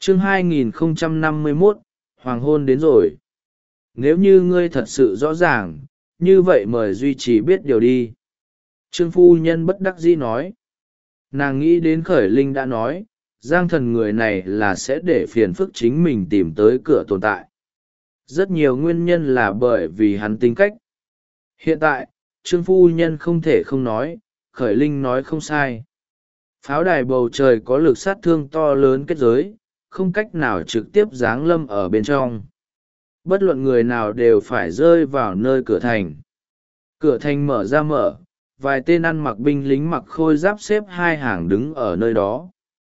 Chương 2051, Hoàng hôn đến rồi. Nếu như ngươi thật sự rõ ràng, như vậy mời duy trì biết điều đi. Trương phu nhân bất đắc dĩ nói. Nàng nghĩ đến Khởi Linh đã nói, Giang Thần người này là sẽ để phiền phức chính mình tìm tới cửa tồn tại. Rất nhiều nguyên nhân là bởi vì hắn tính cách. Hiện tại, Trương phu nhân không thể không nói, Khởi Linh nói không sai. Pháo đài bầu trời có lực sát thương to lớn kết giới, không cách nào trực tiếp giáng lâm ở bên trong. Bất luận người nào đều phải rơi vào nơi cửa thành. Cửa thành mở ra mở, vài tên ăn mặc binh lính mặc khôi giáp xếp hai hàng đứng ở nơi đó.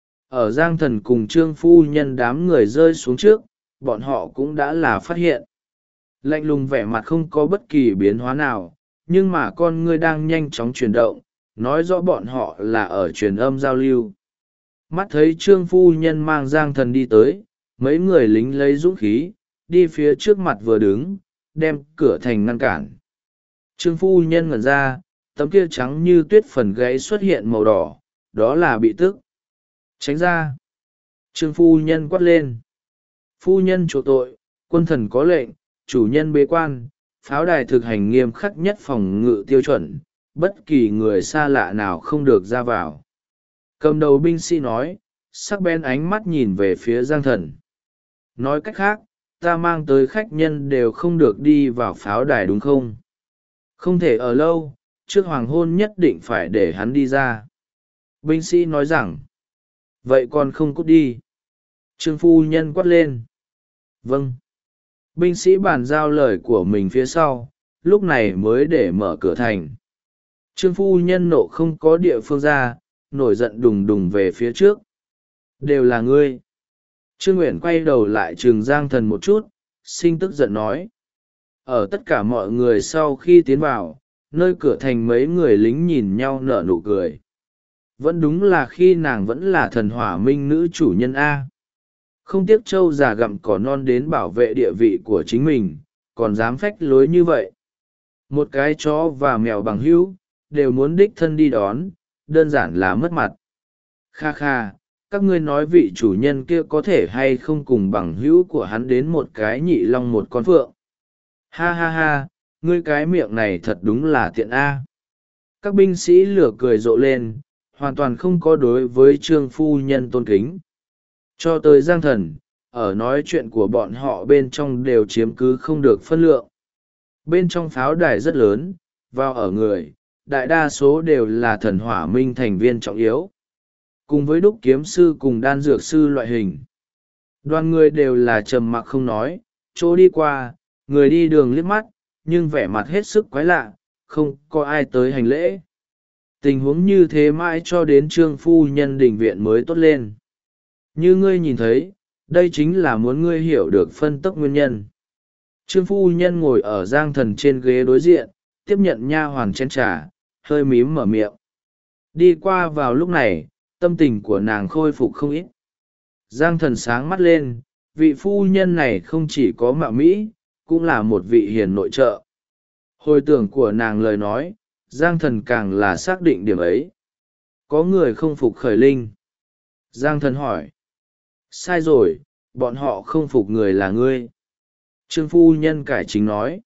Ở Giang Thần cùng Trương phu nhân đám người rơi xuống trước, bọn họ cũng đã là phát hiện. Lạnh lùng vẻ mặt không có bất kỳ biến hóa nào, nhưng mà con ngươi đang nhanh chóng chuyển động, nói rõ bọn họ là ở truyền âm giao lưu. Mắt thấy Trương phu nhân mang Giang Thần đi tới, mấy người lính lấy dũng khí, đi phía trước mặt vừa đứng, đem cửa thành ngăn cản. Trương phu nhân ngẩn ra, tấm kia trắng như tuyết phần gáy xuất hiện màu đỏ, đó là bị tức. Tránh ra. Trương phu nhân quát lên. Phu nhân chỗ tội, quân thần có lệnh, chủ nhân bế quan, pháo đài thực hành nghiêm khắc nhất phòng ngự tiêu chuẩn, bất kỳ người xa lạ nào không được ra vào. Cầm đầu binh sĩ nói, sắc bén ánh mắt nhìn về phía Giang Thần. Nói cách khác, ta mang tới khách nhân đều không được đi vào pháo đài đúng không? Không thể ở lâu, trước hoàng hôn nhất định phải để hắn đi ra. Binh sĩ nói rằng, vậy còn không cút đi. Trương phu nhân quát lên. Vâng. Binh sĩ bàn giao lời của mình phía sau, lúc này mới để mở cửa thành. Trương phu nhân nộ không có địa phương ra, nổi giận đùng đùng về phía trước. Đều là ngươi. Trương Nguyện quay đầu lại trừng Giang Thần một chút, sinh tức giận nói. Ở tất cả mọi người sau khi tiến vào, nơi cửa thành mấy người lính nhìn nhau nở nụ cười. Vẫn đúng là khi nàng vẫn là thần hỏa minh nữ chủ nhân A. Không tiếc trâu già gặm cỏ non đến bảo vệ địa vị của chính mình, còn dám phách lối như vậy. Một cái chó và mèo bằng hữu, đều muốn đích thân đi đón, đơn giản là mất mặt. Kha kha, các ngươi nói vị chủ nhân kia có thể hay không cùng bằng hữu của hắn đến một cái nhị long một con phượng. Ha ha ha, ngươi cái miệng này thật đúng là tiện A. Các binh sĩ lửa cười rộ lên, hoàn toàn không có đối với Trương phu nhân tôn kính. Cho tới Giang Thần, ở nói chuyện của bọn họ bên trong đều chiếm cứ không được phân lượng. Bên trong pháo đài rất lớn, vào ở người, đại đa số đều là thần hỏa minh thành viên trọng yếu. Cùng với đúc kiếm sư cùng đan dược sư loại hình. Đoàn người đều là trầm mặc không nói, chỗ đi qua, người đi đường liếc mắt, nhưng vẻ mặt hết sức quái lạ, không có ai tới hành lễ. Tình huống như thế mãi cho đến Trương phu nhân đình viện mới tốt lên. Như ngươi nhìn thấy, đây chính là muốn ngươi hiểu được phân tốc nguyên nhân. Trương phu nhân ngồi ở Giang Thần trên ghế đối diện, tiếp nhận nha hoàn chén trà, hơi mím mở miệng. Đi qua vào lúc này, tâm tình của nàng khôi phục không ít. Giang Thần sáng mắt lên, vị phu nhân này không chỉ có mạo mỹ, cũng là một vị hiền nội trợ. Hồi tưởng của nàng lời nói, Giang Thần càng là xác định điểm ấy. Có người không phục Khởi Linh. Giang Thần hỏi. Sai rồi, bọn họ không phục người là ngươi. Trương phu nhân cải chính nói.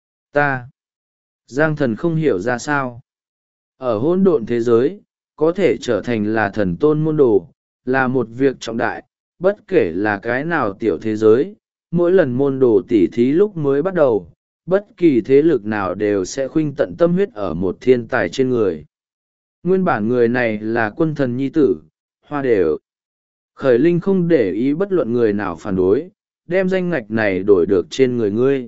Ta. Giang Thần không hiểu ra sao. Ở hỗn độn thế giới, có thể trở thành là thần tôn môn đồ, là một việc trọng đại, bất kể là cái nào tiểu thế giới, mỗi lần môn đồ tỉ thí lúc mới bắt đầu, bất kỳ thế lực nào đều sẽ khuynh tận tâm huyết ở một thiên tài trên người. Nguyên bản người này là quân thần nhi tử, Hoa Đều. Khởi Linh không để ý bất luận người nào phản đối, đem danh ngạch này đổi được trên người ngươi.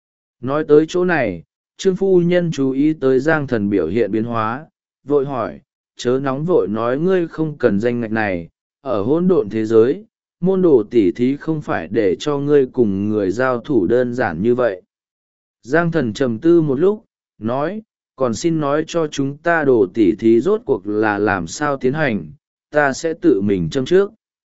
Nói tới chỗ này, Trương phu nhân chú ý tới Giang Thần biểu hiện biến hóa, vội hỏi, chớ nóng vội nói ngươi không cần danh ngạch này, ở hỗn độn thế giới, môn đồ tỉ thí không phải để cho ngươi cùng người giao thủ đơn giản như vậy. Giang Thần trầm tư một lúc, nói, còn xin nói cho chúng ta đồ tỉ thí rốt cuộc là làm sao tiến hành, ta sẽ tự mình châm trước.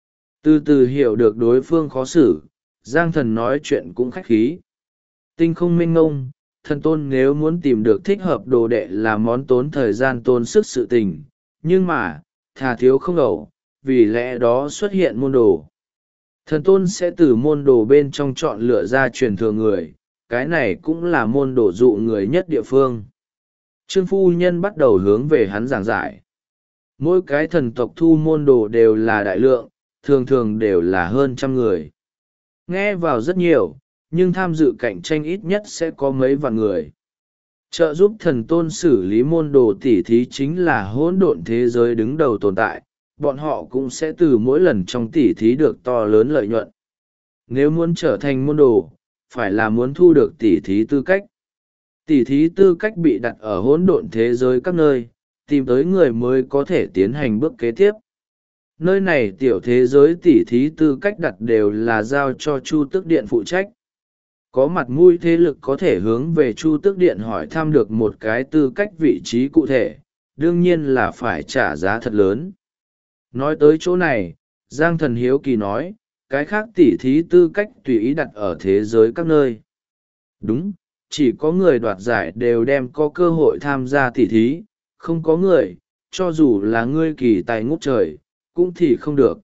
Từ từ hiểu được đối phương khó xử, Giang Thần nói chuyện cũng khách khí. Tinh không mênh ngông, thần tôn nếu muốn tìm được thích hợp đồ đệ là món tốn thời gian tốn sức sự tình, nhưng mà, thà thiếu không ẩu, vì lẽ đó xuất hiện môn đồ. Thần tôn sẽ từ môn đồ bên trong chọn lựa ra truyền thừa người, cái này cũng là môn đồ dụ người nhất địa phương. Trương phu nhân bắt đầu hướng về hắn giảng giải. Mỗi cái thần tộc thu môn đồ đều là đại lượng, thường thường đều là hơn 100 người. Nghe vào rất nhiều, nhưng tham dự cạnh tranh ít nhất sẽ có mấy vạn người. Trợ giúp thần tôn xử lý môn đồ tỉ thí chính là hỗn độn thế giới đứng đầu tồn tại, bọn họ cũng sẽ từ mỗi lần trong tỉ thí được to lớn lợi nhuận. Nếu muốn trở thành môn đồ, phải là muốn thu được tỉ thí tư cách. Tỉ thí tư cách bị đặt ở hỗn độn thế giới các nơi, tìm tới người mới có thể tiến hành bước kế tiếp. Nơi này tiểu thế giới tỉ thí tư cách đặt đều là giao cho Chu Tước Điện phụ trách. Có mặt mũi thế lực có thể hướng về Chu Tước Điện hỏi thăm được một cái tư cách vị trí cụ thể, đương nhiên là phải trả giá thật lớn. Nói tới chỗ này, Giang Thần hiếu kỳ nói, cái khác tỉ thí tư cách tùy ý đặt ở thế giới các nơi. Đúng, chỉ có người đoạt giải đều đem có cơ hội tham gia tỉ thí, không có người, cho dù là ngươi kỳ tài ngút trời, cũng thì không được.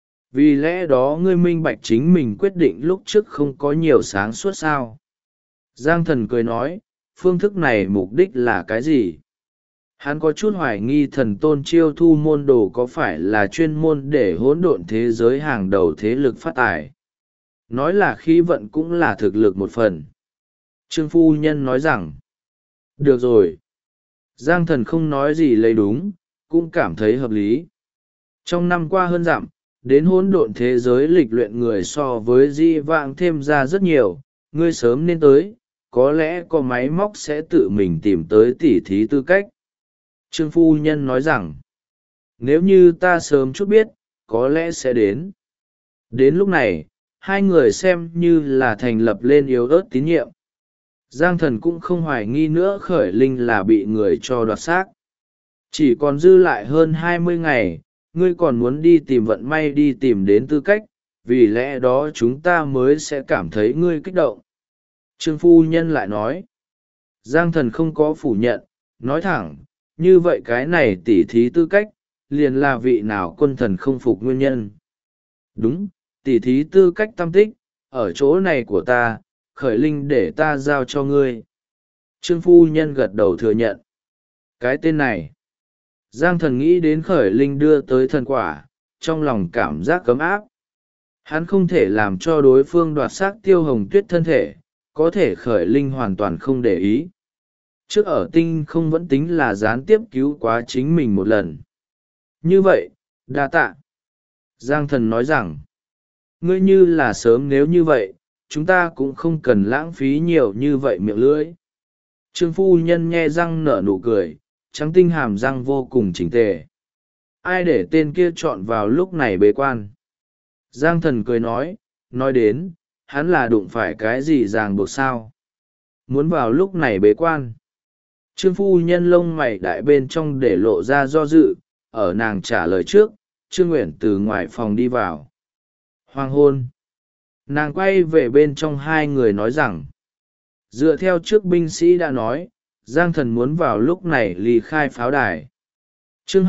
Vì lẽ đó ngươi minh bạch chính mình quyết định lúc trước không có nhiều sáng suốt sao. Giang Thần cười nói, phương thức này mục đích là cái gì? Hắn có chút hoài nghi thần tôn chiêu thu môn đồ có phải là chuyên môn để hỗn độn thế giới hàng đầu thế lực phát tài. Nói là khí vận cũng là thực lực một phần. Trương phu nhân nói rằng, được rồi. Giang Thần không nói gì lấy đúng, cũng cảm thấy hợp lý. Trong năm qua hơn dặm, đến hỗn độn thế giới lịch luyện người so với di vãng thêm ra rất nhiều, ngươi sớm nên tới, có lẽ có máy móc sẽ tự mình tìm tới tỉ thí tư cách. Trương phu nhân nói rằng, nếu như ta sớm chút biết, có lẽ sẽ đến. Đến lúc này, hai người xem như là thành lập lên yếu ớt tín nhiệm. Giang Thần cũng không hoài nghi nữa Khởi Linh là bị người cho đoạt xác. Chỉ còn dư lại hơn 20 ngày, ngươi còn muốn đi tìm vận may đi tìm đến tư cách, vì lẽ đó chúng ta mới sẽ cảm thấy ngươi kích động. Trương phu nhân lại nói. Giang Thần không có phủ nhận, nói thẳng, như vậy cái này tỉ thí tư cách, liền là vị nào quân thần không phục nguyên nhân. Đúng, tỉ thí tư cách tam tích, ở chỗ này của ta, Khởi Linh để ta giao cho ngươi. Trương phu nhân gật đầu thừa nhận. Cái tên này, Giang Thần nghĩ đến Khởi Linh đưa tới thần quả, trong lòng cảm giác cấm áp. Hắn không thể làm cho đối phương đoạt xác Tiêu Hồng Tuyết thân thể, có thể Khởi Linh hoàn toàn không để ý. Trước ở tinh không vẫn tính là gián tiếp cứu quá chính mình một lần. Như vậy, đa tạ. Giang Thần nói rằng, ngươi như là sớm nếu như vậy, chúng ta cũng không cần lãng phí nhiều như vậy miệng lưỡi. Trương phu nhân nhe răng nở nụ cười, trắng tinh hàm răng vô cùng chỉnh tề. Ai để tên kia chọn vào lúc này bế quan? Giang Thần cười nói đến, hắn là đụng phải cái gì ràng buộc sao? Muốn vào lúc này bế quan. Trương phu nhân lông mày đại bên trong để lộ ra do dự, ở nàng trả lời trước, Trương Nguyện từ ngoài phòng đi vào. Hoàng hôn. Nàng quay về bên trong hai người nói rằng, dựa theo trước binh sĩ đã nói, Giang Thần muốn vào lúc này ly khai pháo đài. Chương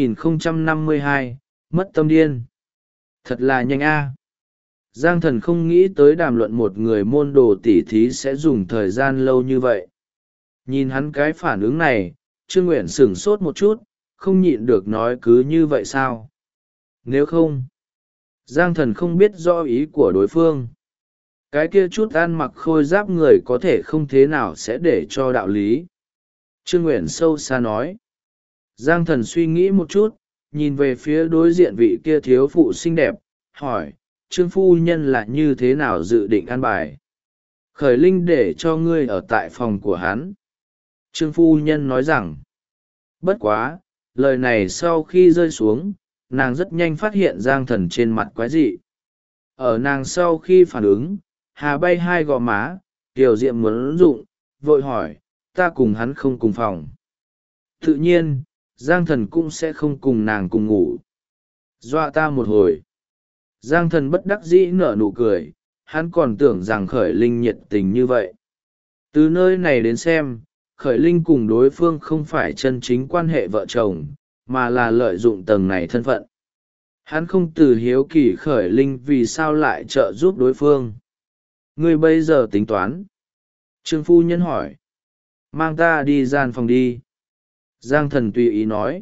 2052, mất tâm điên. Thật là nhanh a. Giang Thần không nghĩ tới đàm luận một người môn đồ tỉ thí sẽ dùng thời gian lâu như vậy. Nhìn hắn cái phản ứng này, Trương Nguyện sửng sốt một chút, không nhịn được nói cứ như vậy sao? Nếu không, Giang Thần không biết rõ ý của đối phương. Cái kia chút ăn mặc khôi giáp người có thể không thế nào sẽ để cho đạo lý. Trương Nguyện sâu xa nói. Giang Thần suy nghĩ một chút, nhìn về phía đối diện vị kia thiếu phụ xinh đẹp, hỏi, Trương phu nhân là như thế nào dự định ăn bài? Khởi Linh để cho ngươi ở tại phòng của hắn. Trương phu nhân nói rằng, bất quá, lời này sau khi rơi xuống, nàng rất nhanh phát hiện Giang Thần trên mặt quái dị. Ở nàng sau khi phản ứng, hà bay hai gò má, tiểu diệm muốn dụng, vội hỏi, ta cùng hắn không cùng phòng. Tự nhiên, Giang Thần cũng sẽ không cùng nàng cùng ngủ. Dọa ta một hồi. Giang Thần bất đắc dĩ nở nụ cười, hắn còn tưởng rằng Khởi Linh nhiệt tình như vậy. Từ nơi này đến xem, Khởi Linh cùng đối phương không phải chân chính quan hệ vợ chồng, mà là lợi dụng tầng này thân phận. Hắn không từ hiếu kỳ khởi linh vì sao lại trợ giúp đối phương. Ngươi bây giờ tính toán? Trương phu nhân hỏi. Mang ta đi gian phòng đi. Giang thần tùy ý nói.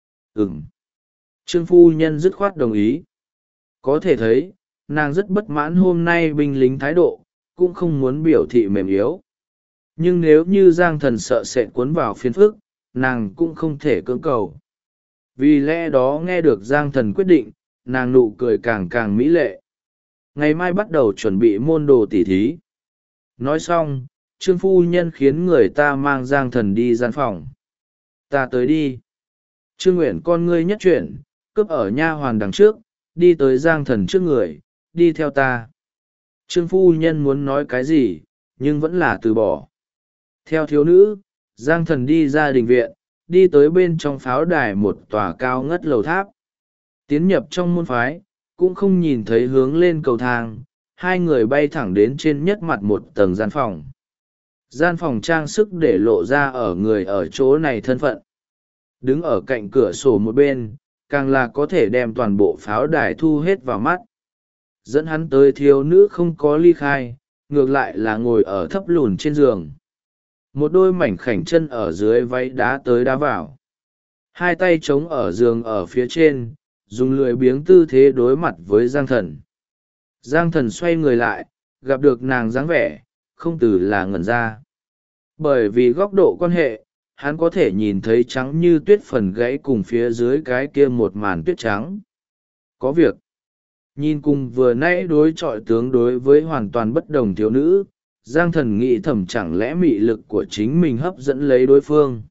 Ừm. Trương phu nhân dứt khoát đồng ý. Có thể thấy, nàng rất bất mãn hôm nay binh lính thái độ, cũng không muốn biểu thị mềm yếu. Nhưng nếu như Giang thần sợ sệt cuốn vào phiền phức, nàng cũng không thể cưỡng cầu. Vì lẽ đó nghe được Giang thần quyết định, nàng nụ cười càng càng mỹ lệ. Ngày mai bắt đầu chuẩn bị môn đồ tỉ thí. Nói xong, Trương phu nhân khiến người ta mang Giang thần đi gian phòng. Ta tới đi. Trương Nguyện con ngươi nhất chuyển, cướp ở nha hoàn đằng trước, đi tới Giang thần trước người, đi theo ta. Trương phu nhân muốn nói cái gì, nhưng vẫn là từ bỏ. Theo thiếu nữ, Giang thần đi ra đình viện, đi tới bên trong pháo đài một tòa cao ngất lầu tháp. Tiến nhập trong môn phái, cũng không nhìn thấy hướng lên cầu thang, hai người bay thẳng đến trên nhất mặt một tầng gian phòng. Gian phòng trang sức để lộ ra ở người ở chỗ này thân phận. Đứng ở cạnh cửa sổ một bên, càng là có thể đem toàn bộ pháo đài thu hết vào mắt. Dẫn hắn tới thiếu nữ không có ly khai, ngược lại là ngồi ở thấp lùn trên giường. Một đôi mảnh khảnh chân ở dưới váy đá tới đá vào. Hai tay trống ở giường ở phía trên, dùng lười biếng tư thế đối mặt với Giang thần. Giang thần xoay người lại, gặp được nàng dáng vẻ, không từ là ngẩn ra. Bởi vì góc độ quan hệ, hắn có thể nhìn thấy trắng như tuyết phần gãy cùng phía dưới cái kia một màn tuyết trắng. Có việc. Nhìn cùng vừa nãy đối chọi tướng đối với hoàn toàn bất đồng thiếu nữ, Giang thần nghĩ thầm chẳng lẽ mị lực của chính mình hấp dẫn lấy đối phương.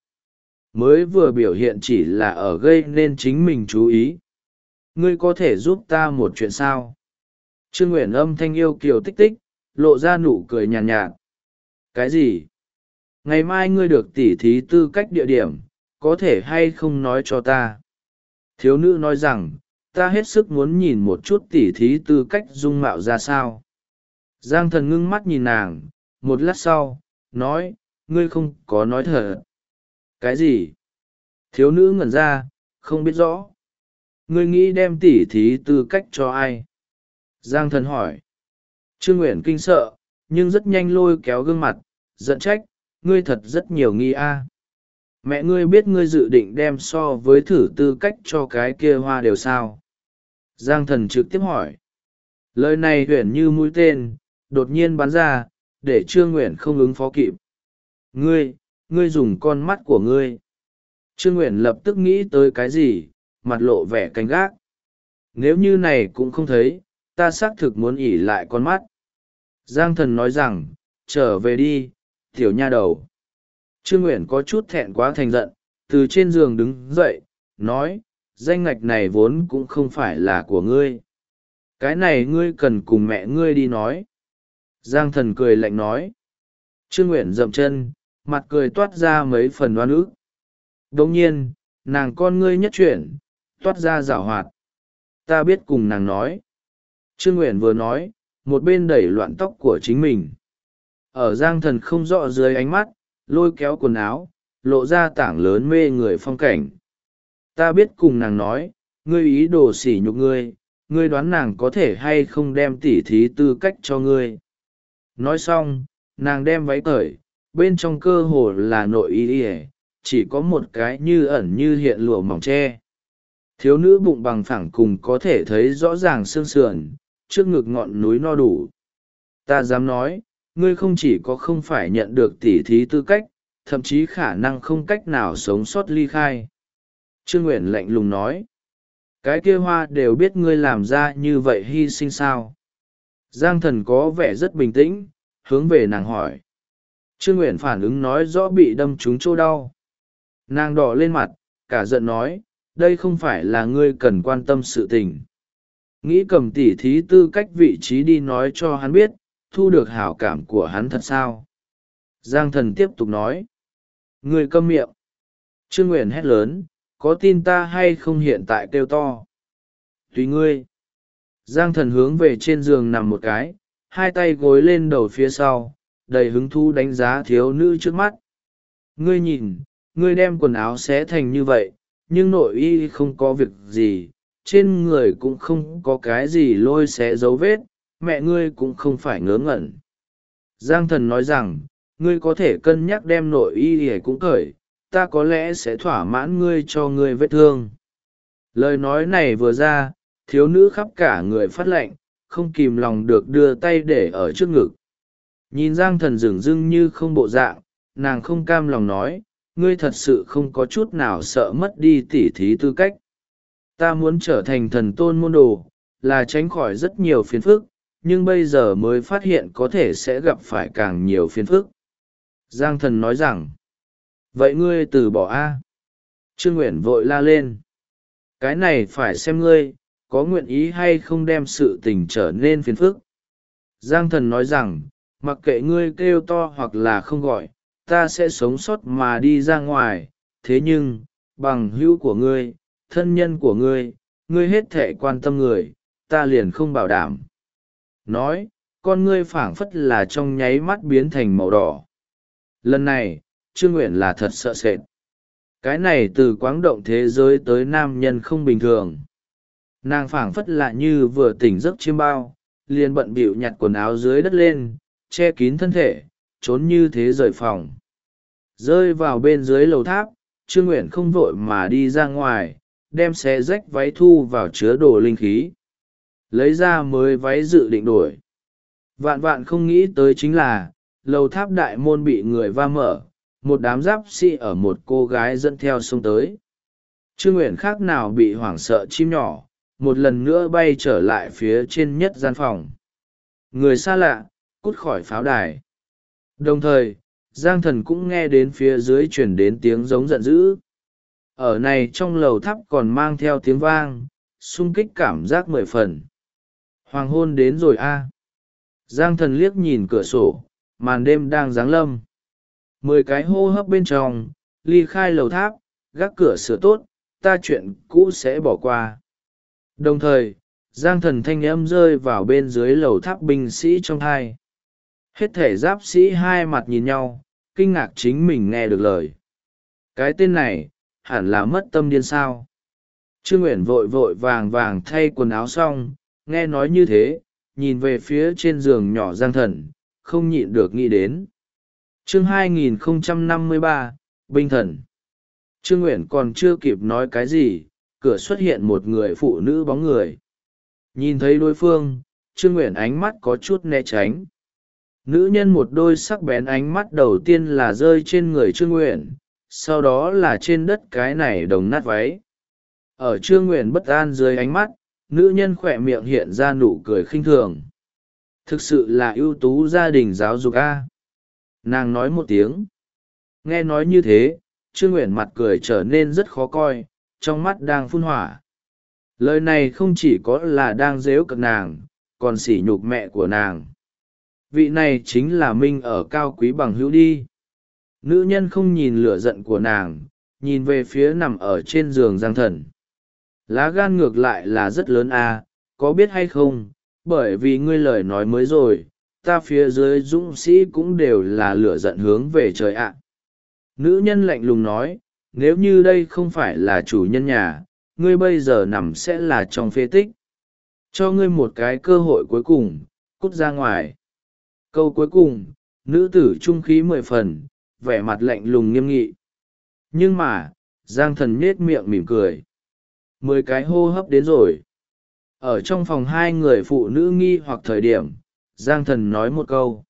Mới vừa biểu hiện chỉ là ở gây nên chính mình chú ý. Ngươi có thể giúp ta một chuyện sao? Trương Nguyện âm thanh yêu kiều tích tích, lộ ra nụ cười nhàn nhạt. Cái gì? Ngày mai ngươi được tỉ thí tư cách địa điểm, có thể hay không nói cho ta? Thiếu nữ nói rằng, ta hết sức muốn nhìn một chút tỉ thí tư cách dung mạo ra sao. Giang thần ngưng mắt nhìn nàng, một lát sau, nói, ngươi không có nói thật. Cái gì? Thiếu nữ ngẩn ra, không biết rõ. Ngươi nghĩ đem tỉ thí tư cách cho ai? Giang thần hỏi. Trương Nguyện kinh sợ, nhưng rất nhanh lôi kéo gương mặt, giận trách, ngươi thật rất nhiều nghi a. Mẹ ngươi biết ngươi dự định đem so với thử tư cách cho cái kia hoa đều sao? Giang thần trực tiếp hỏi. Lời này huyển như mũi tên, đột nhiên bắn ra, để Trương Nguyện không ứng phó kịp. Ngươi dùng con mắt của ngươi. Trương Nguyện lập tức nghĩ tới cái gì, mặt lộ vẻ canh gác. Nếu như này cũng không thấy, ta xác thực muốn ỉ lại con mắt. Giang thần nói rằng, trở về đi, tiểu nha đầu. Trương Nguyện có chút thẹn quá thành giận, từ trên giường đứng dậy, nói, danh ngạch này vốn cũng không phải là của ngươi. Cái này ngươi cần cùng mẹ ngươi đi nói. Giang thần cười lạnh nói. Trương Nguyện dậm chân, mặt cười toát ra mấy phần oan ức. Đồng nhiên, nàng con ngươi nhất chuyển, toát ra giảo hoạt. Ta biết cùng nàng nói. Trương Nguyện vừa nói, một bên đẩy loạn tóc của chính mình. Ở Giang thần không rõ dưới ánh mắt, lôi kéo quần áo, lộ ra tảng lớn mê người phong cảnh. Ta biết cùng nàng nói, ngươi ý đồ sỉ nhục ngươi, ngươi đoán nàng có thể hay không đem tỉ thí tư cách cho ngươi. Nói xong, nàng đem váy cởi, bên trong cơ hồ là nội y ỉa, chỉ có một cái như ẩn như hiện lụa mỏng tre. Thiếu nữ bụng bằng phẳng cùng có thể thấy rõ ràng xương sườn, trước ngực ngọn núi no đủ. Ta dám nói, ngươi không chỉ có không phải nhận được tỉ thí tư cách, thậm chí khả năng không cách nào sống sót ly khai. Trương Nguyện lạnh lùng nói, cái kia hoa đều biết ngươi làm ra như vậy hy sinh sao. Giang thần có vẻ rất bình tĩnh, hướng về nàng hỏi. Trương Nguyện phản ứng nói rõ bị đâm trúng chỗ đau. Nàng đỏ lên mặt, cả giận nói, đây không phải là ngươi cần quan tâm sự tình. Nghĩ cầm tỉ thí tư cách vị trí đi nói cho hắn biết, thu được hảo cảm của hắn thật sao? Giang thần tiếp tục nói. Ngươi câm miệng. Trương Nguyện hét lớn, có tin ta hay không hiện tại kêu to? Tùy ngươi. Giang thần hướng về trên giường nằm một cái, hai tay gối lên đầu phía sau, đầy hứng thú đánh giá thiếu nữ trước mắt. Ngươi nhìn, ngươi đem quần áo xé thành như vậy, nhưng nội y không có việc gì, trên người cũng không có cái gì lôi xé dấu vết, mẹ ngươi cũng không phải ngớ ngẩn. Giang thần nói rằng, ngươi có thể cân nhắc đem nội y ỉa cũng cởi, ta có lẽ sẽ thỏa mãn ngươi cho ngươi vết thương. Lời nói này vừa ra, thiếu nữ khắp cả người phát lạnh, không kìm lòng được đưa tay để ở trước ngực. Nhìn Giang thần dửng dưng như không bộ dạng, nàng không cam lòng nói, ngươi thật sự không có chút nào sợ mất đi tỉ thí tư cách. Ta muốn trở thành thần tôn môn đồ, là tránh khỏi rất nhiều phiền phức, nhưng bây giờ mới phát hiện có thể sẽ gặp phải càng nhiều phiền phức. Giang thần nói rằng, vậy ngươi từ bỏ a? Trương Nguyện vội la lên. Cái này phải xem ngươi, có nguyện ý hay không đem sự tình trở nên phiền phức. Giang thần nói rằng, mặc kệ ngươi kêu to hoặc là không gọi, ta sẽ sống sót mà đi ra ngoài, thế nhưng, bằng hữu của ngươi, thân nhân của ngươi, ngươi hết thể quan tâm người, ta liền không bảo đảm. Nói, con ngươi phảng phất là trong nháy mắt biến thành màu đỏ. Lần này, Trương Nguyện là thật sợ sệt. Cái này từ quáng động thế giới tới nam nhân không bình thường. Nàng phảng phất lạ như vừa tỉnh giấc chiêm bao, liền bận bịu nhặt quần áo dưới đất lên, che kín thân thể, trốn như thế rời phòng. Rơi vào bên dưới lầu tháp, Trương Nguyện không vội mà đi ra ngoài, đem xé rách váy thu vào chứa đồ linh khí. Lấy ra mới váy dự định đổi. Vạn vạn không nghĩ tới chính là, lầu tháp đại môn bị người va mở, một đám giáp sĩ ở một cô gái dẫn theo xông tới. Trương Nguyện khác nào bị hoảng sợ chim nhỏ, một lần nữa bay trở lại phía trên nhất gian phòng. Người xa lạ, cút khỏi pháo đài. Đồng thời, Giang thần cũng nghe đến phía dưới chuyển đến tiếng giống giận dữ. Ở này trong lầu tháp còn mang theo tiếng vang, xung kích cảm giác 10 phần. Hoàng hôn đến rồi a. Giang thần liếc nhìn cửa sổ, màn đêm đang giáng lâm. 10 cái hô hấp bên trong, ly khai lầu tháp, gác cửa sửa tốt, ta chuyện cũ sẽ bỏ qua. Đồng thời, Giang thần thanh âm rơi vào bên dưới lầu tháp binh sĩ trong thai. Hết thể giáp sĩ hai mặt nhìn nhau, kinh ngạc chính mình nghe được lời. Cái tên này, hẳn là mất tâm điên sao. Trương Nguyện vội vội vàng vàng thay quần áo xong, nghe nói như thế, nhìn về phía trên giường nhỏ Giang thần, không nhịn được nghĩ đến. Chương 2053, Binh thần. Trương Nguyện còn chưa kịp nói cái gì, cửa xuất hiện một người phụ nữ bóng người. Nhìn thấy đối phương, Trương Nguyện ánh mắt có chút né tránh. Nữ nhân một đôi sắc bén ánh mắt đầu tiên là rơi trên người Trương Nguyện, sau đó là trên đất cái này đồng nát váy. Ở Trương Nguyện bất an dưới ánh mắt, nữ nhân khỏe miệng hiện ra nụ cười khinh thường. Thực sự là ưu tú gia đình giáo dục a. Nàng nói một tiếng. Nghe nói như thế, Trương Nguyện mặt cười trở nên rất khó coi, trong mắt đang phun hỏa. Lời này không chỉ có là đang giễu cợt nàng, còn sỉ nhục mẹ của nàng. Vị này chính là Minh ở cao quý bằng hữu đi. Nữ nhân không nhìn lửa giận của nàng, nhìn về phía nằm ở trên giường Giang thần. Lá gan ngược lại là rất lớn a, có biết hay không, bởi vì ngươi lời nói mới rồi, ta phía dưới dũng sĩ cũng đều là lửa giận hướng về trời ạ. Nữ nhân lạnh lùng nói, nếu như đây không phải là chủ nhân nhà, ngươi bây giờ nằm sẽ là trong phế tích. Cho ngươi một cái cơ hội cuối cùng, cút ra ngoài. Câu cuối cùng, nữ tử trung khí 10 phần, vẻ mặt lạnh lùng nghiêm nghị. Nhưng mà, Giang thần nhết miệng mỉm cười. 10 cái hô hấp đến rồi. Ở trong phòng hai người phụ nữ nghi hoặc thời điểm, Giang thần nói một câu.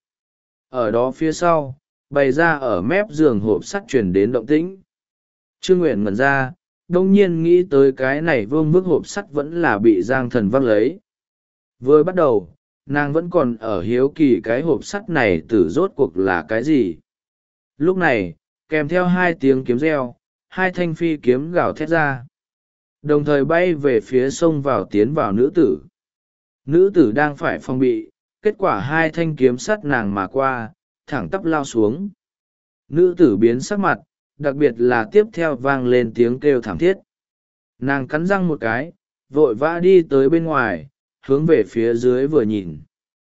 Ở đó phía sau, bày ra ở mép giường hộp sắt chuyển đến động tĩnh. Trương Nguyện ngẩn ra, đông nhiên nghĩ tới cái này vương vức hộp sắt vẫn là bị Giang thần văng lấy. Vừa bắt đầu, nàng vẫn còn ở hiếu kỳ cái hộp sắt này tử rốt cuộc là cái gì. Lúc này, kèm theo 2 tiếng kiếm reo, 2 thanh phi kiếm gào thét ra. Đồng thời bay về phía sông vào tiến vào nữ tử. Nữ tử đang phải phòng bị, kết quả 2 thanh kiếm sắt nàng mà qua, thẳng tắp lao xuống. Nữ tử biến sắc mặt, đặc biệt là tiếp theo vang lên tiếng kêu thảm thiết. Nàng cắn răng một cái, vội vã đi tới bên ngoài, hướng về phía dưới vừa nhìn.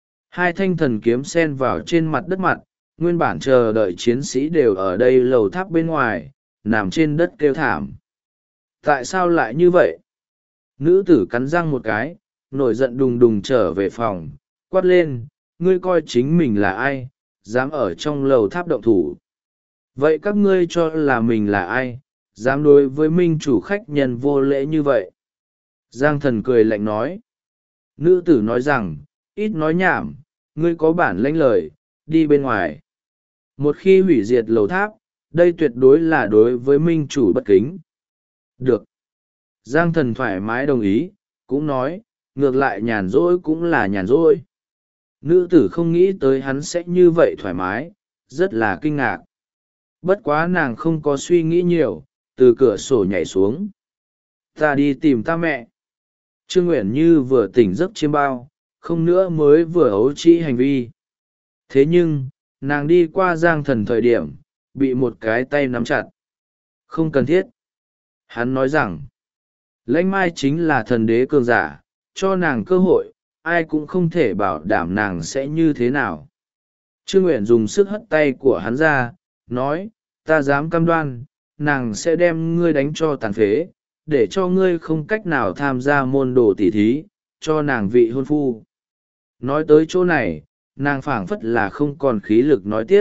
2 thanh thần kiếm sen vào trên mặt đất mặt, nguyên bản chờ đợi chiến sĩ đều ở đây lầu tháp bên ngoài, nằm trên đất kêu thảm. Tại sao lại như vậy? Nữ tử cắn răng một cái, nổi giận đùng đùng trở về phòng, quát lên, ngươi coi chính mình là ai, dám ở trong lầu tháp động thủ. Vậy các ngươi cho là mình là ai, dám đối với minh chủ khách nhân vô lễ như vậy? Giang Thần cười lạnh nói. Nữ tử nói rằng, ít nói nhảm, ngươi có bản lãnh lời, đi bên ngoài. Một khi hủy diệt lầu tháp, đây tuyệt đối là đối với minh chủ bất kính. Được. Giang Thần thoải mái đồng ý, cũng nói, ngược lại nhàn rỗi cũng là nhàn rỗi. Nữ tử không nghĩ tới hắn sẽ như vậy thoải mái, rất là kinh ngạc. Bất quá nàng không có suy nghĩ nhiều, từ cửa sổ nhảy xuống. Ta đi tìm ta mẹ. Trương Uyển Như vừa tỉnh giấc chiêm bao, không nữa mới vừa ấu trĩ hành vi. Thế nhưng, nàng đi qua Giang Thần thời điểm, bị một cái tay nắm chặt. Không cần thiết. Hắn nói rằng, Lãnh Mai chính là thần đế cường giả, cho nàng cơ hội, ai cũng không thể bảo đảm nàng sẽ như thế nào. Trương Uyển dùng sức hất tay của hắn ra, nói, ta dám cam đoan, nàng sẽ đem ngươi đánh cho tàn phế, để cho ngươi không cách nào tham gia môn đồ tỉ thí, cho nàng vị hôn phu. Nói tới chỗ này, nàng phảng phất là không còn khí lực nói tiếp.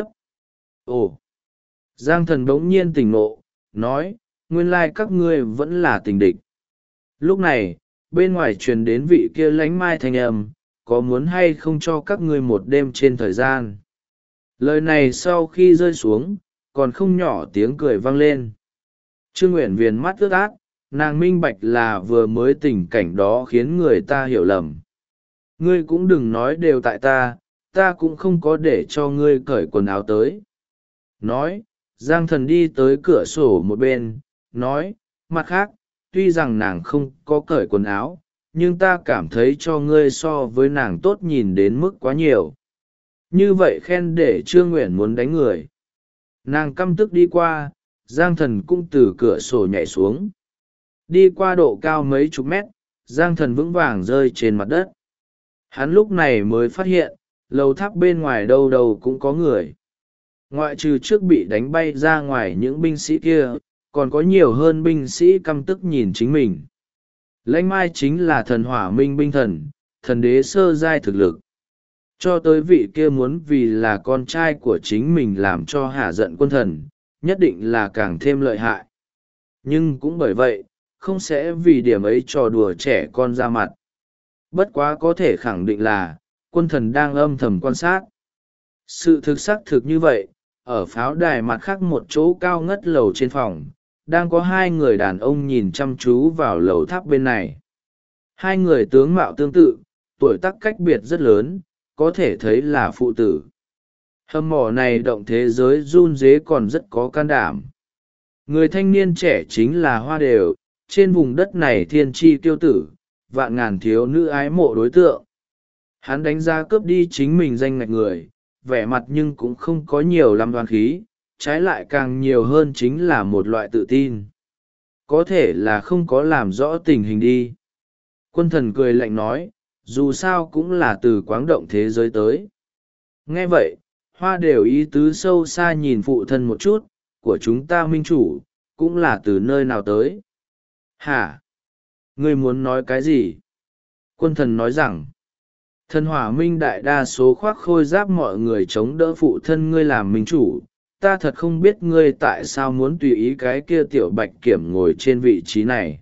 Ồ! Giang Thần bỗng nhiên tỉnh ngộ, nói, nguyên lai các ngươi vẫn là tình địch. Lúc này, bên ngoài truyền đến vị kia Lãnh Mai thanh âm, có muốn hay không cho các ngươi một đêm trên thời gian. Lời này sau khi rơi xuống, còn không nhỏ tiếng cười vang lên. Trương Uyển viền mắt ướt át, nàng minh bạch là vừa mới tình cảnh đó khiến người ta hiểu lầm. Ngươi cũng đừng nói đều tại ta, ta cũng không có để cho ngươi cởi quần áo tới. Nói, Giang Thần đi tới cửa sổ một bên, nói, mặt khác, tuy rằng nàng không có cởi quần áo, nhưng ta cảm thấy cho ngươi so với nàng tốt nhìn đến mức quá nhiều. Như vậy khen để Trương Uyển muốn đánh người. Nàng căm tức đi qua, Giang Thần cũng từ cửa sổ nhảy xuống. Đi qua độ cao mấy chục mét, Giang Thần vững vàng rơi trên mặt đất. Hắn lúc này mới phát hiện, lầu tháp bên ngoài đâu đâu cũng có người. Ngoại trừ trước bị đánh bay ra ngoài những binh sĩ kia, còn có nhiều hơn binh sĩ căm tức nhìn chính mình. Lãnh Mai chính là thần hỏa minh binh thần, thần đế sơ giai thực lực. Cho tới vị kia muốn vì là con trai của chính mình làm cho hả giận quân thần, nhất định là càng thêm lợi hại. Nhưng cũng bởi vậy, không sẽ vì điểm ấy trò đùa trẻ con ra mặt. Bất quá có thể khẳng định là, quân thần đang âm thầm quan sát. Sự thực xác thực như vậy, ở pháo đài mặt khác một chỗ cao ngất lầu trên phòng, đang có hai người đàn ông nhìn chăm chú vào lầu tháp bên này. Hai người tướng mạo tương tự, tuổi tác cách biệt rất lớn, có thể thấy là phụ tử. Hầm mỏ này động thế giới run rế còn rất có can đảm. Người thanh niên trẻ chính là Hoa Đều, trên vùng đất này thiên tri tiêu tử, vạn ngàn thiếu nữ ái mộ đối tượng. Hắn đánh giá cướp đi chính mình danh ngạch người, vẻ mặt nhưng cũng không có nhiều lắm đoán khí, trái lại càng nhiều hơn chính là một loại tự tin. Có thể là không có làm rõ tình hình đi. Quân thần cười lạnh nói, dù sao cũng là từ quáng động thế giới tới. Nghe vậy, Hoa Đều ý tứ sâu xa nhìn phụ thân một chút, của chúng ta minh chủ, cũng là từ nơi nào tới. Hả? Ngươi muốn nói cái gì? Quân thần nói rằng, thần hỏa minh đại đa số khoác khôi giáp mọi người chống đỡ phụ thân ngươi làm minh chủ, ta thật không biết ngươi tại sao muốn tùy ý cái kia tiểu bạch kiểm ngồi trên vị trí này.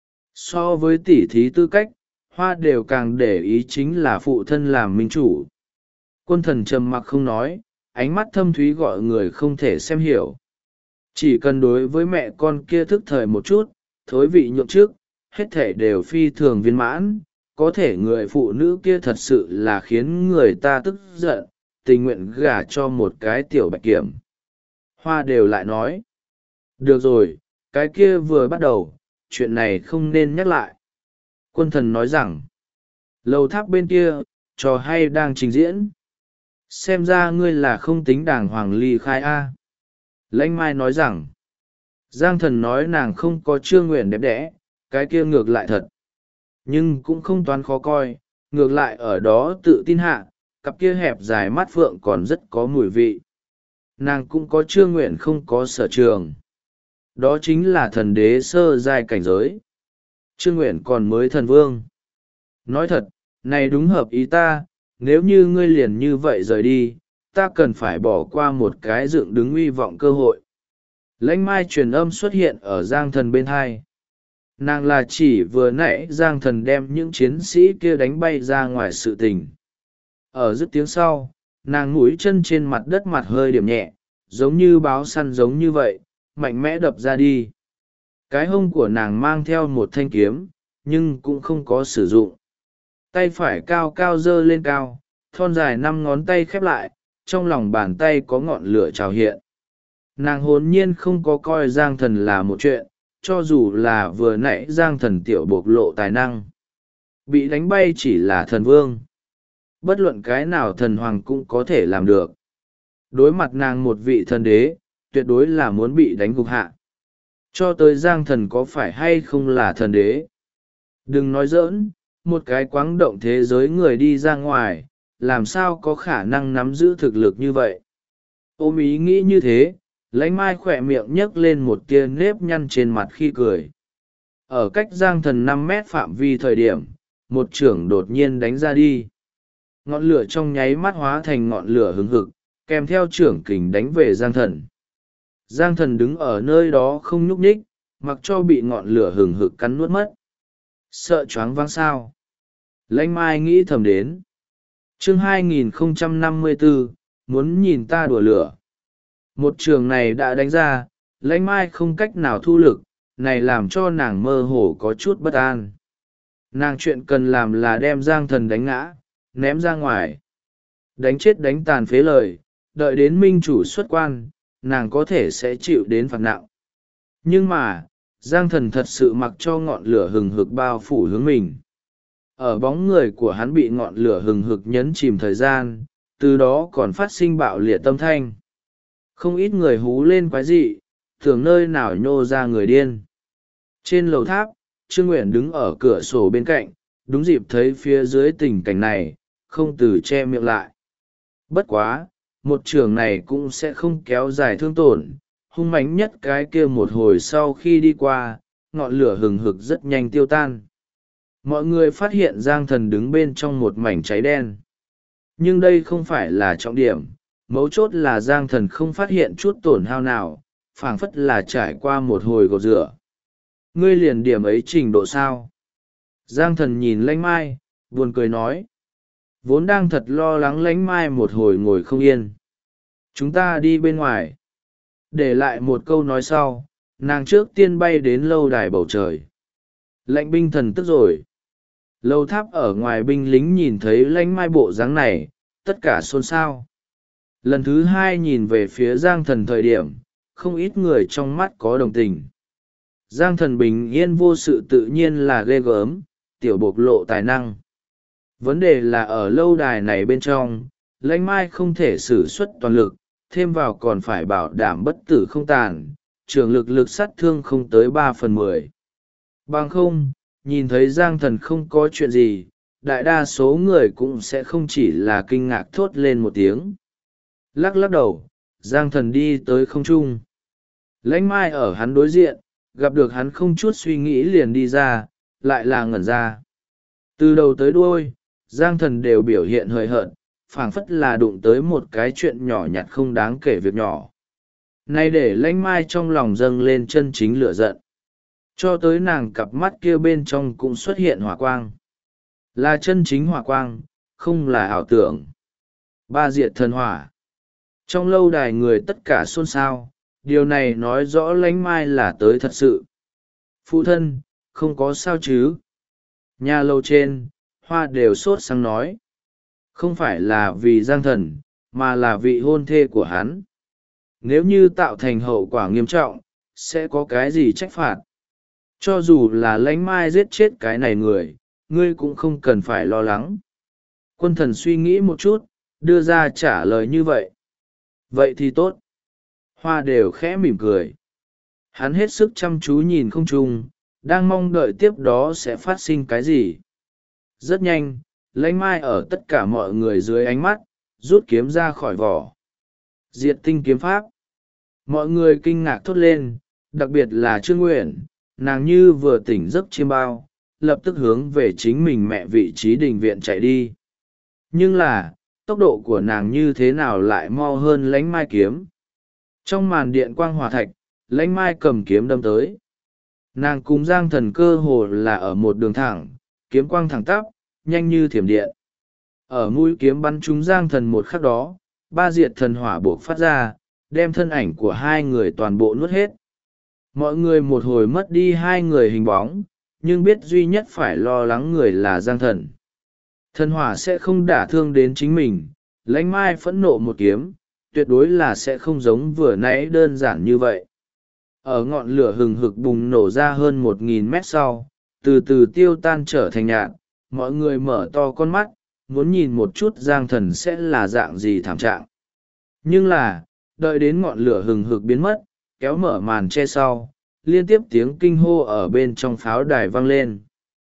So với tỉ thí tư cách, Hoa Đều càng để ý chính là phụ thân làm minh chủ. Quân thần trầm mặc không nói, ánh mắt thâm thúy gọi người không thể xem hiểu. Chỉ cần đối với mẹ con kia thức thời một chút, thối vị nhượng trước, hết thể đều phi thường viên mãn, có thể người phụ nữ kia thật sự là khiến người ta tức giận, tình nguyện gả cho một cái tiểu bạch kiểm. Hoa Đều lại nói, được rồi, cái kia vừa bắt đầu, chuyện này không nên nhắc lại. Quân thần nói rằng, lầu tháp bên kia, trò hay đang trình diễn. Xem ra ngươi là không tính đàng hoàng ly khai a. Lãnh Mai nói rằng, Giang Thần nói nàng không có Trương Uyển đẹp đẽ, cái kia ngược lại thật. Nhưng cũng không toán khó coi, ngược lại ở đó tự tin hạ, cặp kia hẹp dài mắt phượng còn rất có mùi vị. Nàng cũng có Trương Uyển không có sở trường. Đó chính là thần đế sơ giai cảnh giới. Trương Nguyện còn mới thần vương. Nói thật, này đúng hợp ý ta, nếu như ngươi liền như vậy rời đi, ta cần phải bỏ qua một cái dựng đứng uy vọng cơ hội. Lãnh Mai truyền âm xuất hiện ở Giang Thần bên hai. Nàng là chỉ vừa nãy Giang Thần đem những chiến sĩ kia đánh bay ra ngoài sự tình. Ở dứt tiếng sau, nàng mũi chân trên mặt đất mặt hơi điểm nhẹ, giống như báo săn giống như vậy, mạnh mẽ đập ra đi. Cái hông của nàng mang theo một thanh kiếm, nhưng cũng không có sử dụng. Tay phải cao cao dơ lên cao, thon dài 5 ngón tay khép lại, trong lòng bàn tay có ngọn lửa trào hiện. Nàng hồn nhiên không có coi Giang Thần là một chuyện, cho dù là vừa nãy Giang Thần tiểu bộc lộ tài năng. Bị đánh bay chỉ là thần vương. Bất luận cái nào thần hoàng cũng có thể làm được. Đối mặt nàng một vị thần đế, tuyệt đối là muốn bị đánh gục hạ. Cho tới Giang Thần có phải hay không là thần đế. Đừng nói giỡn, một cái quáng động thế giới người đi ra ngoài, làm sao có khả năng nắm giữ thực lực như vậy. Ôm ý nghĩ như thế, Lãnh Mai khỏe miệng nhấc lên một tia nếp nhăn trên mặt khi cười. Ở cách Giang Thần 5 mét phạm vi thời điểm, một chưởng đột nhiên đánh ra đi. Ngọn lửa trong nháy mắt hóa thành ngọn lửa hừng hực, kèm theo chưởng kình đánh về Giang Thần. Giang Thần đứng ở nơi đó không nhúc nhích, mặc cho bị ngọn lửa hừng hực cắn nuốt mất. Sợ choáng váng sao? Lãnh Mai nghĩ thầm đến. Chương 2054, muốn nhìn ta đùa lửa. Một trường này đã đánh ra, Lãnh Mai không cách nào thu lực, này làm cho nàng mơ hồ có chút bất an. Nàng chuyện cần làm là đem Giang Thần đánh ngã, ném ra ngoài. Đánh chết đánh tàn phế lời, đợi đến minh chủ xuất quan, nàng có thể sẽ chịu đến phạt nặng. Nhưng mà, Giang Thần thật sự mặc cho ngọn lửa hừng hực bao phủ hướng mình. Ở bóng người của hắn bị ngọn lửa hừng hực nhấn chìm thời gian, từ đó còn phát sinh bạo liệt tâm thanh. Không ít người hú lên quái dị, tưởng nơi nào nhô ra người điên. Trên lầu tháp, Trương Nguyện đứng ở cửa sổ bên cạnh, đúng dịp thấy phía dưới tình cảnh này, không từ che miệng lại. Bất quá, một trường này cũng sẽ không kéo dài thương tổn, hung mãnh nhất cái kia một hồi sau khi đi qua, ngọn lửa hừng hực rất nhanh tiêu tan. Mọi người phát hiện Giang Thần đứng bên trong một mảnh cháy đen. Nhưng đây không phải là trọng điểm, mấu chốt là Giang Thần không phát hiện chút tổn hao nào, phảng phất là trải qua một hồi gột rửa. Ngươi liền điểm ấy trình độ sao? Giang Thần nhìn Lãnh Mai, buồn cười nói. Vốn đang thật lo lắng Lãnh Mai một hồi ngồi không yên. Chúng ta đi bên ngoài. Để lại một câu nói sau, nàng trước tiên bay đến lâu đài bầu trời. Lãnh binh thần tức rồi. Lâu tháp ở ngoài binh lính nhìn thấy Lãnh Mai bộ dáng này, tất cả xôn xao. Lần thứ hai nhìn về phía Giang Thần thời điểm, không ít người trong mắt có đồng tình. Giang Thần bình yên vô sự tự nhiên là ghê gớm, tiểu bộc lộ tài năng. Vấn đề là ở lâu đài này bên trong, Lãnh Mai không thể sử xuất toàn lực, thêm vào còn phải bảo đảm bất tử không tàn, trường lực sát thương không tới 3/10. Bằng không, nhìn thấy Giang Thần không có chuyện gì, đại đa số người cũng sẽ không chỉ là kinh ngạc thốt lên một tiếng. Lắc lắc đầu, Giang Thần đi tới không trung. Lãnh Mai ở hắn đối diện, gặp được hắn không chút suy nghĩ liền đi ra, lại là ngẩn ra. Từ đầu tới đuôi, Giang Thần đều biểu hiện hời hợt, phảng phất là đụng tới một cái chuyện nhỏ nhặt không đáng kể việc nhỏ. Nay để Lãnh Mai trong lòng dâng lên chân chính lửa giận. Cho tới nàng cặp mắt kia bên trong cũng xuất hiện hỏa quang. Là chân chính hỏa quang, không là ảo tưởng. Ba diệt thần hỏa. Trong lâu đài người tất cả xôn xao, điều này nói rõ Lãnh Mai là tới thật sự. Phụ thân, không có sao chứ? Nhà lâu trên, Hoa đều sốt sáng nói. Không phải là vì Giang Thần, mà là vị hôn thê của hắn. Nếu như tạo thành hậu quả nghiêm trọng, sẽ có cái gì trách phạt? Cho dù là Lãnh Mai giết chết cái này người, ngươi cũng không cần phải lo lắng. Quân thần suy nghĩ một chút, đưa ra trả lời như vậy. Vậy thì tốt. Hoa đều khẽ mỉm cười. Hắn hết sức chăm chú nhìn không trung, đang mong đợi tiếp đó sẽ phát sinh cái gì. Rất nhanh, Lãnh Mai ở tất cả mọi người dưới ánh mắt, rút kiếm ra khỏi vỏ. Diệt tinh kiếm pháp. Mọi người kinh ngạc thốt lên, đặc biệt là Trương Nguyện, nàng như vừa tỉnh giấc chiêm bao, lập tức hướng về chính mình mẹ vị trí đình viện chạy đi. Nhưng là, tốc độ của nàng như thế nào lại mau hơn lãnh mai kiếm. Trong màn điện quang hỏa thạch, lãnh mai cầm kiếm đâm tới. Nàng cùng Giang Thần cơ hồ là ở một đường thẳng, kiếm quang thẳng tắp, nhanh như thiểm điện. Ở mũi kiếm bắn trúng Giang Thần một khắc đó, ba diệt thần hỏa buộc phát ra, đem thân ảnh của hai người toàn bộ nuốt hết. Mọi người một hồi mất đi hai người hình bóng, nhưng biết duy nhất phải lo lắng người là Giang Thần. Thần hỏa sẽ không đả thương đến chính mình, lãnh mai phẫn nộ một kiếm, tuyệt đối là sẽ không giống vừa nãy đơn giản như vậy. Ở ngọn lửa hừng hực bùng nổ ra hơn 1.000 mét sau, từ từ tiêu tan trở thành nhạt, mọi người mở to con mắt, muốn nhìn một chút Giang Thần sẽ là dạng gì thảm trạng. Nhưng là, đợi đến ngọn lửa hừng hực biến mất, kéo mở màn che sau, liên tiếp tiếng kinh hô ở bên trong pháo đài vang lên.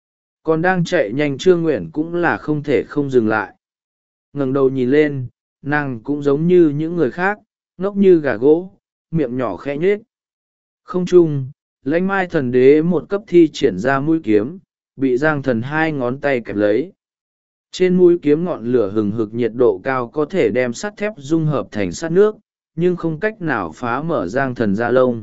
Còn đang chạy nhanh Trương Nguyện cũng là không thể không dừng lại. Ngẩng đầu nhìn lên, nàng cũng giống như những người khác, ngốc như gà gỗ, miệng nhỏ khẽ nhếch. Không chung, lãnh mai thần đế một cấp thi triển ra mũi kiếm, bị Giang Thần hai ngón tay kẹp lấy. Trên mũi kiếm ngọn lửa hừng hực nhiệt độ cao có thể đem sắt thép dung hợp thành sắt nước, nhưng không cách nào phá mở Giang Thần da lông.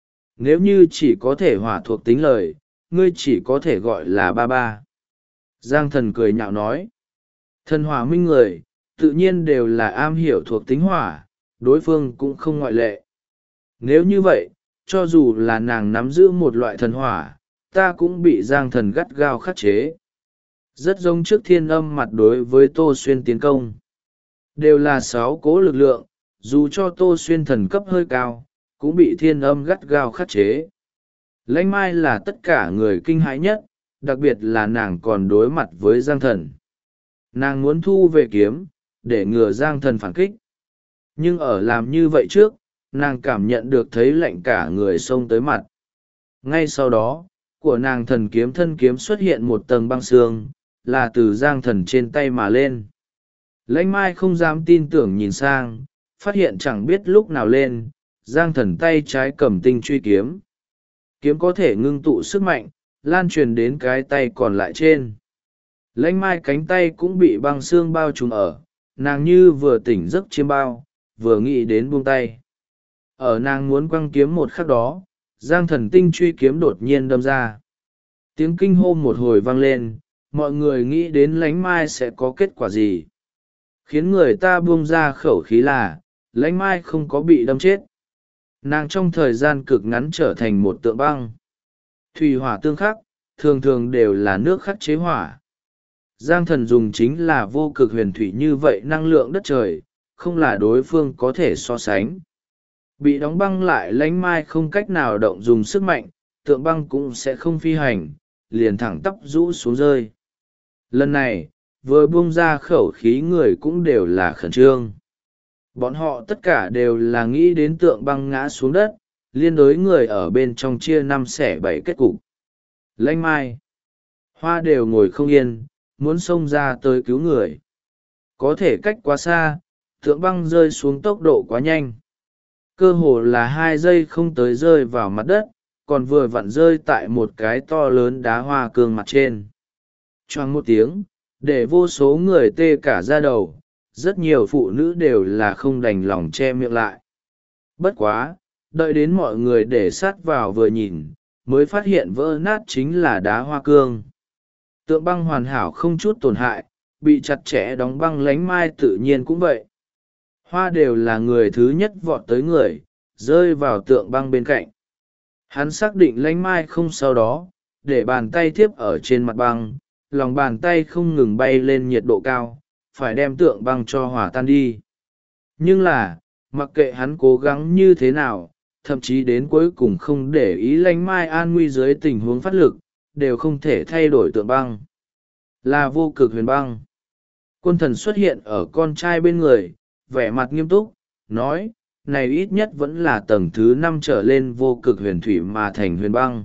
Nếu như chỉ có thể hỏa thuộc tính lời, ngươi chỉ có thể gọi là ba ba. Giang Thần cười nhạo nói. Thần hỏa minh người, tự nhiên đều là am hiểu thuộc tính hỏa, đối phương cũng không ngoại lệ. Nếu như vậy, cho dù là nàng nắm giữ một loại thần hỏa, ta cũng bị Giang Thần gắt gao khắc chế. Rất giống trước Thiên Âm mặt đối với Tô Xuyên tiến công. Đều là 6 cỗ lực lượng, dù cho Tô Xuyên thần cấp hơi cao, cũng bị Thiên Âm gắt gao khắc chế. Lãnh mai là tất cả người kinh hãi nhất, đặc biệt là nàng còn đối mặt với Giang Thần. Nàng muốn thu về kiếm, để ngừa Giang Thần phản kích. Nhưng ở làm như vậy trước, nàng cảm nhận được thấy lạnh cả người xông tới mặt. Ngay sau đó, của nàng thần kiếm thân kiếm xuất hiện một tầng băng xương, là từ Giang Thần trên tay mà lên. Lãnh mai không dám tin tưởng nhìn sang, phát hiện chẳng biết lúc nào lên, Giang Thần tay trái cầm tinh truy kiếm. Kiếm có thể ngưng tụ sức mạnh, lan truyền đến cái tay còn lại trên. Lãnh mai cánh tay cũng bị băng xương bao trùm ở, nàng như vừa tỉnh giấc chiêm bao, vừa nghĩ đến buông tay. Ở nàng muốn quăng kiếm một khắc đó, Giang Thần tinh truy kiếm đột nhiên đâm ra. Tiếng kinh hô một hồi vang lên, mọi người nghĩ đến lãnh mai sẽ có kết quả gì. Khiến người ta buông ra khẩu khí là, lãnh mai không có bị đâm chết. Nàng trong thời gian cực ngắn trở thành một tượng băng. Thủy hỏa tương khắc, thường thường đều là nước khắc chế hỏa. Giang Thần dùng chính là vô cực huyền thủy như vậy năng lượng đất trời, không là đối phương có thể so sánh. Bị đóng băng lại lãnh mai không cách nào động dùng sức mạnh, tượng băng cũng sẽ không phi hành, liền thẳng tắp rũ xuống rơi. Lần này, vừa buông ra khẩu khí người cũng đều là khẩn trương. Bọn họ tất cả đều là nghĩ đến tượng băng ngã xuống đất, liên đối người ở bên trong chia 5 xẻ 7 kết cục. Lãnh mai, Hoa đều ngồi không yên, muốn xông ra tới cứu người. Có thể cách quá xa, tượng băng rơi xuống tốc độ quá nhanh. Cơ hồ là 2 giây không tới rơi vào mặt đất, còn vừa vặn rơi tại một cái to lớn đá hoa cương mặt trên. Choang một tiếng, để vô số người tê cả da đầu, rất nhiều phụ nữ đều là không đành lòng che miệng lại. Bất quá, đợi đến mọi người để sát vào vừa nhìn, mới phát hiện vỡ nát chính là đá hoa cương. Tượng băng hoàn hảo không chút tổn hại, bị chặt chẽ đóng băng lãnh mai tự nhiên cũng vậy. Hoa đều là người thứ nhất vọt tới người, rơi vào tượng băng bên cạnh. Hắn xác định lãnh mai không sau đó, để bàn tay thiếp ở trên mặt băng, lòng bàn tay không ngừng bay lên nhiệt độ cao, phải đem tượng băng cho hỏa tan đi. Nhưng là, mặc kệ hắn cố gắng như thế nào, thậm chí đến cuối cùng không để ý lãnh mai an nguy dưới tình huống phát lực, đều không thể thay đổi tượng băng. Là vô cực huyền băng. Quân thần xuất hiện ở con trai bên người, vẻ mặt nghiêm túc, nói, này ít nhất vẫn là tầng thứ 5 trở lên vô cực huyền thủy mà thành huyền băng.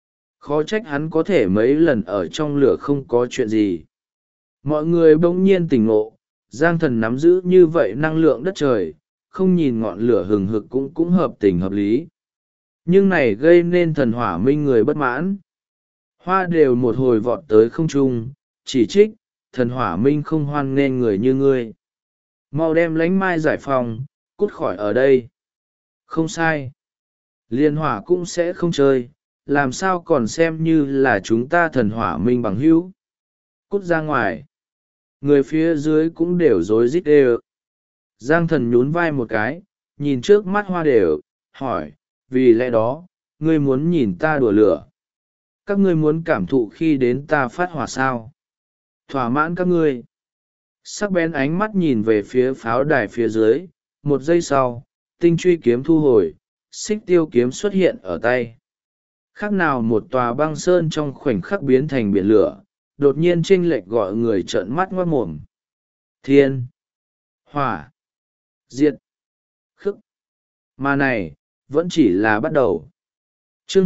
Khó trách hắn có thể mấy lần ở trong lửa không có chuyện gì. Mọi người bỗng nhiên tỉnh ngộ, Giang Thần nắm giữ như vậy năng lượng đất trời, không nhìn ngọn lửa hừng hực cũng hợp tình hợp lý. Nhưng này gây nên thần hỏa minh người bất mãn. Hoa đều một hồi vọt tới không trung, chỉ trích, thần hỏa minh không hoan nghênh người như ngươi. Mau đem lánh mai giải phòng, cút khỏi ở đây. Không sai. Liên hỏa cũng sẽ không chơi, làm sao còn xem như là chúng ta thần hỏa minh bằng hữu. Cút ra ngoài. Người phía dưới cũng đều rối rít đều. Giang thần nhún vai một cái, nhìn trước mắt hoa đều, hỏi, vì lẽ đó, ngươi muốn nhìn ta đùa lửa. Các ngươi muốn cảm thụ khi đến ta phát hỏa sao? Thỏa mãn các ngươi. Sắc bén ánh mắt nhìn về phía pháo đài phía dưới, một giây sau, tinh truy kiếm thu hồi, xích tiêu kiếm xuất hiện ở tay. Khác nào một tòa băng sơn trong khoảnh khắc biến thành biển lửa, đột nhiên chênh lệch gọi người trợn mắt ngoác mồm. Thiên, hỏa, diệt, khức. Mà này, vẫn chỉ là bắt đầu. Chương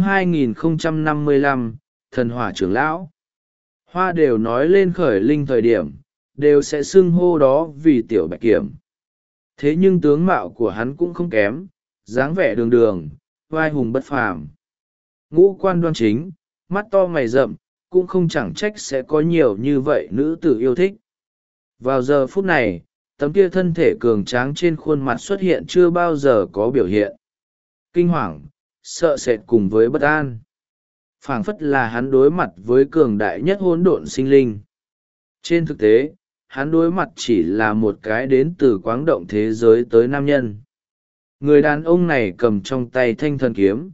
2055, Thần Hỏa Trưởng Lão. Hoa đều nói lên khởi linh thời điểm, đều sẽ xưng hô đó vì tiểu bạch kiểm. Thế nhưng tướng mạo của hắn cũng không kém, dáng vẻ đường đường, vai hùng bất phàm. Ngũ quan đoan chính, mắt to mày rậm, cũng không chẳng trách sẽ có nhiều như vậy nữ tử yêu thích. Vào giờ phút này, tấm kia thân thể cường tráng trên khuôn mặt xuất hiện chưa bao giờ có biểu hiện. Kinh hoàng, sợ sệt cùng với bất an. Phảng phất là hắn đối mặt với cường đại nhất hỗn độn sinh linh. Trên thực tế, hắn đối mặt chỉ là một cái đến từ quáng động thế giới tới nam nhân. Người đàn ông này cầm trong tay thanh thần kiếm,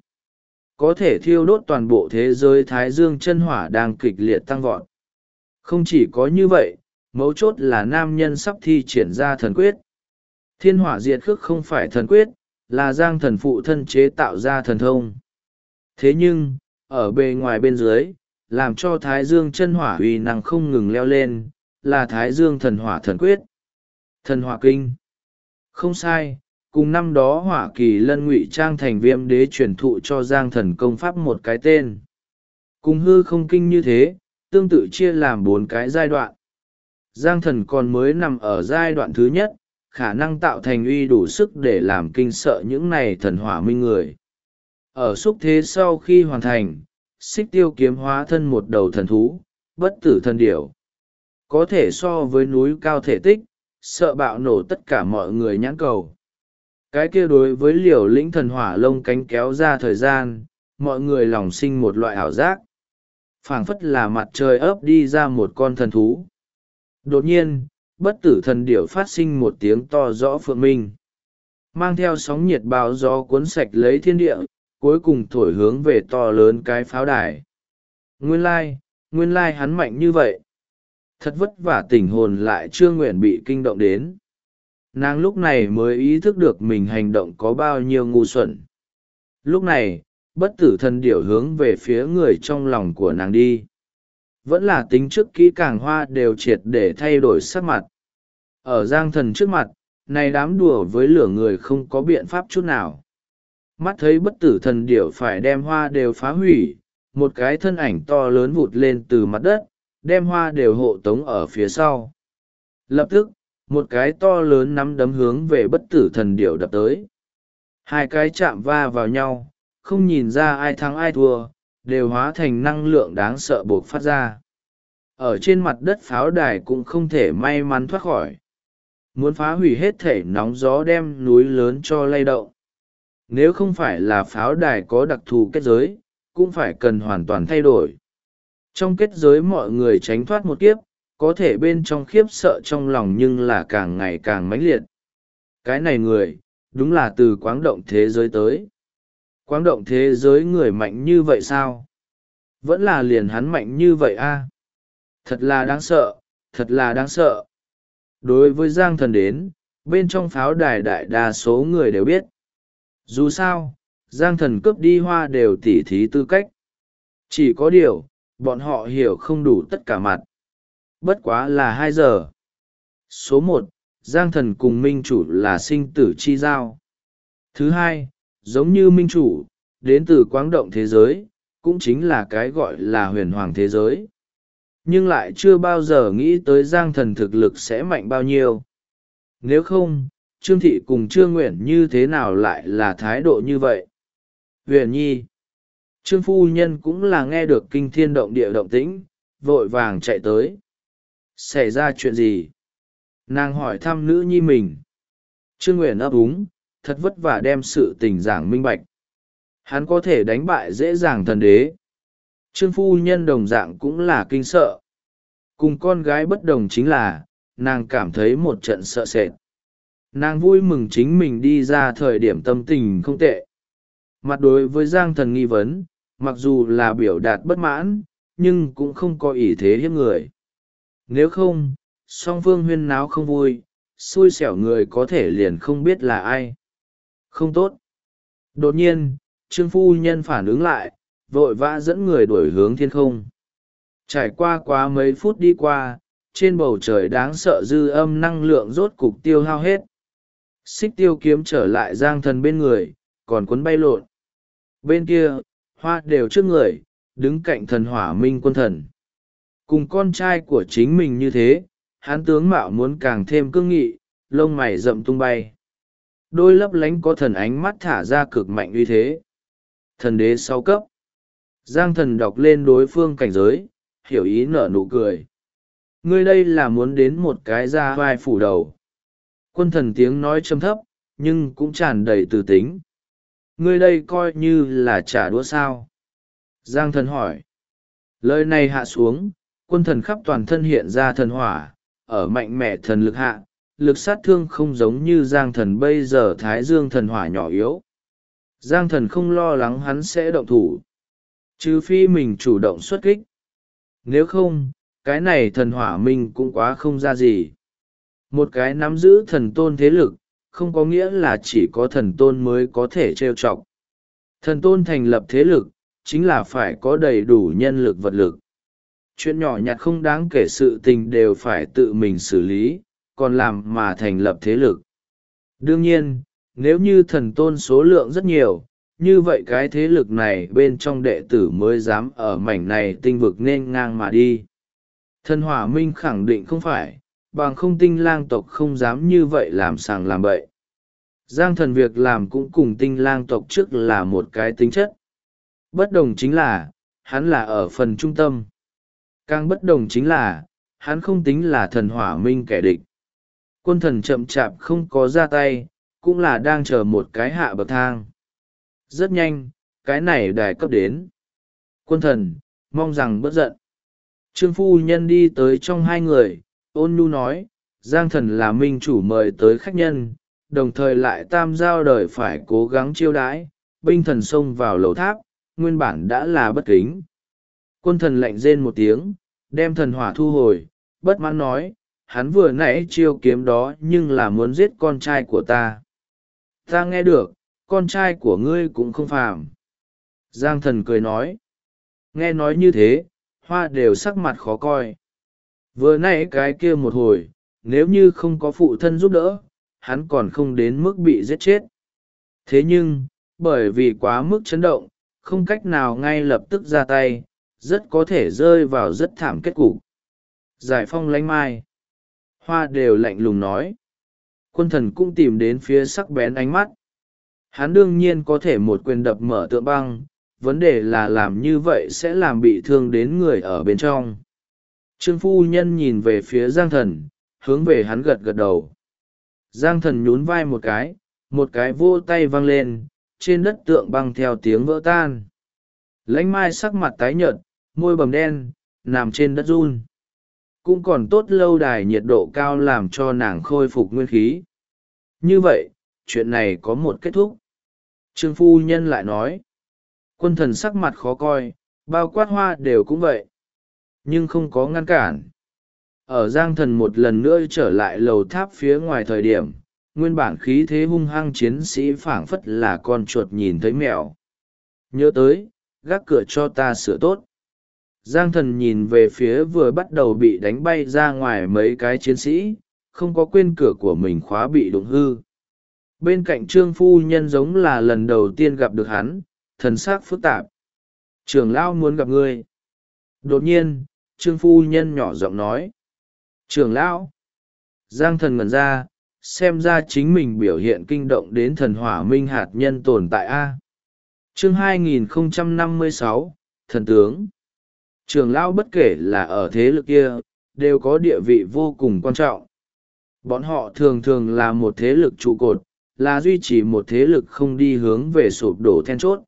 có thể thiêu đốt toàn bộ thế giới thái dương chân hỏa đang kịch liệt tăng vọt. Không chỉ có như vậy, mấu chốt là nam nhân sắp thi triển ra thần quyết. Thiên hỏa diệt khước không phải thần quyết, là Giang thần phụ thân chế tạo ra thần thông. Thế nhưng, ở bề ngoài bên dưới, làm cho thái dương chân hỏa uy năng không ngừng leo lên, là thái dương thần hỏa thần quyết. Thần hỏa kinh. Không sai, cùng năm đó hỏa kỳ lân ngụy trang thành viêm đế truyền thụ cho Giang thần công pháp một cái tên. Cùng hư không kinh như thế, tương tự chia làm 4 cái giai đoạn. Giang thần còn mới nằm ở giai đoạn thứ nhất, khả năng tạo thành uy đủ sức để làm kinh sợ những này thần hỏa minh người. Ở xúc thế sau khi hoàn thành, xích tiêu kiếm hóa thân một đầu thần thú, bất tử thần điểu. Có thể so với núi cao thể tích, sợ bạo nổ tất cả mọi người nhãn cầu. Cái kia đối với liều lĩnh thần hỏa lông cánh kéo ra thời gian, mọi người lòng sinh một loại ảo giác. Phảng phất là mặt trời ấp đi ra một con thần thú. Đột nhiên, bất tử thần điểu phát sinh một tiếng to rõ phượng minh. Mang theo sóng nhiệt bão gió cuốn sạch lấy thiên địa, cuối cùng thổi hướng về to lớn cái pháo đài. Nguyên lai hắn mạnh như vậy. Thật vất vả tỉnh hồn lại chưa nguyện bị kinh động đến. Nàng lúc này mới ý thức được mình hành động có bao nhiêu ngu xuẩn. Lúc này, bất tử thần điểu hướng về phía người trong lòng của nàng đi. Vẫn là tính trước kỹ càng hoa đều triệt để thay đổi sắc mặt. Ở Giang thần trước mặt, này đám đùa với lửa người không có biện pháp chút nào. Mắt thấy bất tử thần điểu phải đem hoa đều phá hủy, một cái thân ảnh to lớn vụt lên từ mặt đất, đem hoa đều hộ tống ở phía sau. Lập tức, một cái to lớn nắm đấm hướng về bất tử thần điểu đập tới. Hai cái chạm va vào nhau, không nhìn ra ai thắng ai thua, đều hóa thành năng lượng đáng sợ buộc phát ra. Ở trên mặt đất pháo đài cũng không thể may mắn thoát khỏi. Muốn phá hủy hết thể nóng gió đem núi lớn cho lay động. Nếu không phải là pháo đài có đặc thù kết giới, cũng phải cần hoàn toàn thay đổi. Trong kết giới mọi người tránh thoát một kiếp, có thể bên trong khiếp sợ trong lòng nhưng là càng ngày càng mãnh liệt. Cái này người, đúng là từ quáng động thế giới tới. Quáng động thế giới người mạnh như vậy sao? Vẫn là liền hắn mạnh như vậy a? Thật là đáng sợ, thật là đáng sợ. Đối với Giang thần đến, bên trong pháo đài đại đa số người đều biết. Dù sao, Giang thần cướp đi hoa đều tỉ thí tư cách. Chỉ có điều, bọn họ hiểu không đủ tất cả mặt. Bất quá là 2 giờ. Số 1, Giang thần cùng minh chủ là sinh tử chi giao. Thứ hai, giống như minh chủ, đến từ quáng động thế giới, cũng chính là cái gọi là huyền hoàng thế giới. Nhưng lại chưa bao giờ nghĩ tới Giang thần thực lực sẽ mạnh bao nhiêu. Nếu không, Trương Thị cùng Trương Nguyện như thế nào lại là thái độ như vậy? Huyền Nhi. Trương phu nhân cũng là nghe được kinh thiên động địa động tĩnh, vội vàng chạy tới. Xảy ra chuyện gì? Nàng hỏi thăm nữ nhi mình. Trương Nguyện ấp úng, thật vất vả đem sự tình giảng minh bạch. Hắn có thể đánh bại dễ dàng thần đế. Trương phu nhân đồng dạng cũng là kinh sợ. Cùng con gái bất đồng chính là, nàng cảm thấy một trận sợ sệt. Nàng vui mừng chính mình đi ra thời điểm tâm tình không tệ. Mặt đối với Giang Thần nghi vấn, mặc dù là biểu đạt bất mãn, nhưng cũng không có ý thế hiếp người. Nếu không, song phương huyên náo không vui, xui xẻo người có thể liền không biết là ai. Không tốt. Đột nhiên, Trương phu nhân phản ứng lại, vội vã dẫn người đuổi hướng thiên không. Trải qua quá mấy phút đi qua, trên bầu trời đáng sợ dư âm năng lượng rốt cục tiêu hao hết. Xích tiêu kiếm trở lại Giang Thần bên người, còn cuốn bay lộn. Bên kia, Hoa đều trước người, đứng cạnh thần hỏa minh quân thần. Cùng con trai của chính mình như thế, hắn tướng mạo muốn càng thêm cương nghị, lông mày rậm tung bay. Đôi lấp lánh có thần ánh mắt thả ra cực mạnh uy thế. Thần đế 6 cấp. Giang Thần đọc lên đối phương cảnh giới, hiểu ý nở nụ cười. Ngươi đây là muốn đến một cái ra vai phủ đầu. Quân thần tiếng nói trầm thấp, nhưng cũng tràn đầy từ tính. Ngươi đây coi như là trả đũa sao? Giang Thần hỏi. Lời này hạ xuống, quân thần khắp toàn thân hiện ra thần hỏa, ở mạnh mẽ thần lực hạ, lực sát thương không giống như Giang Thần bây giờ thái dương thần hỏa nhỏ yếu. Giang Thần không lo lắng hắn sẽ động thủ. Trừ phi mình chủ động xuất kích. Nếu không, cái này thần hỏa mình cũng quá không ra gì. Một cái nắm giữ thần tôn thế lực, không có nghĩa là chỉ có thần tôn mới có thể trêu chọc. Thần tôn thành lập thế lực, chính là phải có đầy đủ nhân lực vật lực. Chuyện nhỏ nhặt không đáng kể sự tình đều phải tự mình xử lý, còn làm mà thành lập thế lực. Đương nhiên, nếu như thần tôn số lượng rất nhiều, như vậy cái thế lực này bên trong đệ tử mới dám ở mảnh này tinh vực nên ngang mà đi. Thần hỏa minh khẳng định không phải, bằng không tinh lang tộc không dám như vậy làm sàng làm bậy. Giang Thần việc làm cũng cùng tinh lang tộc trước là một cái tính chất. Bất đồng chính là, hắn là ở phần trung tâm. Càng bất đồng chính là, hắn không tính là thần hỏa minh kẻ địch. Quân thần chậm chạp không có ra tay, cũng là đang chờ một cái hạ bậc thang. Rất nhanh, cái này đài cấp đến. Quân thần, mong rằng bớt giận. Trương phu nhân đi tới trong hai người, ôn nhu nói, Giang Thần là minh chủ mời tới khách nhân, đồng thời lại tam giao đời phải cố gắng chiêu đãi, binh thần xông vào lầu tháp, nguyên bản đã là bất kính. Quân thần lạnh rên một tiếng, đem thần hỏa thu hồi, bất mãn nói, hắn vừa nãy chiêu kiếm đó nhưng là muốn giết con trai của ta. Ta nghe được, con trai của ngươi cũng không phàm. Giang Thần cười nói. Nghe nói như thế, Hoa đều sắc mặt khó coi. Vừa nãy cái kia một hồi, nếu như không có phụ thân giúp đỡ, hắn còn không đến mức bị giết chết. Thế nhưng, bởi vì quá mức chấn động, không cách nào ngay lập tức ra tay, rất có thể rơi vào rất thảm kết cục. Giải phong lánh mai. Hoa đều lạnh lùng nói. Quân thần cũng tìm đến phía sắc bén ánh mắt. Hắn đương nhiên có thể một quyền đập mở tượng băng, vấn đề là làm như vậy sẽ làm bị thương đến người ở bên trong. Trương phu nhân nhìn về phía Giang Thần, hướng về hắn gật gật đầu. Giang Thần nhún vai một cái vô tay văng lên, trên đất tượng băng theo tiếng vỡ tan. Lãnh mai sắc mặt tái nhợt, môi bầm đen, nằm trên đất run. Cũng còn tốt lâu đài nhiệt độ cao làm cho nàng khôi phục nguyên khí. Như vậy, chuyện này có một kết thúc. Trương phu nhân lại nói. Quân thần sắc mặt khó coi, bao quát Hoa đều cũng vậy. Nhưng không có ngăn cản. Ở Giang Thần một lần nữa trở lại lầu tháp phía ngoài thời điểm, nguyên bản khí thế hung hăng chiến sĩ phảng phất là con chuột nhìn thấy mèo. Nhớ tới, gác cửa cho ta sửa tốt. Giang Thần nhìn về phía vừa bắt đầu bị đánh bay ra ngoài mấy cái chiến sĩ, không có quên cửa của mình khóa bị đụng hư. Bên cạnh Trương phu nhân giống là lần đầu tiên gặp được hắn, thần sắc phức tạp. Trưởng lão muốn gặp ngươi. Đột nhiên, Trương phu nhân nhỏ giọng nói. Trưởng lão. Giang Thần ngẩn ra, xem ra chính mình biểu hiện kinh động đến thần hỏa minh hạt nhân tồn tại A. Chương 2056, Thần tướng. Trưởng lão bất kể là ở thế lực kia, đều có địa vị vô cùng quan trọng. Bọn họ thường thường là một thế lực trụ cột, là duy trì một thế lực không đi hướng về sụp đổ then chốt.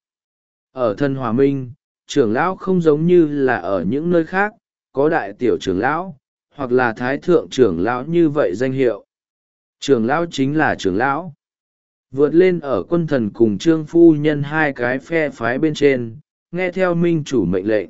Ở Thần Hỏa Minh, trưởng lão không giống như là ở những nơi khác, có đại tiểu trưởng lão, hoặc là thái thượng trưởng lão như vậy danh hiệu. Trưởng lão chính là trưởng lão. Vượt lên ở quân thần cùng trương phu nhân hai cái phe phái bên trên, nghe theo minh chủ mệnh lệnh.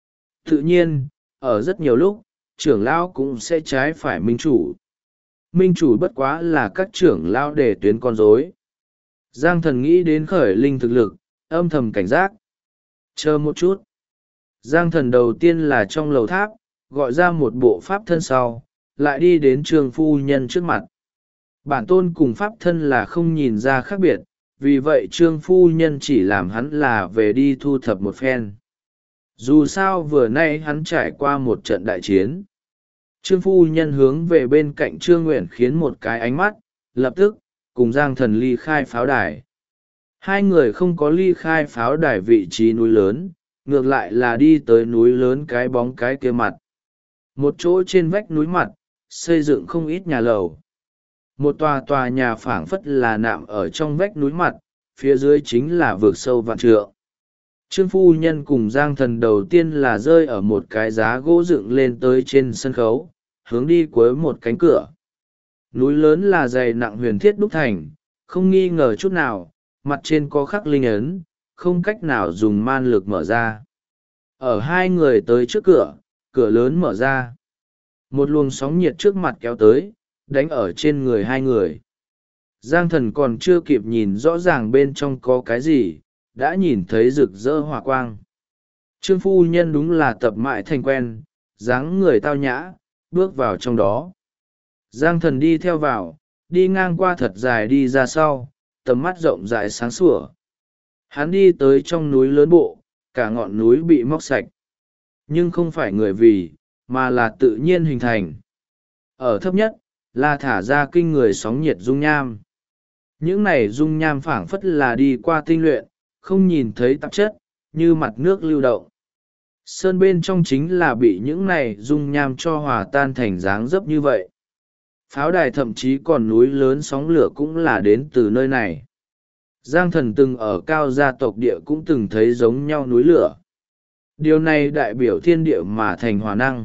Tự nhiên, ở rất nhiều lúc, trưởng lão cũng sẽ trái phải minh chủ. Minh chủ bất quá là các trưởng lão để tuyến con rối. Giang Thần nghĩ đến Khởi Linh thực lực, âm thầm cảnh giác. Chờ một chút. Giang Thần đầu tiên là trong lầu tháp, gọi ra một bộ pháp thân sau, lại đi đến trương phu nhân trước mặt. Bản tôn cùng pháp thân là không nhìn ra khác biệt, vì vậy trương phu nhân chỉ làm hắn là về đi thu thập một phen. Dù sao vừa nay hắn trải qua một trận đại chiến. Trương phu nhân hướng về bên cạnh Trương Nguyện khiến một cái ánh mắt, lập tức, cùng Giang Thần ly khai pháo đài. Hai người không có ly khai pháo đài vị trí núi lớn, ngược lại là đi tới núi lớn cái bóng cái kia mặt. Một chỗ trên vách núi mặt, xây dựng không ít nhà lầu. Một tòa nhà phảng phất là nạm ở trong vách núi mặt, phía dưới chính là vực sâu vạn trượng. Trương phu nhân cùng Giang Thần đầu tiên là rơi ở một cái giá gỗ dựng lên tới trên sân khấu, hướng đi cuối một cánh cửa. Núi lớn là dày nặng huyền thiết đúc thành, không nghi ngờ chút nào, mặt trên có khắc linh ấn, không cách nào dùng man lực mở ra. Ở hai người tới trước cửa, cửa lớn mở ra. Một luồng sóng nhiệt trước mặt kéo tới, đánh ở trên người hai người. Giang Thần còn chưa kịp nhìn rõ ràng bên trong có cái gì, đã nhìn thấy rực rỡ hỏa quang. Trương phu nhân đúng là tập mãi thành quen, dáng người tao nhã, bước vào trong đó. Giang Thần đi theo vào, đi ngang qua thật dài đi ra sau, tầm mắt rộng rãi sáng sủa. Hắn đi tới trong núi lớn bộ, cả ngọn núi bị móc sạch. Nhưng không phải người vì, mà là tự nhiên hình thành. Ở thấp nhất, là thả ra kinh người sóng nhiệt dung nham. Những này dung nham phảng phất là đi qua tinh luyện, không nhìn thấy tạp chất, như mặt nước lưu động. Sơn bên trong chính là bị những này dung nham cho hòa tan thành dáng dấp như vậy. Pháo đài thậm chí còn núi lớn sóng lửa cũng là đến từ nơi này. Giang Thần từng ở cao gia tộc địa cũng từng thấy giống nhau núi lửa. Điều này đại biểu thiên địa mà thành hỏa năng.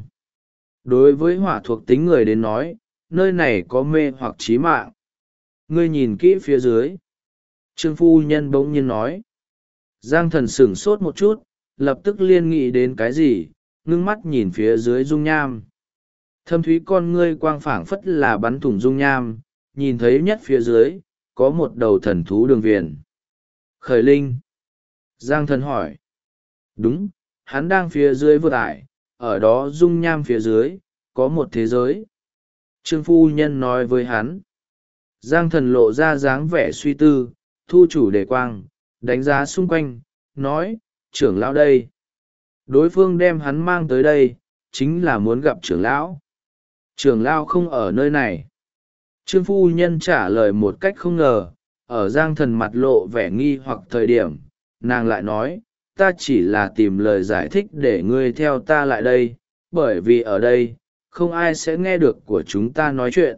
Đối với hỏa thuộc tính người đến nói, nơi này có mê hoặc chí mạng. Ngươi nhìn kỹ phía dưới. Trương phu nhân bỗng nhiên nói. Giang Thần sửng sốt một chút, lập tức liên nghĩ đến cái gì, ngưng mắt nhìn phía dưới dung nham. Thâm thúy con ngươi quang phảng phất là bắn thủng dung nham, nhìn thấy nhất phía dưới, có một đầu thần thú đường viền. Khởi Linh. Giang Thần hỏi. Đúng, hắn đang phía dưới vượt ải, ở đó dung nham phía dưới, có một thế giới. Trương phu nhân nói với hắn. Giang Thần lộ ra dáng vẻ suy tư, thu chủ đề quang, đánh giá xung quanh, nói, trưởng lão đây. Đối phương đem hắn mang tới đây, chính là muốn gặp trưởng lão. Trưởng lão không ở nơi này. Trương phu nhân trả lời một cách không ngờ, ở Giang Thần mặt lộ vẻ nghi hoặc thời điểm, nàng lại nói, ta chỉ là tìm lời giải thích để ngươi theo ta lại đây, bởi vì ở đây, không ai sẽ nghe được của chúng ta nói chuyện.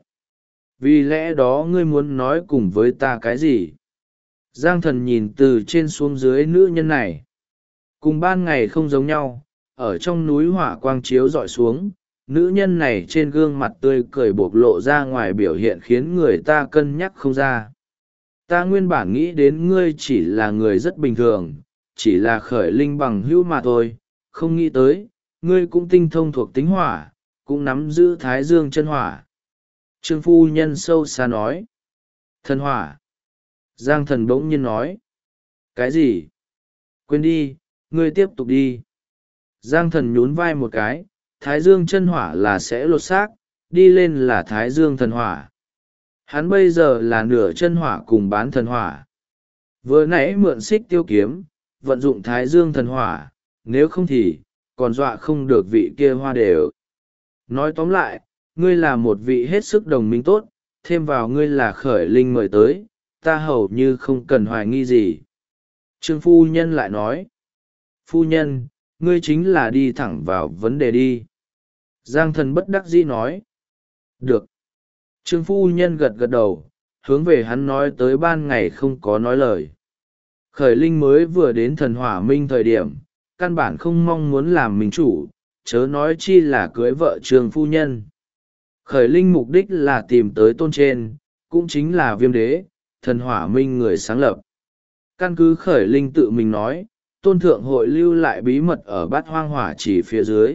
Vì lẽ đó ngươi muốn nói cùng với ta cái gì? Giang Thần nhìn từ trên xuống dưới nữ nhân này. Cùng ban ngày không giống nhau, ở trong núi hỏa quang chiếu dọi xuống, nữ nhân này trên gương mặt tươi cười bộc lộ ra ngoài biểu hiện khiến người ta cân nhắc không ra. Ta nguyên bản nghĩ đến ngươi chỉ là người rất bình thường, chỉ là Khởi Linh bằng hữu mà thôi, không nghĩ tới, ngươi cũng tinh thông thuộc tính hỏa, cũng nắm giữ thái dương chân hỏa. Trương phu nhân sâu xa nói. Thần hỏa. Giang Thần bỗng nhiên nói. Cái gì? Quên đi, ngươi tiếp tục đi. Giang Thần nhún vai một cái, thái dương chân hỏa là sẽ lột xác, đi lên là thái dương thần hỏa. Hắn bây giờ là nửa chân hỏa cùng bán thần hỏa. Vừa nãy mượn xích tiêu kiếm, vận dụng thái dương thần hỏa, nếu không thì, còn dọa không được vị kia hoa đều. Nói tóm lại, ngươi là một vị hết sức đồng minh tốt, thêm vào ngươi là Khởi Linh mời tới, ta hầu như không cần hoài nghi gì. Trương phu nhân lại nói, phu nhân, ngươi chính là đi thẳng vào vấn đề đi. Giang thần bất đắc dĩ nói, được. Trương phu nhân gật gật đầu, hướng về hắn nói tới ban ngày không có nói lời. Khởi linh mới vừa đến thần hỏa minh thời điểm, căn bản không mong muốn làm minh chủ, chớ nói chi là cưới vợ Trương phu nhân. Khởi linh mục đích là tìm tới tôn trên, cũng chính là viêm đế, thần hỏa minh người sáng lập. Căn cứ khởi linh tự mình nói, tôn thượng hội lưu lại bí mật ở bát hoang hỏa trì phía dưới.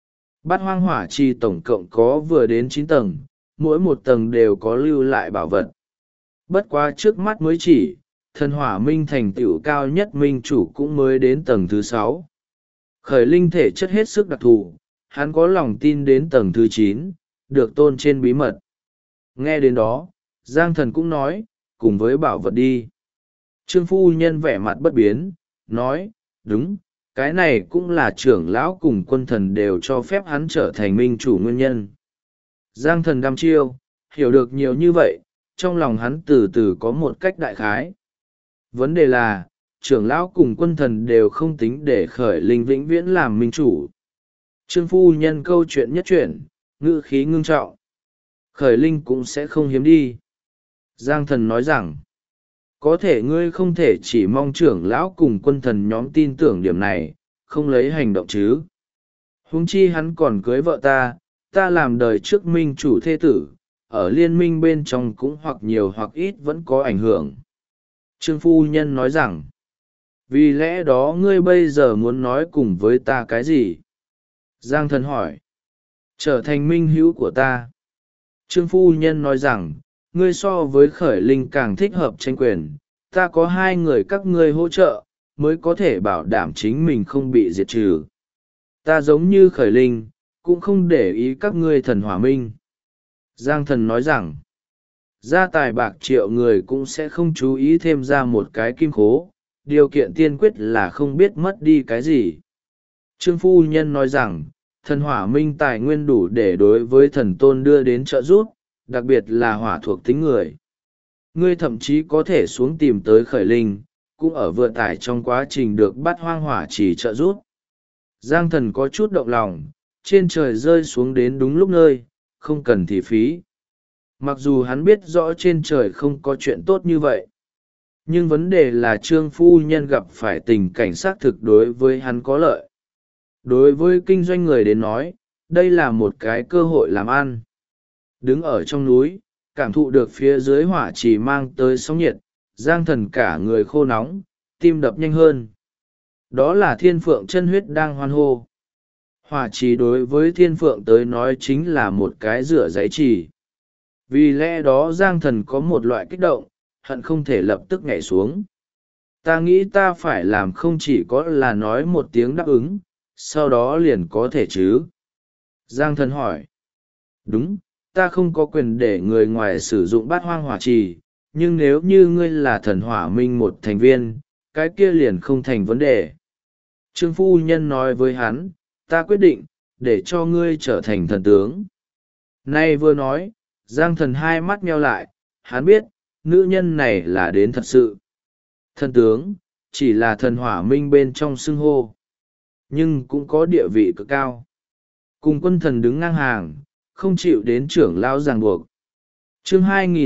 Bát hoang hỏa trì tổng cộng có vừa đến 9 tầng, mỗi một tầng đều có lưu lại bảo vật. Bất quá trước mắt mới chỉ, thần hỏa minh thành tựu cao nhất minh chủ cũng mới đến tầng thứ 6. Khởi linh thể chất hết sức đặc thù, hắn có lòng tin đến tầng thứ 9, được tôn trên bí mật. Nghe đến đó, Giang thần cũng nói, cùng với bảo vật đi. Trương phu nhân vẻ mặt bất biến, nói, đúng, cái này cũng là trưởng lão cùng quân thần đều cho phép hắn trở thành minh chủ nguyên nhân. Giang thần đăm chiêu, hiểu được nhiều như vậy, trong lòng hắn từ từ có một cách đại khái. Vấn đề là, trưởng lão cùng quân thần đều không tính để khởi linh vĩnh viễn làm minh chủ. Trương phu nhân câu chuyện nhất chuyển, ngữ khí ngưng trọng. Khởi linh cũng sẽ không hiếm đi. Giang thần nói rằng, có thể ngươi không thể chỉ mong trưởng lão cùng quân thần nhóm tin tưởng điểm này, không lấy hành động chứ. Huống chi hắn còn cưới vợ ta làm đời trước minh chủ thê tử, ở liên minh bên trong cũng hoặc nhiều hoặc ít vẫn có ảnh hưởng. Trương phu nhân nói rằng, vì lẽ đó ngươi bây giờ muốn nói cùng với ta cái gì? Giang thần hỏi, trở thành minh hữu của ta. Trương phu nhân nói rằng, ngươi so với khởi linh càng thích hợp tranh quyền, ta có 2 người các ngươi hỗ trợ, mới có thể bảo đảm chính mình không bị diệt trừ. Ta giống như khởi linh, cũng không để ý các ngươi thần hỏa minh. Giang thần nói rằng, gia tài bạc triệu người cũng sẽ không chú ý thêm ra một cái kim khố, điều kiện tiên quyết là không biết mất đi cái gì. Trương phu nhân nói rằng, thần hỏa minh tài nguyên đủ để đối với thần tôn đưa đến trợ giúp, đặc biệt là hỏa thuộc tính người. Ngươi thậm chí có thể xuống tìm tới khởi linh, cũng ở vừa tải trong quá trình được bắt hoang hỏa chỉ trợ giúp. Giang thần có chút động lòng, trên trời rơi xuống đến đúng lúc nơi, không cần thì phí. Mặc dù hắn biết rõ trên trời không có chuyện tốt như vậy, nhưng vấn đề là trương phu nhân gặp phải tình cảnh xác thực đối với hắn có lợi. Đối với kinh doanh người đến nói, đây là một cái cơ hội làm ăn. Đứng ở trong núi, cảm thụ được phía dưới hỏa chỉ mang tới sóng nhiệt, Giang thần cả người khô nóng, tim đập nhanh hơn. Đó là thiên phượng chân huyết đang hoan hô. Hỏa trì đối với thiên phượng tới nói chính là một cái rửa giấy trì. Vì lẽ đó Giang thần có một loại kích động, hận không thể lập tức nhảy xuống. Ta nghĩ ta phải làm không chỉ có là nói một tiếng đáp ứng, sau đó liền có thể chứ. Giang thần hỏi. Đúng, ta không có quyền để người ngoài sử dụng bát hoang hỏa trì, nhưng nếu như ngươi là thần hỏa minh một thành viên, cái kia liền không thành vấn đề. Trương phu nhân nói với hắn, ta quyết định, để cho ngươi trở thành thần tướng. Nay vừa nói, Giang thần 2 mắt nheo lại, hắn biết, nữ nhân này là đến thật sự. Thần tướng, chỉ là thần hỏa minh bên trong xưng hô, nhưng cũng có địa vị cực cao. Cùng quân thần đứng ngang hàng, không chịu đến trưởng lão ràng buộc. Chương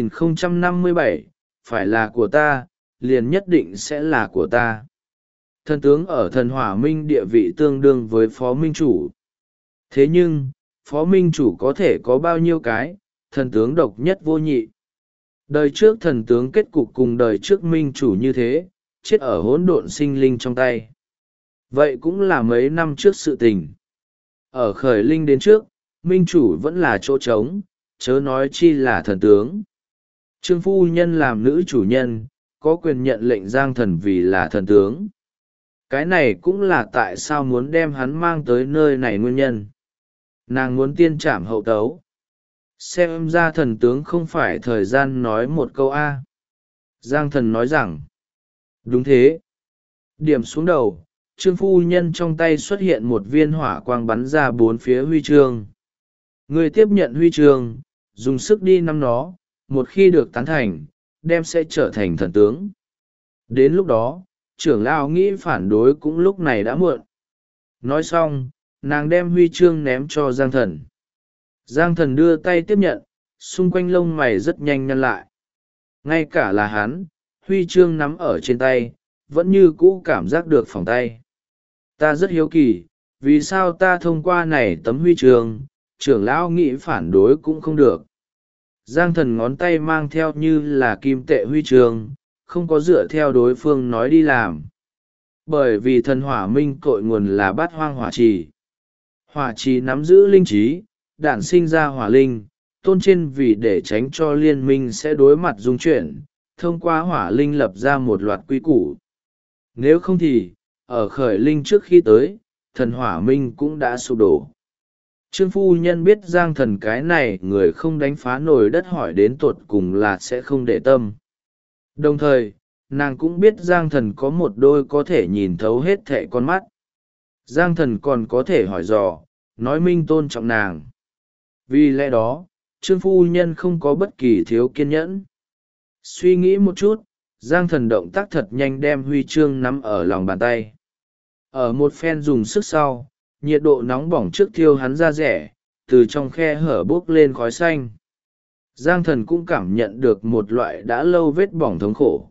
2057, phải là của ta, liền nhất định sẽ là của ta. Thần tướng ở thần hỏa minh địa vị tương đương với phó minh chủ. Thế nhưng, phó minh chủ có thể có bao nhiêu cái, thần tướng độc nhất vô nhị. Đời trước thần tướng kết cục cùng đời trước minh chủ như thế, chết ở hỗn độn sinh linh trong tay. Vậy cũng là mấy năm trước sự tình. Ở khởi linh đến trước, minh chủ vẫn là chỗ trống, chớ nói chi là thần tướng. Trương phu nhân làm nữ chủ nhân, có quyền nhận lệnh Giang thần vì là thần tướng. Cái này cũng là tại sao muốn đem hắn mang tới nơi này nguyên nhân. Nàng muốn tiên trảm hậu tấu. Xem ra thần tướng không phải thời gian nói một câu A. Giang thần nói rằng, đúng thế. Điểm xuống đầu, trương phu nhân trong tay xuất hiện một viên hỏa quang bắn ra 4 phía huy chương. Người tiếp nhận huy chương, dùng sức đi nắm nó, một khi được tán thành, đem sẽ trở thành thần tướng. Đến lúc đó, trưởng lão nghĩ phản đối cũng lúc này đã muộn. Nói xong, nàng đem huy chương ném cho Giang Thần. Giang Thần đưa tay tiếp nhận, xung quanh lông mày rất nhanh nhăn lại. Ngay cả là hắn, huy chương nắm ở trên tay, vẫn như cũ cảm giác được phỏng tay. Ta rất hiếu kỳ, vì sao ta thông qua này tấm huy chương, trưởng lão nghĩ phản đối cũng không được. Giang Thần ngón tay mang theo như là kim tệ huy chương, không có dựa theo đối phương nói đi làm. Bởi vì thần hỏa minh cội nguồn là bát hoang hỏa trì. Hỏa trì nắm giữ linh trí, đản sinh ra hỏa linh, tôn trên vì để tránh cho liên minh sẽ đối mặt dung chuyển, thông qua hỏa linh lập ra một loạt quy củ. Nếu không thì, ở khởi linh trước khi tới, thần hỏa minh cũng đã sụp đổ. Trương phu nhân biết Giang Thần cái này người không đánh phá nổi đất hỏi đến tột cùng là sẽ không để tâm. Đồng thời, nàng cũng biết Giang Thần có một đôi có thể nhìn thấu hết thệ con mắt. Giang Thần còn có thể hỏi dò, nói minh tôn trọng nàng. Vì lẽ đó, Trương phu nhân không có bất kỳ thiếu kiên nhẫn. Suy nghĩ một chút, Giang Thần động tác thật nhanh đem huy chương nắm ở lòng bàn tay. Ở một phen dùng sức sau, nhiệt độ nóng bỏng trước thiêu hắn ra rẻ, từ trong khe hở bốc lên khói xanh. Giang Thần cũng cảm nhận được một loại đã lâu vết bỏng thống khổ.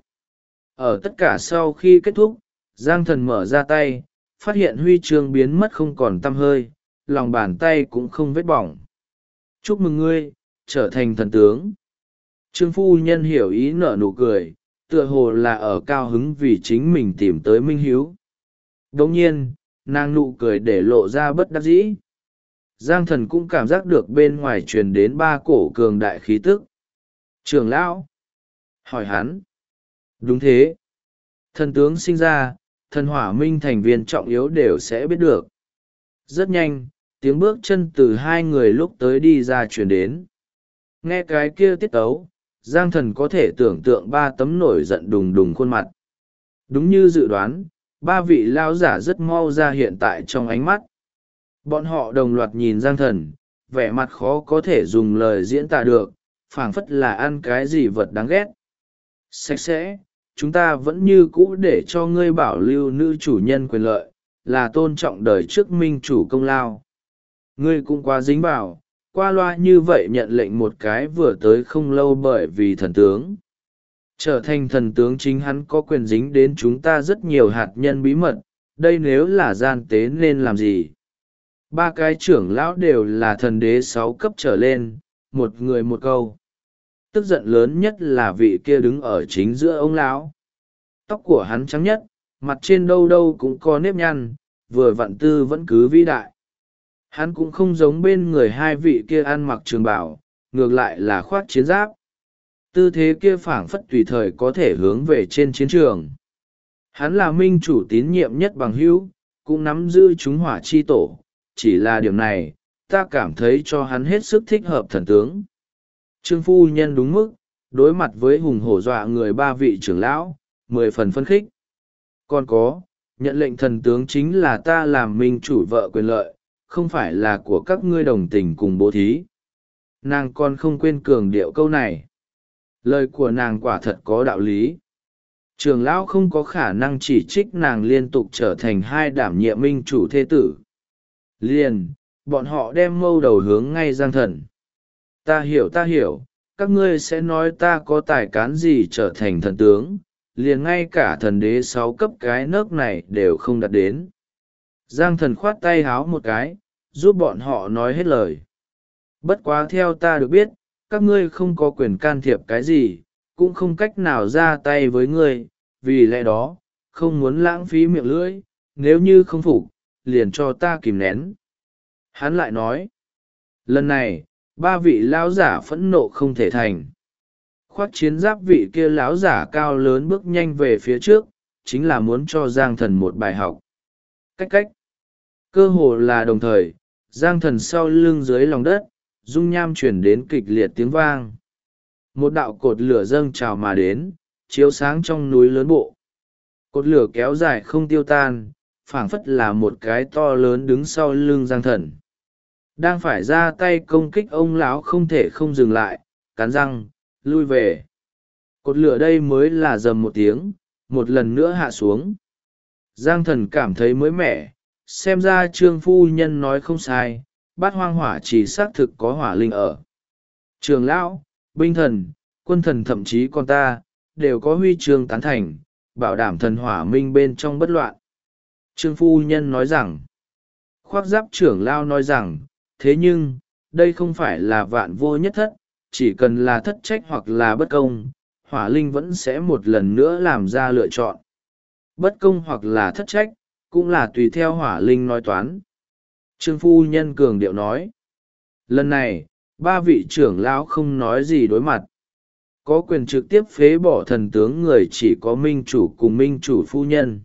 Ở tất cả sau khi kết thúc, Giang Thần mở ra tay, phát hiện huy chương biến mất không còn tăm hơi, lòng bàn tay cũng không vết bỏng. Chúc mừng ngươi, trở thành thần tướng. Trương phu nhân hiểu ý nở nụ cười, tựa hồ là ở cao hứng vì chính mình tìm tới minh hiếu. Đồng nhiên, nàng nụ cười để lộ ra bất đắc dĩ. Giang Thần cũng cảm giác được bên ngoài truyền đến ba cổ cường đại khí tức. Trưởng lão? Hỏi hắn. Đúng thế. Thần tướng sinh ra, thần hỏa minh thành viên trọng yếu đều sẽ biết được. Rất nhanh, tiếng bước chân từ hai người lúc tới đi ra truyền đến. Nghe cái kia tiết tấu, Giang Thần có thể tưởng tượng ba tấm nổi giận đùng đùng khuôn mặt. Đúng như dự đoán, ba vị lao giả rất mau ra hiện tại trong ánh mắt. Bọn họ đồng loạt nhìn Giang Thần, vẻ mặt khó có thể dùng lời diễn tả được, phảng phất là ăn cái gì vật đáng ghét. Sạch sẽ, chúng ta vẫn như cũ để cho ngươi bảo lưu nữ chủ nhân quyền lợi, là tôn trọng đời trước minh chủ công lao. Ngươi cũng quá dính vào, qua loa như vậy nhận lệnh một cái vừa tới không lâu bởi vì thần tướng. Trở thành thần tướng chính hắn có quyền dính đến chúng ta rất nhiều hạt nhân bí mật, đây nếu là gian tế nên làm gì? Ba cái trưởng lão đều là thần đế 6 cấp trở lên, một người một câu. Tức giận lớn nhất là vị kia đứng ở chính giữa ông lão. Tóc của hắn trắng nhất, mặt trên đâu đâu cũng có nếp nhăn, vừa vặn tư vẫn cứ vĩ đại. Hắn cũng không giống bên người hai vị kia ăn mặc trường bào, ngược lại là khoác chiến giáp. Tư thế kia phảng phất tùy thời có thể hướng về trên chiến trường. Hắn là minh chủ tín nhiệm nhất bằng hữu, cũng nắm giữ chúng hỏa chi tổ, chỉ là điểm này, ta cảm thấy cho hắn hết sức thích hợp thần tướng. Trương phu nhân đúng mức, đối mặt với hùng hổ dọa người ba vị trưởng lão, 10 phần phân khích. Còn có, nhận lệnh thần tướng chính là ta làm minh chủ vợ quyền lợi, không phải là của các ngươi đồng tình cùng bố thí. Nàng còn không quên cường điệu câu này. Lời của nàng quả thật có đạo lý. Trưởng lão không có khả năng chỉ trích nàng liên tục trở thành hai đảm nhiệm minh chủ thế tử. Liền, bọn họ đem mâu đầu hướng ngay Giang Thần. Ta hiểu, các ngươi sẽ nói ta có tài cán gì trở thành thần tướng, liền ngay cả thần đế 6 cấp cái nấc này đều không đạt đến. Giang Thần khoát tay háo một cái, giúp bọn họ nói hết lời. Bất quá theo ta được biết, các ngươi không có quyền can thiệp cái gì, cũng không cách nào ra tay với ngươi, vì lẽ đó, không muốn lãng phí miệng lưỡi, nếu như không phục, liền cho ta kìm nén. Hắn lại nói, lần này, ba vị lão giả phẫn nộ không thể thành. Khoác chiến giáp vị kia lão giả cao lớn bước nhanh về phía trước, chính là muốn cho Giang Thần một bài học. Cách. Cơ hồ là đồng thời, Giang Thần sau lưng dưới lòng đất, dung nham chuyển đến kịch liệt tiếng vang. Một đạo cột lửa dâng trào mà đến, chiếu sáng trong núi lớn bộ. Cột lửa kéo dài không tiêu tan, phảng phất là một cái to lớn đứng sau lưng Giang Thần. Đang phải ra tay công kích ông lão không thể không dừng lại, cắn răng, lui về. Cột lửa đây mới là rầm một tiếng, một lần nữa hạ xuống. Giang Thần cảm thấy mới mẻ, xem ra Trương phu nhân nói không sai, bát hoang hỏa chỉ xác thực có hỏa linh ở. Trường lão, binh thần, quân thần thậm chí con ta, đều có huy chương tán thành, bảo đảm thần hỏa minh bên trong bất loạn. Trương phu nhân nói rằng, khoác giáp trưởng lao nói rằng, thế nhưng, đây không phải là vạn vô nhất thất, chỉ cần là thất trách hoặc là bất công, hỏa linh vẫn sẽ một lần nữa làm ra lựa chọn. Bất công hoặc là thất trách, cũng là tùy theo hỏa linh nói toán. Trương phu nhân cường điệu nói. Lần này, ba vị trưởng lão không nói gì đối mặt. Có quyền trực tiếp phế bỏ thần tướng người chỉ có minh chủ cùng minh chủ phu nhân.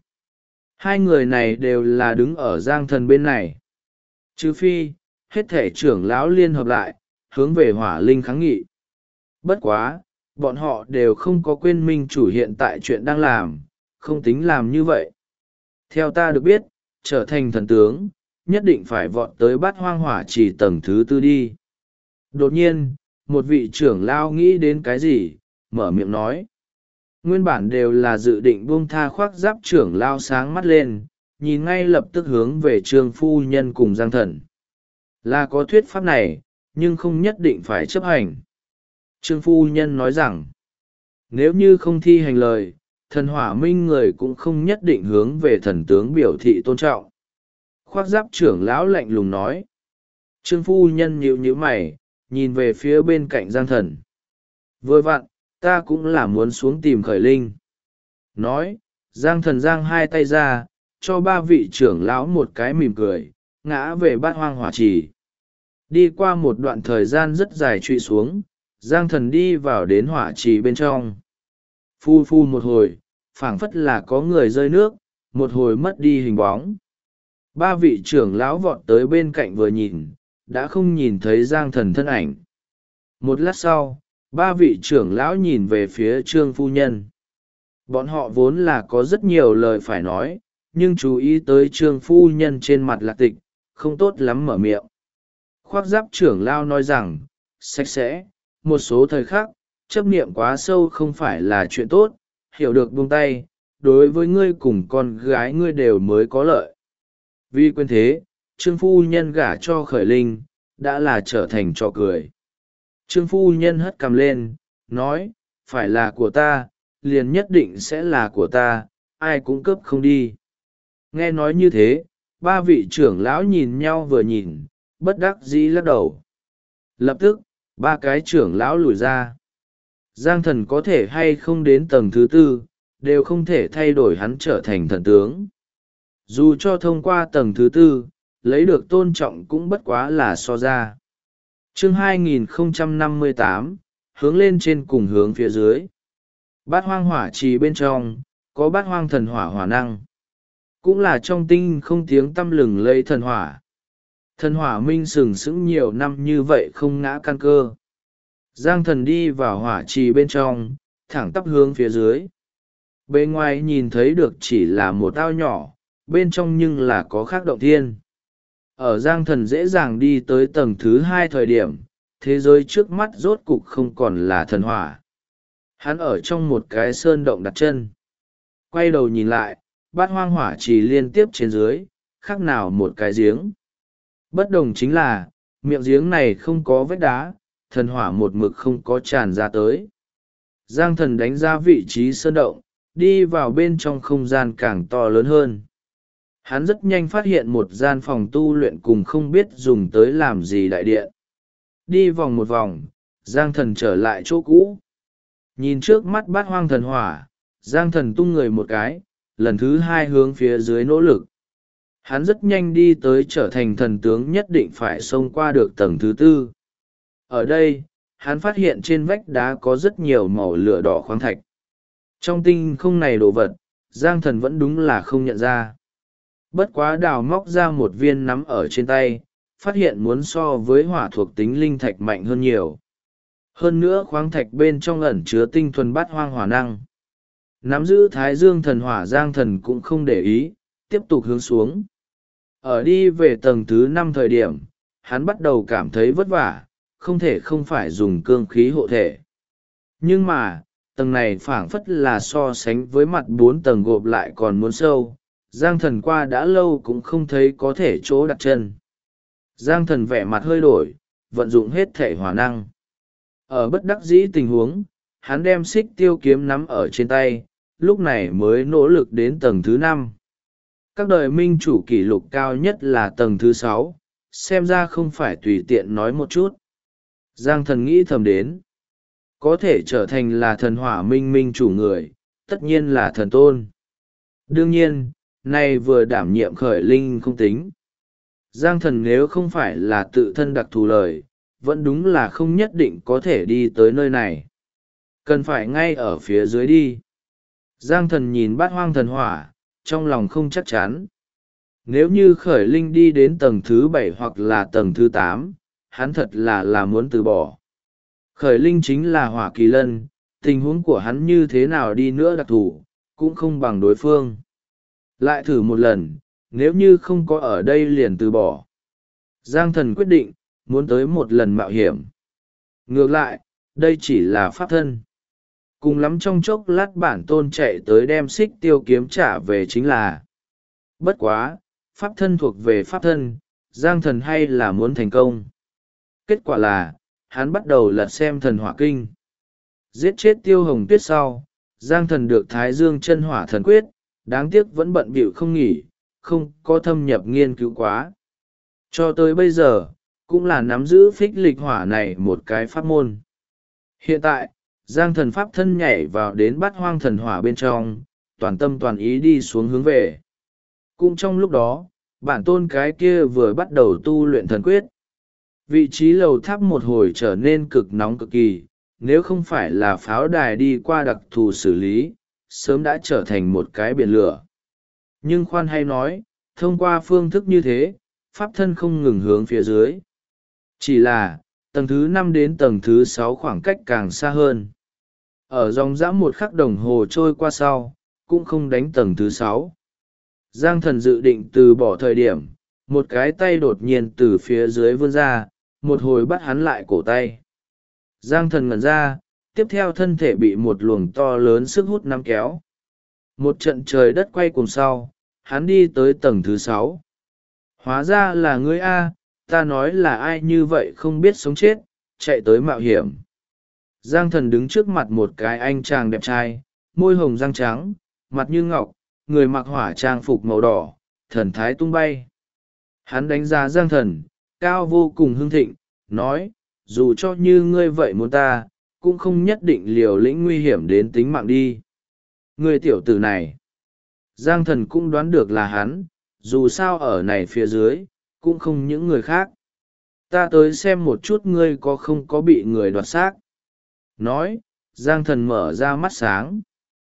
Hai người này đều là đứng ở Giang Thần bên này. Trừ phi, hết thể trưởng lão liên hợp lại, hướng về hỏa linh kháng nghị. Bất quá, bọn họ đều không có quên minh chủ hiện tại chuyện đang làm, không tính làm như vậy. Theo ta được biết, trở thành thần tướng, nhất định phải vọt tới bát hoang hỏa chỉ tầng thứ tư đi. Đột nhiên, một vị trưởng lao nghĩ đến cái gì, mở miệng nói. Nguyên bản đều là dự định buông tha khoác giáp trưởng lao sáng mắt lên, nhìn ngay lập tức hướng về Trương phu nhân cùng Giang Thần. Là có thuyết pháp này, nhưng không nhất định phải chấp hành. Trương phu nhân nói rằng, nếu như không thi hành lời, thần hỏa minh người cũng không nhất định hướng về thần tướng biểu thị tôn trọng. Khoác giáp trưởng lão lạnh lùng nói. Trương phu nhân nhíu nhíu mày, nhìn về phía bên cạnh Giang Thần. Vừa vặn, ta cũng là muốn xuống tìm khởi linh. Nói, Giang Thần giang hai tay ra, cho ba vị trưởng lão một cái mỉm cười, ngã về bát hoang hỏa trì. Đi qua một đoạn thời gian rất dài trụy xuống, Giang Thần đi vào đến hỏa trì bên trong. Phu phu một hồi, phảng phất là có người rơi nước, một hồi mất đi hình bóng. Ba vị trưởng lão vọt tới bên cạnh vừa nhìn, đã không nhìn thấy Giang Thần thân ảnh. Một lát sau, ba vị trưởng lão nhìn về phía Trương phu nhân. Bọn họ vốn là có rất nhiều lời phải nói, nhưng chú ý tới Trương phu nhân trên mặt lạc tịch, không tốt lắm mở miệng. Khoác giáp trưởng lão nói rằng, sạch sẽ, một số thời khắc, chấp niệm quá sâu không phải là chuyện tốt, hiểu được buông tay, đối với ngươi cùng con gái ngươi đều mới có lợi. Vì quên thế, Trương phu nhân gả cho khởi linh, đã là trở thành trò cười. Trương phu nhân hất cằm lên, nói, phải là của ta, liền nhất định sẽ là của ta, ai cũng cướp không đi. Nghe nói như thế, ba vị trưởng lão nhìn nhau vừa nhìn, bất đắc dĩ lắc đầu. Lập tức, ba cái trưởng lão lùi ra. Giang Thần có thể hay không đến tầng thứ tư, đều không thể thay đổi hắn trở thành thần tướng. Dù cho thông qua tầng thứ tư, lấy được tôn trọng cũng bất quá là so ra. Chương 2058, hướng lên trên cùng hướng phía dưới. Bát hoang hỏa trì bên trong, có bát hoang thần hỏa hỏa năng. Cũng là trong tinh không tiếng tăm lừng lẫy thần hỏa. Thần hỏa minh sừng sững nhiều năm như vậy không ngã căn cơ. Giang Thần đi vào hỏa trì bên trong, thẳng tắp hướng phía dưới. Bên ngoài nhìn thấy được chỉ là một ao nhỏ, bên trong nhưng là có khác động thiên. Ở Giang Thần dễ dàng đi tới tầng thứ hai thời điểm, thế giới trước mắt rốt cục không còn là thần hỏa. Hắn ở trong một cái sơn động đặt chân. Quay đầu nhìn lại, bát hoang hỏa trì liên tiếp trên dưới, khác nào một cái giếng. Bất đồng chính là, miệng giếng này không có vết đá, thần hỏa một mực không có tràn ra tới. Giang Thần đánh ra vị trí sơn động, đi vào bên trong không gian càng to lớn hơn. Hắn rất nhanh phát hiện một gian phòng tu luyện cùng không biết dùng tới làm gì đại điện. Đi vòng một vòng, Giang Thần trở lại chỗ cũ. Nhìn trước mắt bát hoang thần hỏa, Giang Thần tung người một cái, lần thứ hai hướng phía dưới nỗ lực. Hắn rất nhanh đi tới trở thành thần tướng nhất định phải xông qua được tầng thứ tư. Ở đây, hắn phát hiện trên vách đá có rất nhiều màu lửa đỏ khoáng thạch. Trong tinh không này đồ vật, Giang Thần vẫn đúng là không nhận ra. Bất quá đào móc ra một viên nắm ở trên tay, phát hiện muốn so với hỏa thuộc tính linh thạch mạnh hơn nhiều. Hơn nữa khoáng thạch bên trong ẩn chứa tinh thuần bát hoang hỏa năng. Nắm giữ thái dương thần hỏa Giang Thần cũng không để ý, tiếp tục hướng xuống. Ở đi về tầng thứ 5 thời điểm, hắn bắt đầu cảm thấy vất vả, không thể không phải dùng cương khí hộ thể. Nhưng mà, tầng này phảng phất là so sánh với mặt 4 tầng gộp lại còn muốn sâu. Giang Thần qua đã lâu cũng không thấy có thể chỗ đặt chân. Giang Thần vẻ mặt hơi đổi, vận dụng hết thể hỏa năng. Ở bất đắc dĩ tình huống, hắn đem xích tiêu kiếm nắm ở trên tay, lúc này mới nỗ lực đến tầng thứ 5. Các đời minh chủ kỷ lục cao nhất là tầng thứ 6, xem ra không phải tùy tiện nói một chút. Giang Thần nghĩ thầm đến, có thể trở thành là thần hỏa minh minh chủ người, tất nhiên là thần tôn. Đương nhiên, nay vừa đảm nhiệm khởi linh không tính. Giang Thần nếu không phải là tự thân đặc thù lời, vẫn đúng là không nhất định có thể đi tới nơi này. Cần phải ngay ở phía dưới đi. Giang Thần nhìn Bát Hoang thần hỏa, trong lòng không chắc chắn. Nếu như khởi linh đi đến tầng thứ 7 hoặc là tầng thứ 8, hắn thật là muốn từ bỏ. Khởi linh chính là hỏa kỳ lân, tình huống của hắn như thế nào đi nữa đặc thù, cũng không bằng đối phương. Lại thử một lần, nếu như không có ở đây liền từ bỏ. Giang Thần quyết định, muốn tới một lần mạo hiểm. Ngược lại, đây chỉ là pháp thân. Cùng lắm trong chốc lát bản tôn chạy tới đem xích tiêu kiếm trả về chính là. Bất quá, pháp thân thuộc về pháp thân, Giang Thần hay là muốn thành công. Kết quả là, hắn bắt đầu lật xem thần hỏa kinh. Giết chết Tiêu Hồng Tuyết sau, Giang Thần được Thái Dương chân hỏa thần quyết, đáng tiếc vẫn bận bịu không nghỉ, không có thâm nhập nghiên cứu quá. Cho tới bây giờ, cũng là nắm giữ phích lịch hỏa này một cái pháp môn. Hiện tại, Giang Thần pháp thân nhảy vào đến Bát Hoang thần hỏa bên trong, toàn tâm toàn ý đi xuống hướng về. Cũng trong lúc đó, bản tôn cái kia vừa bắt đầu tu luyện thần quyết. Vị trí lầu tháp một hồi trở nên cực nóng cực kỳ, nếu không phải là pháo đài đi qua đặc thù xử lý, sớm đã trở thành một cái biển lửa. Nhưng khoan hay nói, thông qua phương thức như thế, pháp thân không ngừng hướng phía dưới. Chỉ là, tầng thứ 5 đến tầng thứ 6 khoảng cách càng xa hơn. Ở dòng dã 1 khắc đồng hồ trôi qua sau, cũng không đánh tầng thứ 6. Giang Thần dự định từ bỏ thời điểm, một cái tay đột nhiên từ phía dưới vươn ra, một hồi bắt hắn lại cổ tay. Giang Thần ngẩn ra, tiếp theo thân thể bị một luồng to lớn sức hút nắm kéo. Một trận trời đất quay cùng sau, hắn đi tới tầng thứ 6. Hóa ra là ngươi A, ta nói là ai như vậy không biết sống chết, chạy tới mạo hiểm. Giang Thần đứng trước mặt một cái anh chàng đẹp trai, môi hồng răng trắng, mặt như ngọc, người mặc hỏa trang phục màu đỏ, thần thái tung bay. Hắn đánh giá Giang Thần, cao vô cùng hưng thịnh, nói, dù cho như ngươi vậy muốn ta, cũng không nhất định liều lĩnh nguy hiểm đến tính mạng đi. Ngươi tiểu tử này, Giang Thần cũng đoán được là hắn, dù sao ở này phía dưới, cũng không những người khác. Ta tới xem một chút ngươi có không có bị người đoạt xác. Nói, Giang Thần mở ra mắt sáng.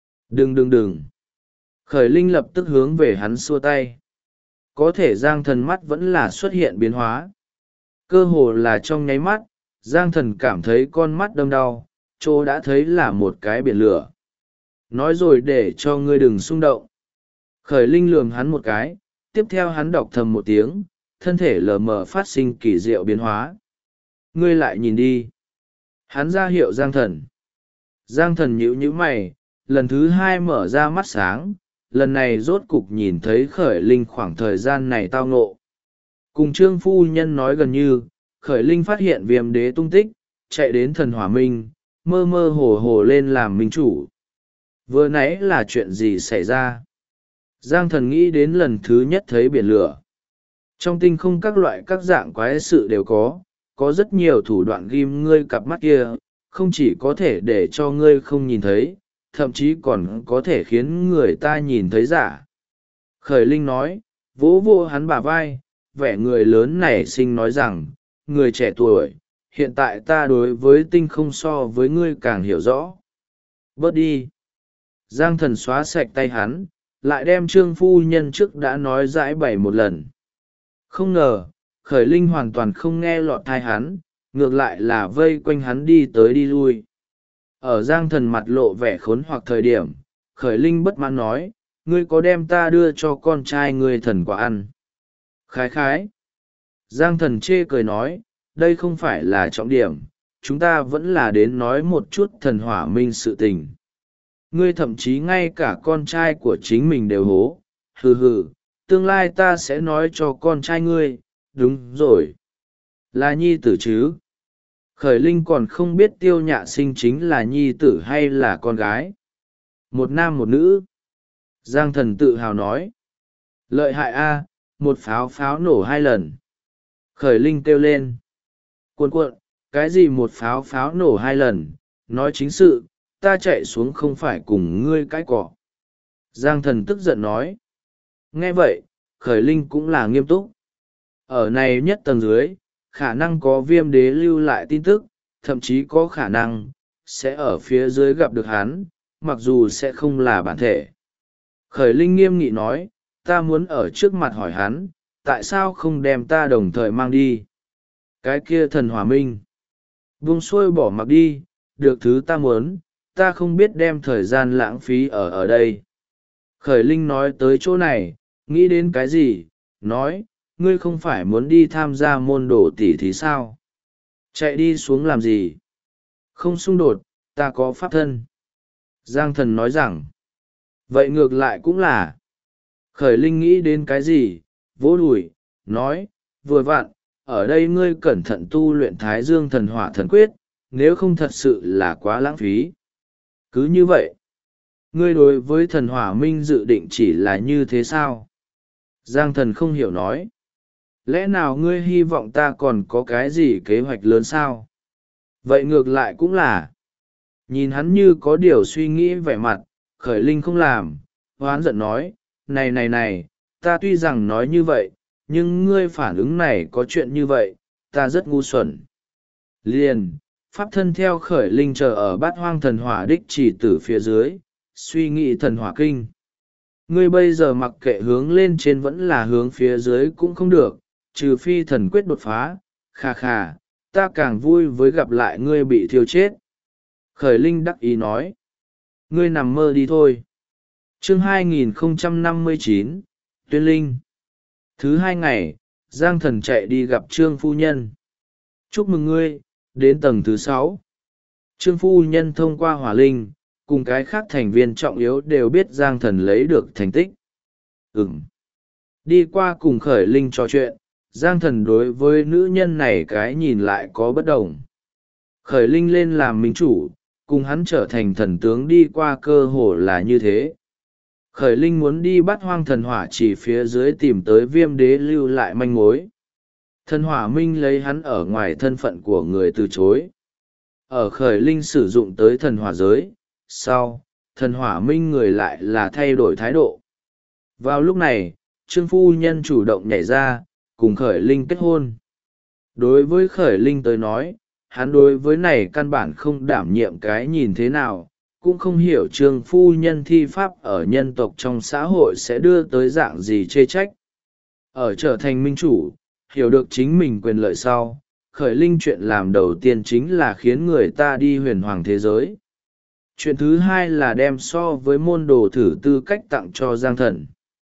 Đừng. Khởi linh lập tức hướng về hắn xua tay. Có thể Giang Thần mắt vẫn là xuất hiện biến hóa. Cơ hồ là trong nháy mắt, Giang Thần cảm thấy con mắt đâm đau, chỗ đã thấy là một cái biển lửa. Nói rồi để cho ngươi đừng xung động. Khởi linh lườm hắn một cái, tiếp theo hắn đọc thầm một tiếng, thân thể lờ mờ phát sinh kỳ diệu biến hóa. Ngươi lại nhìn đi. Hắn ra hiệu Giang Thần. Giang Thần nhíu mày, lần thứ 2 mở ra mắt sáng, lần này rốt cục nhìn thấy khởi linh khoảng thời gian này tao ngộ. Cùng Trương Phu Nhân nói gần như, khởi linh phát hiện Viêm Đế tung tích, chạy đến thần hỏa minh, mơ mơ hồ hồ lên làm minh chủ. Vừa nãy là chuyện gì xảy ra? Giang Thần nghĩ đến lần thứ nhất thấy biển lửa. Trong tinh không các loại các dạng quái sự đều có rất nhiều thủ đoạn ghim ngươi cặp mắt kia, không chỉ có thể để cho ngươi không nhìn thấy, thậm chí còn có thể khiến người ta nhìn thấy giả. Khởi linh nói, vỗ vô hắn bả vai, vẻ người lớn nảy sinh nói rằng, người trẻ tuổi, hiện tại ta đối với tinh không so với ngươi càng hiểu rõ. Bớt đi. Giang Thần xóa sạch tay hắn, lại đem Trương Phu Nhân trước đã nói giải bày một lần. Không ngờ, khởi linh hoàn toàn không nghe lọt thai hắn, ngược lại là vây quanh hắn đi tới đi lui. Ở Giang Thần mặt lộ vẻ khốn hoặc thời điểm, khởi linh bất mãn nói, ngươi có đem ta đưa cho con trai ngươi thần quả ăn. Khái. Giang Thần chê cười nói, đây không phải là trọng điểm, chúng ta vẫn là đến nói một chút thần hỏa minh sự tình. Ngươi thậm chí ngay cả con trai của chính mình đều hố, hừ hừ, tương lai ta sẽ nói cho con trai ngươi, đúng rồi. Là nhi tử chứ? Khởi Linh còn không biết Tiêu Nhạ Sinh chính là nhi tử hay là con gái. Một nam một nữ. Giang Thần tự hào nói. Lợi hại a, một pháo pháo nổ 2 lần. Khởi Linh kêu lên. Cuộn cuộn, cái gì một pháo pháo nổ 2 lần, nói chính sự, ta chạy xuống không phải cùng ngươi cãi cọ. Giang Thần tức giận nói. Nghe vậy, Khởi Linh cũng là nghiêm túc. Ở này nhất tầng dưới, khả năng có Viêm Đế lưu lại tin tức, thậm chí có khả năng sẽ ở phía dưới gặp được hắn, mặc dù sẽ không là bản thể. Khởi Linh nghiêm nghị nói, ta muốn ở trước mặt hỏi hắn, tại sao không đem ta đồng thời mang đi? Cái kia thần hỏa minh. Buông xuôi bỏ mặc đi, được thứ ta muốn, ta không biết đem thời gian lãng phí ở đây. Khởi Linh nói tới chỗ này, nghĩ đến cái gì, nói, ngươi không phải muốn đi tham gia môn đồ tỷ thí sao? Chạy đi xuống làm gì? Không xung đột, ta có pháp thân. Giang Thần nói rằng, vậy ngược lại cũng là. Khởi Linh nghĩ đến cái gì, vỗ đùi, nói, vừa vặn, ở đây ngươi cẩn thận tu luyện Thái Dương thần hỏa thần quyết, nếu không thật sự là quá lãng phí. Cứ như vậy, ngươi đối với thần hỏa minh dự định chỉ là như thế sao? Giang Thần không hiểu nói. Lẽ nào ngươi hy vọng ta còn có cái gì kế hoạch lớn sao? Vậy ngược lại cũng là. Nhìn hắn như có điều suy nghĩ vẻ mặt, Khởi Linh không làm, hoán giận nói, này, ta tuy rằng nói như vậy, nhưng ngươi phản ứng này có chuyện như vậy, ta rất ngu xuẩn. Liền, pháp thân theo Khởi Linh chờ ở bát hoang thần hỏa đích chỉ từ phía dưới, suy nghĩ thần hỏa kinh. Ngươi bây giờ mặc kệ hướng lên trên vẫn là hướng phía dưới cũng không được, trừ phi thần quyết đột phá, khà khà, ta càng vui với gặp lại ngươi bị thiêu chết. Khởi Linh đắc ý nói, ngươi nằm mơ đi thôi. Chương 2059, Tuyên Linh. Thứ 2 ngày, Giang Thần chạy đi gặp Trương Phu Nhân. Chúc mừng ngươi, đến tầng thứ 6. Trương Phu Nhân thông qua hỏa linh, cùng cái khác thành viên trọng yếu đều biết Giang Thần lấy được thành tích. Đi qua cùng Khởi Linh trò chuyện, Giang Thần đối với nữ nhân này cái nhìn lại có bất đồng. Khởi Linh lên làm minh chủ, cùng hắn trở thành thần tướng đi qua cơ hồ là như thế. Khởi Linh muốn đi bắt hoang thần hỏa chỉ phía dưới tìm tới Viêm Đế lưu lại manh mối. Thần hỏa minh lấy hắn ở ngoài thân phận của người từ chối. Ở Khởi Linh sử dụng tới thần hỏa giới, sau, thần hỏa minh người lại là thay đổi thái độ. Vào lúc này, Trương Phu Nhân chủ động nhảy ra, cùng Khởi Linh kết hôn. Đối với Khởi Linh tới nói, hắn đối với này căn bản không đảm nhiệm cái nhìn thế nào, cũng không hiểu Trương Phu Nhân thi pháp ở nhân tộc trong xã hội sẽ đưa tới dạng gì chê trách. Ở trở thành minh chủ, hiểu được chính mình quyền lợi sau, Khởi Linh chuyện làm đầu tiên chính là khiến người ta đi huyền hoàng thế giới. Chuyện thứ hai là đem so với môn đồ thử tư cách tặng cho Giang Thần.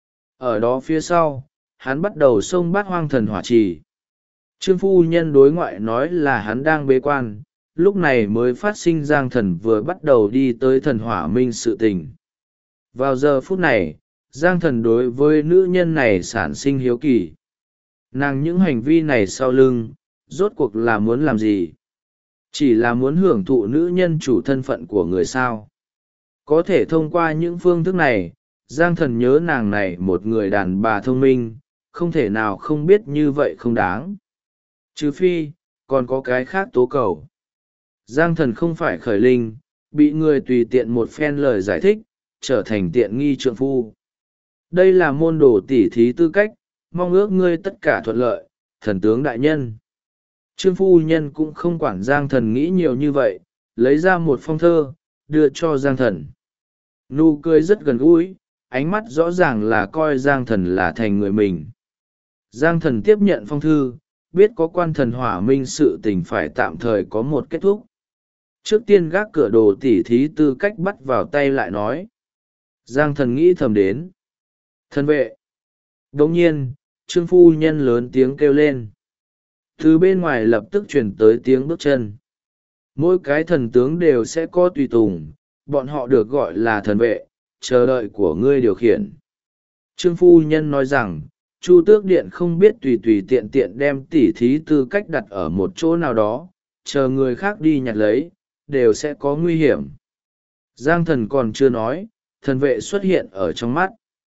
Ở đó phía sau, hắn bắt đầu xông bát hoang thần hỏa trì. Trương Phu Nhân đối ngoại nói là hắn đang bế quan, lúc này mới phát sinh Giang Thần vừa bắt đầu đi tới thần hỏa minh sự tình. Vào giờ phút này, Giang Thần đối với nữ nhân này sản sinh hiếu kỳ. Nàng những hành vi này sau lưng, rốt cuộc là muốn làm gì? Chỉ là muốn hưởng thụ nữ nhân chủ thân phận của người sao. Có thể thông qua những phương thức này, Giang Thần nhớ nàng này một người đàn bà thông minh, không thể nào không biết như vậy không đáng. Trừ phi, còn có cái khác tố cầu. Giang Thần không phải Khởi Linh, bị người tùy tiện một phen lời giải thích, trở thành tiện nghi trượng phu. Đây là môn đồ tỉ thí tư cách, mong ước ngươi tất cả thuận lợi, thần tướng đại nhân. Trương Phu Nhân cũng không quản Giang Thần nghĩ nhiều như vậy, lấy ra một phong thơ, đưa cho Giang Thần. Nụ cười rất gần gũi, ánh mắt rõ ràng là coi Giang Thần là thành người mình. Giang Thần tiếp nhận phong thư, biết có quan thần hỏa minh sự tình phải tạm thời có một kết thúc. Trước tiên gác cửa đồ tỉ thí tư cách bắt vào tay lại nói. Giang Thần nghĩ thầm đến. Thân vệ. Đồng nhiên, Trương Phu Nhân lớn tiếng kêu lên. Từ bên ngoài lập tức chuyển tới tiếng bước chân. Mỗi cái thần tướng đều sẽ có tùy tùng, bọn họ được gọi là thần vệ, chờ đợi của ngươi điều khiển. Trương phu nhân nói rằng, Chu Tước Điện không biết tùy tùy tiện tiện đem tỉ thí tư cách đặt ở một chỗ nào đó, chờ người khác đi nhặt lấy, đều sẽ có nguy hiểm. Giang Thần còn chưa nói, thần vệ xuất hiện ở trong mắt.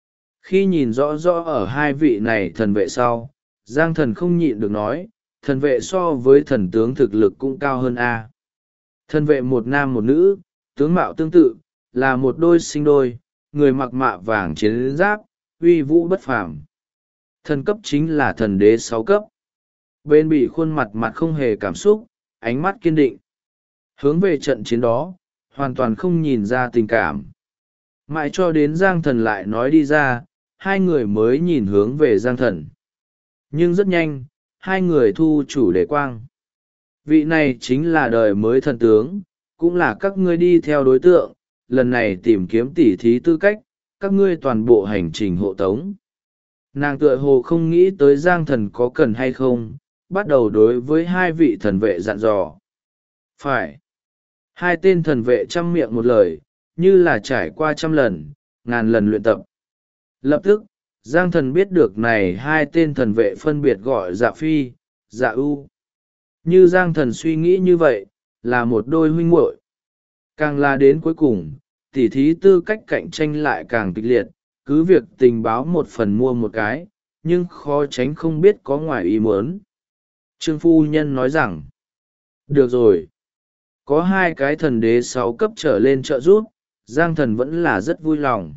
Khi nhìn rõ rõ ở hai vị này thần vệ sau, Giang Thần không nhịn được nói, thần vệ so với thần tướng thực lực cũng cao hơn a. Thần vệ một nam một nữ, tướng mạo tương tự, là một đôi sinh đôi, người mặc mạ vàng chiến giáp, uy vũ bất phàm. Thần cấp chính là thần đế 6 cấp. Bên bị khuôn mặt mặt không hề cảm xúc, ánh mắt kiên định. Hướng về trận chiến đó, hoàn toàn không nhìn ra tình cảm. Mãi cho đến Giang Thần lại nói đi ra, hai người mới nhìn hướng về Giang Thần. Nhưng rất nhanh, hai người thu chủ đề quang. Vị này chính là đời mới thần tướng, cũng là các ngươi đi theo đối tượng, lần này tìm kiếm tỉ thí tư cách, các ngươi toàn bộ hành trình hộ tống. Nàng tựa hồ không nghĩ tới Giang Thần có cần hay không, bắt đầu đối với hai vị thần vệ dặn dò. Phải. Hai tên thần vệ chăm miệng một lời, như là trải qua 100 lần, ngàn lần luyện tập. Lập tức, Giang Thần biết được này hai tên thần vệ phân biệt gọi Dạ Phi, Dạ ưu. Như Giang Thần suy nghĩ như vậy, là một đôi huynh muội. Càng là đến cuối cùng, tỉ thí tư cách cạnh tranh lại càng kịch liệt, cứ việc tình báo một phần mua một cái, nhưng khó tránh không biết có ngoài ý muốn. Trương phu nhân nói rằng, được rồi. Có hai cái thần đế 6 cấp trở lên trợ giúp, Giang Thần vẫn là rất vui lòng.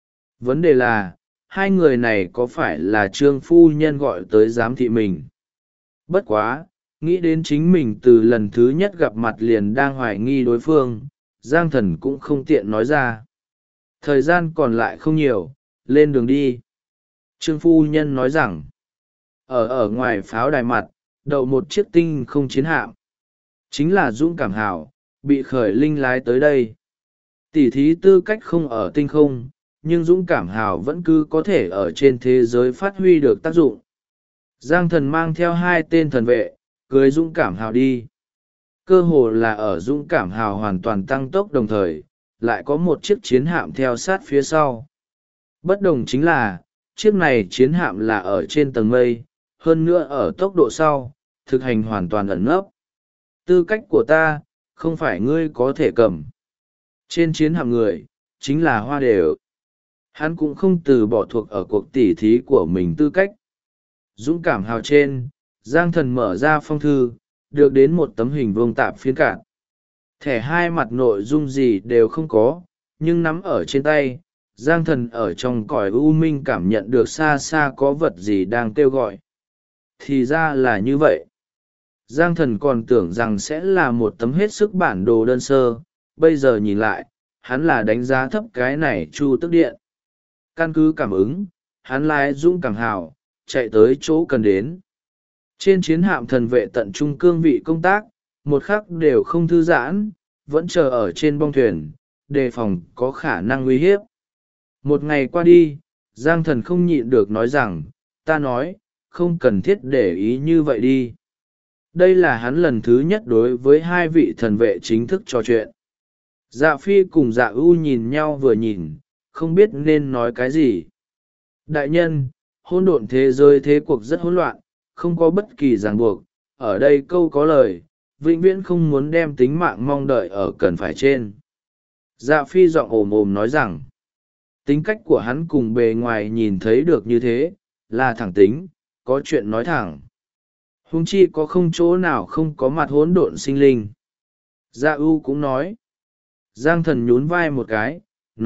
Vấn đề là, hai người này có phải là Trương phu nhân gọi tới giám thị mình? Bất quá, nghĩ đến chính mình từ lần thứ nhất gặp mặt liền đang hoài nghi đối phương, Giang Thần cũng không tiện nói ra. Thời gian còn lại không nhiều, lên đường đi. Trương phu nhân nói rằng, ở ngoài pháo đài mặt, đậu một chiếc tinh không chiến hạm. Chính là Dũng Cảm Hào, bị khởi linh lái tới đây. Tỉ thí tư cách không ở tinh không, nhưng Dũng Cảm Hào vẫn cứ có thể ở trên thế giới phát huy được tác dụng. Giang Thần mang theo hai tên thần vệ, cưới Dũng Cảm Hào đi. Cơ hồ là ở Dũng Cảm Hào hoàn toàn tăng tốc đồng thời, lại có một chiếc chiến hạm theo sát phía sau. Bất đồng chính là, chiếc này chiến hạm là ở trên tầng mây, hơn nữa ở tốc độ sau, thực hành hoàn toàn ẩn nấp. Tư cách của ta, không phải ngươi có thể cầm. Trên chiến hạm người, chính là Hoa Đều. Hắn cũng không từ bỏ thuộc ở cuộc tỉ thí của mình tư cách. Dũng Cảm Hào trên, Giang Thần mở ra phong thư, được đến một tấm hình vuông tạp phiến cạn. Thẻ hai mặt nội dung gì đều không có, nhưng nắm ở trên tay, Giang Thần ở trong cõi u minh cảm nhận được xa xa có vật gì đang kêu gọi. Thì ra là như vậy. Giang Thần còn tưởng rằng sẽ là một tấm hết sức bản đồ đơn sơ, bây giờ nhìn lại, hắn là đánh giá thấp cái này Chu Tước Điện. Căn cứ cảm ứng, hắn lái Dũng Cảm Hào, chạy tới chỗ cần đến. Trên chiến hạm thần vệ tận trung cương vị công tác, một khắc đều không thư giãn, vẫn chờ ở trên bong thuyền, đề phòng có khả năng uy hiếp. Một ngày qua đi, Giang Thần không nhịn được nói rằng, ta nói, không cần thiết để ý như vậy đi. Đây là hắn lần thứ nhất đối với hai vị thần vệ chính thức trò chuyện. Dạ Phi cùng Dạ ưu nhìn nhau vừa nhìn, không biết nên nói cái gì. Đại nhân, hỗn độn thế giới thế cuộc rất hỗn loạn, không có bất kỳ ràng buộc, ở đây câu có lời, vĩnh viễn không muốn đem tính mạng mong đợi ở cần phải trên. Dạ Phi giọng ồm ồm nói rằng, tính cách của hắn cùng bề ngoài nhìn thấy được như thế, là thẳng tính, có chuyện nói thẳng. Huống chi có không chỗ nào không có mặt hỗn độn sinh linh. Dạ ưu cũng nói. Giang Thần nhún vai một cái,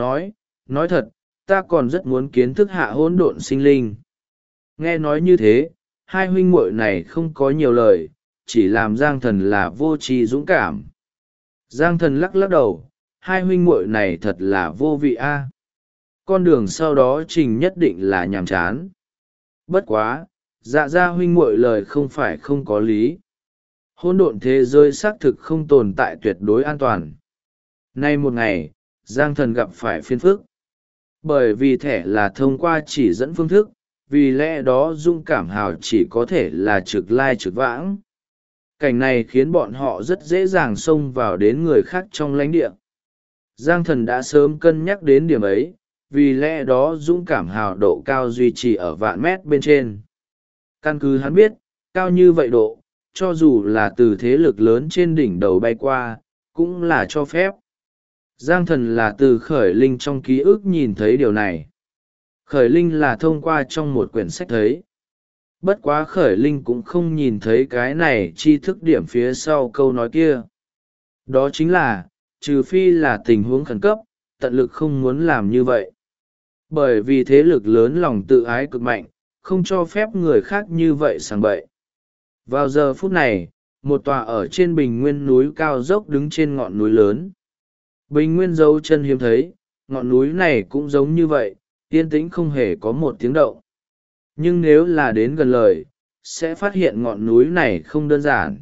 nói thật, ta còn rất muốn kiến thức hạ hỗn độn sinh linh. Nghe nói như thế, hai huynh muội này không có nhiều lời, chỉ làm Giang Thần là vô tri dũng cảm. Giang Thần lắc lắc đầu, hai huynh muội này thật là vô vị a. Con đường sau đó trình nhất định là nhàm chán. Bất quá, dạ gia huynh muội lời không phải không có lý. Hỗn độn thế giới xác thực không tồn tại tuyệt đối an toàn. Nay một ngày, Giang Thần gặp phải phiền phức. Bởi vì thẻ là thông qua chỉ dẫn phương thức, vì lẽ đó Dũng Cảm Hào chỉ có thể là trực lai trực vãng. Cảnh này khiến bọn họ rất dễ dàng xông vào đến người khác trong lãnh địa. Giang Thần đã sớm cân nhắc đến điểm ấy, vì lẽ đó dũng cảm hào độ cao duy trì ở vạn mét bên trên. Căn cứ hắn biết, cao như vậy độ, cho dù là từ thế lực lớn trên đỉnh đầu bay qua, cũng là cho phép. Giang Thần là từ Khởi Linh trong ký ức nhìn thấy điều này. Khởi Linh là thông qua trong một quyển sách thấy. Bất quá Khởi Linh cũng không nhìn thấy cái này tri thức điểm phía sau câu nói kia. Đó chính là, trừ phi là tình huống khẩn cấp, tận lực không muốn làm như vậy. Bởi vì thế lực lớn lòng tự ái cực mạnh, không cho phép người khác như vậy sảng bậy. Vào giờ phút này, một tòa ở trên bình nguyên núi cao dốc đứng trên ngọn núi lớn. Bình nguyên dấu chân hiếm thấy, ngọn núi này cũng giống như vậy, yên tĩnh không hề có một tiếng động. Nhưng nếu là đến gần lời, sẽ phát hiện ngọn núi này không đơn giản.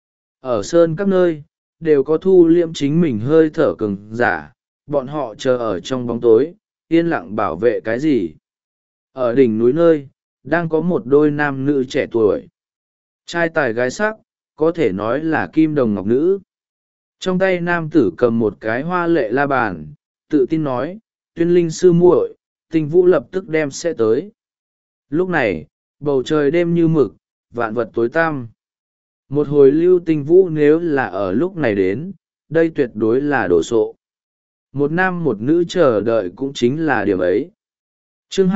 Ở sơn các nơi, đều có thu liễm chính mình hơi thở cường giả, bọn họ chờ ở trong bóng tối, yên lặng bảo vệ cái gì. Ở đỉnh núi nơi, đang có một đôi nam nữ trẻ tuổi. Trai tài gái sắc, có thể nói là kim đồng ngọc nữ. Trong tay nam tử cầm một cái hoa lệ la bàn, tự tin nói, Tuyên Linh sư muội, Tinh Vũ lập tức đem sẽ tới. Lúc này, bầu trời đêm như mực, vạn vật tối tăm. Một hồi lưu Tinh Vũ nếu là ở lúc này đến, đây tuyệt đối là đồ sộ. Một nam một nữ chờ đợi cũng chính là điểm ấy. Chương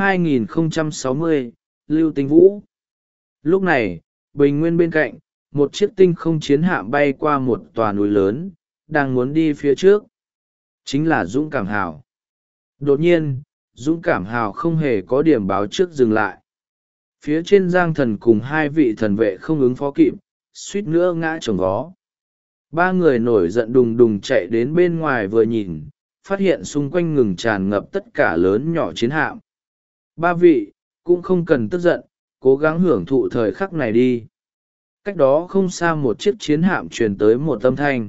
2060, Lưu Tinh Vũ. Lúc này, bình nguyên bên cạnh, một chiếc tinh không chiến hạm bay qua một tòa núi lớn, đang muốn đi phía trước. Chính là Dũng Cảm Hào. Đột nhiên, Dũng Cảm Hào không hề có điểm báo trước dừng lại. Phía trên Giang Thần cùng hai vị thần vệ không ứng phó kịp, suýt nữa ngã chồng vó. Ba người nổi giận đùng đùng chạy đến bên ngoài vừa nhìn, phát hiện xung quanh ngừng tràn ngập tất cả lớn nhỏ chiến hạm. Ba vị, cũng không cần tức giận, cố gắng hưởng thụ thời khắc này đi. Cách đó không xa một chiếc chiến hạm truyền tới một âm thanh.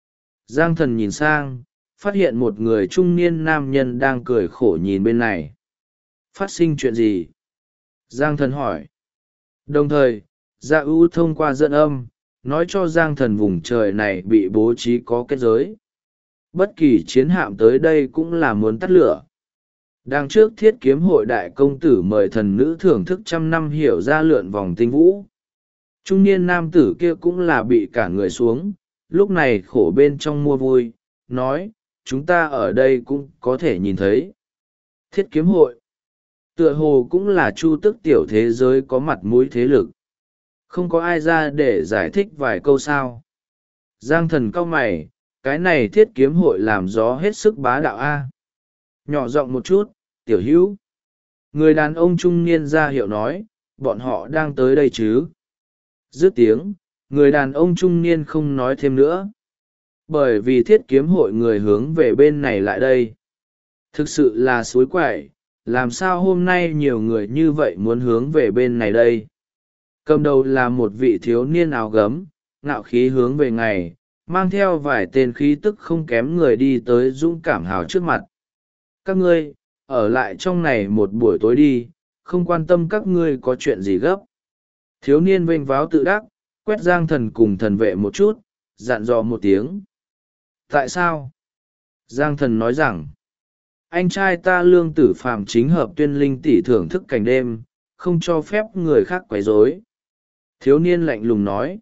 Giang Thần nhìn sang, phát hiện một người trung niên nam nhân đang cười khổ nhìn bên này. Phát sinh chuyện gì? Giang Thần hỏi. Đồng thời, Dạ ưu thông qua dẫn âm, nói cho Giang Thần vùng trời này bị bố trí có kết giới. Bất kỳ chiến hạm tới đây cũng là muốn tắt lửa. Đằng trước Thiết Kiếm hội đại công tử mời thần nữ thưởng thức 100 năm hiểu ra lượn vòng tinh vũ. Trung niên nam tử kia cũng là bị cả người xuống, lúc này khổ bên trong mua vui, nói, chúng ta ở đây cũng có thể nhìn thấy. Thiết Kiếm hội, tựa hồ cũng là chu tước tiểu thế giới có mặt mũi thế lực. Không có ai ra để giải thích vài câu sao. Giang Thần cau mày, cái này Thiết Kiếm hội làm gió hết sức bá đạo a. Nhỏ giọng một chút, tiểu hữu. Người đàn ông trung niên ra hiệu nói, bọn họ đang tới đây chứ. Dứt tiếng, người đàn ông trung niên không nói thêm nữa. Bởi vì Thiết Kiếm hội người hướng về bên này lại đây. Thực sự là suối quậy, làm sao hôm nay nhiều người như vậy muốn hướng về bên này đây. Cầm đầu là một vị thiếu niên áo gấm, ngạo khí hướng về ngày, mang theo vài tên khí tức không kém người đi tới Dũng Cảm Hào trước mặt. Các ngươi, ở lại trong này một buổi tối đi, không quan tâm các ngươi có chuyện gì gấp. Thiếu niên vênh váo tự đắc, quét Giang Thần cùng thần vệ một chút, dặn dò một tiếng. Tại sao? Giang Thần nói rằng, anh trai ta Lương Tử Phàm chính hợp Tuyên Linh tỷ thưởng thức cảnh đêm, không cho phép người khác quấy rối. Thiếu niên lạnh lùng nói,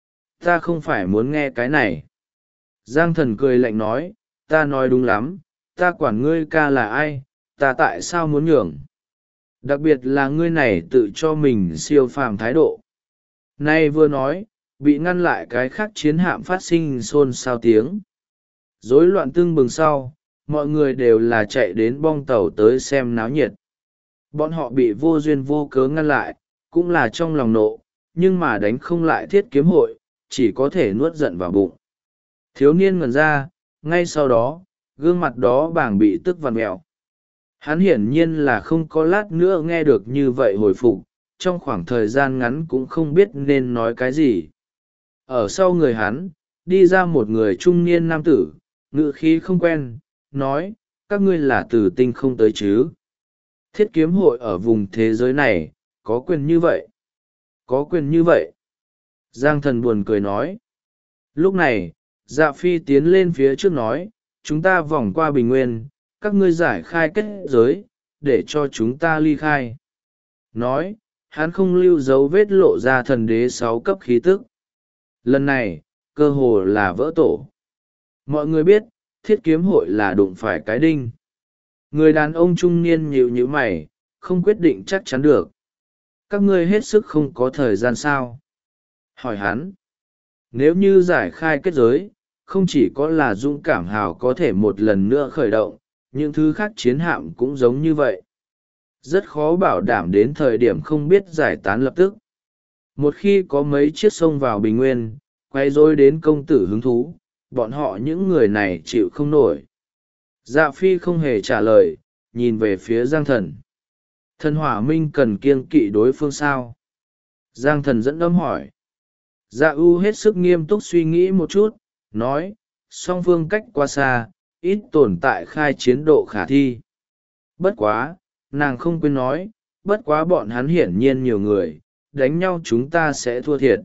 ta không phải muốn nghe cái này. Giang Thần cười lạnh nói, ta nói đúng lắm, ta quản ngươi ca là ai, ta tại sao muốn nhường. Đặc biệt là ngươi này tự cho mình siêu phàm thái độ. Nay vừa nói, bị ngăn lại cái khác chiến hạm phát sinh xôn xao tiếng. Rối loạn tưng bừng sau, mọi người đều là chạy đến bong tàu tới xem náo nhiệt. Bọn họ bị vô duyên vô cớ ngăn lại, cũng là trong lòng nộ, nhưng mà đánh không lại Thiết Kiếm hội, chỉ có thể nuốt giận vào bụng. Thiếu niên ngẩn ra, ngay sau đó, gương mặt đó bảng bị tức vằn mẹo. Hắn hiển nhiên là không có lát nữa nghe được như vậy hồi phục, trong khoảng thời gian ngắn cũng không biết nên nói cái gì. Ở sau người hắn, đi ra một người trung niên nam tử, ngữ khí không quen, nói, các ngươi là từ tinh không tới chứ. Thiết Kiếm hội ở vùng thế giới này, có quyền như vậy. Có quyền như vậy. Giang thần buồn cười nói. Lúc này, Dạ Phi tiến lên phía trước nói, chúng ta vòng qua bình nguyên, các ngươi giải khai kết giới, để cho chúng ta ly khai. Nói, hắn không lưu dấu vết lộ ra thần đế 6 cấp khí tức. Lần này, cơ hồ là vỡ tổ. Mọi người biết, thiết kiếm hội là đụng phải cái đinh. Người đàn ông trung niên nhíu nhíu mày, không quyết định chắc chắn được. Các ngươi hết sức không có thời gian sao? Hỏi hắn. Nếu như giải khai kết giới, không chỉ có là dũng cảm hào có thể một lần nữa khởi động, những thứ khác chiến hạm cũng giống như vậy. Rất khó bảo đảm đến thời điểm không biết giải tán lập tức. Một khi có mấy chiếc sông vào bình nguyên, quay rối đến công tử hứng thú, bọn họ những người này chịu không nổi. Dạ Phi không hề trả lời, nhìn về phía Giang Thần. Thần Hỏa Minh cần kiêng kỵ đối phương sao? Giang Thần dẫn âm hỏi. Dạ U hết sức nghiêm túc suy nghĩ một chút, nói, song phương cách quá xa, ít tồn tại khai chiến độ khả thi. Bất quá, nàng không quên nói, bất quá bọn hắn hiển nhiên nhiều người, đánh nhau chúng ta sẽ thua thiệt.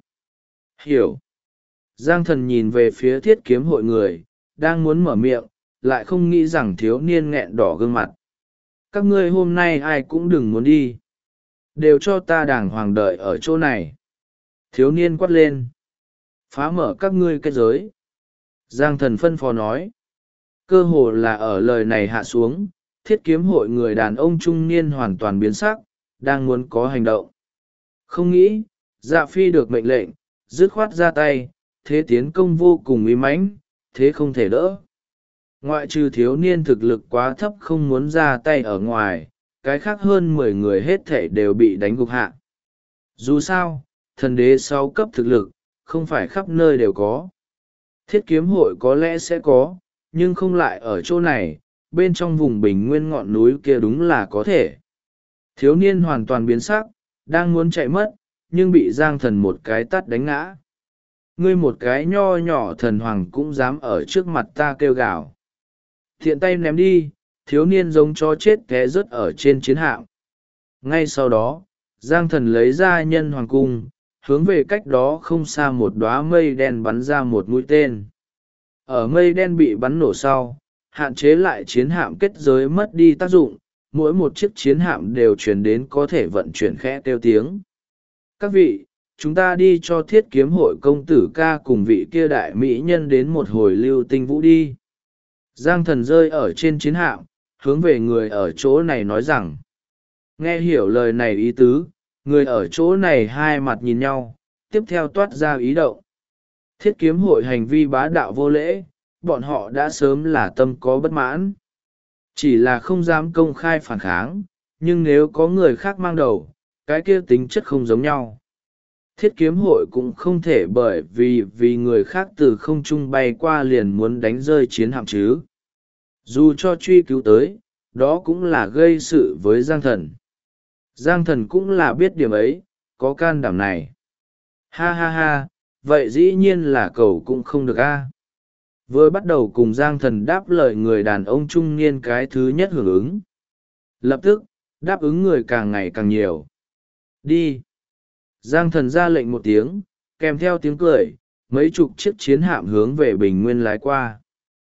Hiểu. Giang Thần nhìn về phía thiết kiếm hội người, đang muốn mở miệng, lại không nghĩ rằng thiếu niên nghẹn đỏ gương mặt. Các ngươi hôm nay ai cũng đừng muốn đi. Đều cho ta đàng hoàng đợi ở chỗ này. Thiếu niên quát lên. Phá mở các ngươi kết giới. Giang Thần phân phó nói. Cơ hồ là ở lời này hạ xuống, thiết kiếm hội người đàn ông trung niên hoàn toàn biến sắc, đang muốn có hành động. Không nghĩ, Dạ Phi được mệnh lệnh, dứt khoát ra tay, thế tiến công vô cùng uy mãnh, thế không thể đỡ. Ngoại trừ thiếu niên thực lực quá thấp không muốn ra tay ở ngoài, cái khác hơn 10 người hết thể đều bị đánh gục hạ. Dù sao, thần đế 6 cấp thực lực, không phải khắp nơi đều có. Thiết kiếm hội có lẽ sẽ có, nhưng không lại ở chỗ này, bên trong vùng bình nguyên ngọn núi kia đúng là có thể. Thiếu niên hoàn toàn biến sắc, đang muốn chạy mất, nhưng bị Giang Thần một cái tát đánh ngã. Ngươi một cái nho nhỏ thần hoàng cũng dám ở trước mặt ta kêu gào. Thiện tay ném đi, thiếu niên giống chó chết té rớt ở trên chiến hạm. Ngay sau đó, Giang Thần lấy ra nhân hoàng cung, hướng về cách đó không xa một đóa mây đen bắn ra một mũi tên. Ở mây đen bị bắn nổ sau, hạn chế lại chiến hạm kết giới mất đi tác dụng, mỗi một chiếc chiến hạm đều truyền đến có thể vận chuyển khẽ kêu tiếng. Các vị, chúng ta đi cho thiết kiếm hội công tử ca cùng vị kia đại mỹ nhân đến một hồi lưu tinh vũ đi. Giang Thần rơi ở trên chiến hạm, hướng về người ở chỗ này nói rằng. Nghe hiểu lời này ý tứ, người ở chỗ này hai mặt nhìn nhau, tiếp theo toát ra ý động. Thiết kiếm hội hành vi bá đạo vô lễ, bọn họ đã sớm là tâm có bất mãn. Chỉ là không dám công khai phản kháng, nhưng nếu có người khác mang đầu, cái kia tính chất không giống nhau. Thiết kiếm hội cũng không thể bởi vì người khác từ không trung bay qua liền muốn đánh rơi chiến hạm chứ. Dù cho truy cứu tới, đó cũng là gây sự với Giang Thần. Giang Thần cũng là biết điểm ấy, có can đảm này. Ha ha ha, vậy dĩ nhiên là cầu cũng không được a. Vừa bắt đầu cùng Giang Thần đáp lời người đàn ông trung niên cái thứ nhất hưởng ứng. Lập tức, đáp ứng người càng ngày càng nhiều. Đi. Giang Thần ra lệnh một tiếng, kèm theo tiếng cười, mấy chục chiếc chiến hạm hướng về bình nguyên lái qua.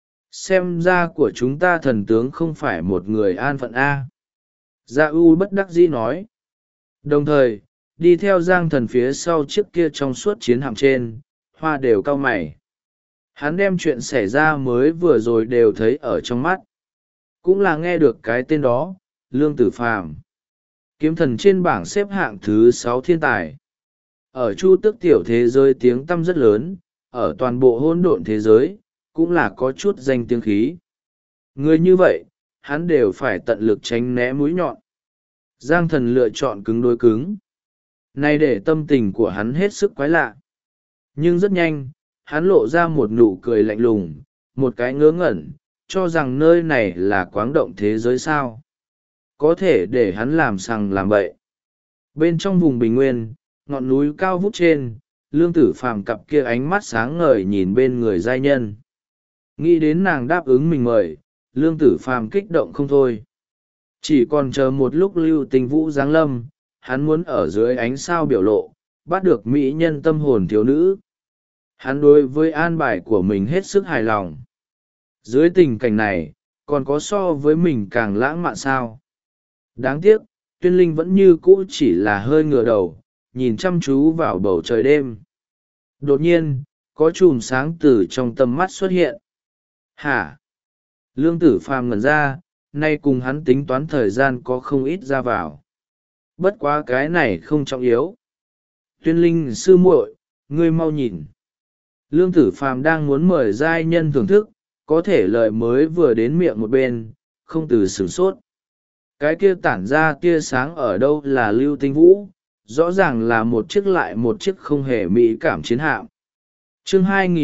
Xem ra của chúng ta thần tướng không phải một người an phận A. Dạ U bất đắc dĩ nói. Đồng thời, đi theo Giang Thần phía sau chiếc kia trong suốt chiến hạm trên, Hoa đều cau mày. Hắn đem chuyện xảy ra mới vừa rồi đều thấy ở trong mắt. Cũng là nghe được cái tên đó, Lương Tử Phàm, kiếm thần trên bảng xếp hạng thứ 6 thiên tài. Ở Chu Tước tiểu thế giới tiếng tăm rất lớn, ở toàn bộ hỗn độn thế giới, cũng là có chút danh tiếng khí. Người như vậy, hắn đều phải tận lực tránh né mũi nhọn. Giang Thần lựa chọn cứng đối cứng. Này để tâm tình của hắn hết sức quái lạ. Nhưng rất nhanh, hắn lộ ra một nụ cười lạnh lùng, một cái ngớ ngẩn, cho rằng nơi này là quáng động thế giới sao. Có thể để hắn làm sằng làm bậy. Bên trong vùng bình nguyên, ngọn núi cao vút trên, Lương Tử Phàm cặp kia ánh mắt sáng ngời nhìn bên người giai nhân. Nghĩ đến nàng đáp ứng mình mời, Lương Tử Phàm kích động không thôi. Chỉ còn chờ một lúc lưu tình vũ giáng lâm, hắn muốn ở dưới ánh sao biểu lộ, bắt được mỹ nhân tâm hồn thiếu nữ. Hắn đối với an bài của mình hết sức hài lòng. Dưới tình cảnh này, còn có so với mình càng lãng mạn sao? Đáng tiếc, Tuyên Linh vẫn như cũ chỉ là hơi ngửa đầu, nhìn chăm chú vào bầu trời đêm. Đột nhiên, có chùm sáng từ trong tầm mắt xuất hiện. Hả? Lương Tử Phàm ngẩn ra, nay cùng hắn tính toán thời gian có không ít ra vào. Bất quá cái này không trọng yếu. Tuyên Linh sư muội, ngươi mau nhìn. Lương Tử Phàm đang muốn mời giai nhân thưởng thức, có thể lời mới vừa đến miệng một bên, không từ sửng sốt. Cái kia tản ra tia sáng ở đâu là lưu tinh vũ, rõ ràng là một chiếc lại một chiếc không hề mỹ cảm chiến hạm. Chương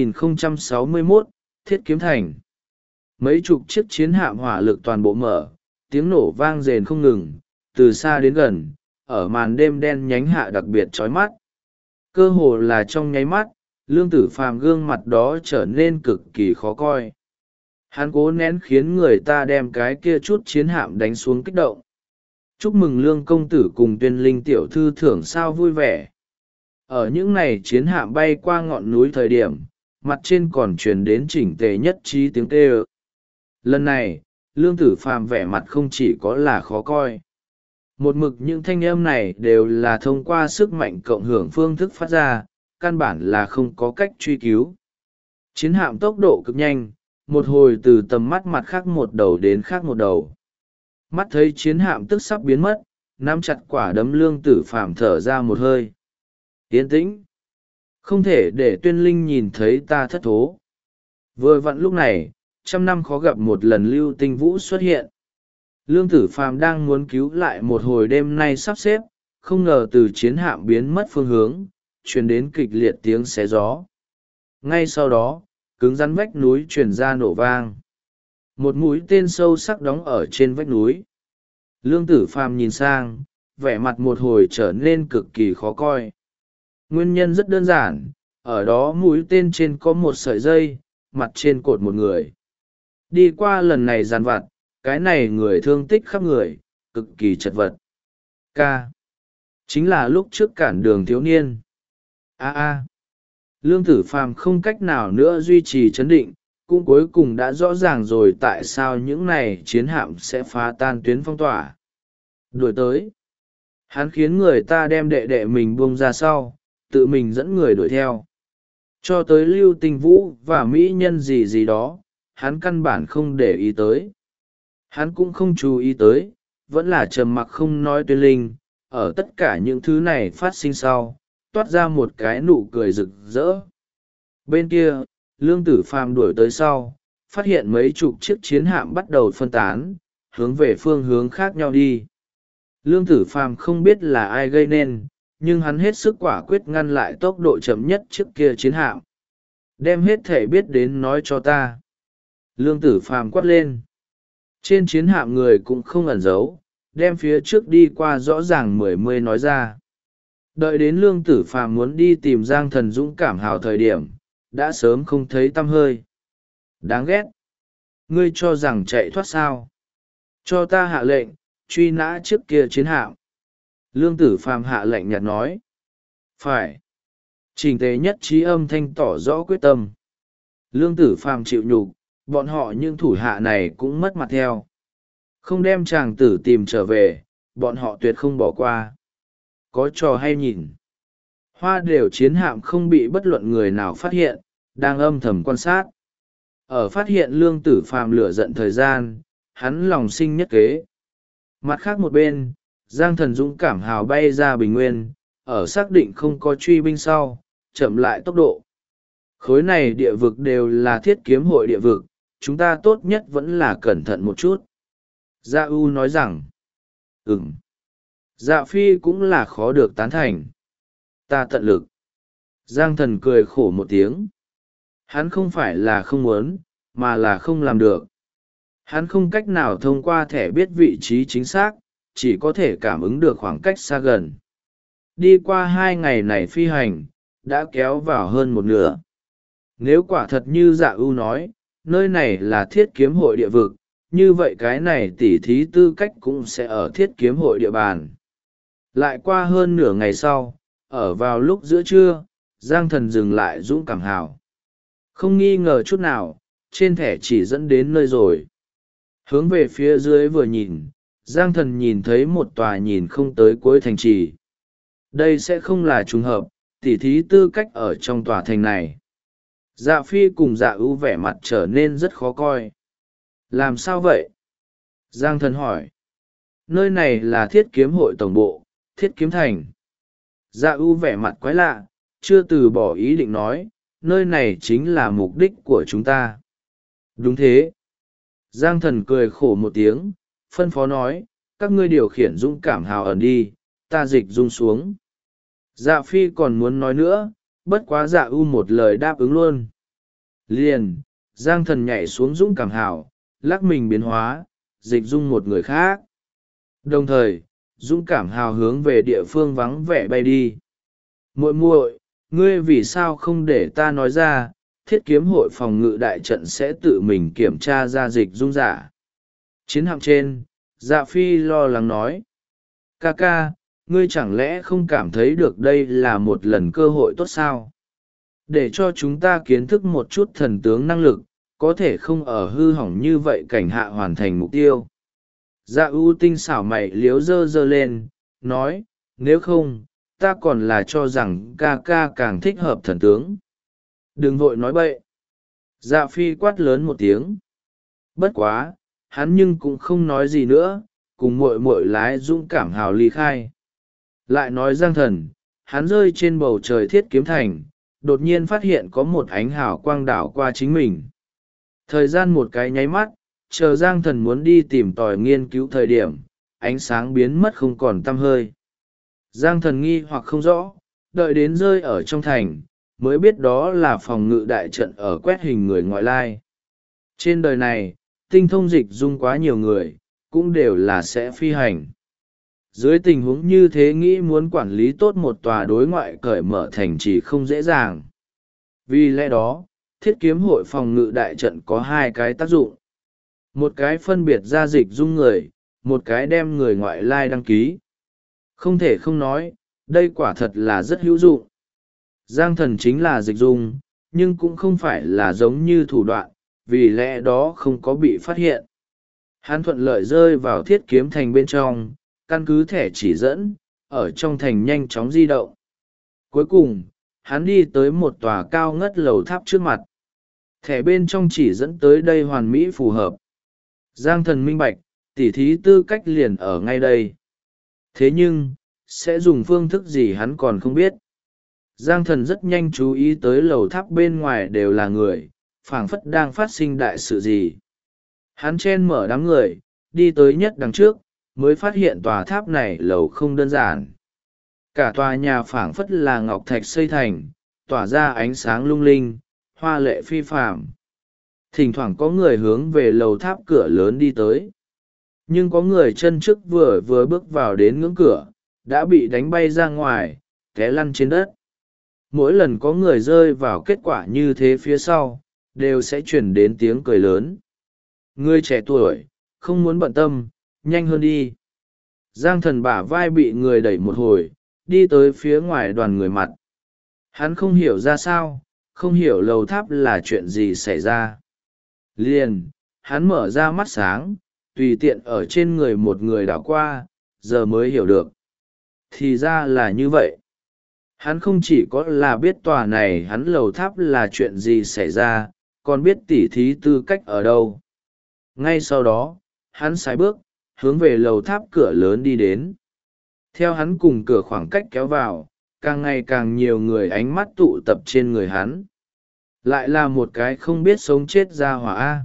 2061, Thiết Kiếm Thành. Mấy chục chiếc chiến hạm hỏa lực toàn bộ mở, tiếng nổ vang rền không ngừng, từ xa đến gần, ở màn đêm đen nhánh hạ đặc biệt chói mắt. Cơ hồ là trong nháy mắt, Lương Tử Phàm gương mặt đó trở nên cực kỳ khó coi. Hắn cố nén khiến người ta đem cái kia chút chiến hạm đánh xuống kích động. Chúc mừng Lương công tử cùng Tuyên Linh tiểu thư thưởng sao vui vẻ. Ở những ngày chiến hạm bay qua ngọn núi thời điểm, mặt trên còn truyền đến chỉnh tề nhất trí tiếng kêu. Lần này, Lương Tử Phàm vẻ mặt không chỉ có là khó coi. Một mực những thanh âm này đều là thông qua sức mạnh cộng hưởng phương thức phát ra, căn bản là không có cách truy cứu. Chiến hạm tốc độ cực nhanh, một hồi từ tầm mắt mặt khác một đầu đến khác một đầu. Mắt thấy chiến hạm tức sắp biến mất, nắm chặt quả đấm Lương Tử Phàm thở ra một hơi. Yên tĩnh. Không thể để Tuyên Linh nhìn thấy ta thất thố. Vừa vặn lúc này, 100 năm khó gặp một lần lưu tinh vũ xuất hiện. Lương Tử Phàm đang muốn cứu lại một hồi đêm nay sắp xếp, không ngờ từ chiến hạm biến mất phương hướng, truyền đến kịch liệt tiếng xé gió. Ngay sau đó, cứng rắn vách núi truyền ra nổ vang. Một mũi tên sâu sắc đóng ở trên vách núi. Lương Tử Phàm nhìn sang, vẻ mặt một hồi trở nên cực kỳ khó coi. Nguyên nhân rất đơn giản, ở đó mũi tên trên có một sợi dây, mặt trên cột một người. Đi qua lần này giàn vặt, cái này người thương tích khắp người, cực kỳ chật vật. K. Chính là lúc trước cản đường thiếu niên. Lương Tử Phàm không cách nào nữa duy trì chấn định, cũng cuối cùng đã rõ ràng rồi tại sao những này chiến hạm sẽ phá tan tuyến phong tỏa. Đuổi tới. Hắn khiến người ta đem đệ đệ mình buông ra sau, tự mình dẫn người đuổi theo. Cho tới Lưu Tinh Vũ và mỹ nhân gì gì đó, hắn căn bản không để ý tới. Hắn cũng không chú ý tới, vẫn là trầm mặc không nói. Tuyên Linh, ở tất cả những thứ này phát sinh sau, toát ra một cái nụ cười rực rỡ. Bên kia, Lương Tử Phàm đuổi tới sau, phát hiện mấy chục chiếc chiến hạm bắt đầu phân tán, hướng về phương hướng khác nhau đi. Lương Tử Phàm không biết là ai gây nên, nhưng hắn hết sức quả quyết ngăn lại tốc độ chậm nhất trước kia chiến hạm. Đem hết thể biết đến nói cho ta. Lương Tử Phàm quát lên. Trên chiến hạm người cũng không ẩn giấu, đem phía trước đi qua rõ ràng mươi nói ra. Đợi đến Lương Tử Phàm muốn đi tìm Giang Thần Dũng cảm hào thời điểm, đã sớm không thấy tăm hơi. Đáng ghét. Ngươi cho rằng chạy thoát sao? Cho ta hạ lệnh, truy nã trước kia chiến hạm. Lương Tử Phàm hạ lệnh nhạt nói. Phải. Chỉnh tề nhất trí âm thanh tỏ rõ quyết tâm. Lương Tử Phàm chịu nhục, bọn họ những thủ hạ này cũng mất mặt theo. Không đem chàng tử tìm trở về, bọn họ tuyệt không bỏ qua. Có trò hay nhìn. Hoa đều chiến hạm không bị bất luận người nào phát hiện, đang âm thầm quan sát. Ở phát hiện Lương Tử Phàm lửa giận thời gian, hắn lòng sinh nhất kế. Mặt khác một bên, Giang Thần Dũng cảm hào bay ra bình nguyên, ở xác định không có truy binh sau, chậm lại tốc độ. Khối này địa vực đều là Thiết Kiếm hội địa vực, chúng ta tốt nhất vẫn là cẩn thận một chút. Dạ U nói rằng, Dạ Phi cũng là khó được tán thành. Ta tận lực. Giang Thần cười khổ một tiếng. Hắn không phải là không muốn, mà là không làm được. Hắn không cách nào thông qua thẻ biết vị trí chính xác, chỉ có thể cảm ứng được khoảng cách xa gần. Đi qua 2 ngày này phi hành, đã kéo vào hơn một nửa. Nếu quả thật như Dạ ưu nói, nơi này là Thiết Kiếm hội địa vực, như vậy cái này tỉ thí tư cách cũng sẽ ở Thiết Kiếm hội địa bàn. Lại qua hơn nửa ngày sau, ở vào lúc giữa trưa, Giang Thần dừng lại dũng cảm hào. Không nghi ngờ chút nào, trên thẻ chỉ dẫn đến nơi rồi. Hướng về phía dưới vừa nhìn, Giang Thần nhìn thấy một tòa nhìn không tới cuối thành trì. Đây sẽ không là trùng hợp, tỉ thí tư cách ở trong tòa thành này. Dạ Phi cùng Dạ Ưu vẻ mặt trở nên rất khó coi. Làm sao vậy? Giang Thần hỏi. Nơi này là Thiết Kiếm hội tổng bộ, Thiết Kiếm thành. Dạ Ưu vẻ mặt quái lạ, chưa từ bỏ ý định nói, nơi này chính là mục đích của chúng ta. Đúng thế. Giang Thần cười khổ một tiếng, phân phó nói, các ngươi điều khiển dũng cảm hào ẩn đi, ta dịch dung xuống. Dạ Phi còn muốn nói nữa, bất quá Dạ Ưu một lời đáp ứng luôn. Liền, Giang Thần nhảy xuống dũng cảm hào, lắc mình biến hóa, dịch dung một người khác. Đồng thời, dũng cảm hào hướng về địa phương vắng vẻ bay đi. Muội muội, ngươi vì sao không để ta nói ra, Thiết Kiếm hội phòng ngự đại trận sẽ tự mình kiểm tra ra dịch dung giả. Chiến hạm trên, Dạ Phi lo lắng nói. Ca ca, ngươi chẳng lẽ không cảm thấy được đây là một lần cơ hội tốt sao? Để cho chúng ta kiến thức một chút thần tướng năng lực, có thể không ở hư hỏng như vậy cảnh hạ hoàn thành mục tiêu. Dạ ưu tinh xảo mày liếu dơ dơ lên, nói, nếu không, ta còn là cho rằng ca ca càng thích hợp thần tướng. Đừng vội nói bậy. Dạ Phi quát lớn một tiếng. Bất quá, hắn nhưng cũng không nói gì nữa, cùng muội muội lái dũng cảm hào ly khai. Lại nói Giang Thần, hắn rơi trên bầu trời Thiết Kiếm thành, đột nhiên phát hiện có một ánh hào quang đảo qua chính mình. Thời gian một cái nháy mắt, chờ Giang Thần muốn đi tìm tòi nghiên cứu thời điểm, ánh sáng biến mất không còn tăm hơi. Giang Thần nghi hoặc không rõ, đợi đến rơi ở trong thành, mới biết đó là phòng ngự đại trận ở quét hình người ngoại lai. Trên đời này, tinh thông dịch dung quá nhiều người, cũng đều là sẽ phi hành. Dưới tình huống như thế nghĩ muốn quản lý tốt một tòa đối ngoại cởi mở thành chỉ không dễ dàng. Vì lẽ đó, Thiết Kiếm hội phòng ngự đại trận có hai cái tác dụng. Một cái phân biệt ra dịch dung người, một cái đem người ngoại lai đăng ký. Không thể không nói, đây quả thật là rất hữu dụng. Giang Thần chính là dịch dung, nhưng cũng không phải là giống như thủ đoạn, vì lẽ đó không có bị phát hiện. Hắn thuận lợi rơi vào Thiết Kiếm thành bên trong, căn cứ thẻ chỉ dẫn, ở trong thành nhanh chóng di động. Cuối cùng, hắn đi tới một tòa cao ngất lầu tháp trước mặt. Thẻ bên trong chỉ dẫn tới đây hoàn mỹ phù hợp. Giang Thần minh bạch, tỉ thí tư cách liền ở ngay đây. Thế nhưng, sẽ dùng phương thức gì hắn còn không biết. Giang Thần rất nhanh chú ý tới lầu tháp bên ngoài đều là người, phảng phất đang phát sinh đại sự gì. Hắn chen mở đám người, đi tới nhất đằng trước, mới phát hiện tòa tháp này lầu không đơn giản. Cả tòa nhà phảng phất là ngọc thạch xây thành, tỏa ra ánh sáng lung linh, hoa lệ phi phàm. Thỉnh thoảng có người hướng về lầu tháp cửa lớn đi tới. Nhưng có người chân trước vừa bước vào đến ngưỡng cửa, đã bị đánh bay ra ngoài, té lăn trên đất. Mỗi lần có người rơi vào kết quả như thế phía sau, đều sẽ chuyển đến tiếng cười lớn. Người trẻ tuổi, không muốn bận tâm, nhanh hơn đi. Giang Thần bả vai bị người đẩy một hồi, đi tới phía ngoài đoàn người mặt. Hắn không hiểu ra sao, không hiểu lầu tháp là chuyện gì xảy ra. Liền, hắn mở ra mắt sáng, tùy tiện ở trên người một người đảo qua, giờ mới hiểu được. Thì ra là như vậy. Hắn không chỉ có là biết tòa này hắn lầu tháp là chuyện gì xảy ra, còn biết tỉ thí tư cách ở đâu. Ngay sau đó, hắn sải bước, hướng về lầu tháp cửa lớn đi đến. Theo hắn cùng cửa khoảng cách kéo vào, càng ngày càng nhiều người ánh mắt tụ tập trên người hắn. Lại là một cái không biết sống chết ra hỏa A.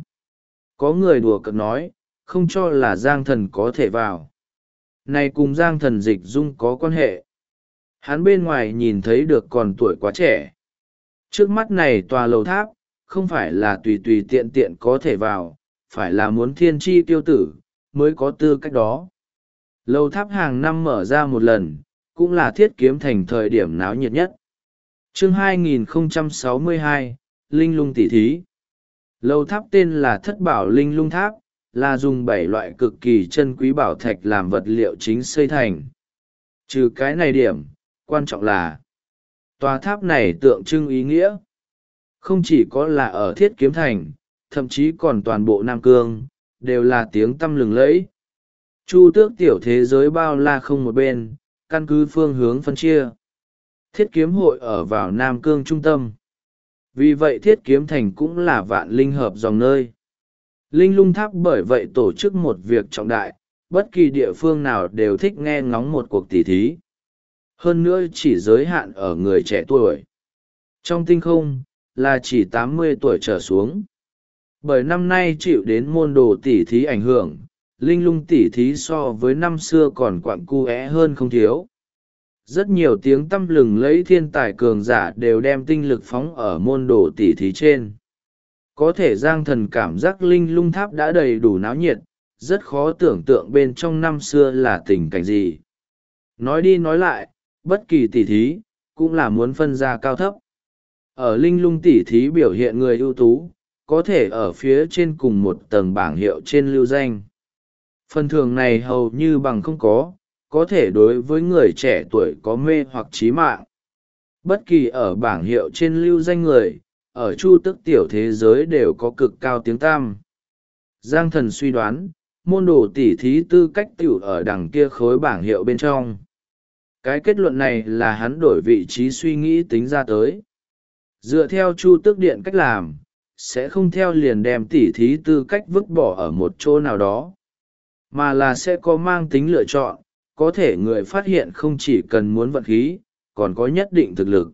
Có người đùa cợt nói, không cho là Giang Thần có thể vào. Này cùng Giang Thần dịch dung có quan hệ. Hắn bên ngoài nhìn thấy được còn tuổi quá trẻ. Trước mắt này tòa lầu tháp, không phải là tùy tùy tiện tiện có thể vào, phải là muốn thiên tri tiêu tử, mới có tư cách đó. Lầu tháp hàng năm mở ra một lần, cũng là Thiết Kiếm thành thời điểm náo nhiệt nhất. Chương 2062, Linh lung tỷ thí. Lầu tháp tên là Thất Bảo Linh lung tháp, là dùng 7 loại cực kỳ chân quý bảo thạch làm vật liệu chính xây thành. Trừ cái này điểm, quan trọng là tòa tháp này tượng trưng ý nghĩa. Không chỉ có là ở Thiết Kiếm Thành, thậm chí còn toàn bộ Nam Cương, đều là tiếng tăm lừng lẫy. Chu Tước tiểu thế giới bao la không một bên, căn cứ phương hướng phân chia. Thiết kiếm hội ở vào Nam Cương trung tâm. Vì vậy Thiết Kiếm Thành cũng là vạn linh hợp dòng nơi. Linh lung tháp bởi vậy tổ chức một việc trọng đại, bất kỳ địa phương nào đều thích nghe ngóng một cuộc tỉ thí. Hơn nữa chỉ giới hạn ở người trẻ tuổi. Trong tinh không, là chỉ 80 tuổi trở xuống. Bởi năm nay chịu đến môn đồ tỉ thí ảnh hưởng, linh lung tỉ thí so với năm xưa còn quặng cu é hơn không thiếu. Rất nhiều tiếng tăm lừng lấy thiên tài cường giả đều đem tinh lực phóng ở môn đồ tỉ thí trên. Có thể Giang Thần cảm giác linh lung tháp đã đầy đủ náo nhiệt, rất khó tưởng tượng bên trong năm xưa là tình cảnh gì. Nói đi nói lại, bất kỳ tỉ thí, cũng là muốn phân ra cao thấp. Ở linh lung tỉ thí biểu hiện người ưu tú, có thể ở phía trên cùng một tầng bảng hiệu trên lưu danh. Phần thưởng này hầu như bằng không có thể đối với người trẻ tuổi có mê hoặc trí mạng. Bất kỳ ở bảng hiệu trên lưu danh người, ở Chu Tước tiểu thế giới đều có cực cao tiếng tăm. Giang Thần suy đoán, môn đồ tỉ thí tư cách tiểu ở đằng kia khối bảng hiệu bên trong. Cái kết luận này là hắn đổi vị trí suy nghĩ tính ra tới. Dựa theo Chu Tước điện cách làm, sẽ không theo liền đem tỉ thí tư cách vứt bỏ ở một chỗ nào đó, mà là sẽ có mang tính lựa chọn, có thể người phát hiện không chỉ cần muốn vận khí, còn có nhất định thực lực.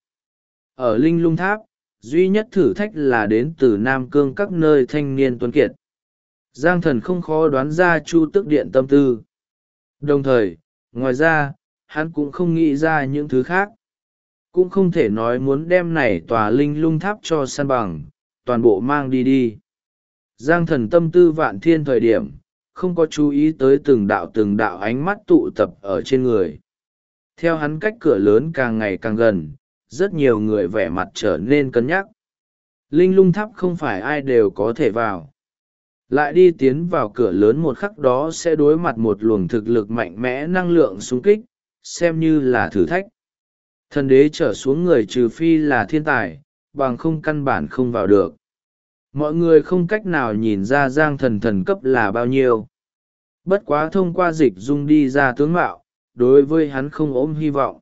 Ở linh lung tháp, duy nhất thử thách là đến từ Nam Cương các nơi thanh niên tuấn kiệt. Giang Thần không khó đoán ra Chu Tước điện tâm tư. Đồng thời, ngoài ra, hắn cũng không nghĩ ra những thứ khác. Cũng không thể nói muốn đem này tòa linh lung tháp cho săn bằng, toàn bộ mang đi đi. Giang Thần tâm tư vạn thiên thời điểm, không có chú ý tới từng đạo ánh mắt tụ tập ở trên người. Theo hắn cách cửa lớn càng ngày càng gần, rất nhiều người vẻ mặt trở nên cân nhắc. Linh lung tháp không phải ai đều có thể vào. Lại đi tiến vào cửa lớn một khắc đó sẽ đối mặt một luồng thực lực mạnh mẽ năng lượng xung kích, xem như là thử thách. Thần đế trở xuống người trừ phi là thiên tài, bằng không căn bản không vào được. Mọi người không cách nào nhìn ra Giang Thần thần cấp là bao nhiêu. Bất quá thông qua dịch dung đi ra tướng mạo, đối với hắn không ôm hy vọng.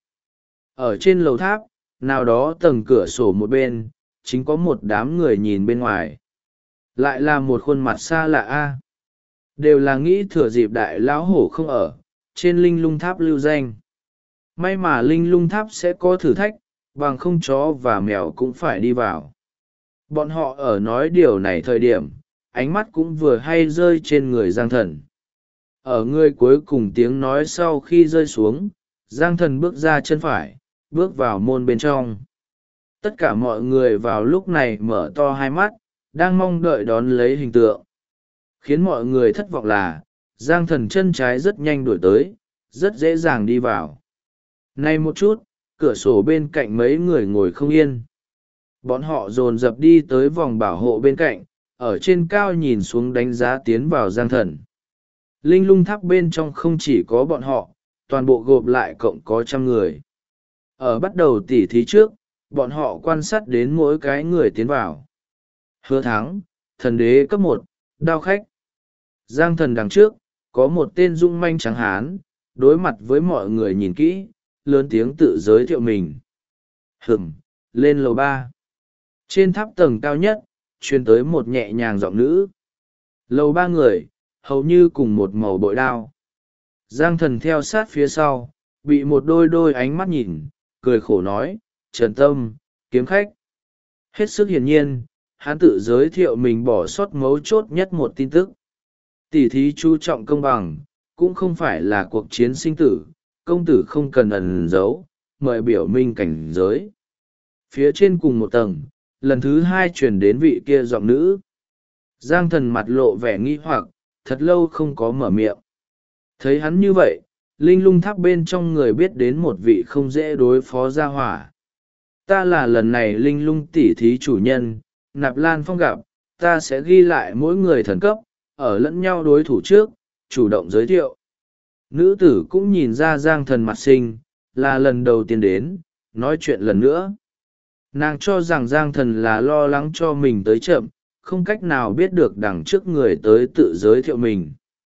Ở trên lầu tháp, nào đó tầng cửa sổ một bên, chính có một đám người nhìn bên ngoài. Lại là một khuôn mặt xa lạ a. Đều là nghĩ thừa dịp đại lão hổ không ở, trên linh lung tháp lưu danh. May mà linh lung tháp sẽ có thử thách, bằng không chó và mèo cũng phải đi vào. Bọn họ ở nói điều này thời điểm, ánh mắt cũng vừa hay rơi trên người Giang Thần. Ở người cuối cùng tiếng nói sau khi rơi xuống, Giang Thần bước ra chân phải, bước vào môn bên trong. Tất cả mọi người vào lúc này mở to hai mắt, đang mong đợi đón lấy hình tượng. Khiến mọi người thất vọng là, Giang Thần chân trái rất nhanh đuổi tới, rất dễ dàng đi vào. Này một chút, cửa sổ bên cạnh mấy người ngồi không yên. Bọn họ dồn dập đi tới vòng bảo hộ bên cạnh, ở trên cao nhìn xuống đánh giá tiến vào Giang Thần. Linh lung tháp bên trong không chỉ có bọn họ, toàn bộ gộp lại cộng có 100 người. Ở bắt đầu tỉ thí trước, bọn họ quan sát đến mỗi cái người tiến vào. Hứa Thắng, thần đế cấp 1, đao khách. Giang Thần đằng trước, có một tên dung manh trắng hán, đối mặt với mọi người nhìn kỹ, lớn tiếng tự giới thiệu mình. Lên lầu 3. Trên tháp tầng cao nhất, truyền tới một nhẹ nhàng giọng nữ. Lầu 3 người, hầu như cùng một màu bội đao. Giang Thần theo sát phía sau, bị một đôi ánh mắt nhìn, cười khổ nói, Trần Tâm, kiếm khách. Hết sức hiển nhiên, hắn tự giới thiệu mình bỏ sót mấu chốt nhất một tin tức. Tỷ thí chú trọng công bằng, cũng không phải là cuộc chiến sinh tử, công tử không cần ẩn giấu, mời biểu minh cảnh giới. Phía trên cùng một tầng, lần thứ 2 truyền đến vị kia giọng nữ. Giang Thần mặt lộ vẻ nghi hoặc, thật lâu không có mở miệng. Thấy hắn như vậy, linh lung tháp bên trong người biết đến một vị không dễ đối phó gia hỏa. Ta là lần này linh lung tỉ thí chủ nhân, Nạp Lan Phong gặp, ta sẽ ghi lại mỗi người thần cấp, ở lẫn nhau đối thủ trước, chủ động giới thiệu. Nữ tử cũng nhìn ra Giang Thần mặt xinh, là lần đầu tiên đến, nói chuyện lần nữa. Nàng cho rằng Giang Thần là lo lắng cho mình tới chậm, không cách nào biết được đằng trước người tới tự giới thiệu mình.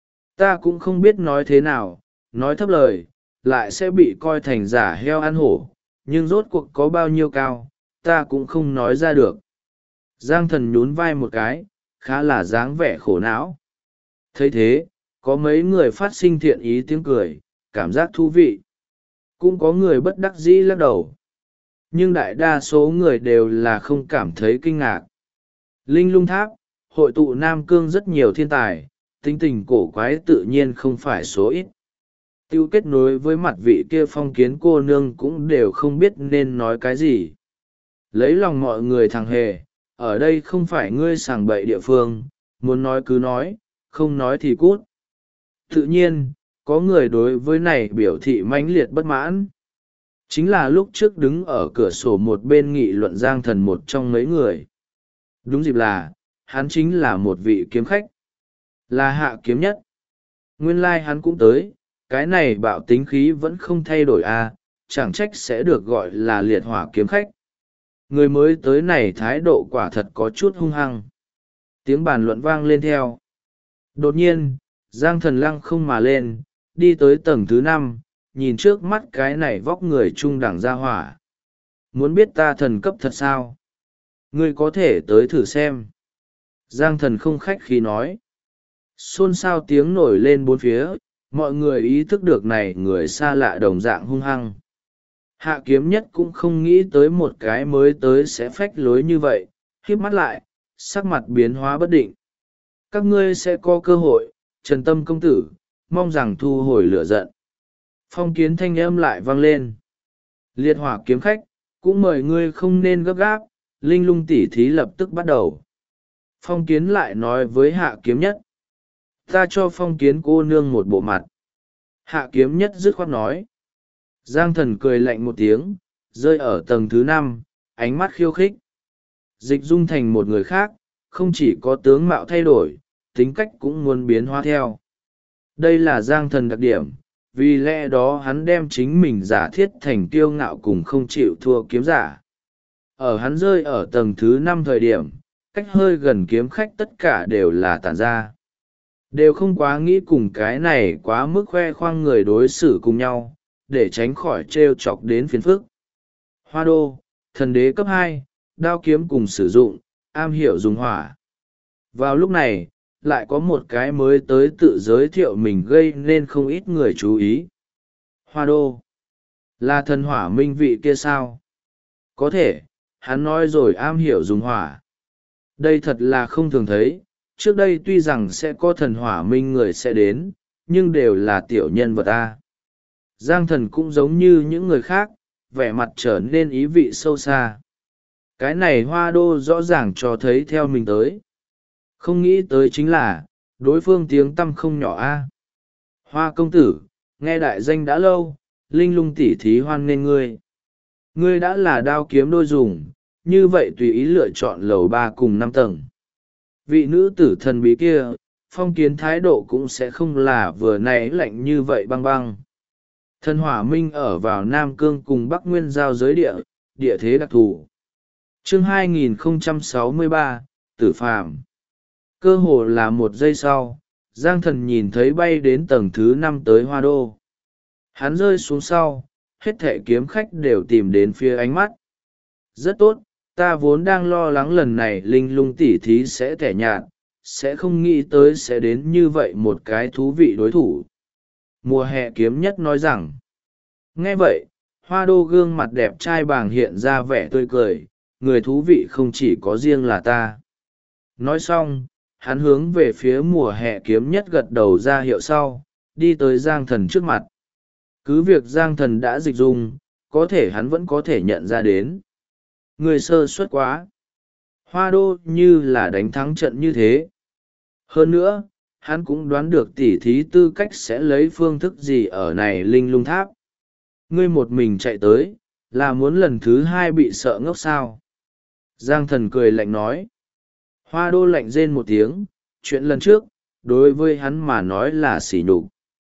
Ta cũng không biết nói thế nào, nói thấp lời, lại sẽ bị coi thành giả heo ăn hổ, nhưng rốt cuộc có bao nhiêu cao, ta cũng không nói ra được. Giang Thần nhún vai một cái, khá là dáng vẻ khổ não. Thấy thế, có mấy người phát sinh thiện ý tiếng cười, cảm giác thú vị. Cũng có người bất đắc dĩ lắc đầu. Nhưng đại đa số người đều là không cảm thấy kinh ngạc. Linh Lung Tháp, hội tụ Nam Cương rất nhiều thiên tài, tính tình cổ quái tự nhiên không phải số ít. Tiêu kết nối với mặt vị kia Phong Kiến cô nương cũng đều không biết nên nói cái gì. Lấy lòng mọi người thằng hề, ở đây không phải ngươi sàng bậy địa phương, muốn nói cứ nói, không nói thì cút. Tự nhiên, có người đối với này biểu thị mãnh liệt bất mãn. Chính là lúc trước đứng ở cửa sổ một bên nghị luận Giang Thần một trong mấy người. Đúng dịp là, hắn chính là một vị kiếm khách. Là Hạ Kiếm Nhất. Nguyên lai hắn cũng tới, cái này bạo tính khí vẫn không thay đổi à, chẳng trách sẽ được gọi là liệt hỏa kiếm khách. Người mới tới này thái độ quả thật có chút hung hăng. Tiếng bàn luận vang lên theo. Đột nhiên, Giang Thần lăng không mà lên, đi tới tầng thứ 5, nhìn trước mắt cái này vóc người trung đẳng ra hỏa. Muốn biết ta thần cấp thật sao? Ngươi có thể tới thử xem. Giang Thần không khách khí nói. Xôn xao tiếng nổi lên bốn phía, mọi người ý thức được này người xa lạ đồng dạng hung hăng. Hạ Kiếm Nhất cũng không nghĩ tới một cái mới tới sẽ phách lối như vậy, híp mắt lại, sắc mặt biến hóa bất định. Các ngươi sẽ có cơ hội, Trần Tâm công tử, mong rằng thu hồi lửa giận. Phong Kiến thanh âm lại vang lên. Liệt hỏa kiếm khách, cũng mời ngươi không nên gấp gáp, Linh Lung tỉ thí lập tức bắt đầu. Phong Kiến lại nói với Hạ Kiếm Nhất. Ta cho Phong Kiến cô nương một bộ mặt. Hạ Kiếm Nhất dứt khoát nói. Giang Thần cười lạnh một tiếng, rơi ở tầng thứ 5, ánh mắt khiêu khích. Dịch dung thành một người khác, không chỉ có tướng mạo thay đổi, tính cách cũng muốn biến hóa theo. Đây là Giang Thần đặc điểm, vì lẽ đó hắn đem chính mình giả thiết thành kiêu ngạo cùng không chịu thua kiếm giả. Ở hắn rơi ở tầng thứ 5 thời điểm, cách hơi gần kiếm khách tất cả đều là tản ra. Đều không quá nghĩ cùng cái này quá mức khoe khoang người đối xử cùng nhau, để tránh khỏi trêu chọc đến phiền phức. Hoa đô, thần đế cấp 2, đao kiếm cùng sử dụng, am hiểu dùng hỏa. Vào lúc này, lại có một cái mới tới tự giới thiệu mình gây nên không ít người chú ý. Hoa đô, là thần hỏa minh vị kia sao? Có thể, hắn nói rồi am hiểu dùng hỏa. Đây thật là không thường thấy, trước đây tuy rằng sẽ có thần hỏa minh người sẽ đến, nhưng đều là tiểu nhân vật ta. Giang Thần cũng giống như những người khác, vẻ mặt trở nên ý vị sâu xa. Cái này Hoa đô rõ ràng cho thấy theo mình tới. Không nghĩ tới chính là, đối phương tiếng tăm không nhỏ a. Hoa công tử, nghe đại danh đã lâu, Linh Lung tỉ thí hoan nghênh ngươi. Ngươi đã là đao kiếm đôi dùng, như vậy tùy ý lựa chọn lầu 3 cùng 5 tầng. Vị nữ tử thần bí kia, Phong Kiến thái độ cũng sẽ không là vừa nãy lạnh như vậy băng băng. Thần hỏa minh ở vào Nam Cương cùng Bắc Nguyên giao giới địa thế đặc thù. Chương 2063, Tử Phàm. Cơ hồ là một giây sau, Giang Thần nhìn thấy bay đến tầng thứ 5 tới Hoa đô. Hắn rơi xuống sau, hết thệ kiếm khách đều tìm đến phía ánh mắt. Rất tốt, ta vốn đang lo lắng lần này Linh Lung tỉ thí sẽ tẻ nhạt, sẽ không nghĩ tới sẽ đến như vậy một cái thú vị đối thủ. Mùa hè kiếm nhất nói rằng. Nghe vậy, Hoa đô gương mặt đẹp trai bàng hiện ra vẻ tươi cười, người thú vị không chỉ có riêng là ta. Nói xong, hắn hướng về phía mùa hè kiếm nhất gật đầu ra hiệu sau, đi tới Giang Thần trước mặt. Cứ việc Giang Thần đã dịch dung, có thể hắn vẫn có thể nhận ra đến. Người sơ suất quá. Hoa đô như là đánh thắng trận như thế. Hơn nữa, hắn cũng đoán được tỉ thí tư cách sẽ lấy phương thức gì ở này Linh Lung Tháp. Ngươi một mình chạy tới, là muốn lần thứ 2 bị sợ ngốc sao? Giang Thần cười lạnh nói. Hoa đô lạnh rên một tiếng, chuyện lần trước, đối với hắn mà nói là sỉ nhục.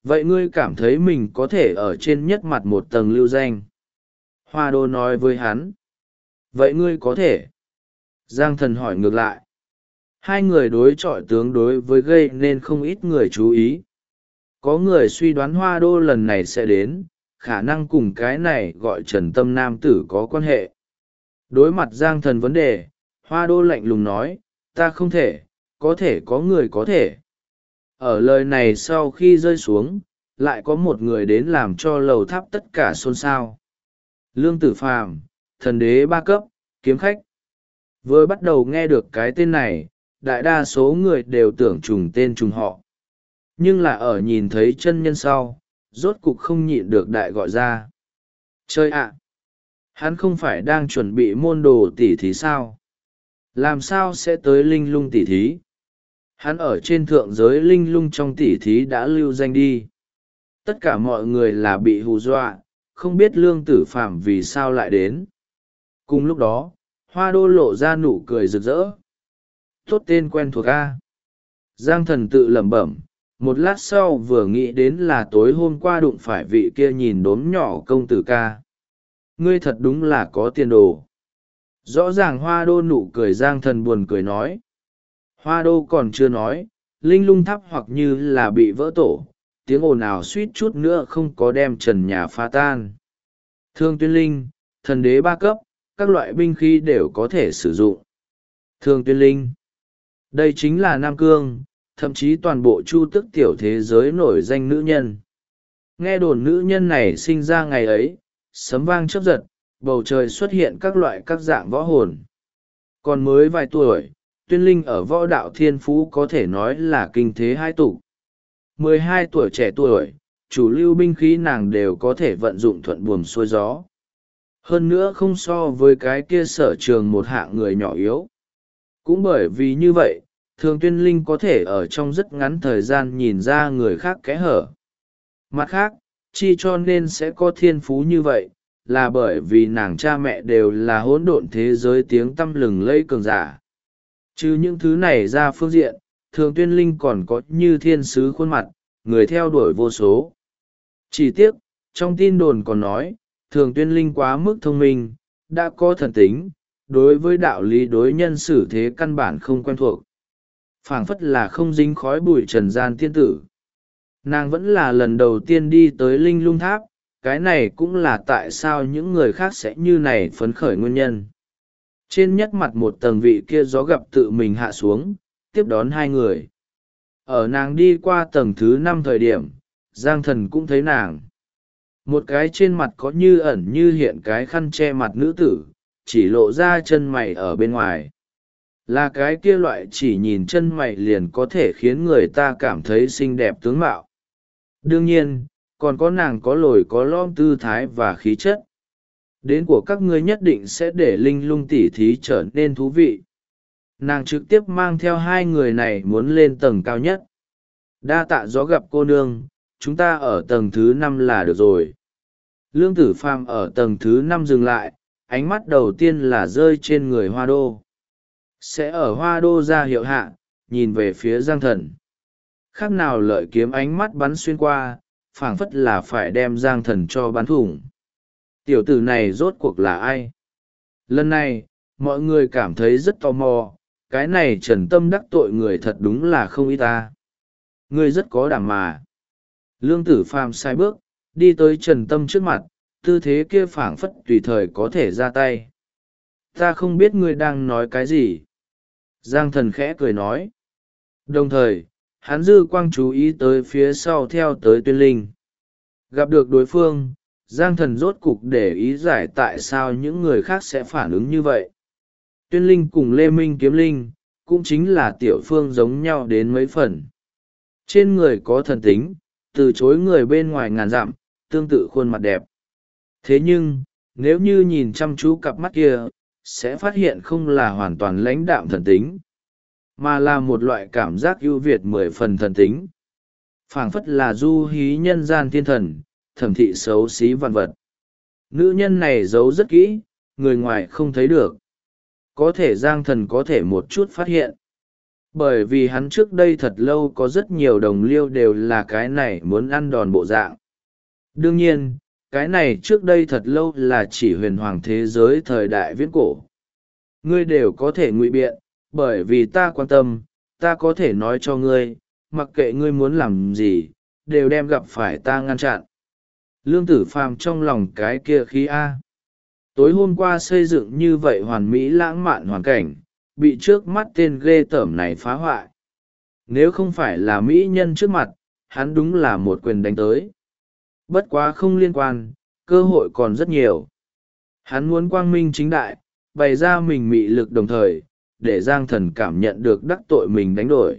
Vậy ngươi cảm thấy mình có thể ở trên nhất mặt một tầng lưu danh? Hoa đô nói với hắn. Vậy ngươi có thể? Giang thần hỏi ngược lại. Hai người đối chọi tướng đối với gây nên không ít người chú ý. Có người suy đoán Hoa đô lần này sẽ đến, khả năng cùng cái này gọi Trần Tâm nam tử có quan hệ. Đối mặt Giang thần vấn đề, Hoa đô lạnh lùng nói, ta không thể, có thể có người có thể. Ở lời này sau khi rơi xuống, lại có một người đến làm cho lầu tháp tất cả xôn xao. Lương Tử Phàm, thần đế ba cấp, kiếm khách. Vừa bắt đầu nghe được cái tên này, đại đa số người đều tưởng trùng tên trùng họ. Nhưng là ở nhìn thấy chân nhân sau, rốt cục không nhịn được đại gọi ra. Chơi ạ! Hắn không phải đang chuẩn bị môn đồ tỉ thí sao? Làm sao sẽ tới linh lung tỉ thí? Hắn ở trên thượng giới linh lung trong tỉ thí đã lưu danh đi. Tất cả mọi người là bị hù dọa, không biết Lương Tử Phàm vì sao lại đến. Cùng lúc đó, Hoa đô lộ ra nụ cười rực rỡ. Tốt tên quen thuộc a. Giang thần tự lẩm bẩm, một lát sau vừa nghĩ đến là tối hôm qua đụng phải vị kia nhìn đốm nhỏ công tử ca. Ngươi thật đúng là có tiền đồ. Rõ ràng Hoa đô nụ cười Giang thần buồn cười nói. Hoa đô còn chưa nói, linh lung tháp hoặc như là bị vỡ tổ, tiếng ồn ào suýt chút nữa không có đem trần nhà phá tan. Thương tuyên linh, thần đế ba cấp, các loại binh khí đều có thể sử dụng. Thương tuyên linh, đây chính là Nam Cương, thậm chí toàn bộ chu tức tiểu thế giới nổi danh nữ nhân. Nghe đồn nữ nhân này sinh ra ngày ấy, sấm vang chớp giật, bầu trời xuất hiện các loại các dạng võ hồn. Còn mới vài tuổi, tuyên linh ở võ đạo thiên phú có thể nói là kinh thế hai tục. 12 tuổi trẻ tuổi, chủ lưu binh khí nàng đều có thể vận dụng thuận buồm xuôi gió. Hơn nữa không so với cái kia sở trường một hạng người nhỏ yếu. Cũng bởi vì như vậy, thường tuyên linh có thể ở trong rất ngắn thời gian nhìn ra người khác kẽ hở. Mặt khác, chi cho nên sẽ có thiên phú như vậy, là bởi vì nàng cha mẹ đều là hỗn độn thế giới tiếng tăm lừng lẫy cường giả. Chứ những thứ này ra phương diện, thường tuyên linh còn có như thiên sứ khuôn mặt, người theo đuổi vô số. Chỉ tiếc, trong tin đồn còn nói, thường tuyên linh quá mức thông minh, đã có thần tính, đối với đạo lý đối nhân xử thế căn bản không quen thuộc. Phảng phất là không dính khói bụi trần gian tiên tử. Nàng vẫn là lần đầu tiên đi tới linh lung tháp, cái này cũng là tại sao những người khác sẽ như này phấn khởi nguyên nhân. Trên nhất mặt một tầng vị kia gió gặp tự mình hạ xuống, tiếp đón hai người. Ở nàng đi qua tầng thứ 5 thời điểm, Giang thần cũng thấy nàng. Một cái trên mặt có như ẩn như hiện cái khăn che mặt nữ tử, chỉ lộ ra chân mày ở bên ngoài. Là cái kia loại chỉ nhìn chân mày liền có thể khiến người ta cảm thấy xinh đẹp tướng mạo. Đương nhiên, còn có nàng có lồi có lõm tư thái và khí chất. Đến của các ngươi nhất định sẽ để linh lung tỉ thí trở nên thú vị. Nàng trực tiếp mang theo hai người này muốn lên tầng cao nhất. Đa tạ gió gặp cô nương, chúng ta ở tầng thứ 5 là được rồi. Lương Tử Phàm ở tầng thứ 5 dừng lại, ánh mắt đầu tiên là rơi trên người Hoa đô. Sẽ ở Hoa đô ra hiệu hạ, nhìn về phía Giang thần. Khác nào lợi kiếm ánh mắt bắn xuyên qua, phảng phất là phải đem Giang thần cho bắn thủng. Tiểu tử này rốt cuộc là ai? Lần này, mọi người cảm thấy rất tò mò, cái này Trần Tâm đắc tội người thật đúng là không ít ta. Ngươi rất có đảm mà. Lương Tử Phàm sai bước, đi tới Trần Tâm trước mặt, tư thế kia phảng phất tùy thời có thể ra tay. Ta không biết ngươi đang nói cái gì. Giang thần khẽ cười nói. Đồng thời, hắn dư quang chú ý tới phía sau theo tới tuyên linh. Gặp được đối phương, Giang thần rốt cục để ý giải tại sao những người khác sẽ phản ứng như vậy. Tuyên linh cùng Lê Minh Kiếm Linh, cũng chính là tiểu phương giống nhau đến mấy phần. Trên người có thần tính, từ chối người bên ngoài ngàn dặm, tương tự khuôn mặt đẹp. Thế nhưng, nếu như nhìn chăm chú cặp mắt kia, sẽ phát hiện không là hoàn toàn lãnh đạm thần tính, mà là một loại cảm giác ưu việt 10 phần thần tính. Phảng phất là du hí nhân gian thiên thần, thẩm thị xấu xí vạn vật. Nữ nhân này giấu rất kỹ, người ngoài không thấy được. Có thể Giang thần có thể một chút phát hiện. Bởi vì hắn trước đây thật lâu có rất nhiều đồng liêu đều là cái này muốn ăn đòn bộ dạng. Đương nhiên, cái này trước đây thật lâu là chỉ huyền hoàng thế giới thời đại viễn cổ. Ngươi đều có thể ngụy biện, bởi vì ta quan tâm, ta có thể nói cho ngươi, mặc kệ ngươi muốn làm gì, đều đem gặp phải ta ngăn chặn. Lương Tử Phàm trong lòng cái kia khí A. Tối hôm qua xây dựng như vậy hoàn mỹ lãng mạn hoàn cảnh, bị trước mắt tên ghê tởm này phá hoại. Nếu không phải là mỹ nhân trước mặt, hắn đúng là một quyền đánh tới. Bất quá không liên quan, cơ hội còn rất nhiều. Hắn muốn quang minh chính đại, bày ra mình mị lực đồng thời, để Giang Thần cảm nhận được đắc tội mình đánh đổi.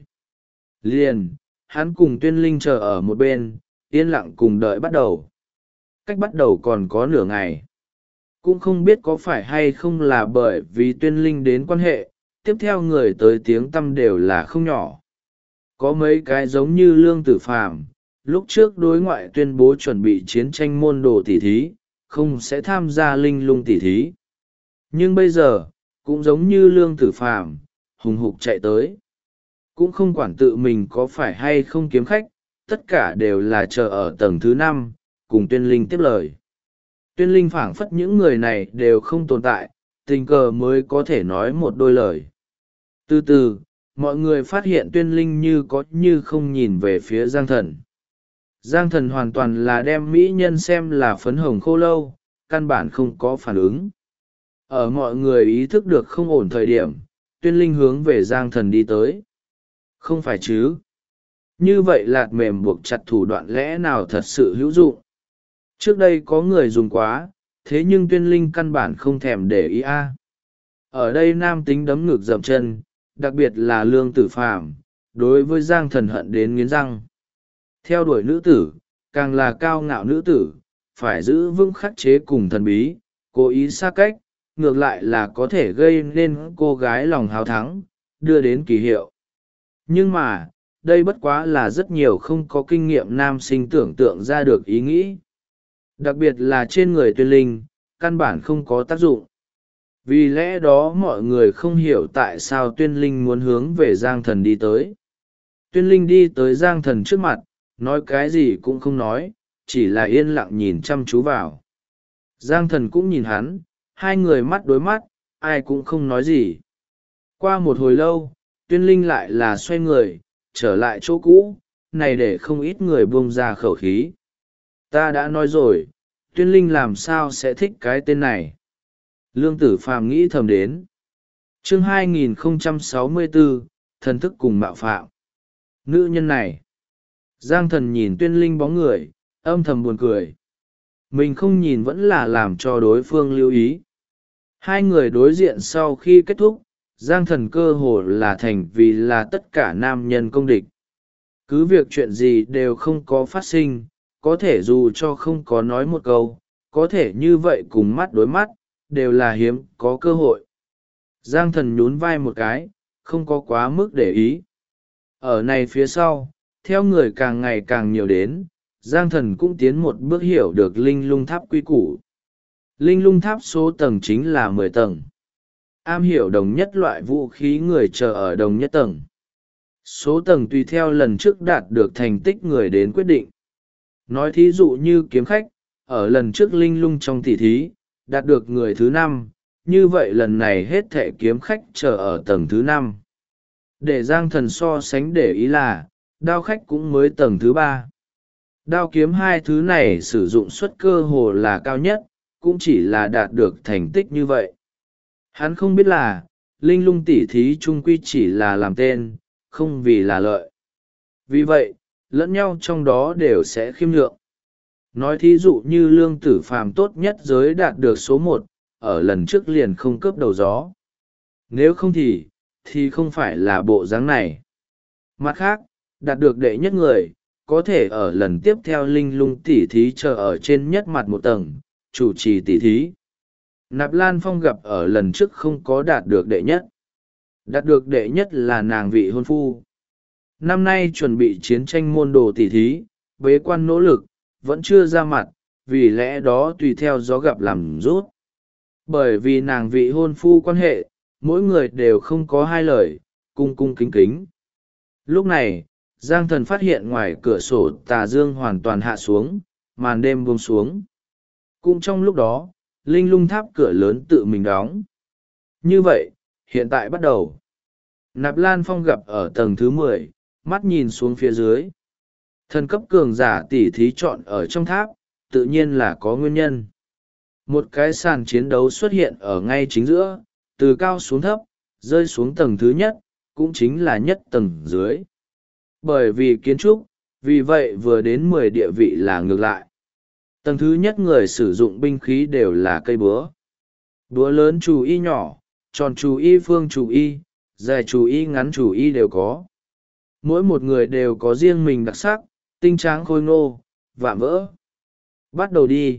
Liền, hắn cùng Tuyên Linh chờ ở một bên, yên lặng cùng đợi bắt đầu. Cách bắt đầu còn có nửa ngày. Cũng không biết có phải hay không là bởi vì Tuyên Linh đến quan hệ, tiếp theo người tới tiếng tăm đều là không nhỏ. Có mấy cái giống như Lương Tử Phàm, lúc trước đối ngoại tuyên bố chuẩn bị chiến tranh môn đồ tỷ thí, không sẽ tham gia linh lung tỷ thí. Nhưng bây giờ, cũng giống như Lương Tử Phàm, hùng hục chạy tới. Cũng không quản tự mình có phải hay không kiếm khách, tất cả đều là chờ ở tầng thứ 5, cùng Tuyên Linh tiếp lời. Tuyên Linh phảng phất những người này đều không tồn tại, tình cờ mới có thể nói một đôi lời. Từ từ, mọi người phát hiện Tuyên Linh như có như không nhìn về phía Giang Thần. Giang Thần hoàn toàn là đem mỹ nhân xem là phấn hồng khô lâu, căn bản không có phản ứng. Ở mọi người ý thức được không ổn thời điểm, Tuyên Linh hướng về Giang Thần đi tới. Không phải chứ? Như vậy lạt mềm buộc chặt thủ đoạn lẽ nào thật sự hữu dụng? Trước đây có người dùng quá, thế nhưng Tuyên Linh căn bản không thèm để ý a. Ở đây nam tính đấm ngực dậm chân, đặc biệt là Lương Tử Phàm, đối với Giang Thần hận đến nghiến răng. Theo đuổi nữ tử, càng là cao ngạo nữ tử, phải giữ vững khắc chế cùng thần bí, cố ý xa cách, ngược lại là có thể gây nên cô gái lòng háo thắng, đưa đến kỳ hiệu. Nhưng mà, đây bất quá là rất nhiều không có kinh nghiệm nam sinh tưởng tượng ra được ý nghĩ. Đặc biệt là trên người Tuyên Linh, căn bản không có tác dụng. Vì lẽ đó mọi người không hiểu tại sao Tuyên Linh muốn hướng về Giang Thần đi tới. Tuyên Linh đi tới Giang Thần trước mặt, nói cái gì cũng không nói, chỉ là yên lặng nhìn chăm chú vào. Giang Thần cũng nhìn hắn, hai người mắt đối mắt, ai cũng không nói gì. Qua một hồi lâu, Tuyên Linh lại là xoay người, trở lại chỗ cũ, này để không ít người buông ra khẩu khí. Ta đã nói rồi, Tuyên Linh làm sao sẽ thích cái tên này. Lương Tử Phàm nghĩ thầm đến. Chương 2064, thần thức cùng mạo phạm. Nữ nhân này. Giang Thần nhìn Tuyên Linh bóng người, âm thầm buồn cười. Mình không nhìn vẫn là làm cho đối phương lưu ý. Hai người đối diện sau khi kết thúc, Giang Thần cơ hồ là thành vì là tất cả nam nhân công địch. Cứ việc chuyện gì đều không có phát sinh, có thể dù cho không có nói một câu, có thể như vậy cùng mắt đối mắt, đều là hiếm có cơ hội. Giang Thần nhún vai một cái, không có quá mức để ý. Ở này phía sau, theo người càng ngày càng nhiều đến, Giang Thần cũng tiến một bước hiểu được linh lung tháp quy củ. Linh lung tháp số tầng chính là 10 tầng. Am hiểu đồng nhất loại vũ khí người chờ ở đồng nhất tầng. Số tầng tùy theo lần trước đạt được thành tích người đến quyết định. Nói thí dụ như kiếm khách, ở lần trước linh lung trong tỷ thí, đạt được người thứ 5, như vậy lần này hết thệ kiếm khách chờ ở tầng thứ 5. Để Giang Thần so sánh để ý là, đao khách cũng mới tầng thứ 3. Đao kiếm hai thứ này sử dụng suất cơ hồ là cao nhất, cũng chỉ là đạt được thành tích như vậy. Hắn không biết là, linh lung tỷ thí chung quy chỉ là làm tên, không vì là lợi. Vì vậy, lẫn nhau trong đó đều sẽ khiêm nhượng. Nói thí dụ như Lương Tử Phàm tốt nhất giới đạt được số 1, ở lần trước liền không cướp đầu gió. Nếu không thì không phải là bộ dáng này. Mặt khác, đạt được đệ nhất người, có thể ở lần tiếp theo linh lung tỷ thí chờ ở trên nhất mặt một tầng, chủ trì tỷ thí. Nạp Lan Phong gặp ở lần trước không có đạt được đệ nhất. Đạt được đệ nhất là nàng vị hôn phu. Năm nay chuẩn bị chiến tranh môn đồ tỷ thí, bế quan nỗ lực, vẫn chưa ra mặt, vì lẽ đó tùy theo gió gặp làm rút. Bởi vì nàng vị hôn phu quan hệ, mỗi người đều không có hai lời, cung cung kính kính. Lúc này, Giang Thần phát hiện ngoài cửa sổ tà dương hoàn toàn hạ xuống, màn đêm buông xuống. Cũng trong lúc đó, linh lung tháp cửa lớn tự mình đóng. Như vậy, hiện tại bắt đầu. Nạp Lan Phong gặp ở tầng thứ 10, mắt nhìn xuống phía dưới. Thần cấp cường giả tỉ thí chọn ở trong tháp, tự nhiên là có nguyên nhân. Một cái sàn chiến đấu xuất hiện ở ngay chính giữa, từ cao xuống thấp, rơi xuống tầng thứ nhất, cũng chính là nhất tầng dưới. Bởi vì kiến trúc, vì vậy vừa đến 10 địa vị là ngược lại. Tầng thứ nhất người sử dụng binh khí đều là cây búa. Búa lớn chù y nhỏ, tròn chù y phương chù y, dài chù y ngắn chù y đều có. Mỗi một người đều có riêng mình đặc sắc, tinh tráng khôi ngô, vạm vỡ. Bắt đầu đi.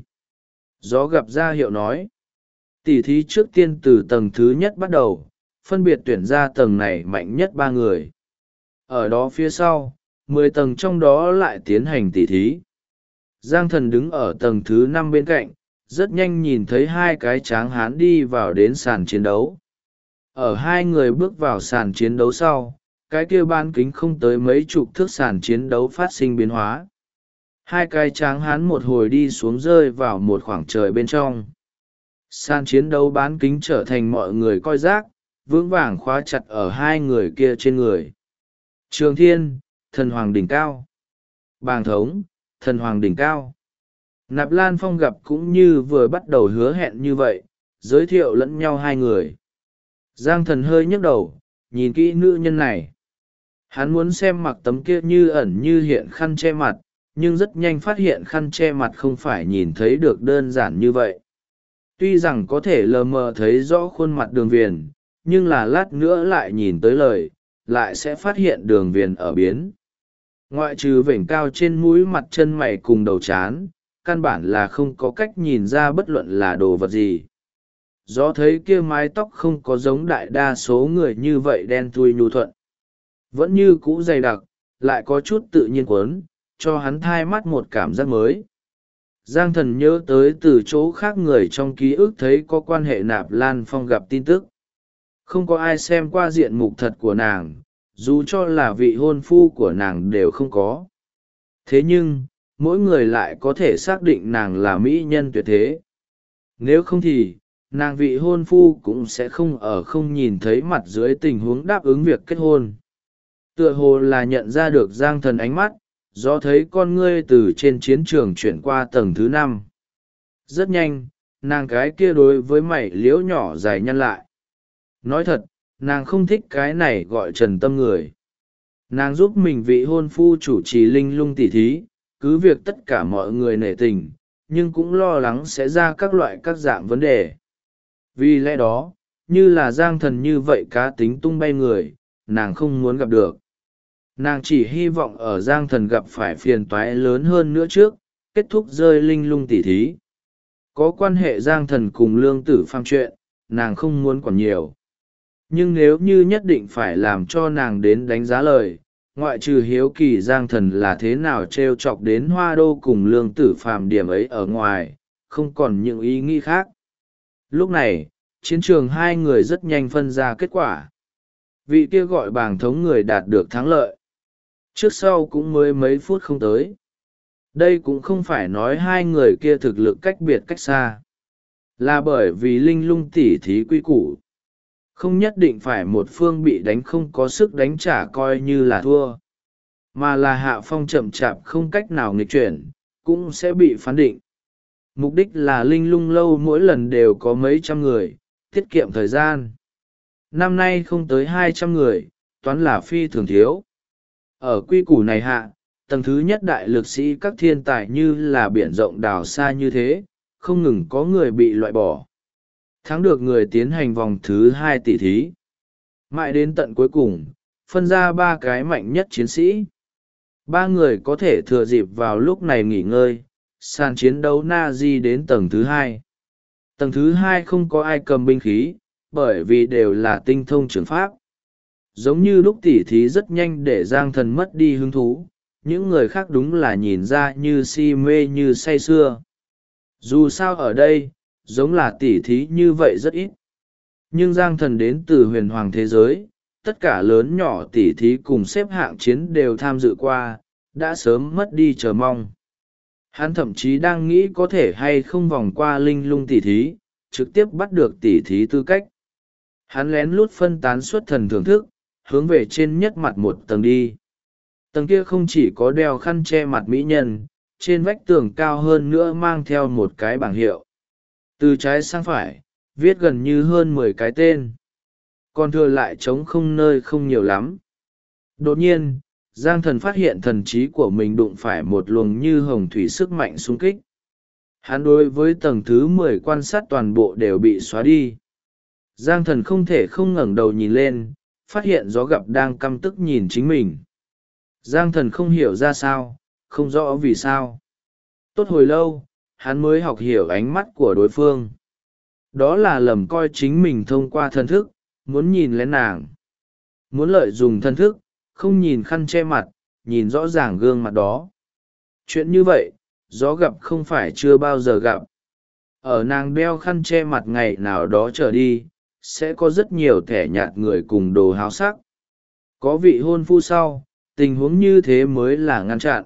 Gió gặp ra hiệu nói. Tỉ thí trước tiên từ tầng thứ nhất bắt đầu, phân biệt tuyển ra tầng này mạnh nhất 3 người. Ở đó phía sau, 10 tầng trong đó lại tiến hành tỉ thí. Giang Thần đứng ở tầng thứ 5 bên cạnh, rất nhanh nhìn thấy hai cái tráng hán đi vào đến sàn chiến đấu. Ở hai người bước vào sàn chiến đấu sau, cái kia bán kính không tới mấy chục thước sàn chiến đấu phát sinh biến hóa. Hai cái tráng hán một hồi đi xuống rơi vào một khoảng trời bên trong. Sàn chiến đấu bán kính trở thành mọi người coi rác, vững vàng khóa chặt ở hai người kia trên người. Trường Thiên, thần hoàng đỉnh cao. Bàng Thống, thần hoàng đỉnh cao. Nạp Lan Phong gặp cũng như vừa bắt đầu hứa hẹn như vậy, giới thiệu lẫn nhau hai người. Giang Thần hơi nhấc đầu, nhìn kỹ nữ nhân này. Hắn muốn xem mặc tấm kia như ẩn như hiện khăn che mặt, nhưng rất nhanh phát hiện khăn che mặt không phải nhìn thấy được đơn giản như vậy. Tuy rằng có thể lờ mờ thấy rõ khuôn mặt Đường Viền, nhưng là lát nữa lại nhìn tới lời, lại sẽ phát hiện Đường Viền ở biến. Ngoại trừ vểnh cao trên mũi, mặt chân mày cùng đầu trán, căn bản là không có cách nhìn ra bất luận là đồ vật gì. Do thấy kia mái tóc không có giống đại đa số người như vậy đen thui nhu thuận. Vẫn như cũ dày đặc, lại có chút tự nhiên quấn, cho hắn thai mắt một cảm giác mới. Giang Thần nhớ tới từ chỗ khác người trong ký ức thấy có quan hệ Nạp Lan Phong gặp tin tức. Không có ai xem qua diện mục thật của nàng, dù cho là vị hôn phu của nàng đều không có. Thế nhưng, mỗi người lại có thể xác định nàng là mỹ nhân tuyệt thế. Nếu không thì, nàng vị hôn phu cũng sẽ không nhìn thấy mặt dưới tình huống đáp ứng việc kết hôn. Tựa hồ là nhận ra được Giang Thần ánh mắt, do thấy con ngươi từ trên chiến trường chuyển qua tầng thứ 5. Rất nhanh, nàng cái kia đối với mày liễu nhỏ dài nhăn lại. Nói thật, nàng không thích cái này gọi trần tâm người. Nàng giúp mình vị hôn phu chủ trì linh lung tỉ thí, cứ việc tất cả mọi người nể tình, nhưng cũng lo lắng sẽ ra các dạng vấn đề. Vì lẽ đó, như là Giang Thần như vậy cá tính tung bay người, nàng không muốn gặp được. Nàng chỉ hy vọng ở Giang Thần gặp phải phiền toái lớn hơn nữa trước, kết thúc rơi linh lung tỉ thí. Có quan hệ Giang Thần cùng Lương Tử Phàm chuyện, nàng không muốn quản nhiều. Nhưng nếu như nhất định phải làm cho nàng đến đánh giá lời, ngoại trừ hiếu kỳ Giang Thần là thế nào trêu chọc đến Hoa Đô cùng Lương Tử Phàm điểm ấy ở ngoài, không còn những ý nghĩ khác. Lúc này, chiến trường hai người rất nhanh phân ra kết quả. Vị kia gọi Bàng Thống người đạt được thắng lợi. Trước sau cũng mới mấy phút không tới. Đây cũng không phải nói hai người kia thực lực cách biệt cách xa. Là bởi vì linh lung tỉ thí quy củ. Không nhất định phải một phương bị đánh không có sức đánh trả coi như là thua. Mà là hạ phong chậm chạp không cách nào nghịch chuyển, cũng sẽ bị phán định. Mục đích là linh lung lâu mỗi lần đều có mấy trăm người, tiết kiệm thời gian. Năm nay không tới 200 người, toán là phi thường thiếu. Ở quy củ này hạ, tầng thứ nhất đại lực sĩ các thiên tài như là biển rộng đào xa như thế, không ngừng có người bị loại bỏ. Thắng được người tiến hành vòng thứ 2 tỷ thí. Mãi đến tận cuối cùng, phân ra 3 cái mạnh nhất chiến sĩ. 3 người có thể thừa dịp vào lúc này nghỉ ngơi, sàn chiến đấu Nazi đến tầng thứ 2. Tầng thứ 2 không có ai cầm binh khí, bởi vì đều là tinh thông trường pháp. Giống như lúc tỉ thí rất nhanh để Giang Thần mất đi hứng thú, những người khác đúng là nhìn ra như si mê như say sưa. Dù sao ở đây, giống là tỉ thí như vậy rất ít. Nhưng Giang Thần đến từ huyền hoàng thế giới, tất cả lớn nhỏ tỉ thí cùng xếp hạng chiến đều tham dự qua, đã sớm mất đi chờ mong. Hắn thậm chí đang nghĩ có thể hay không vòng qua linh lung tỉ thí, trực tiếp bắt được tỉ thí tư cách. Hắn lén lút phân tán xuất thần thưởng thức, hướng về trên nhất mặt một tầng đi. Tầng kia không chỉ có đeo khăn che mặt mỹ nhân, trên vách tường cao hơn nữa mang theo một cái bảng hiệu. Từ trái sang phải, viết gần như hơn 10 cái tên. Còn thừa lại trống không nơi không nhiều lắm. Đột nhiên, Giang Thần phát hiện thần trí của mình đụng phải một luồng như hồng thủy sức mạnh xung kích. Hắn đối với tầng thứ 10 quan sát toàn bộ đều bị xóa đi. Giang Thần không thể không ngẩng đầu nhìn lên, phát hiện gió gặp đang căm tức nhìn chính mình. Giang Thần không hiểu ra sao, không rõ vì sao. Tốt hồi lâu, hắn mới học hiểu ánh mắt của đối phương. Đó là lầm coi chính mình thông qua thân thức, muốn nhìn lén nàng. Muốn lợi dụng thân thức, không nhìn khăn che mặt, nhìn rõ ràng gương mặt đó. Chuyện như vậy, gió gặp không phải chưa bao giờ gặp. Ở nàng đeo khăn che mặt ngày nào đó trở đi, sẽ có rất nhiều thẻ nhạt người cùng đồ háo sắc. Có vị hôn phu sau, tình huống như thế mới là ngăn chặn.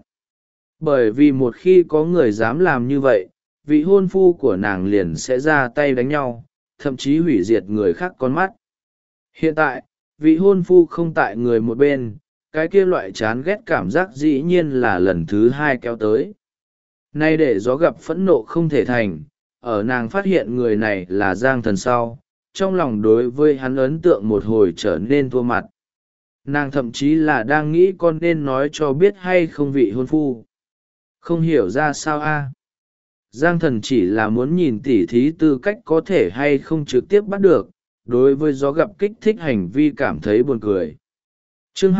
Bởi vì một khi có người dám làm như vậy, vị hôn phu của nàng liền sẽ ra tay đánh nhau, thậm chí hủy diệt người khác con mắt. Hiện tại, vị hôn phu không tại người một bên, cái kia loại chán ghét cảm giác dĩ nhiên là lần thứ hai kéo tới. Nay để gió gặp phẫn nộ không thể thành, ở nàng phát hiện người này là Giang Thần sau, trong lòng đối với hắn ấn tượng một hồi trở nên thua mặt. Nàng thậm chí là đang nghĩ con nên nói cho biết hay không vị hôn phu. Không hiểu ra sao a. Giang Thần chỉ là muốn nhìn tỉ thí tư cách có thể hay không trực tiếp bắt được, đối với gió gặp kích thích hành vi cảm thấy buồn cười. Chương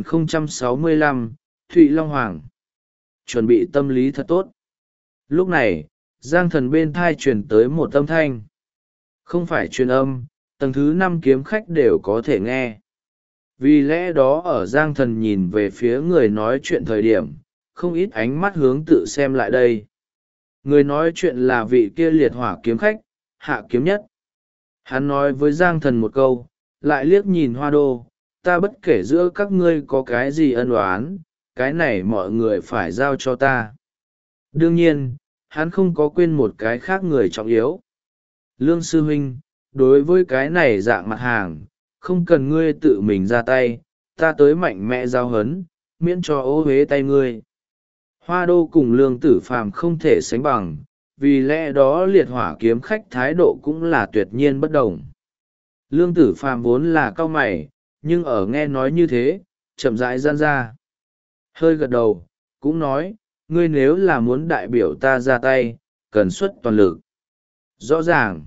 2065, Thụy Long Hoàng. Chuẩn bị tâm lý thật tốt. Lúc này, Giang Thần bên thai truyền tới một âm thanh. Không phải truyền âm, tầng thứ 5 kiếm khách đều có thể nghe. Vì lẽ đó ở Giang Thần nhìn về phía người nói chuyện thời điểm, không ít ánh mắt hướng tự xem lại đây. Người nói chuyện là vị kia liệt hỏa kiếm khách, Hạ Kiếm Nhất. Hắn nói với Giang Thần một câu, lại liếc nhìn Hoa Đô, ta bất kể giữa các ngươi có cái gì ân oán, cái này mọi người phải giao cho ta. Đương nhiên, hắn không có quên một cái khác người trọng yếu. Lương sư huynh, đối với cái này dạng mặt hàng, không cần ngươi tự mình ra tay, ta tới mạnh mẽ giao hấn, miễn cho ô huế tay ngươi. Hoa Đô cùng Lương Tử Phàm không thể sánh bằng, vì lẽ đó liệt hỏa kiếm khách thái độ cũng là tuyệt nhiên bất đồng. Lương Tử Phàm vốn là cau mày, nhưng ở nghe nói như thế, chậm rãi gian ra. Hơi gật đầu, cũng nói, ngươi nếu là muốn đại biểu ta ra tay, cần xuất toàn lực. Rõ ràng,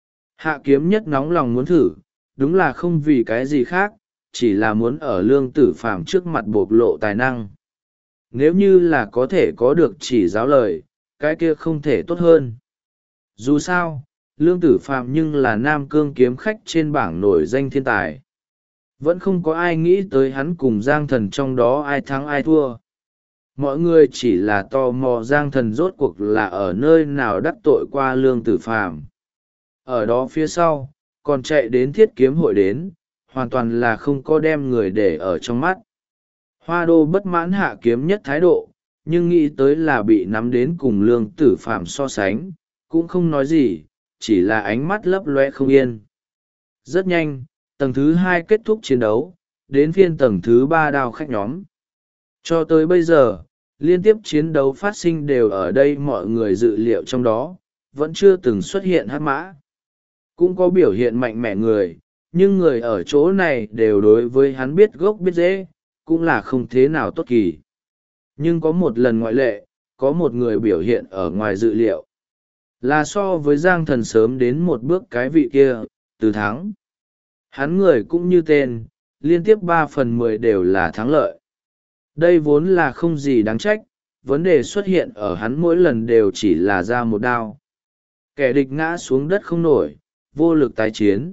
Hạ Kiếm Nhất nóng lòng muốn thử, đúng là không vì cái gì khác, chỉ là muốn ở Lương Tử Phàm trước mặt bộc lộ tài năng. Nếu như là có thể có được chỉ giáo lời, cái kia không thể tốt hơn. Dù sao, Lương Tử Phàm nhưng là Nam Cương kiếm khách trên bảng nổi danh thiên tài. Vẫn không có ai nghĩ tới hắn cùng Giang Thần trong đó ai thắng ai thua. Mọi người chỉ là tò mò Giang Thần rốt cuộc là ở nơi nào đắc tội qua Lương Tử Phàm. Ở đó phía sau, còn chạy đến Thiết Kiếm hội đến, hoàn toàn là không có đem người để ở trong mắt. Hoa Đô bất mãn Hạ Kiếm Nhất thái độ, nhưng nghĩ tới là bị nắm đến cùng Lương Tử Phàm so sánh, cũng không nói gì, chỉ là ánh mắt lấp loe không yên. Rất nhanh, tầng thứ 2 kết thúc chiến đấu, đến phiên tầng thứ 3 đao khách nhóm. Cho tới bây giờ, liên tiếp chiến đấu phát sinh đều ở đây mọi người dự liệu trong đó, vẫn chưa từng xuất hiện hắc mã. Cũng có biểu hiện mạnh mẽ người, nhưng người ở chỗ này đều đối với hắn biết gốc biết rễ, cũng là không thế nào tốt kỳ. Nhưng có một lần ngoại lệ, có một người biểu hiện ở ngoài dự liệu. Là so với Giang Thần sớm đến một bước cái vị kia, Từ Thắng. Hắn người cũng như tên, liên tiếp 3/10 đều là thắng lợi. Đây vốn là không gì đáng trách, vấn đề xuất hiện ở hắn mỗi lần đều chỉ là ra một đao. Kẻ địch ngã xuống đất không nổi, vô lực tái chiến.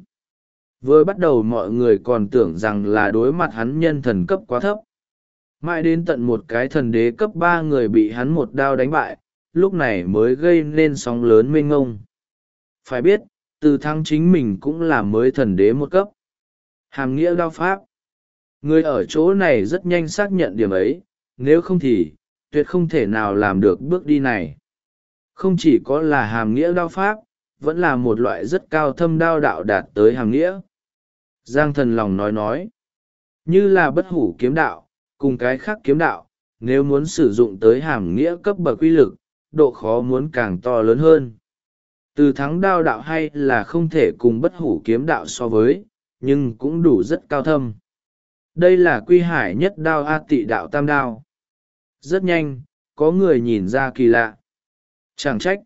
Vừa bắt đầu mọi người còn tưởng rằng là đối mặt hắn nhân thần cấp quá thấp. Mãi đến tận một cái thần đế cấp 3 người bị hắn một đao đánh bại, lúc này mới gây nên sóng lớn mênh ngông. Phải biết, Từ Thắng chính mình cũng là mới thần đế một cấp. Hàm nghĩa đao pháp. Người ở chỗ này rất nhanh xác nhận điểm ấy, nếu không thì tuyệt không thể nào làm được bước đi này. Không chỉ có là hàm nghĩa đao pháp, vẫn là một loại rất cao thâm đao đạo đạt tới hàm nghĩa. Giang Thần lòng nói như là bất hủ kiếm đạo cùng cái khác kiếm đạo, nếu muốn sử dụng tới hàm nghĩa cấp bậc uy lực, độ khó muốn càng to lớn hơn. Từ thắng đao đạo hay là không thể cùng bất hủ kiếm đạo so với, nhưng cũng đủ rất cao thâm. Đây là quy hải nhất đao A Tị đạo tam đao. Rất nhanh, có người nhìn ra kỳ lạ. Chẳng trách.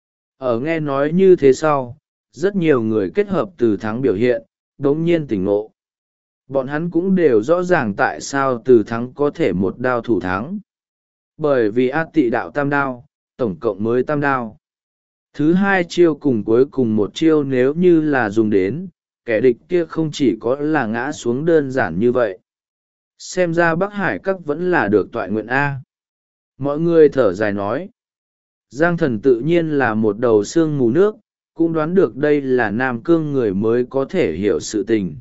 Ở nghe nói như thế sau, rất nhiều người kết hợp từ thắng biểu hiện, đống nhiên tỉnh ngộ. Bọn hắn cũng đều rõ ràng tại sao từ thắng có thể một đao thủ thắng. Bởi vì A Tị đạo tam đao, tổng cộng mới tam đao. Thứ hai chiêu cùng cuối cùng một chiêu nếu như là dùng đến, kẻ địch kia không chỉ có là ngã xuống đơn giản như vậy. Xem ra Bắc Hải Các vẫn là được toại nguyện A. Mọi người thở dài nói. Giang Thần tự nhiên là một đầu xương mù nước, cũng đoán được đây là Nam Cương người mới có thể hiểu sự tình.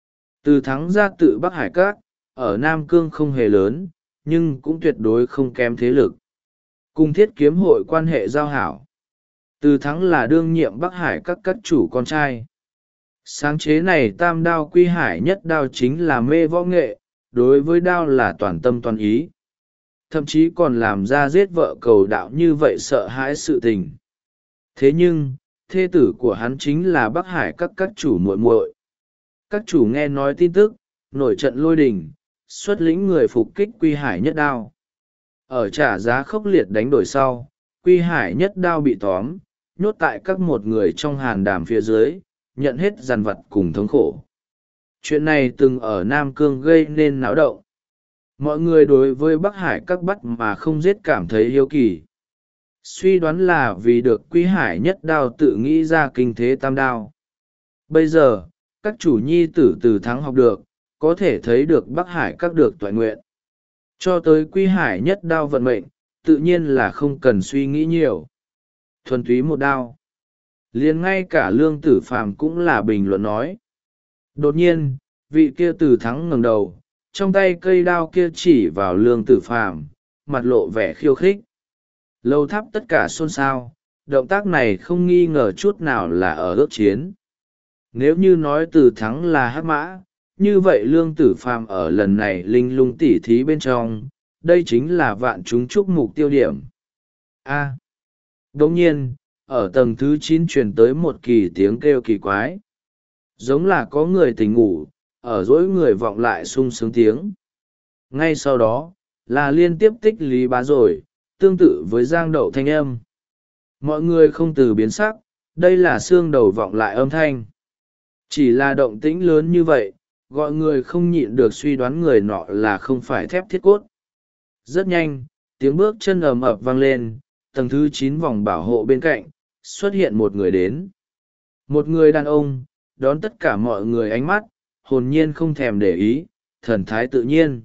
Từ thắng ra tự Bắc Hải Các, ở Nam Cương không hề lớn, nhưng cũng tuyệt đối không kém thế lực. Cùng Thiết Kiếm hội quan hệ giao hảo. Từ thắng là đương nhiệm Bắc Hải các chủ con trai. Sáng chế này tam đao quy hải nhất đao chính là mê võ nghệ, đối với đao là toàn tâm toàn ý. Thậm chí còn làm ra giết vợ cầu đạo như vậy sợ hãi sự tình. Thế nhưng, thê tử của hắn chính là Bắc Hải các chủ muội muội. Các chủ nghe nói tin tức, nổi trận lôi đình, xuất lĩnh người phục kích quy hải nhất đao. Ở trả giá khốc liệt đánh đổi sau, quy hải nhất đao bị tóm, nhốt tại các một người trong hàn đàm phía dưới, nhận hết dằn vặt cùng thống khổ. Chuyện này từng ở Nam Cương gây nên náo động. Mọi người đối với Bắc Hải các bắt mà không giết cảm thấy hiếu kỳ. Suy đoán là vì được quy hải nhất đao tự nghĩ ra kinh thế tam đao. Bây giờ, các chủ nhi tử từ thắng học được, có thể thấy được Bắc Hải các được toại nguyện. Cho tới quy hải nhất đao vận mệnh, tự nhiên là không cần suy nghĩ nhiều. Thuần túy một đao. Liền ngay cả Lương Tử Phàm cũng là bình luận nói. Đột nhiên, vị kia từ thắng ngẩng đầu, trong tay cây đao kia chỉ vào Lương Tử Phàm, mặt lộ vẻ khiêu khích. Lâu tháp tất cả xôn xao, động tác này không nghi ngờ chút nào là ở ước chiến. Nếu như nói từ thắng là hắc mã, như vậy Lương Tử Phàm ở lần này linh lung tỉ thí bên trong, đây chính là vạn chúng chúc mục tiêu điểm. Đồng nhiên, ở tầng thứ 9 truyền tới một kỳ tiếng kêu kỳ quái. Giống là có người tỉnh ngủ, ở dỗi người vọng lại sung sướng tiếng. Ngay sau đó, là liên tiếp tích lý bá rồi, tương tự với giang đậu thanh âm. Mọi người không từ biến sắc, đây là xương đầu vọng lại âm thanh. Chỉ là động tĩnh lớn như vậy, gọi người không nhịn được suy đoán người nọ là không phải thép thiết cốt. Rất nhanh, tiếng bước chân ầm ập vang lên, tầng thứ 9 vòng bảo hộ bên cạnh, xuất hiện một người đến. Một người đàn ông, đón tất cả mọi người ánh mắt, hồn nhiên không thèm để ý, thần thái tự nhiên.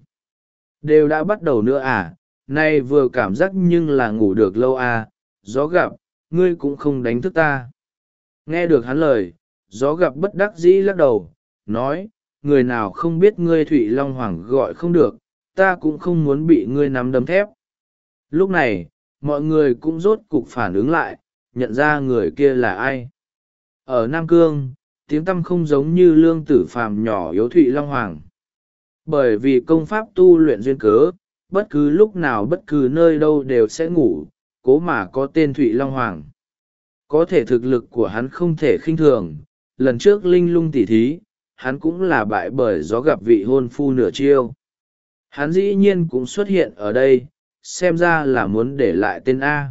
Đều đã bắt đầu nữa à, nay vừa cảm giác nhưng là ngủ được lâu à, gió gặp, ngươi cũng không đánh thức ta. Nghe được hắn lời, gió gặp bất đắc dĩ lắc đầu, nói, người nào không biết ngươi Thụy Long Hoàng gọi không được, ta cũng không muốn bị ngươi nắm đấm thép. Lúc này, mọi người cũng rốt cục phản ứng lại, nhận ra người kia là ai. Ở Nam Cương, tiếng tăm không giống như Lương Tử Phàm nhỏ yếu Thụy Long Hoàng. Bởi vì công pháp tu luyện duyên cớ, bất cứ lúc nào bất cứ nơi đâu đều sẽ ngủ, cố mà có tên Thụy Long Hoàng. Có thể thực lực của hắn không thể khinh thường, lần trước linh lung tỉ thí, hắn cũng là bại bởi gió gặp vị hôn phu nửa chiêu. Hắn dĩ nhiên cũng xuất hiện ở đây, xem ra là muốn để lại tên A.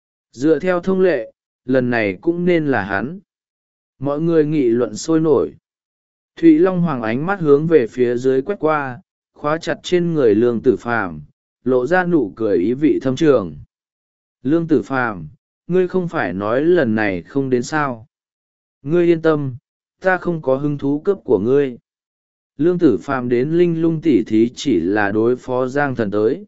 Dựa theo thông lệ, lần này cũng nên là hắn. Mọi người nghị luận sôi nổi. Thụy Long Hoàng ánh mắt hướng về phía dưới quét qua, khóa chặt trên người Lương Tử Phàm, lộ ra nụ cười ý vị thâm trường. Lương Tử Phàm, ngươi không phải nói lần này không đến sao? Ngươi yên tâm, ta không có hứng thú cướp của ngươi. Lương Tử Phàm đến linh lung tỉ thí chỉ là đối phó Giang Thần tới.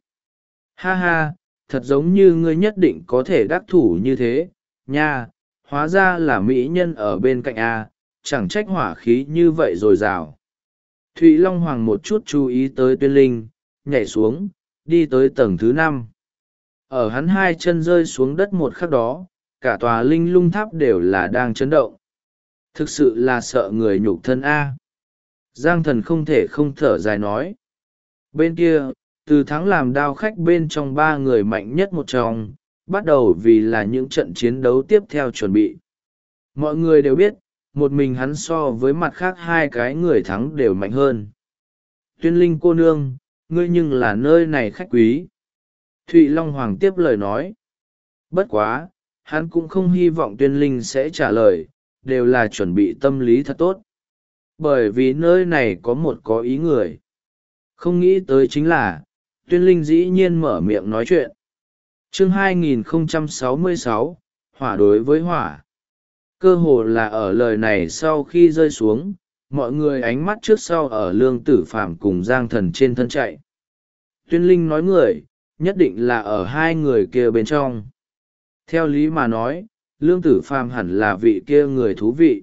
Ha ha, thật giống như ngươi nhất định có thể đắc thủ như thế, nha, hóa ra là mỹ nhân ở bên cạnh A, chẳng trách hỏa khí như vậy dồi dào. Thụy Long Hoàng một chút chú ý tới Tuyên Linh, nhảy xuống, đi tới tầng thứ 5. Ở hắn hai chân rơi xuống đất một khắc đó, cả tòa linh lung tháp đều là đang chấn động. Thực sự là sợ người nhục thân A. Giang Thần không thể không thở dài nói. Bên kia, Từ Thắng làm đao khách bên trong 3 người mạnh nhất một trong, bắt đầu vì là những trận chiến đấu tiếp theo chuẩn bị. Mọi người đều biết, một mình hắn so với mặt khác 2 cái người thắng đều mạnh hơn. Tuyên Linh cô nương, ngươi nhưng là nơi này khách quý. Thụy Long Hoàng tiếp lời nói. Bất quá, hắn cũng không hy vọng Tuyên Linh sẽ trả lời, đều là chuẩn bị tâm lý thật tốt. Bởi vì nơi này có một có ý người. Không nghĩ tới chính là, Tuyên Linh dĩ nhiên mở miệng nói chuyện. Chương 2066, hỏa đối với hỏa. Cơ hồ là ở lời này sau khi rơi xuống, mọi người ánh mắt trước sau ở Lương Tử Phàm cùng Giang Thần trên thân chạy. Tuyên Linh nói người, nhất định là ở 2 người kia bên trong. Theo lý mà nói, Lương Tử Phàm hẳn là vị kia người thú vị.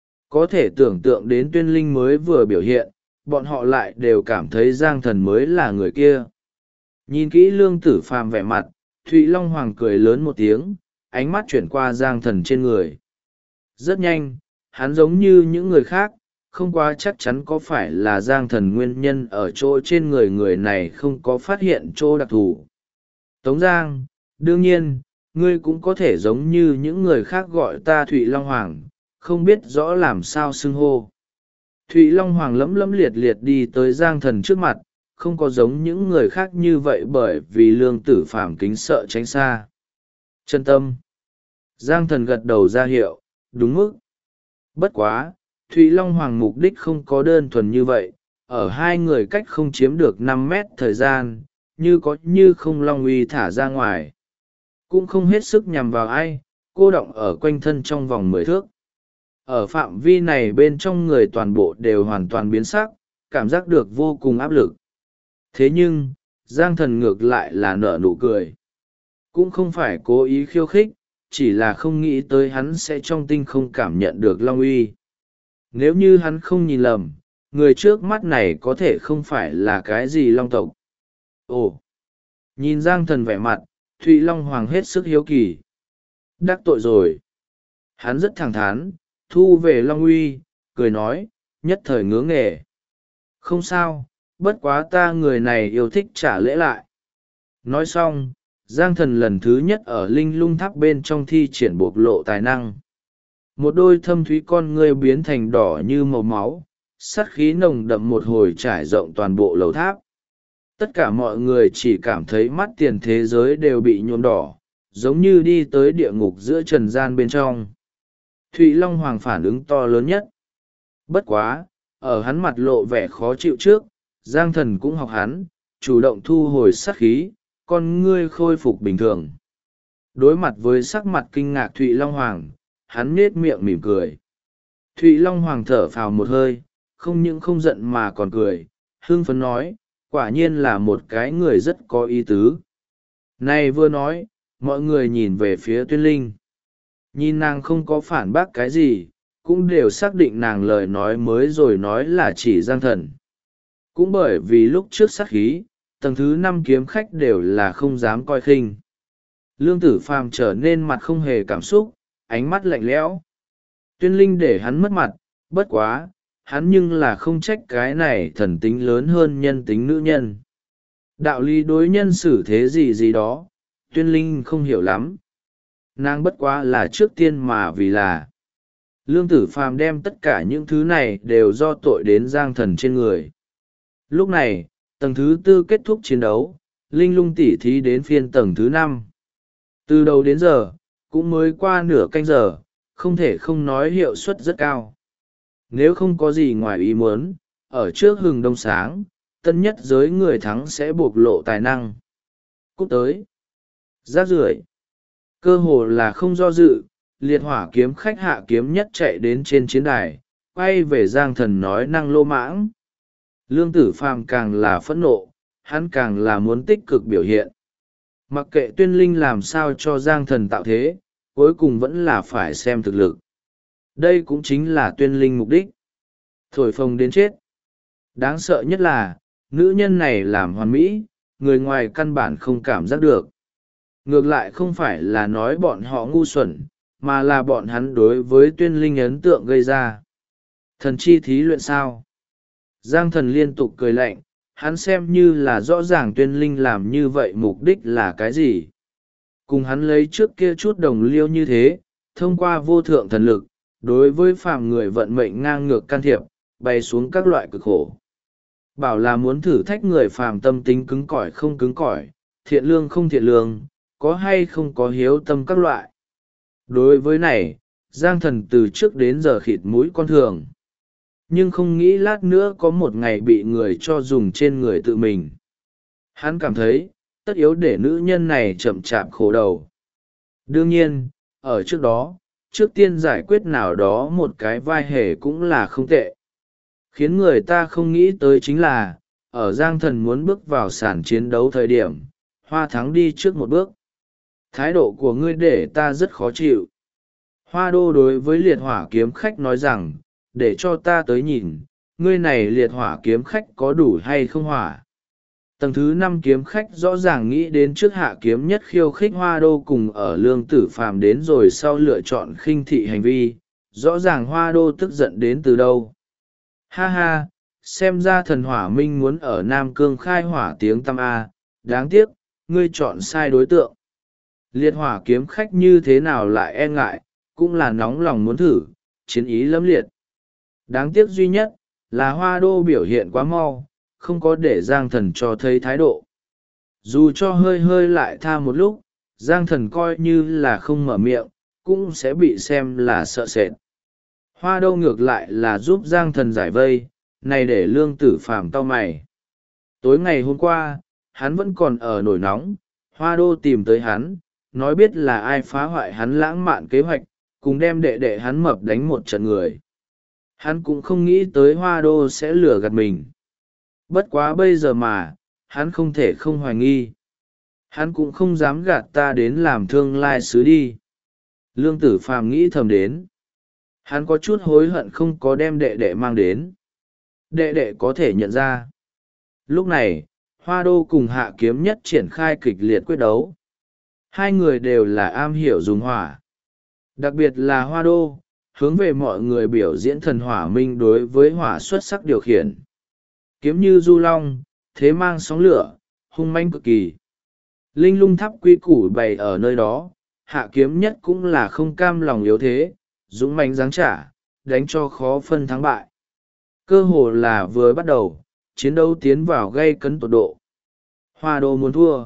Có thể tưởng tượng đến Tuyên Linh mới vừa biểu hiện, bọn họ lại đều cảm thấy Giang Thần mới là người kia. Nhìn kỹ Lương Tử Phàm vẻ mặt, Thụy Long Hoàng cười lớn một tiếng, ánh mắt chuyển qua Giang Thần trên người. Rất nhanh, hắn giống như những người khác, không quá chắc chắn có phải là Giang Thần nguyên nhân ở chỗ trên người người này không có phát hiện chỗ đặc thù. Tống Giang, đương nhiên, ngươi cũng có thể giống như những người khác gọi ta Thụy Long Hoàng, không biết rõ làm sao xưng hô. Thụy Long Hoàng lẫm lẫm liệt liệt đi tới Giang Thần trước mặt, không có giống những người khác như vậy bởi vì Lương Tử Phàm kính sợ tránh xa. Chân tâm. Giang Thần gật đầu ra hiệu, đúng mức. Bất quá, Thụy Long Hoàng mục đích không có đơn thuần như vậy, ở 2 người cách không chiếm được 5 mét thời gian, như có như không long uy thả ra ngoài. Cũng không hết sức nhằm vào ai, cô động ở quanh thân trong vòng 10 thước. Ở phạm vi này bên trong người toàn bộ đều hoàn toàn biến sắc, cảm giác được vô cùng áp lực. Thế nhưng, Giang Thần ngược lại là nở nụ cười. Cũng không phải cố ý khiêu khích, chỉ là không nghĩ tới hắn sẽ trong tinh không cảm nhận được long uy. Nếu như hắn không nhìn lầm, người trước mắt này có thể không phải là cái gì long tộc. Ồ! Nhìn Giang Thần vẻ mặt, Thụy Long Hoàng hết sức hiếu kỳ. Đắc tội rồi. Hắn rất thẳng thắn, thu về long uy, cười nói, nhất thời ngứa nghề. Không sao, bất quá ta người này yêu thích trả lễ lại. Nói xong, Giang Thần lần thứ nhất ở linh lung tháp bên trong thi triển bộc lộ tài năng. Một đôi thâm thúy con ngươi biến thành đỏ như màu máu, sát khí nồng đậm một hồi trải rộng toàn bộ lầu tháp. Tất cả mọi người chỉ cảm thấy mắt tiền thế giới đều bị nhuộm đỏ, giống như đi tới địa ngục giữa trần gian bên trong. Thụy Long Hoàng phản ứng to lớn nhất. Bất quá, ở hắn mặt lộ vẻ khó chịu trước, Giang Thần cũng học hắn, chủ động thu hồi sát khí, con ngươi khôi phục bình thường. Đối mặt với sắc mặt kinh ngạc Thụy Long Hoàng, hắn nết miệng mỉm cười. Thụy Long Hoàng thở phào một hơi, không những không giận mà còn cười, hưng phấn nói, quả nhiên là một cái người rất có ý tứ. Này vừa nói, mọi người nhìn về phía Tuyên Linh. Nhìn nàng không có phản bác cái gì, cũng đều xác định nàng lời nói mới rồi nói là chỉ Giang Thần. Cũng bởi vì lúc trước sát khí, tầng thứ 5 kiếm khách đều là không dám coi khinh. Lương Tử Phàm trở nên mặt không hề cảm xúc, ánh mắt lạnh lẽo. Tuyên Linh để hắn mất mặt, bất quá, hắn nhưng là không trách cái này thần tính lớn hơn nhân tính nữ nhân. Đạo lý đối nhân xử thế gì gì đó, Tuyên Linh không hiểu lắm. Nàng bất quá là trước tiên mà vì là Lương Tử Phàm đem tất cả những thứ này đều do tội đến Giang Thần trên người. Lúc này, tầng thứ 4 kết thúc chiến đấu, linh lung tỉ thí đến phiên tầng thứ 5. Từ đầu đến giờ, cũng mới qua nửa canh giờ, không thể không nói hiệu suất rất cao. Nếu không có gì ngoài ý muốn, ở trước hừng đông sáng, tân nhất giới người thắng sẽ bộc lộ tài năng. Cút tới. Rác rưởi. Cơ hồ là không do dự, liệt hỏa kiếm khách hạ kiếm nhất chạy đến trên chiến đài, quay về Giang Thần nói năng lô mãng. Lương Tử Phàm càng là phẫn nộ, hắn càng là muốn tích cực biểu hiện. Mặc kệ Tuyên Linh làm sao cho Giang Thần tạo thế, cuối cùng vẫn là phải xem thực lực. Đây cũng chính là Tuyên Linh mục đích. Thổi phồng đến chết. Đáng sợ nhất là, nữ nhân này làm hoàn mỹ, người ngoài căn bản không cảm giác được. Ngược lại không phải là nói bọn họ ngu xuẩn, mà là bọn hắn đối với tuyên linh ấn tượng gây ra. Thần chi thí luyện sao? Giang thần liên tục cười lạnh, hắn xem như là rõ ràng tuyên linh làm như vậy mục đích là cái gì. Cùng hắn lấy trước kia chút đồng liêu như thế, thông qua vô thượng thần lực, đối với phàm người vận mệnh ngang ngược can thiệp, bay xuống các loại cực khổ. Bảo là muốn thử thách người phàm tâm tính cứng cỏi không cứng cỏi, thiện lương không thiện lương, có hay không có hiếu tâm các loại. Đối với này, Giang thần từ trước đến giờ khịt mũi con thường. Nhưng không nghĩ lát nữa có một ngày bị người cho dùng trên người tự mình. Hắn cảm thấy, tất yếu để nữ nhân này chậm chạp khổ đầu. Đương nhiên, ở trước đó, trước tiên giải quyết nào đó một cái vai hề cũng là không tệ. Khiến người ta không nghĩ tới chính là, ở Giang thần muốn bước vào sàn chiến đấu thời điểm, Hoa Thắng đi trước một bước. Thái độ của ngươi để ta rất khó chịu. Hoa Đô đối với liệt hỏa kiếm khách nói rằng, để cho ta tới nhìn, ngươi này liệt hỏa kiếm khách có đủ hay không hỏa. Tầng thứ 5 kiếm khách rõ ràng nghĩ đến trước hạ kiếm nhất khiêu khích Hoa Đô cùng ở Lương Tử Phàm đến rồi sau lựa chọn khinh thị hành vi, rõ ràng Hoa Đô tức giận đến từ đâu. Ha ha, xem ra thần hỏa minh muốn ở Nam Cương khai hỏa tiếng tăm A, đáng tiếc, ngươi chọn sai đối tượng. Liệt hỏa kiếm khách như thế nào lại e ngại, cũng là nóng lòng muốn thử, chiến ý lẫm liệt. Đáng tiếc duy nhất, là Hoa Đô biểu hiện quá mau, không có để Giang thần cho thấy thái độ. Dù cho hơi hơi lại tha một lúc, Giang thần coi như là không mở miệng, cũng sẽ bị xem là sợ sệt. Hoa Đô ngược lại là giúp Giang thần giải vây, này để Lương Tử Phàm cau mày. Tối ngày hôm qua, hắn vẫn còn ở nổi nóng, Hoa Đô tìm tới hắn, nói biết là ai phá hoại hắn lãng mạn kế hoạch, cùng đem đệ đệ hắn mập đánh một trận người. Hắn cũng không nghĩ tới Hoa Đô sẽ lừa gạt mình. Bất quá bây giờ mà, hắn không thể không hoài nghi. Hắn cũng không dám gạt ta đến làm thương lai xứ đi. Lương Tử Phàm nghĩ thầm đến. Hắn có chút hối hận không có đem đệ đệ mang đến. Đệ đệ có thể nhận ra. Lúc này, Hoa Đô cùng Hạ Kiếm Nhất triển khai kịch liệt quyết đấu. Hai người đều là am hiểu dùng hỏa. Đặc biệt là Hoa Đô, hướng về mọi người biểu diễn thần hỏa minh đối với hỏa xuất sắc điều khiển. Kiếm như du long, thế mang sóng lửa, hung manh cực kỳ. Linh lung tháp quy củ bày ở nơi đó, Hạ Kiếm Nhất cũng là không cam lòng yếu thế, dũng mãnh giáng trả, đánh cho khó phân thắng bại. Cơ hồ là vừa bắt đầu, chiến đấu tiến vào gay cấn tột độ. Hoa Đô muốn thua.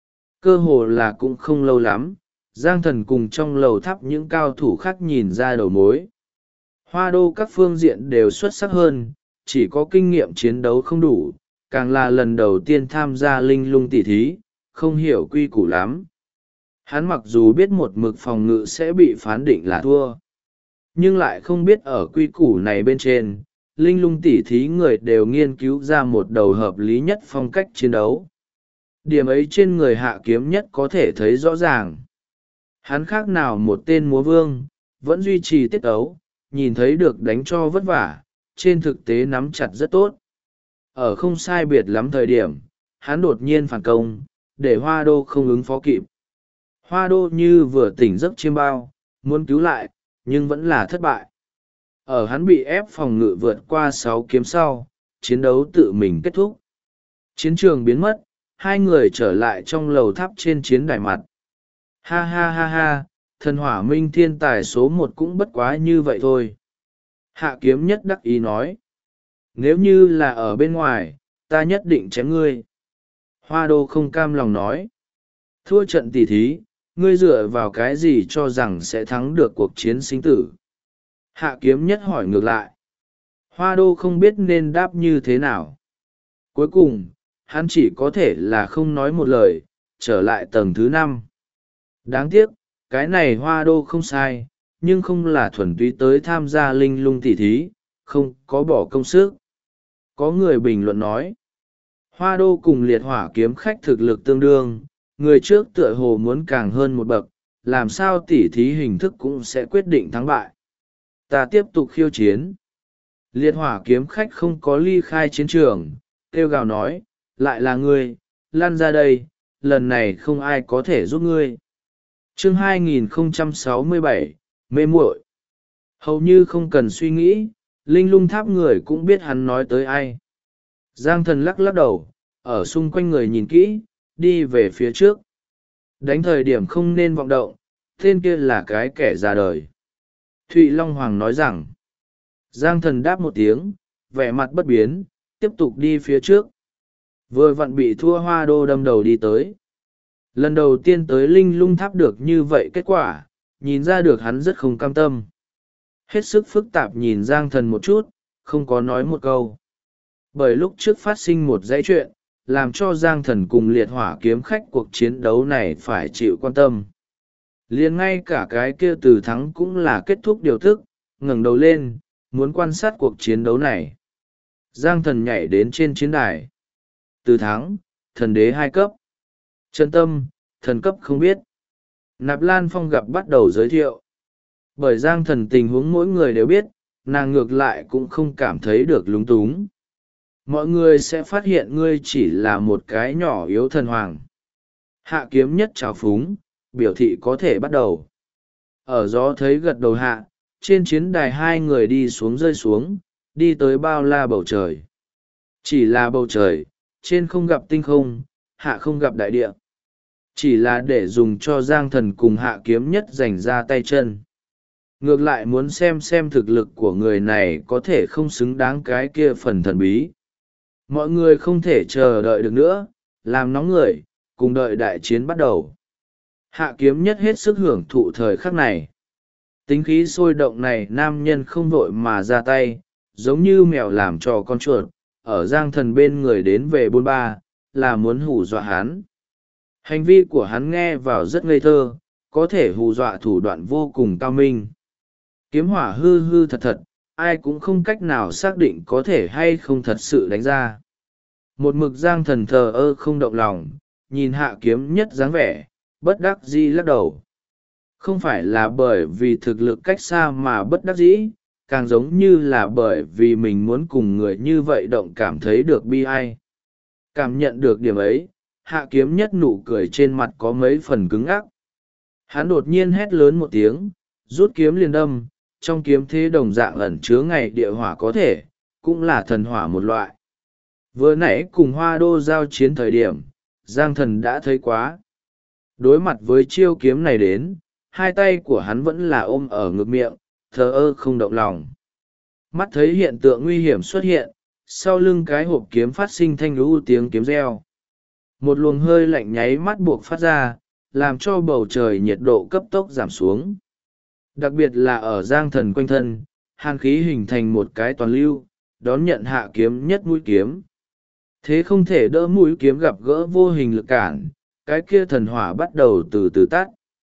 Cơ hồ là cũng không lâu lắm, Giang thần cùng trong lầu tháp những cao thủ khác nhìn ra đầu mối. Hoa Đô các phương diện đều xuất sắc hơn, chỉ có kinh nghiệm chiến đấu không đủ, càng là lần đầu tiên tham gia linh lung tỉ thí, không hiểu quy củ lắm. Hắn mặc dù biết một mực phòng ngự sẽ bị phán định là thua, nhưng lại không biết ở quy củ này bên trên, linh lung tỉ thí người đều nghiên cứu ra một đầu hợp lý nhất phong cách chiến đấu. Điểm ấy trên người Hạ Kiếm Nhất có thể thấy rõ ràng. Hắn khác nào một tên múa vương, vẫn duy trì tiết ấu, nhìn thấy được đánh cho vất vả, trên thực tế nắm chặt rất tốt. Ở không sai biệt lắm thời điểm, hắn đột nhiên phản công, để Hoa Đô không ứng phó kịp. Hoa Đô như vừa tỉnh giấc chiêm bao, muốn cứu lại, nhưng vẫn là thất bại. Ở hắn bị ép phòng ngự vượt qua 6 kiếm sau, chiến đấu tự mình kết thúc. Chiến trường biến mất, hai người trở lại trong lầu tháp trên chiến đài mặt. Ha ha ha ha, thần hỏa minh thiên tài số 1 cũng bất quá như vậy thôi. Hạ Kiếm Nhất đắc ý nói. Nếu như là ở bên ngoài, ta nhất định chém ngươi. Hoa Đô không cam lòng nói. Thua trận tỉ thí, ngươi dựa vào cái gì cho rằng sẽ thắng được cuộc chiến sinh tử? Hạ Kiếm Nhất hỏi ngược lại. Hoa Đô không biết nên đáp như thế nào. Cuối cùng, hắn chỉ có thể là không nói một lời, trở lại tầng thứ 5. Đáng tiếc, cái này Hoa Đô không sai, nhưng không là thuần túy tới tham gia linh lung tỉ thí, không có bỏ công sức. Có người bình luận nói, Hoa Đô cùng liệt hỏa kiếm khách thực lực tương đương, người trước tựa hồ muốn càng hơn một bậc, làm sao tỉ thí hình thức cũng sẽ quyết định thắng bại. Ta tiếp tục khiêu chiến. Liệt hỏa kiếm khách không có ly khai chiến trường, kêu gào nói, lại là ngươi, lan ra đây, lần này không ai có thể giúp ngươi. Chương 2067, mê muội. Hầu như không cần suy nghĩ, linh lung tháp người cũng biết hắn nói tới ai. Giang thần lắc lắc đầu, ở xung quanh người nhìn kỹ, đi về phía trước. Đánh thời điểm không nên vọng động, tên kia là cái kẻ già đời. Thụy Long Hoàng nói rằng, Giang thần đáp một tiếng, vẻ mặt bất biến, tiếp tục đi phía trước. Vừa vặn bị thua Hoa Đô đâm đầu đi tới. Lần đầu tiên tới linh lung tháp được như vậy kết quả, nhìn ra được hắn rất không cam tâm. Hết sức phức tạp nhìn Giang thần một chút, không có nói một câu. Bởi lúc trước phát sinh một dãy chuyện, làm cho Giang thần cùng liệt hỏa kiếm khách cuộc chiến đấu này phải chịu quan tâm. Liền ngay cả cái kia từ thắng cũng là kết thúc điều thức, ngẩng đầu lên, muốn quan sát cuộc chiến đấu này. Giang thần nhảy đến trên chiến đài. Từ thắng, thần đế 2 cấp. Trần Tâm, thần cấp không biết. Nạp Lan Phong gặp bắt đầu giới thiệu. Bởi Giang thần tình huống mỗi người đều biết, nàng ngược lại cũng không cảm thấy được lúng túng. Mọi người sẽ phát hiện ngươi chỉ là một cái nhỏ yếu thần hoàng. Hạ kiếm nhất trào phúng, biểu thị có thể bắt đầu. Ở gió thấy gật đầu hạ, trên chiến đài hai người đi xuống rơi xuống, đi tới bao la bầu trời. Chỉ là bầu trời, trên không gặp tinh không, hạ không gặp đại địa. Chỉ là để dùng cho Giang thần cùng hạ kiếm nhất dành ra tay chân. Ngược lại muốn xem thực lực của người này có thể không xứng đáng cái kia phần thần bí. Mọi người không thể chờ đợi được nữa, làm nóng người, cùng đợi đại chiến bắt đầu. Hạ kiếm nhất hết sức hưởng thụ thời khắc này. Tính khí sôi động này nam nhân không vội mà ra tay, giống như mèo làm trò con chuột, ở Giang thần bên người đến về bôn ba, là muốn hù dọa hắn. Hành vi của hắn nghe vào rất ngây thơ, có thể hù dọa thủ đoạn vô cùng cao minh. Kiếm hỏa hư hư thật thật, ai cũng không cách nào xác định có thể hay không thật sự đánh ra. Một mực Giang thần thờ ơ không động lòng, nhìn hạ kiếm nhất dáng vẻ, bất đắc dĩ lắc đầu. Không phải là bởi vì thực lực cách xa mà bất đắc dĩ, càng giống như là bởi vì mình muốn cùng người như vậy động cảm thấy được bi ai. Cảm nhận được điểm ấy, hạ kiếm nhất nụ cười trên mặt có mấy phần cứng ắc. Hắn đột nhiên hét lớn một tiếng, rút kiếm liền đâm, trong kiếm thế đồng dạng ẩn chứa ngày địa hỏa có thể, cũng là thần hỏa một loại. Vừa nãy cùng Hoa Đô giao chiến thời điểm, Giang thần đã thấy quá. Đối mặt với chiêu kiếm này đến, hai tay của hắn vẫn là ôm ở ngực miệng, thờ ơ không động lòng. Mắt thấy hiện tượng nguy hiểm xuất hiện, sau lưng cái hộp kiếm phát sinh thanh lũ tiếng kiếm reo. Một luồng hơi lạnh nháy mắt buộc phát ra, làm cho bầu trời nhiệt độ cấp tốc giảm xuống. Đặc biệt là ở Giang thần quanh thân, hàn khí hình thành một cái toàn lưu, đón nhận hạ kiếm nhất mũi kiếm. Thế không thể đỡ mũi kiếm gặp gỡ vô hình lực cản, cái kia thần hỏa bắt đầu từ từ tắt.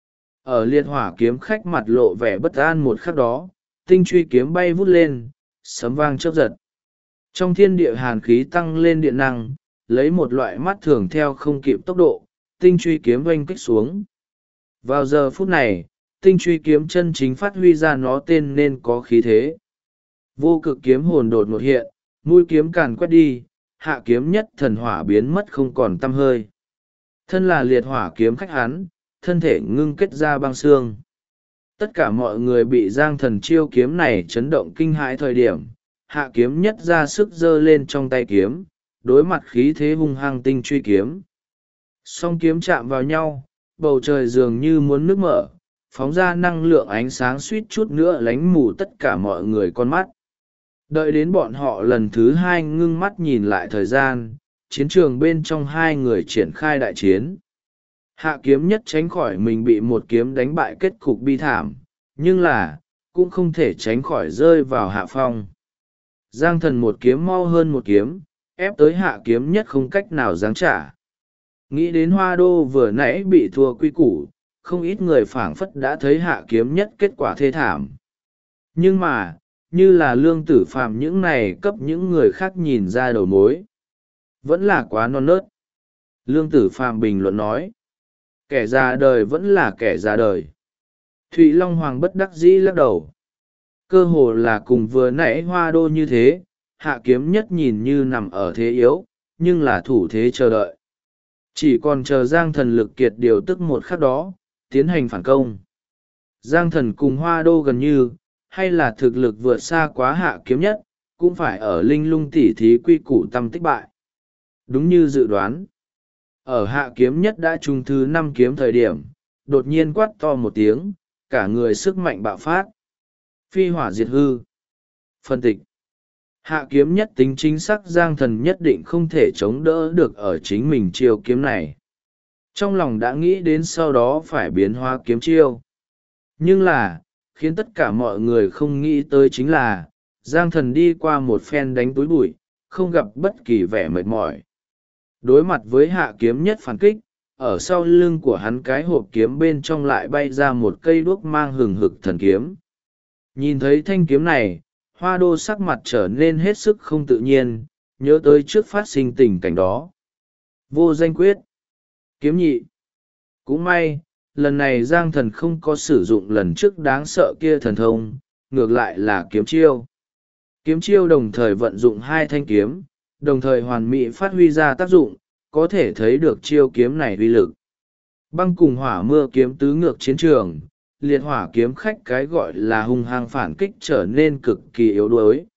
Ở liệt hỏa kiếm khách mặt lộ vẻ bất an một khắc đó, tinh truy kiếm bay vút lên, sấm vang chớp giật. Trong thiên địa hàn khí tăng lên điện năng, lấy một loại mắt thường theo không kịp tốc độ, tinh truy kiếm oanh kích xuống. Vào giờ phút này, tinh truy kiếm chân chính phát huy ra nó tên nên có khí thế. Vô cực kiếm hồn đột ngột hiện, mũi kiếm càn quét đi, hạ kiếm nhất thần hỏa biến mất không còn tăm hơi. Thân là liệt hỏa kiếm khách hắn, thân thể ngưng kết ra băng xương. Tất cả mọi người bị Giang thần chiêu kiếm này chấn động kinh hãi thời điểm, hạ kiếm nhất ra sức giơ lên trong tay kiếm, đối mặt khí thế hung hăng tinh truy kiếm. Song kiếm chạm vào nhau, bầu trời dường như muốn nứt mở, phóng ra năng lượng ánh sáng suýt chút nữa lánh mù tất cả mọi người con mắt. Đợi đến bọn họ lần thứ hai ngưng mắt nhìn lại thời gian, chiến trường bên trong hai người triển khai đại chiến. Hạ kiếm nhất tránh khỏi mình bị một kiếm đánh bại kết cục bi thảm, nhưng là, cũng không thể tránh khỏi rơi vào hạ phong. Giang thần một kiếm mau hơn một kiếm, ép tới hạ kiếm nhất không cách nào giáng trả. Nghĩ đến Hoa Đô vừa nãy bị thua quy củ, không ít người phảng phất đã thấy hạ kiếm nhất kết quả thê thảm. Nhưng mà, như là Lương Tử Phàm những này cấp những người khác nhìn ra đầu mối. Vẫn là quá non nớt. Lương Tử Phàm bình luận nói. Kẻ già đời vẫn là kẻ già đời. Thụy Long Hoàng bất đắc dĩ lắc đầu. Cơ hồ là cùng vừa nãy Hoa Đô như thế, Hạ Kiếm Nhất nhìn như nằm ở thế yếu, nhưng là thủ thế chờ đợi. Chỉ còn chờ Giang Thần lực kiệt điều tức một khắc đó, tiến hành phản công. Giang Thần cùng Hoa Đô gần như, hay là thực lực vượt xa quá Hạ Kiếm Nhất, cũng phải ở linh lung tỉ thí quy củ tâm tích bại. Đúng như dự đoán, ở Hạ Kiếm Nhất đã trúng thứ 5 kiếm thời điểm, đột nhiên quát to một tiếng, cả người sức mạnh bạo phát. Phi hỏa diệt hư. Phân tịch. Hạ Kiếm Nhất tính chính xác Giang Thần nhất định không thể chống đỡ được ở chính mình chiêu kiếm này. Trong lòng đã nghĩ đến sau đó phải biến hóa kiếm chiêu. Nhưng là, khiến tất cả mọi người không nghĩ tới chính là, Giang Thần đi qua một phen đánh túi bụi, không gặp bất kỳ vẻ mệt mỏi. Đối mặt với Hạ Kiếm Nhất phản kích, ở sau lưng của hắn cái hộp kiếm bên trong lại bay ra một cây đuốc mang hừng hực thần kiếm. Nhìn thấy thanh kiếm này, Hoa Đô sắc mặt trở nên hết sức không tự nhiên, nhớ tới trước phát sinh tình cảnh đó. Vô danh quyết. Kiếm nhị. Cũng may, lần này Giang Thần không có sử dụng lần trước đáng sợ kia thần thông, ngược lại là kiếm chiêu. Kiếm chiêu đồng thời vận dụng 2 thanh kiếm, đồng thời hoàn mỹ phát huy ra tác dụng, có thể thấy được chiêu kiếm này uy lực. Băng cùng hỏa mưa kiếm tứ ngược chiến trường, liệt hỏa kiếm khách cái gọi là hung hăng phản kích trở nên cực kỳ yếu đuối.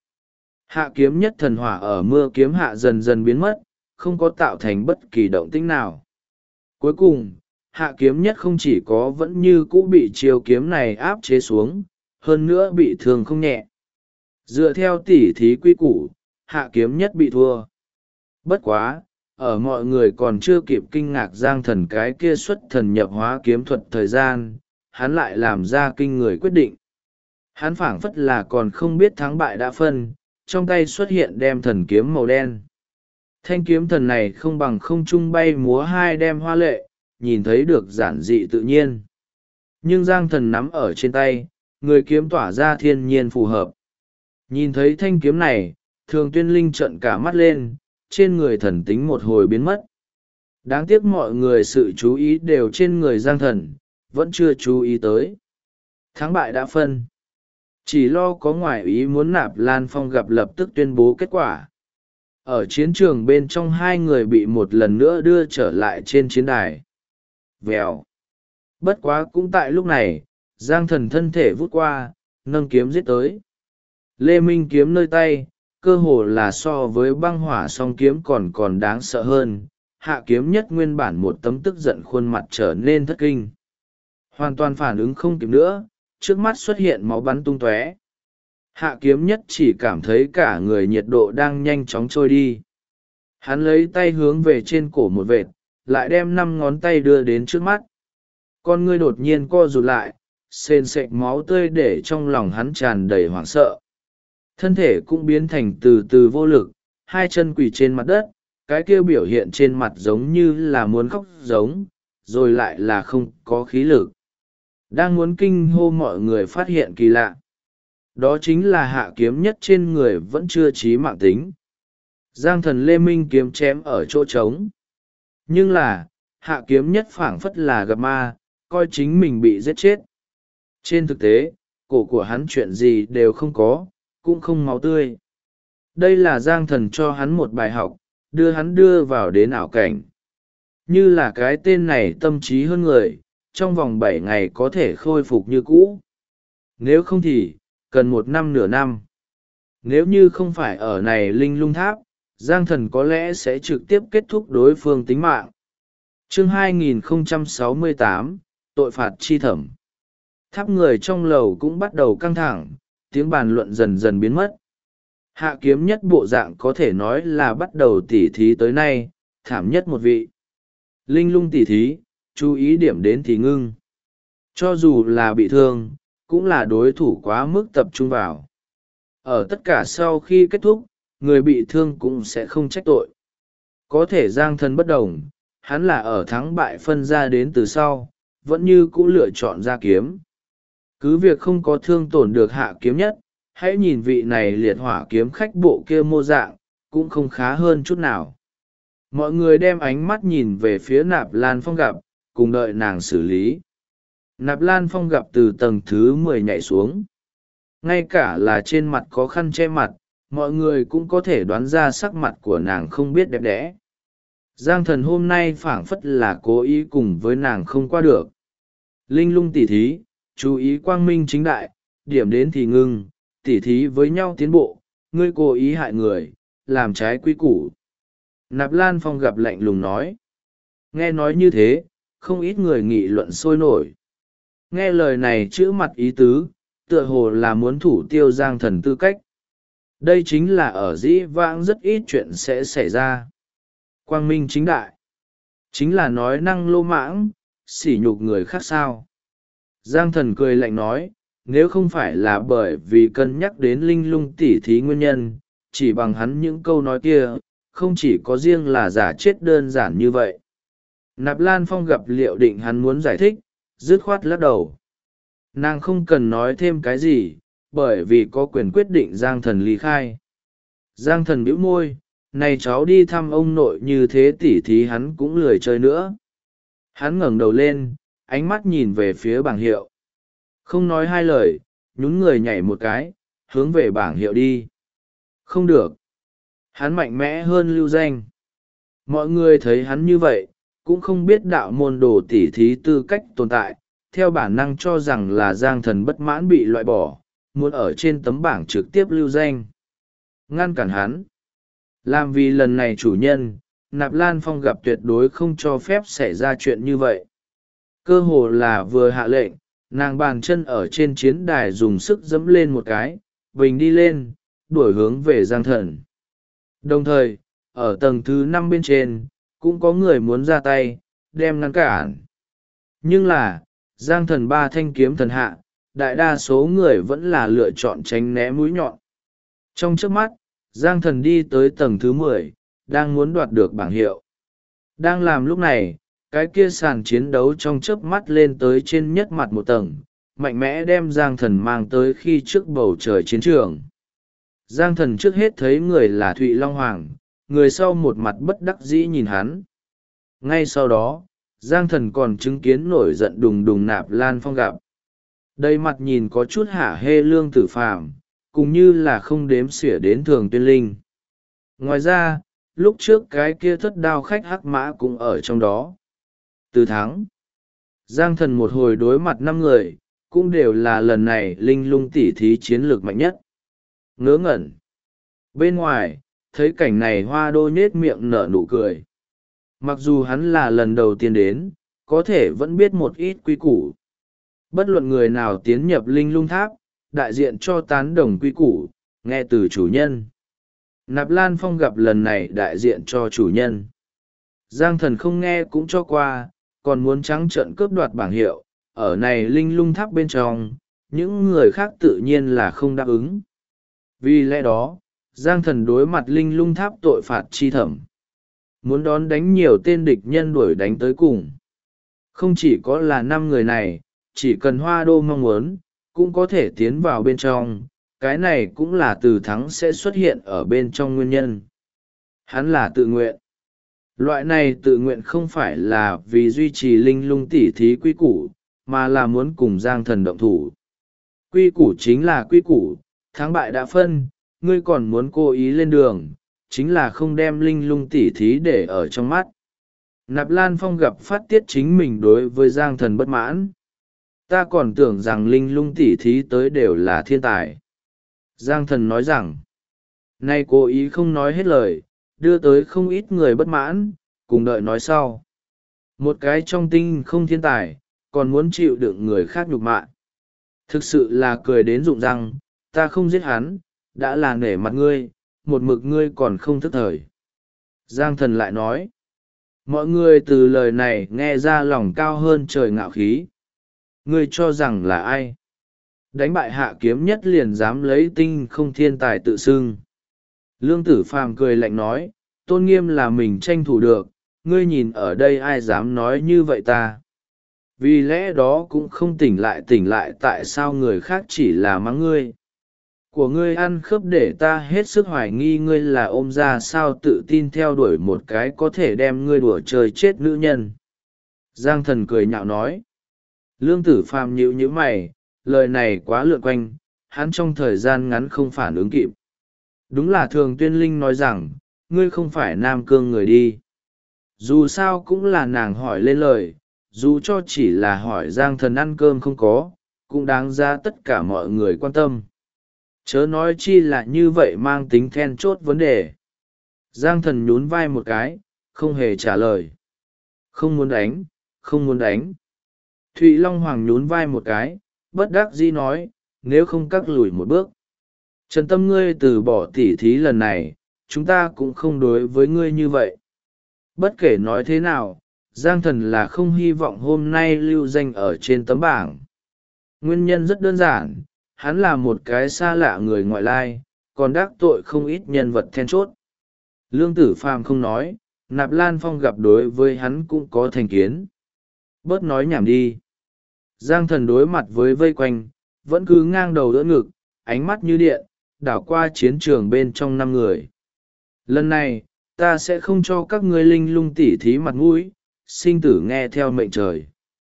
Hạ kiếm nhất thần hỏa ở mưa kiếm hạ dần dần biến mất, không có tạo thành bất kỳ động tĩnh nào. Cuối cùng, hạ kiếm nhất không chỉ có vẫn như cũ bị chiêu kiếm này áp chế xuống, hơn nữa bị thương không nhẹ. Dựa theo tỉ thí quy củ, hạ kiếm nhất bị thua. Bất quá, ở mọi người còn chưa kịp kinh ngạc Giang Thần cái kia xuất thần nhập hóa kiếm thuật thời gian, hắn lại làm ra kinh người quyết định. Hắn phảng phất là còn không biết thắng bại đã phân, trong tay xuất hiện đem thần kiếm màu đen. Thanh kiếm thần này không bằng không trung bay múa 2 đem hoa lệ, nhìn thấy được giản dị tự nhiên. Nhưng Giang Thần nắm ở trên tay, người kiếm tỏa ra thiên nhiên phù hợp. Nhìn thấy thanh kiếm này, Thường Tuyên Linh trợn cả mắt lên, trên người thần tính một hồi biến mất. Đáng tiếc mọi người sự chú ý đều trên người Giang Thần, vẫn chưa chú ý tới. Thắng bại đã phân. Chỉ lo có ngoại ý muốn Nạp Lan Phong gặp lập tức tuyên bố kết quả. Ở chiến trường bên trong 2 người bị một lần nữa đưa trở lại trên chiến đài. Vèo. Bất quá cũng tại lúc này, Giang Thần thân thể vút qua, nâng kiếm giết tới. Lê Minh kiếm nơi tay, cơ hồ là so với băng hỏa song kiếm còn đáng sợ hơn. Hạ kiếm nhất nguyên bản một tấm tức giận khuôn mặt trở nên thất kinh. Hoàn toàn phản ứng không kịp nữa, trước mắt xuất hiện máu bắn tung tóe. Hạ kiếm nhất chỉ cảm thấy cả người nhiệt độ đang nhanh chóng trôi đi. Hắn lấy tay hướng về trên cổ một vệt, lại đem 5 ngón tay đưa đến trước mắt. Con ngươi đột nhiên co rụt lại, sền sệt máu tươi để trong lòng hắn tràn đầy hoảng sợ. Thân thể cũng biến thành từ từ vô lực, 2 chân quỳ trên mặt đất, cái kia biểu hiện trên mặt giống như là muốn khóc giống, rồi lại là không có khí lực. Đang muốn kinh hô mọi người phát hiện kỳ lạ. Đó chính là hạ kiếm nhất trên người vẫn chưa chí mạng tính. Giang Thần Lê Minh kiếm chém ở chỗ trống. Nhưng là, hạ kiếm nhất phảng phất là gặp ma, coi chính mình bị giết chết. Trên thực tế, cổ của hắn chuyện gì đều không có, cũng không máu tươi. Đây là Giang Thần cho hắn một bài học, đưa vào đến ảo cảnh. Như là cái tên này tâm trí hơn người, trong vòng 7 ngày có thể khôi phục như cũ. Nếu không thì, cần 1 năm nửa năm. Nếu như không phải ở này linh lung tháp, Giang Thần có lẽ sẽ trực tiếp kết thúc đối phương tính mạng. Chương 2068, tội phạt chi thẩm. Tháp người trong lầu cũng bắt đầu căng thẳng, tiếng bàn luận dần dần biến mất. Hạ kiếm nhất bộ dạng có thể nói là bắt đầu tỉ thí tới nay, thảm nhất một vị. Linh lung tỉ thí, chú ý điểm đến thì ngưng. Cho dù là bị thương, cũng là đối thủ quá mức tập trung vào. Ở tất cả sau khi kết thúc, người bị thương cũng sẽ không trách tội. Có thể Giang Thần bất đồng, hắn là ở thắng bại phân ra đến từ sau, vẫn như cũ lựa chọn ra kiếm. Cứ việc không có thương tổn được hạ kiếm nhất, hãy nhìn vị này liệt hỏa kiếm khách bộ kia mô dạng, cũng không khá hơn chút nào. Mọi người đem ánh mắt nhìn về phía Nạp Lan Phong gặp, cùng đợi nàng xử lý. Nạp Lan Phong gặp từ tầng thứ 10 nhảy xuống. ngay cả là trên mặt có khăn che mặt mọi người cũng có thể đoán ra sắc mặt của nàng không biết đẹp đẽ. Giang Thần hôm nay phảng phất là cố ý cùng với nàng không qua được. Linh lung tỉ thí, chú ý quang minh chính đại, điểm đến thì ngưng, tỉ thí với nhau tiến bộ, ngươi cố ý hại người, làm trái quy củ. Nạp Lan Phong gặp lạnh lùng nói. Nghe nói như thế, không ít người nghị luận sôi nổi. Nghe lời này chữ mặt ý tứ, tựa hồ là muốn thủ tiêu Giang Thần tư cách. Đây chính là ở dĩ vãng rất ít chuyện sẽ xảy ra. Quang minh chính đại, chính là nói năng lô mãng, sỉ nhục người khác sao. Giang Thần cười lạnh nói, nếu không phải là bởi vì cân nhắc đến linh lung tỉ thí nguyên nhân, chỉ bằng hắn những câu nói kia, không chỉ có riêng là giả chết đơn giản như vậy. Nạp Lan Phong gặp liệu định hắn muốn giải thích, dứt khoát lắc đầu. Nàng không cần nói thêm cái gì, bởi vì có quyền quyết định Giang Thần ly khai. Giang Thần bĩu môi, này cháu đi thăm ông nội như thế tỉ thí hắn cũng lười chơi nữa. Hắn ngẩng đầu lên, ánh mắt nhìn về phía bảng hiệu. Không nói hai lời, nhún người nhảy một cái, hướng về bảng hiệu đi. Không được. Hắn mạnh mẽ hơn lưu danh. Mọi người thấy hắn như vậy, cũng không biết đạo môn đồ tỉ thí tư cách tồn tại, theo bản năng cho rằng là Giang Thần bất mãn bị loại bỏ, muốn ở trên tấm bảng trực tiếp lưu danh. Ngăn cản hắn. Làm vì lần này chủ nhân, Nạp Lan Phong gặp tuyệt đối không cho phép xảy ra chuyện như vậy. Cơ hồ là vừa hạ lệnh, nàng bàn chân ở trên chiến đài dùng sức dẫm lên một cái, bình đi lên, đuổi hướng về Giang Thần. Đồng thời, ở tầng thứ 5 bên trên, cũng có người muốn ra tay, đem ngăn cản. Nhưng là, Giang Thần ba thanh kiếm thần hạ, đại đa số người vẫn là lựa chọn tránh né mũi nhọn. Trong chớp mắt, Giang Thần đi tới tầng thứ 10, đang muốn đoạt được bảng hiệu. Đang làm lúc này, cái kia sàn chiến đấu trong chớp mắt lên tới trên nhất mặt một tầng, mạnh mẽ đem Giang Thần mang tới khi trước bầu trời chiến trường. Giang Thần trước hết thấy người là Thụy Long Hoàng, người sau một mặt bất đắc dĩ nhìn hắn. Ngay sau đó, Giang Thần còn chứng kiến nổi giận đùng đùng Nạp Lan Phong gặp. Đây mặt nhìn có chút hả hê Lương Tử Phàm, cũng như là không đếm xỉa đến Thường Tuyên Linh. Ngoài ra, lúc trước cái kia thất đao khách hắc mã cũng ở trong đó. Từ thắng, Giang Thần một hồi đối mặt 5 người, cũng đều là lần này linh lung tỉ thí chiến lược mạnh nhất. Ngớ ngẩn. Bên ngoài, thấy cảnh này Hoa Đô nhết miệng nở nụ cười. Mặc dù hắn là lần đầu tiên đến, có thể vẫn biết một ít quy củ. Bất luận người nào tiến nhập linh lung tháp, đại diện cho tán đồng quy củ, nghe từ chủ nhân. Nạp Lan Phong gặp lần này đại diện cho chủ nhân. Giang Thần không nghe cũng cho qua, còn muốn trắng trợn cướp đoạt bảng hiệu, ở này linh lung tháp bên trong, những người khác tự nhiên là không đáp ứng. Vì lẽ đó, Giang Thần đối mặt linh lung tháp tội phạt chi thẩm. Muốn đón đánh nhiều tên địch nhân đuổi đánh tới cùng. Không chỉ có là 5 người này, chỉ cần Hoa Đô mong muốn, cũng có thể tiến vào bên trong, cái này cũng là Từ thắng sẽ xuất hiện ở bên trong nguyên nhân. Hắn là tự nguyện. Loại này tự nguyện không phải là vì duy trì linh lung tỉ thí quy củ, mà là muốn cùng Giang Thần động thủ. Quy củ chính là quy củ, thắng bại đã phân, ngươi còn muốn cố ý lên đường, chính là không đem linh lung tỉ thí để ở trong mắt. Nạp Lan Phong gặp phát tiết chính mình đối với Giang Thần bất mãn. Ta còn tưởng rằng linh lung tỉ thí tới đều là thiên tài. Giang Thần nói rằng, nay cố ý không nói hết lời, đưa tới không ít người bất mãn, cùng đợi nói sau. Một cái trong tinh không thiên tài, còn muốn chịu đựng người khác nhục mạ. Thực sự là cười đến rụng răng, ta không giết hắn, đã là nể mặt ngươi, một mực ngươi còn không thức thời. Giang Thần lại nói, mọi người từ lời này nghe ra lòng cao hơn trời ngạo khí. Ngươi cho rằng là ai? Đánh bại Hạ Kiếm Nhất liền dám lấy tinh không thiên tài tự xưng. Lương Tử Phàm cười lạnh nói, tôn nghiêm là mình tranh thủ được, ngươi nhìn ở đây ai dám nói như vậy ta. Vì lẽ đó cũng không tỉnh lại tại sao người khác chỉ là mắng ngươi. Của ngươi ăn khớp để ta hết sức hoài nghi ngươi là ôm ra sao tự tin theo đuổi một cái có thể đem ngươi đùa chơi chết nữ nhân. Giang Thần cười nhạo nói. Lương Tử Phàm nhíu nhíu mày, lời này quá lượn quanh, hắn trong thời gian ngắn không phản ứng kịp. Đúng là Thường Tuyên Linh nói rằng, ngươi không phải Nam Cương người đi. Dù sao cũng là nàng hỏi lên lời, dù cho chỉ là hỏi Giang Thần ăn cơm không có, cũng đáng ra tất cả mọi người quan tâm. Chớ nói chi là như vậy mang tính then chốt vấn đề. Giang Thần nhún vai một cái, không hề trả lời. Không muốn đánh, không muốn đánh. Thụy Long Hoàng nhún vai một cái, bất đắc dĩ nói, nếu không cắt lùi một bước. Trần Tâm ngươi từ bỏ tỉ thí lần này, chúng ta cũng không đối với ngươi như vậy. Bất kể nói thế nào, Giang Thần là không hy vọng hôm nay lưu danh ở trên tấm bảng. Nguyên nhân rất đơn giản, hắn là một cái xa lạ người ngoại lai, còn đắc tội không ít nhân vật then chốt. Lương Tử Phàm không nói, Nạp Lan Phong gặp đối với hắn cũng có thành kiến. Bớt nói nhảm đi. Giang Thần đối mặt với vây quanh, vẫn cứ ngang đầu đỡ ngực, ánh mắt như điện, đảo qua chiến trường bên trong 5 người. Lần này, ta sẽ không cho các ngươi linh lung tỉ thí mặt mũi, sinh tử nghe theo mệnh trời.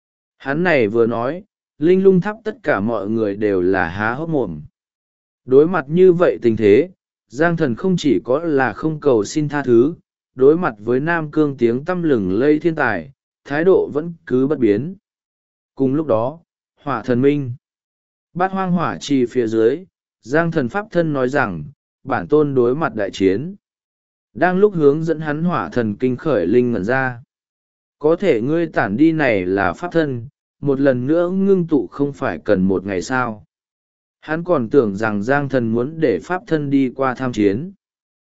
Hắn này vừa nói, linh lung tháp tất cả mọi người đều là há hốc mồm. Đối mặt như vậy tình thế, Giang Thần không chỉ có là không cầu xin tha thứ, đối mặt với Nam Cương tiếng tăm lừng lây thiên tài, thái độ vẫn cứ bất biến. Cùng lúc đó, Hỏa Thần Minh, Bát Hoang Hỏa Trì phía dưới, Giang Thần Pháp Thân nói rằng, bản tôn đối mặt đại chiến. Đang lúc hướng dẫn hắn Hỏa Thần Kinh khởi linh ngẩn ra. Có thể ngươi tản đi này là Pháp Thân, một lần nữa ngưng tụ không phải cần một ngày sao. Hắn còn tưởng rằng Giang Thần muốn để Pháp Thân đi qua tham chiến.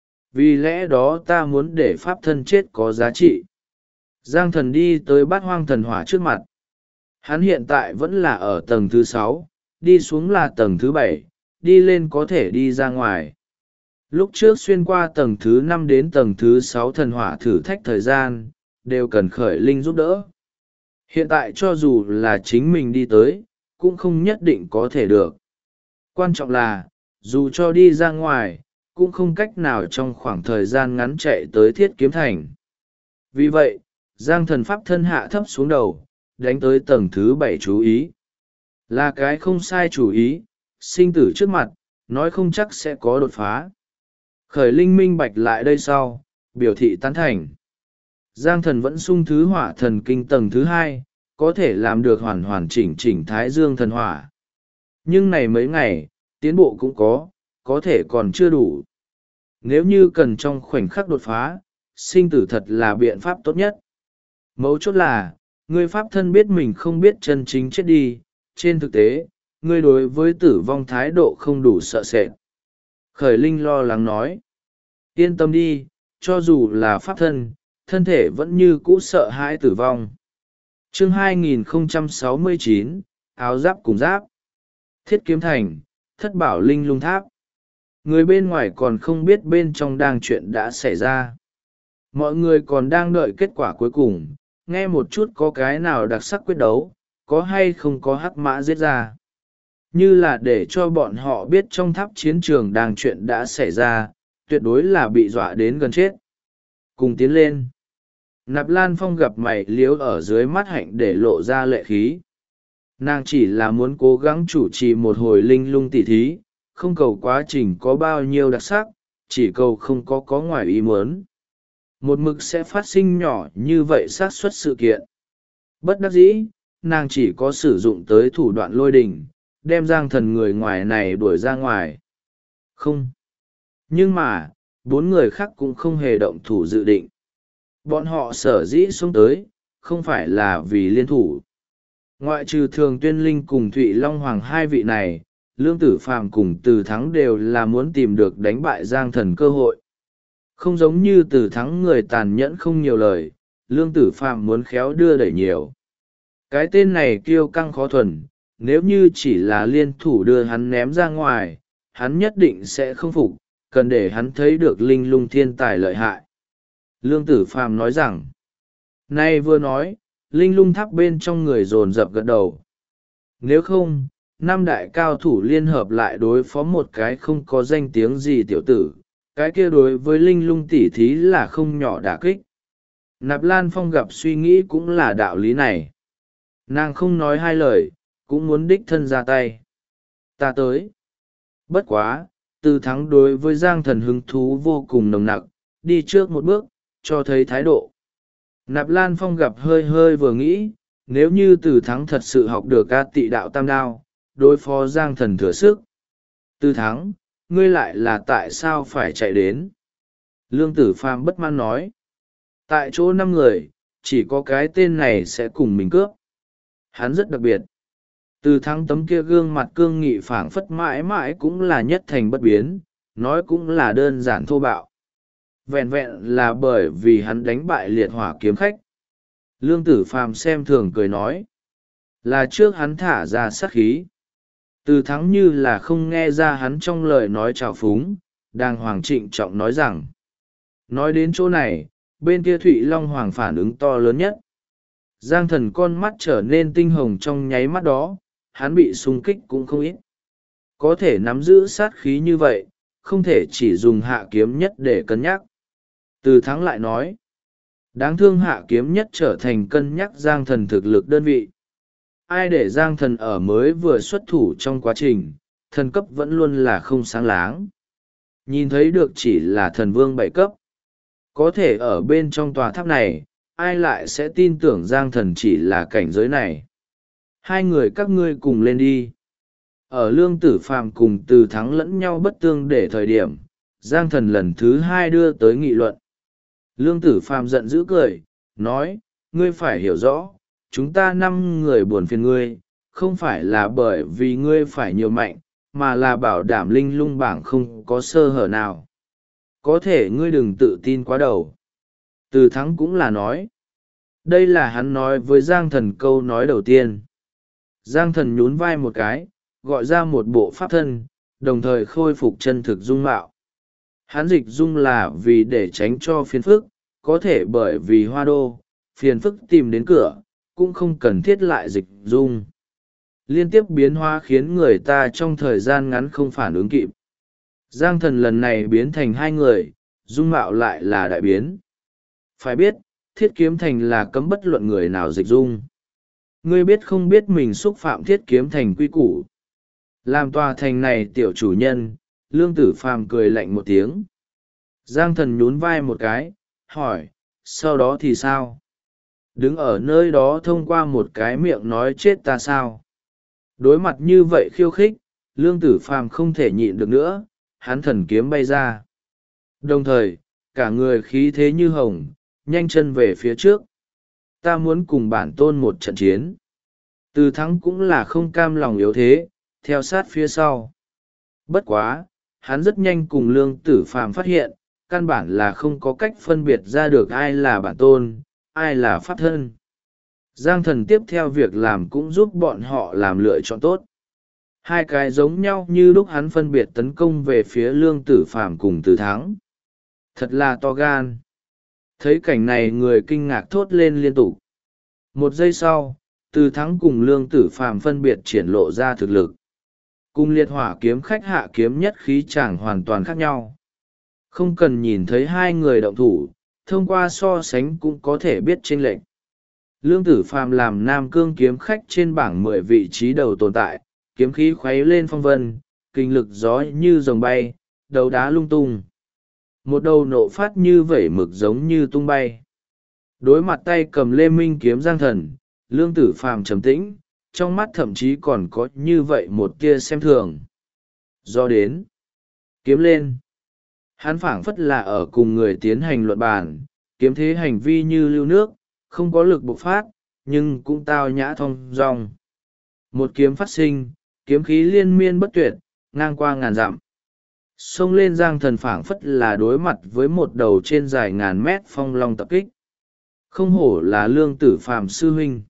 Vì lẽ đó ta muốn để Pháp Thân chết có giá trị. Giang Thần đi tới Bát Hoang Thần Hỏa trước mặt. Hắn hiện tại vẫn là ở tầng thứ 6, đi xuống là tầng thứ 7, đi lên có thể đi ra ngoài. Lúc trước xuyên qua tầng thứ 5 đến tầng thứ 6 thần hỏa thử thách thời gian, đều cần khởi linh giúp đỡ. Hiện tại cho dù là chính mình đi tới, cũng không nhất định có thể được. Quan trọng là, dù cho đi ra ngoài, cũng không cách nào trong khoảng thời gian ngắn chạy tới Thiết Kiếm Thành. Vì vậy, Giang Thần Pháp thân hạ thấp xuống đầu, đánh tới tầng thứ 7 chú ý. Là cái không sai chủ ý, sinh tử trước mặt, nói không chắc sẽ có đột phá. Khởi linh minh bạch lại đây sau, biểu thị tán thành. Giang Thần vẫn sung thứ Hỏa Thần Kinh tầng thứ 2, có thể làm được hoàn hoàn chỉnh chỉnh Thái Dương thần hỏa. Nhưng này mấy ngày, tiến bộ cũng có thể còn chưa đủ. Nếu như cần trong khoảnh khắc đột phá, sinh tử thật là biện pháp tốt nhất. Mấu chốt là, người Pháp thân biết mình không biết chân chính chết đi, trên thực tế, ngươi đối với tử vong thái độ không đủ sợ sệt. Khởi linh lo lắng nói, yên tâm đi, cho dù là Pháp thân, thân thể vẫn như cũ sợ hãi tử vong. Chương 2069, áo giáp cùng giáp. Thiết Kiếm Thành, Thất Bảo Linh Lung Tháp. Người bên ngoài còn không biết bên trong đang chuyện đã xảy ra. Mọi người còn đang đợi kết quả cuối cùng, nghe một chút có cái nào đặc sắc quyết đấu, có hay không có hắc mã giết ra. Như là để cho bọn họ biết trong tháp chiến trường đang chuyện đã xảy ra, tuyệt đối là bị dọa đến gần chết. Cùng tiến lên. Nạp Lan Phong gặp mày liếu ở dưới mắt hạnh để lộ ra lệ khí. Nàng chỉ là muốn cố gắng chủ trì một hồi linh lung tỉ thí, không cầu quá trình có bao nhiêu đặc sắc, chỉ cầu không có ngoài ý muốn. Một mực sẽ phát sinh nhỏ như vậy xác suất sự kiện. Bất đắc dĩ, nàng chỉ có sử dụng tới thủ đoạn lôi đình, đem Giang Thần người ngoài này đuổi ra ngoài. Không. Nhưng mà, 4 người khác cũng không hề động thủ dự định. Bọn họ sở dĩ xuống tới, không phải là vì liên thủ. Ngoại trừ Thường Tuyên Linh cùng Thụy Long Hoàng hai vị này, Lương Tử Phàm cùng Từ Thắng đều là muốn tìm được đánh bại Giang Thần cơ hội. Không giống như Từ Thắng người tàn nhẫn không nhiều lời, Lương Tử Phàm muốn khéo đưa đẩy nhiều. Cái tên này kiêu căng khó thuần, nếu như chỉ là liên thủ đưa hắn ném ra ngoài, hắn nhất định sẽ không phục, cần để hắn thấy được linh lung thiên tài lợi hại. Lương Tử Phàm nói rằng, nay vừa nói, linh lung tháp bên trong người dồn dập gật đầu. Nếu không, 5 đại cao thủ liên hợp lại đối phó một cái không có danh tiếng gì tiểu tử, cái kia đối với linh lung tỉ thí là không nhỏ đả kích. Nạp Lan Phong gặp suy nghĩ cũng là đạo lý này. Nàng không nói hai lời, cũng muốn đích thân ra tay. Ta tới. Bất quá, Từ Thắng đối với Giang Thần hứng thú vô cùng nồng nặc, đi trước một bước, cho thấy thái độ. Nạp Lan Phong gặp hơi hơi vừa nghĩ, nếu như Từ Thắng thật sự học được A Tị đạo tam đao, đối phó Giang Thần thừa sức. Từ Thắng, ngươi lại là tại sao phải chạy đến? Lương Tử Phàm bất mãn nói. Tại chỗ 5 người, chỉ có cái tên này sẽ cùng mình cướp. Hắn rất đặc biệt. Từ Thắng tấm kia gương mặt cương nghị phảng phất mãi mãi cũng là nhất thành bất biến, nói cũng là đơn giản thô bạo. Vẹn vẹn là bởi vì hắn đánh bại liệt hỏa kiếm khách. Lương Tử Phàm xem thường cười nói. Là trước hắn thả ra sát khí. Từ Thắng như là không nghe ra hắn trong lời nói trào phúng, đang hoàng trịnh trọng nói rằng. Nói đến chỗ này, bên kia Thụy Long Hoàng phản ứng to lớn nhất. Giang Thần con mắt trở nên tinh hồng trong nháy mắt đó, hắn bị xung kích cũng không ít. Có thể nắm giữ sát khí như vậy, không thể chỉ dùng hạ kiếm nhất để cân nhắc. Từ Thắng lại nói, đáng thương hạ kiếm nhất trở thành cân nhắc Giang Thần thực lực đơn vị. Ai để Giang Thần ở mới vừa xuất thủ trong quá trình, thần cấp vẫn luôn là không sáng láng. Nhìn thấy được chỉ là thần vương 7 cấp. Có thể ở bên trong tòa tháp này, ai lại sẽ tin tưởng Giang Thần chỉ là cảnh giới này. Hai người các ngươi cùng lên đi. Ở Lương Tử Phàm cùng Từ Thắng lẫn nhau bất tương để thời điểm, Giang Thần lần thứ 2 đưa tới nghị luận. Lương Tử Phàm giận dữ cười, nói, ngươi phải hiểu rõ, chúng ta 5 người buồn phiền ngươi, không phải là bởi vì ngươi phải nhiều mạnh, mà là bảo đảm linh lung bảng không có sơ hở nào. Có thể ngươi đừng tự tin quá đầu. Từ Thắng cũng là nói. Đây là hắn nói với Giang Thần câu nói đầu tiên. Giang Thần nhún vai một cái, gọi ra một bộ pháp thân, đồng thời khôi phục chân thực dung mạo. Hắn dịch dung là vì để tránh cho phiền phức, có thể bởi vì Hoa Đô, phiền phức tìm đến cửa, cũng không cần thiết lại dịch dung. Liên tiếp biến hóa khiến người ta trong thời gian ngắn không phản ứng kịp. Giang Thần lần này biến thành 2 người, dung mạo lại là đại biến. Phải biết, Thiết Kiếm Thành là cấm bất luận người nào dịch dung. Ngươi biết không biết mình xúc phạm Thiết Kiếm Thành quy củ. Làm tòa thành này tiểu chủ nhân, Lương Tử Phàm cười lạnh một tiếng. Giang Thần nhún vai một cái, hỏi, sau đó thì sao? Đứng ở nơi đó thông qua một cái miệng nói chết ta sao? Đối mặt như vậy khiêu khích, Lương Tử Phàm không thể nhịn được nữa, hắn thần kiếm bay ra. Đồng thời, cả người khí thế như hồng, nhanh chân về phía trước. Ta muốn cùng bản tôn một trận chiến. Từ Thắng cũng là không cam lòng yếu thế, theo sát phía sau. Bất quá, hắn rất nhanh cùng Lương Tử Phàm phát hiện, căn bản là không có cách phân biệt ra được ai là bản tôn, ai là pháp thân. Giang Thần tiếp theo việc làm cũng giúp bọn họ làm lựa chọn tốt. 2 cái giống nhau như lúc hắn phân biệt tấn công về phía Lương Tử Phàm cùng Từ Thắng. Thật là to gan. Thấy cảnh này người kinh ngạc thốt lên liên tục. 1 giây sau, Từ Thắng cùng Lương Tử Phàm phân biệt triển lộ ra thực lực. Cùng liệt hỏa kiếm khách hạ kiếm nhất khí chàng hoàn toàn khác nhau. Không cần nhìn thấy 2 người động thủ, thông qua so sánh cũng có thể biết chênh lệch. Lương Tử Phàm làm Nam Cương kiếm khách trên bảng 10 vị trí đầu tồn tại, kiếm khí khuấy lên phong vân, kinh lực gió như rồng bay, đầu đá lung tung. Một đầu nộ phát như vẩy mực giống như tung bay. Đối mặt tay cầm Lê Minh kiếm Giang Thần, Lương Tử Phàm trầm tĩnh, trong mắt thậm chí còn có như vậy một tia xem thường. Do đến, kiếm lên. Hắn phảng phất là ở cùng người tiến hành luận bàn, kiếm thế hành vi như lưu nước, không có lực bộc phát, nhưng cũng tao nhã thong dong. Một kiếm phát sinh, kiếm khí liên miên bất tuyệt, ngang qua ngàn dặm. Xông lên Giang Thần phảng phất là đối mặt với một đầu trên dài ngàn mét phong long tập kích. Không hổ là Lương Tử Phàm sư huynh.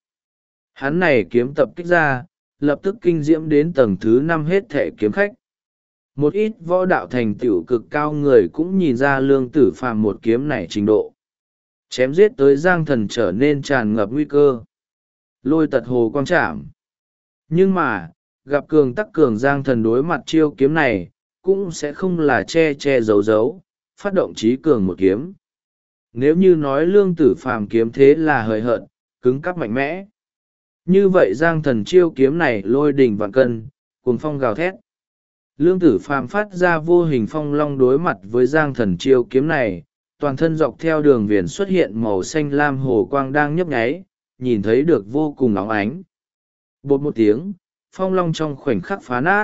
Hắn này kiếm tập kích ra, lập tức kinh diễm đến tầng thứ 5 hết thể kiếm khách. Một ít võ đạo thành tựu cực cao người cũng nhìn ra Lương Tử Phàm một kiếm này trình độ. Chém giết tới Giang Thần trở nên tràn ngập nguy cơ. Lôi tật hồ quang trảm. Nhưng mà, gặp cường tắc cường Giang Thần đối mặt chiêu kiếm này, cũng sẽ không là che che giấu giấu, phát động trí cường một kiếm. Nếu như nói Lương Tử Phàm kiếm thế là hời hợt, cứng cắp mạnh mẽ. Như vậy Giang Thần chiêu kiếm này lôi đỉnh vạn cân, cuồng phong gào thét. Lương Tử Phàm phát ra vô hình phong long đối mặt với giang thần chiêu kiếm này, toàn thân dọc theo đường viền xuất hiện màu xanh lam hồ quang đang nhấp nháy, nhìn thấy được vô cùng óng ánh. Bột một tiếng, phong long trong khoảnh khắc phá nát.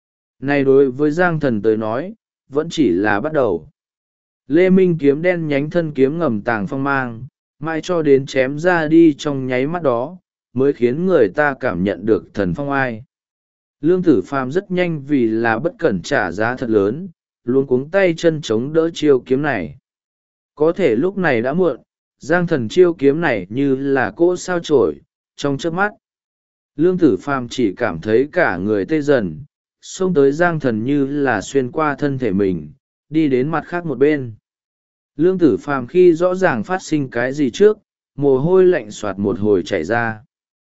Này đối với giang thần tới nói, vẫn chỉ là bắt đầu. Lê Minh kiếm đen nhánh thân kiếm ngầm tàng phong mang, mãi cho đến chém ra đi trong nháy mắt đó, mới khiến người ta cảm nhận được thần phong ai. Lương Tử Phàm rất nhanh vì là bất cẩn trả giá thật lớn, luôn cuống tay chân chống đỡ chiêu kiếm này. Có thể lúc này đã muộn, giang thần chiêu kiếm này như là cỗ sao chổi, trong chớp mắt. Lương Tử Phàm chỉ cảm thấy cả người tê dần, xông tới giang thần như là xuyên qua thân thể mình, đi đến mặt khác một bên. Lương Tử Phàm khi rõ ràng phát sinh cái gì trước, mồ hôi lạnh soạt một hồi chảy ra.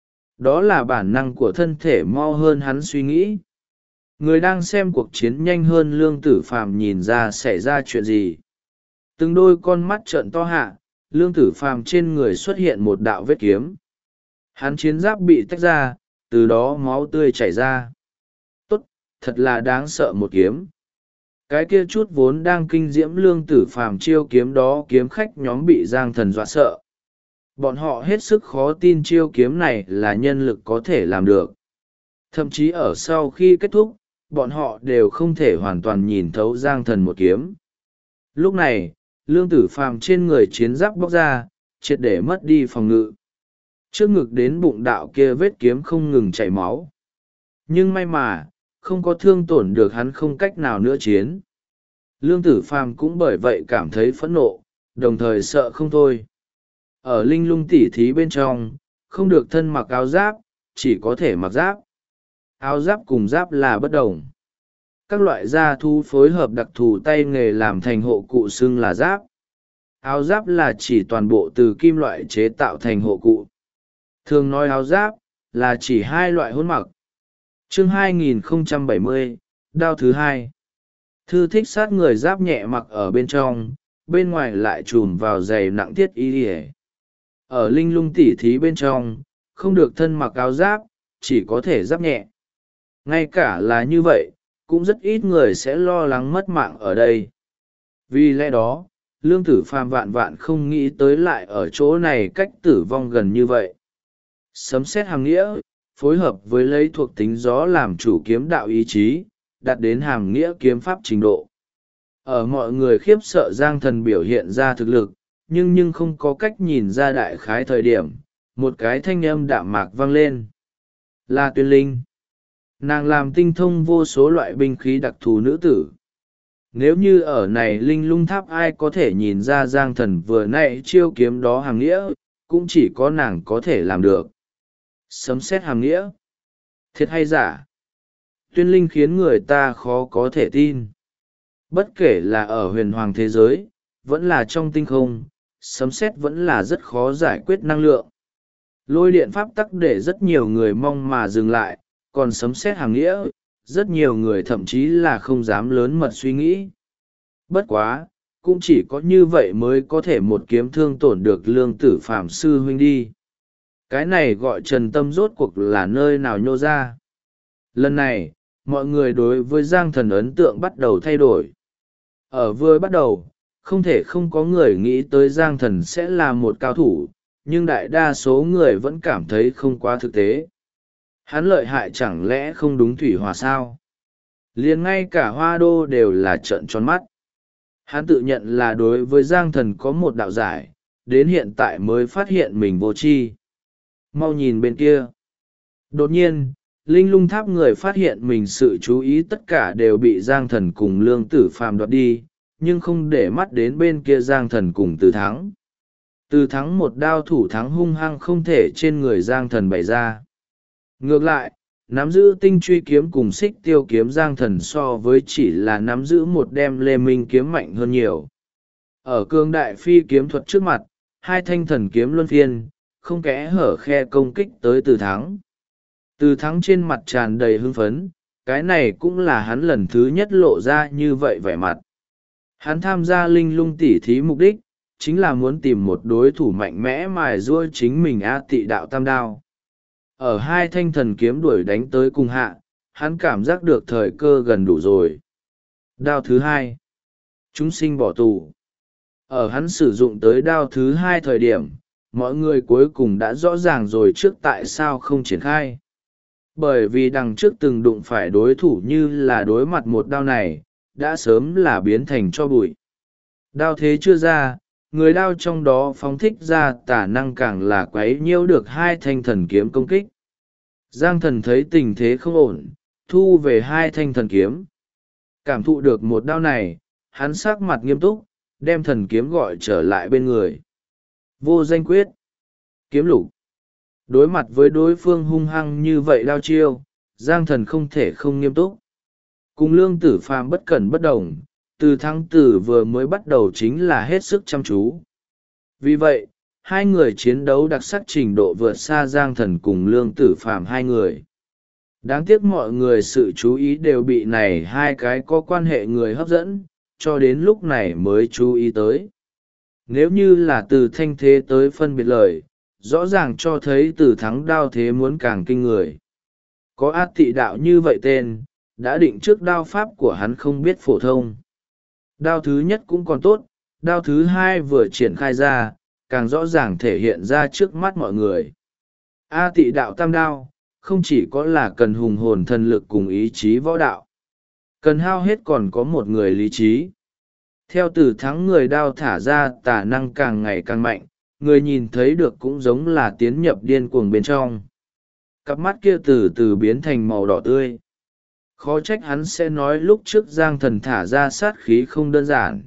Đó là bản năng của thân thể mau hơn hắn suy nghĩ. Người đang xem cuộc chiến nhanh hơn Lương Tử Phàm nhìn ra xảy ra chuyện gì. Từng đôi con mắt trợn to hạ, Lương Tử Phàm trên người xuất hiện một đạo vết kiếm. Hắn chiến giáp bị tách ra, từ đó máu tươi chảy ra. Tốt, thật là đáng sợ một kiếm. Cái kia chút vốn đang kinh diễm Lương Tử Phàm chiêu kiếm đó, kiếm khách nhóm bị giang thần dọa sợ. Bọn họ hết sức khó tin chiêu kiếm này là nhân lực có thể làm được. Thậm chí ở sau khi kết thúc, bọn họ đều không thể hoàn toàn nhìn thấu giang thần một kiếm. Lúc này, Lương Tử Phàm trên người chiến giáp bóc ra, triệt để mất đi phòng ngự. Trước ngực đến bụng đạo kia vết kiếm không ngừng chảy máu. Nhưng may mà, không có thương tổn được hắn, không cách nào nữa chiến. Lương Tử Phàm cũng bởi vậy cảm thấy phẫn nộ, đồng thời sợ không thôi. Ở linh lung tỉ thí bên trong, không được thân mặc áo giáp, chỉ có thể mặc giáp. Áo giáp cùng giáp là bất đồng. Các loại da thú phối hợp đặc thù tay nghề làm thành hộ cụ xưng là giáp. Áo giáp là chỉ toàn bộ từ kim loại chế tạo thành hộ cụ. Thường nói áo giáp là chỉ hai loại hỗn mặc. Chương 2070, đao thứ hai. Thư thích sát người giáp nhẹ mặc ở bên trong, bên ngoài lại trùm vào giày nặng thiết y. Ở linh lung tỉ thí bên trong, không được thân mặc áo giáp, chỉ có thể giáp nhẹ. Ngay cả là như vậy, cũng rất ít người sẽ lo lắng mất mạng ở đây. Vì lẽ đó, Lương Tử Phàm vạn vạn không nghĩ tới lại ở chỗ này cách tử vong gần như vậy. Sấm sét hàm nghĩa, phối hợp với lấy thuộc tính gió làm chủ kiếm đạo ý chí, đạt đến hàm nghĩa kiếm pháp trình độ. Ở mọi người khiếp sợ giang thần biểu hiện ra thực lực, nhưng không có cách nhìn ra đại khái thời điểm, một cái thanh âm đạm mạc vang lên. Là Tuyên Linh. Nàng làm tinh thông vô số loại binh khí đặc thù nữ tử. Nếu như ở này linh lung tháp ai có thể nhìn ra giang thần vừa nãy chiêu kiếm đó hàm nghĩa, cũng chỉ có nàng có thể làm được. Sấm sét hàm nghĩa. Thiệt hay giả? Tuyên Linh khiến người ta khó có thể tin. Bất kể là ở huyền hoàng thế giới, vẫn là trong tinh không, sấm sét vẫn là rất khó giải quyết năng lượng. Lôi điện pháp tắc để rất nhiều người mong mà dừng lại, còn sấm sét hàm nghĩa, rất nhiều người thậm chí là không dám lớn mật suy nghĩ. Bất quá, cũng chỉ có như vậy mới có thể một kiếm thương tổn được Lương Tử Phàm sư huynh đi. Cái này gọi Trần Tâm rốt cuộc là nơi nào nhô ra. Lần này, mọi người đối với giang thần ấn tượng bắt đầu thay đổi. Ở vừa bắt đầu, không thể không có người nghĩ tới giang thần sẽ là một cao thủ, nhưng đại đa số người vẫn cảm thấy không quá thực tế. Hắn lợi hại chẳng lẽ không đúng thủy hòa sao? Liền ngay cả Hoa Đô đều là trợn tròn mắt. Hắn tự nhận là đối với giang thần có một đạo giải, đến hiện tại mới phát hiện mình vô tri. Mau nhìn bên kia. Đột nhiên, linh lung tháp người phát hiện mình sự chú ý tất cả đều bị giang thần cùng Lương Tử Phàm đoạt đi, nhưng không để mắt đến bên kia giang thần cùng Từ Thắng. Từ Thắng một đao thủ thắng hung hăng không thể trên người giang thần bày ra. Ngược lại, nắm giữ tinh truy kiếm cùng xích tiêu kiếm giang thần so với chỉ là nắm giữ một đem lê minh kiếm mạnh hơn nhiều. Ở cương đại phi kiếm thuật trước mặt, hai thanh thần kiếm luân phiên, không kẽ hở khe công kích tới Từ Thắng. Từ Thắng trên mặt tràn đầy hưng phấn, cái này cũng là hắn lần thứ nhất lộ ra như vậy vẻ mặt. Hắn tham gia linh lung tỉ thí mục đích, chính là muốn tìm một đối thủ mạnh mẽ mài giũa chính mình A Tị Đạo Tam Đao. Ở hai thanh thần kiếm đuổi đánh tới cùng hạ, hắn cảm giác được thời cơ gần đủ rồi. Đao thứ hai, chúng sinh bỏ tù. Ở hắn sử dụng tới đao thứ hai thời điểm, mọi người cuối cùng đã rõ ràng rồi trước tại sao không triển khai. Bởi vì đằng trước từng đụng phải đối thủ như là đối mặt một đao này, đã sớm là biến thành tro bụi. Đao thế chưa ra, người đao trong đó phóng thích ra tả năng càng là quấy nhiễu được hai thanh thần kiếm công kích. Giang Thần thấy tình thế không ổn, thu về hai thanh thần kiếm. Cảm thụ được một đao này, hắn sắc mặt nghiêm túc, đem thần kiếm gọi trở lại bên người. Vô danh quyết, kiếm lục. Đối mặt với đối phương hung hăng như vậy đao chiêu, Giang Thần không thể không nghiêm túc. Cùng Lương Tử Phàm bất cẩn bất đồng, Từ Thắng Tử vừa mới bắt đầu chính là hết sức chăm chú. Vì vậy, hai người chiến đấu đặc sắc trình độ vượt xa Giang Thần cùng Lương Tử Phàm hai người. Đáng tiếc mọi người sự chú ý đều bị này hai cái có quan hệ người hấp dẫn, cho đến lúc này mới chú ý tới. Nếu như là từ thanh thế tới phân biệt lời, rõ ràng cho thấy Từ Thắng đao thế muốn càng kinh người. Có át tị đạo như vậy tên, đã định trước đao pháp của hắn không biết phổ thông. Đao thứ nhất cũng còn tốt, đao thứ hai vừa triển khai ra, càng rõ ràng thể hiện ra trước mắt mọi người. A tị đạo tam đao, không chỉ có là cần hùng hồn thần lực cùng ý chí võ đạo. Cần hao hết còn có một người lý trí. Theo Từ Thắng người đao thả ra tả năng càng ngày càng mạnh, người nhìn thấy được cũng giống là tiến nhập điên cuồng bên trong. Cặp mắt kia từ từ biến thành màu đỏ tươi. Khó trách hắn sẽ nói lúc trước Giang Thần thả ra sát khí không đơn giản.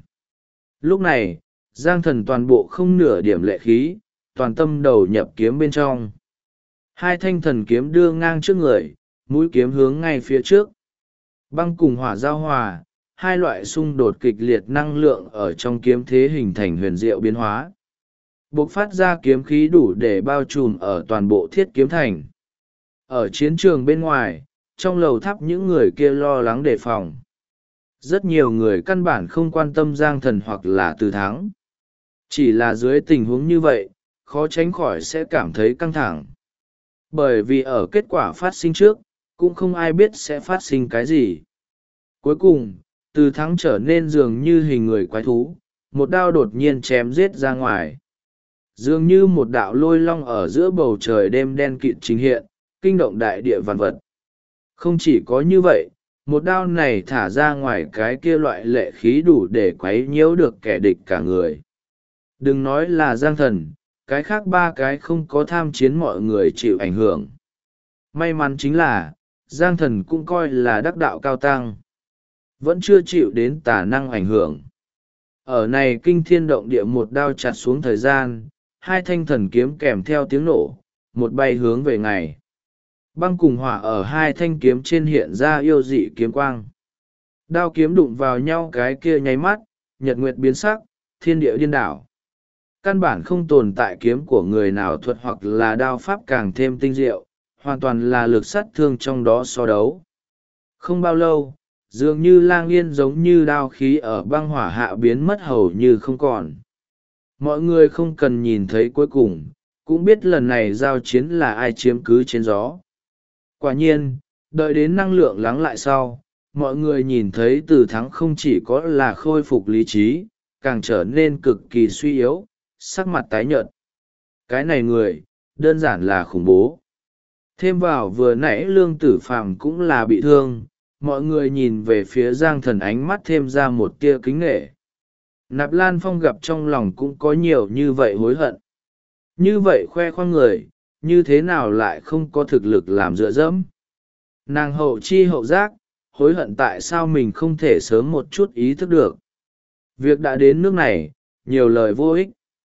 Lúc này, Giang Thần toàn bộ không nửa điểm lệ khí, toàn tâm đầu nhập kiếm bên trong. Hai thanh thần kiếm đưa ngang trước người, mũi kiếm hướng ngay phía trước. Băng cùng hỏa giao hòa, hai loại xung đột kịch liệt năng lượng ở trong kiếm thế hình thành huyền diệu biến hóa. Bộc phát ra kiếm khí đủ để bao trùm ở toàn bộ thiết kiếm thành. Ở chiến trường bên ngoài, trong lầu tháp những người kia lo lắng đề phòng. Rất nhiều người căn bản không quan tâm Giang Thần hoặc là Từ Thắng. Chỉ là dưới tình huống như vậy, khó tránh khỏi sẽ cảm thấy căng thẳng. Bởi vì ở kết quả phát sinh trước, cũng không ai biết sẽ phát sinh cái gì. Cuối cùng, Từ Thắng trở nên dường như hình người quái thú, một đao đột nhiên chém giết ra ngoài. Dường như một đạo lôi long ở giữa bầu trời đêm đen kịt trình hiện, kinh động đại địa vạn vật. Không chỉ có như vậy, một đao này thả ra ngoài cái kia loại lệ khí đủ để quấy nhiễu được kẻ địch cả người. Đừng nói là Giang Thần, cái khác ba cái không có tham chiến mọi người chịu ảnh hưởng. May mắn chính là, Giang Thần cũng coi là đắc đạo cao tăng. Vẫn chưa chịu đến tà năng ảnh hưởng. Ở này kinh thiên động địa một đao chặt xuống thời gian, hai thanh thần kiếm kèm theo tiếng nổ, một bay hướng về ngày. Băng cùng hỏa ở hai thanh kiếm trên hiện ra yêu dị kiếm quang. Đao kiếm đụng vào nhau cái kia nháy mắt, nhật nguyệt biến sắc, thiên địa điên đảo. Căn bản không tồn tại kiếm của người nào thuật hoặc là đao pháp càng thêm tinh diệu, hoàn toàn là lực sát thương trong đó so đấu. Không bao lâu, dường như lang yên giống như đao khí ở băng hỏa hạ biến mất hầu như không còn. Mọi người không cần nhìn thấy cuối cùng, cũng biết lần này giao chiến là ai chiếm cứ trên gió. Quả nhiên, đợi đến năng lượng lắng lại sau, mọi người nhìn thấy Từ Thắng không chỉ có là khôi phục lý trí, càng trở nên cực kỳ suy yếu, sắc mặt tái nhợt. Cái này người, đơn giản là khủng bố. Thêm vào vừa nãy Lương Tử Phàm cũng là bị thương, mọi người nhìn về phía Giang Thần ánh mắt thêm ra một tia kính nghệ. Nạp Lan Phong gặp trong lòng cũng có nhiều như vậy hối hận. Như vậy khoe khoang người, như thế nào lại không có thực lực làm dựa dẫm. Nàng hậu chi hậu giác, hối hận tại sao mình không thể sớm một chút ý thức được. Việc đã đến nước này, nhiều lời vô ích.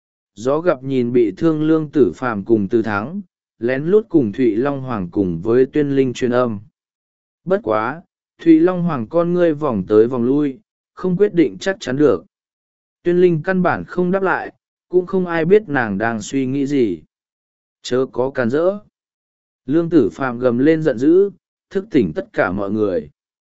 Gió gặp nhìn bị thương Lương Tử Phàm cùng Từ Thắng, lén lút cùng Thụy Long Hoàng cùng với Tuyên Linh truyền âm. Bất quá, Thụy Long Hoàng con ngươi vòng tới vòng lui, không quyết định chắc chắn được. Tuyên Linh căn bản không đáp lại, cũng không ai biết nàng đang suy nghĩ gì. Chớ có càn rỡ. Lương Tử Phàm gầm lên giận dữ, thức tỉnh tất cả mọi người.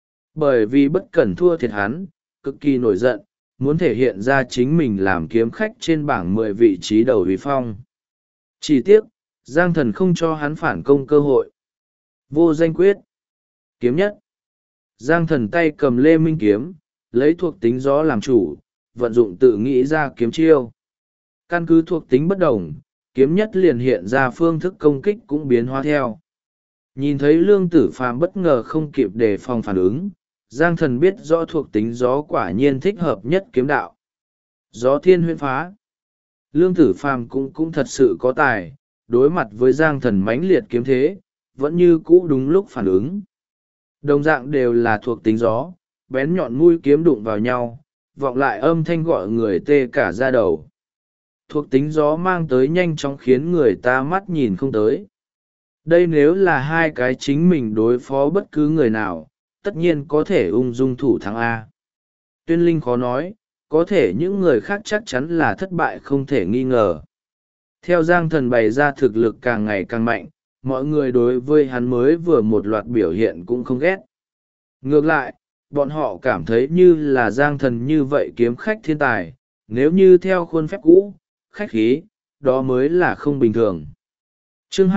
Bởi vì bất cẩn thua thiệt hắn, cực kỳ nổi giận, muốn thể hiện ra chính mình làm kiếm khách trên bảng 10 vị trí đầu uy phong. Chỉ tiếc, Giang Thần không cho hắn phản công cơ hội. Vô danh quyết. Kiếm nhất. Giang thần tay cầm lê minh kiếm, lấy thuộc tính gió làm chủ, vận dụng tự nghĩ ra kiếm chiêu. Căn cứ thuộc tính bất đồng, kiếm nhất liền hiện ra phương thức công kích cũng biến hóa theo. Nhìn thấy Lương Tử Phàm bất ngờ không kịp đề phòng phản ứng, Giang thần biết rõ thuộc tính gió quả nhiên thích hợp nhất kiếm đạo. Gió thiên huyễn phá. Lương Tử Phàm cũng thật sự có tài, đối mặt với Giang thần mãnh liệt kiếm thế, vẫn như cũ đúng lúc phản ứng. Đồng dạng đều là thuộc tính gió, bén nhọn mũi kiếm đụng vào nhau, vọng lại âm thanh gọi người tê cả da đầu. Thuộc tính gió mang tới nhanh chóng khiến người ta mắt nhìn không tới. Đây nếu là hai cái chính mình đối phó bất cứ người nào, tất nhiên có thể ung dung thủ thắng A. Tuyên Linh khó nói, có thể những người khác chắc chắn là thất bại không thể nghi ngờ. Theo Giang thần bày ra thực lực càng ngày càng mạnh, mọi người đối với hắn mới vừa một loạt biểu hiện cũng không ghét. Ngược lại, bọn họ cảm thấy như là Giang thần như vậy kiếm khách thiên tài, nếu như theo khuôn phép cũ, khách khí, đó mới là không bình thường. Chương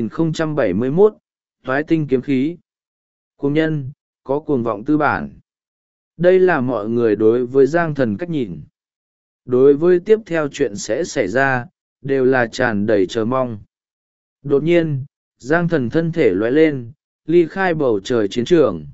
2071, Toái tinh kiếm khí. Cuồng nhân, có cuồng vọng tư bản. Đây là mọi người đối với Giang thần cách nhìn. Đối với tiếp theo chuyện sẽ xảy ra, đều là tràn đầy chờ mong. Đột nhiên, Giang thần thân thể lóe lên, ly khai bầu trời chiến trường.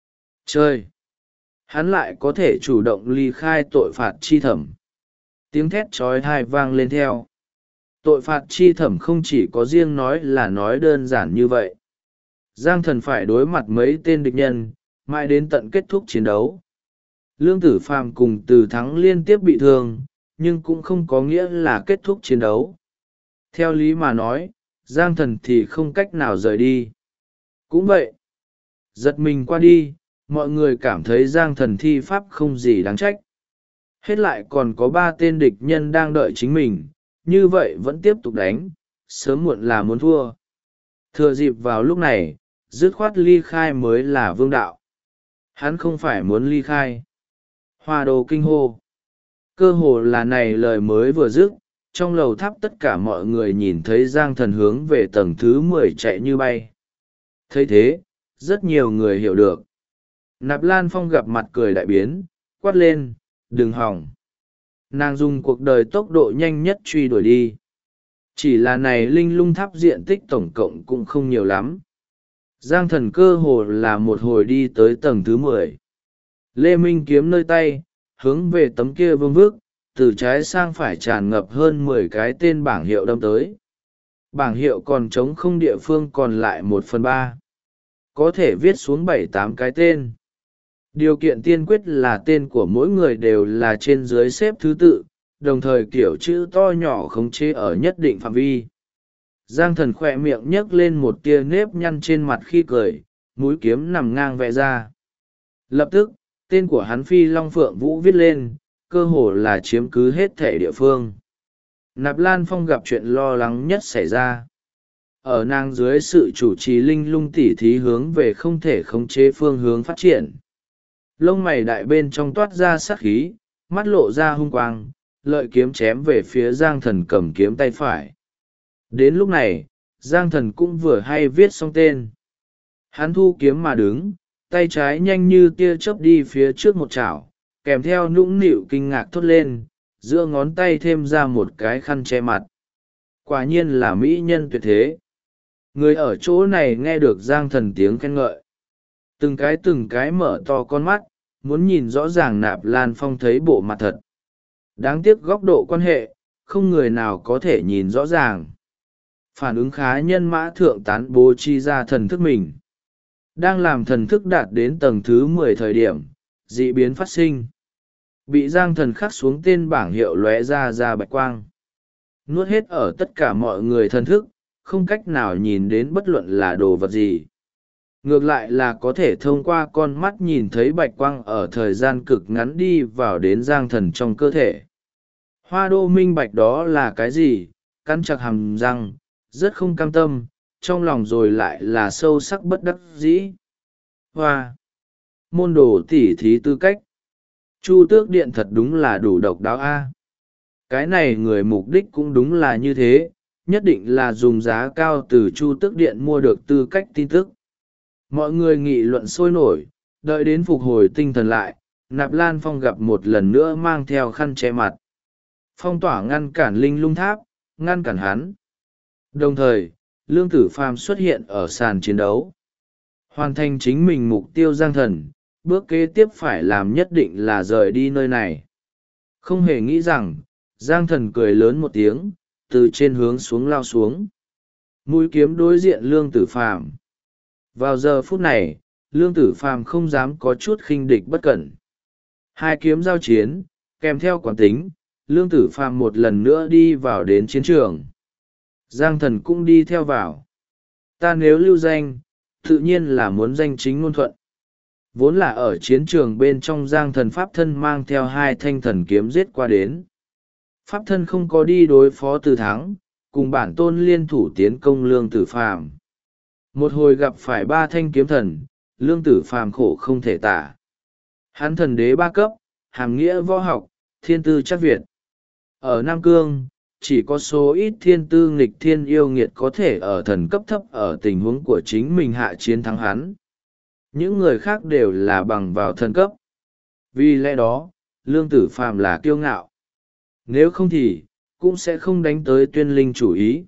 Trời! Hắn lại có thể chủ động ly khai tội phạt chi thẩm. Tiếng thét trói tai vang lên theo. Tội phạt chi thẩm không chỉ có riêng nói là nói đơn giản như vậy. Giang thần phải đối mặt mấy tên địch nhân, mãi đến tận kết thúc chiến đấu. Lương Tử Phàm cùng Từ Thắng liên tiếp bị thương, nhưng cũng không có nghĩa là kết thúc chiến đấu. Theo lý mà nói, Giang thần thì không cách nào rời đi. Cũng vậy, giật mình qua đi, mọi người cảm thấy Giang thần thi pháp không gì đáng trách. Hết lại còn có 3 tên địch nhân đang đợi chính mình, như vậy vẫn tiếp tục đánh, sớm muộn là muốn thua. Thừa dịp vào lúc này, dứt khoát ly khai mới là vương đạo. Hắn không phải muốn ly khai. Hoa đồ kinh hô. Cơ hồ là này lời mới vừa dứt, trong lầu tháp tất cả mọi người nhìn thấy Giang thần hướng về tầng thứ 10 chạy như bay. Thấy thế, rất nhiều người hiểu được. Nạp Lan Phong gặp mặt cười đại biến, quát lên, đừng hỏng. Nàng dùng cuộc đời tốc độ nhanh nhất truy đuổi đi. Chỉ là này linh lung tháp diện tích tổng cộng cũng không nhiều lắm. Giang thần cơ hồ là một hồi đi tới tầng thứ 10. Lê Minh kiếm nơi tay, hướng về tấm kia vương vức, từ trái sang phải tràn ngập hơn 10 cái tên bảng hiệu đâm tới. Bảng hiệu còn trống không, địa phương còn lại 1/3. Có thể viết xuống 7-8 cái tên. Điều kiện tiên quyết là tên của mỗi người đều là trên dưới xếp thứ tự, đồng thời kiểu chữ to nhỏ khống chế ở nhất định phạm vi. Giang thần khỏe miệng nhấc lên một tia nếp nhăn trên mặt khi cười, mũi kiếm nằm ngang vẽ ra. Lập tức, tên của hắn Phi Long Phượng Vũ viết lên, cơ hồ là chiếm cứ hết thể địa phương. Nạp Lan Phong gặp chuyện lo lắng nhất xảy ra. Ở nàng dưới sự chủ trì linh lung tỉ thí hướng về không thể khống chế phương hướng phát triển. Lông mày đại bên trong toát ra sát khí, mắt lộ ra hung quang, lợi kiếm chém về phía Giang thần cầm kiếm tay phải. Đến lúc này, Giang thần cũng vừa hay viết xong tên. Hắn thu kiếm mà đứng, tay trái nhanh như tia chớp đi phía trước một chảo, kèm theo nũng nịu kinh ngạc thốt lên, giữa ngón tay thêm ra một cái khăn che mặt. Quả nhiên là mỹ nhân tuyệt thế. Người ở chỗ này nghe được Giang thần tiếng khen ngợi. Từng cái mở to con mắt, muốn nhìn rõ ràng Nạp Lan Phong thấy bộ mặt thật. Đáng tiếc góc độ quan hệ, không người nào có thể nhìn rõ ràng. Phản ứng khá nhân mã thượng tán bố chi ra thần thức mình. Đang làm thần thức đạt đến tầng thứ 10 thời điểm, dị biến phát sinh. Bị Giang thần khắc xuống tên bảng hiệu lóe ra bạch quang. Nuốt hết ở tất cả mọi người thần thức, không cách nào nhìn đến bất luận là đồ vật gì. Ngược lại là có thể thông qua con mắt nhìn thấy bạch quang ở thời gian cực ngắn đi vào đến Giang thần trong cơ thể. Hoa đô minh bạch đó là cái gì, cắn chặt hàm răng, rất không cam tâm, trong lòng rồi lại là sâu sắc bất đắc dĩ. Hoa! Môn đồ tỉ thí tư cách. Chu Tước Điện thật đúng là đủ độc đáo a. Cái này người mục đích cũng đúng là như thế, nhất định là dùng giá cao từ Chu Tước Điện mua được tư cách tin tức. Mọi người nghị luận sôi nổi, đợi đến phục hồi tinh thần lại, Nạp Lan Phong gặp một lần nữa mang theo khăn che mặt. Phong tỏa ngăn cản Linh Lung Tháp, ngăn cản hắn. Đồng thời, Lương Tử Phàm xuất hiện ở sàn chiến đấu. Hoàn thành chính mình mục tiêu Giang Thần, bước kế tiếp phải làm nhất định là rời đi nơi này. Không hề nghĩ rằng, Giang Thần cười lớn một tiếng, từ trên hướng xuống lao xuống. Mũi kiếm đối diện Lương Tử Phàm. Vào giờ phút này, Lương Tử Phàm không dám có chút khinh địch bất cẩn. Hai kiếm giao chiến, kèm theo quán tính, Lương Tử Phàm một lần nữa đi vào đến chiến trường. Giang Thần cũng đi theo vào. Ta nếu lưu danh, tự nhiên là muốn danh chính ngôn thuận. Vốn là ở chiến trường bên trong, Giang Thần pháp thân mang theo hai thanh thần kiếm giết qua đến. Pháp thân không có đi đối phó Từ Thắng, cùng bản tôn liên thủ tiến công Lương Tử Phàm. Một hồi gặp phải ba thanh kiếm thần, Lương Tử Phàm khổ không thể tả. Hắn thần đế ba cấp, hàm nghĩa võ học, thiên tư chắc Việt. Ở Nam Cương, chỉ có số ít thiên tư nghịch thiên yêu nghiệt có thể ở thần cấp thấp ở tình huống của chính mình hạ chiến thắng hắn. Những người khác đều là bằng vào thần cấp. Vì lẽ đó, Lương Tử Phàm là kiêu ngạo. Nếu không thì, cũng sẽ không đánh tới Tuyên Linh chủ ý.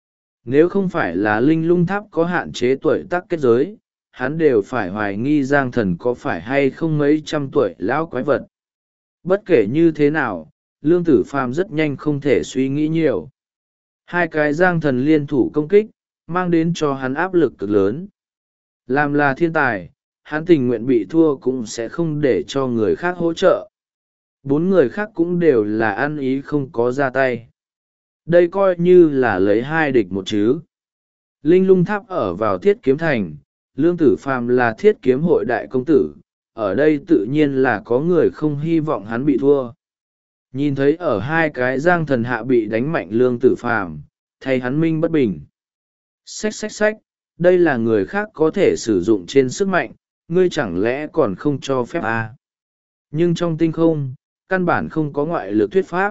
Nếu không phải là Linh Lung Tháp có hạn chế tuổi tác kết giới, hắn đều phải hoài nghi Giang Thần có phải hay không mấy trăm tuổi lão quái vật. Bất kể như thế nào, Lương Tử Phàm rất nhanh không thể suy nghĩ nhiều. Hai cái Giang Thần liên thủ công kích, mang đến cho hắn áp lực cực lớn. Làm là thiên tài, hắn tình nguyện bị thua cũng sẽ không để cho người khác hỗ trợ. Bốn người khác cũng đều là ăn ý không có ra tay. Đây coi như là lấy hai địch một chứ. Linh Lung Tháp ở vào Thiết Kiếm Thành, Lương Tử Phàm là Thiết Kiếm hội đại công tử, ở đây tự nhiên là có người không hy vọng hắn bị thua. Nhìn thấy ở hai cái Giang Thần hạ bị đánh mạnh Lương Tử Phàm, thay hắn minh bất bình. Xách xách xách, đây là người khác có thể sử dụng trên sức mạnh, ngươi chẳng lẽ còn không cho phép à? Nhưng trong tinh không, căn bản không có ngoại lực thuyết pháp.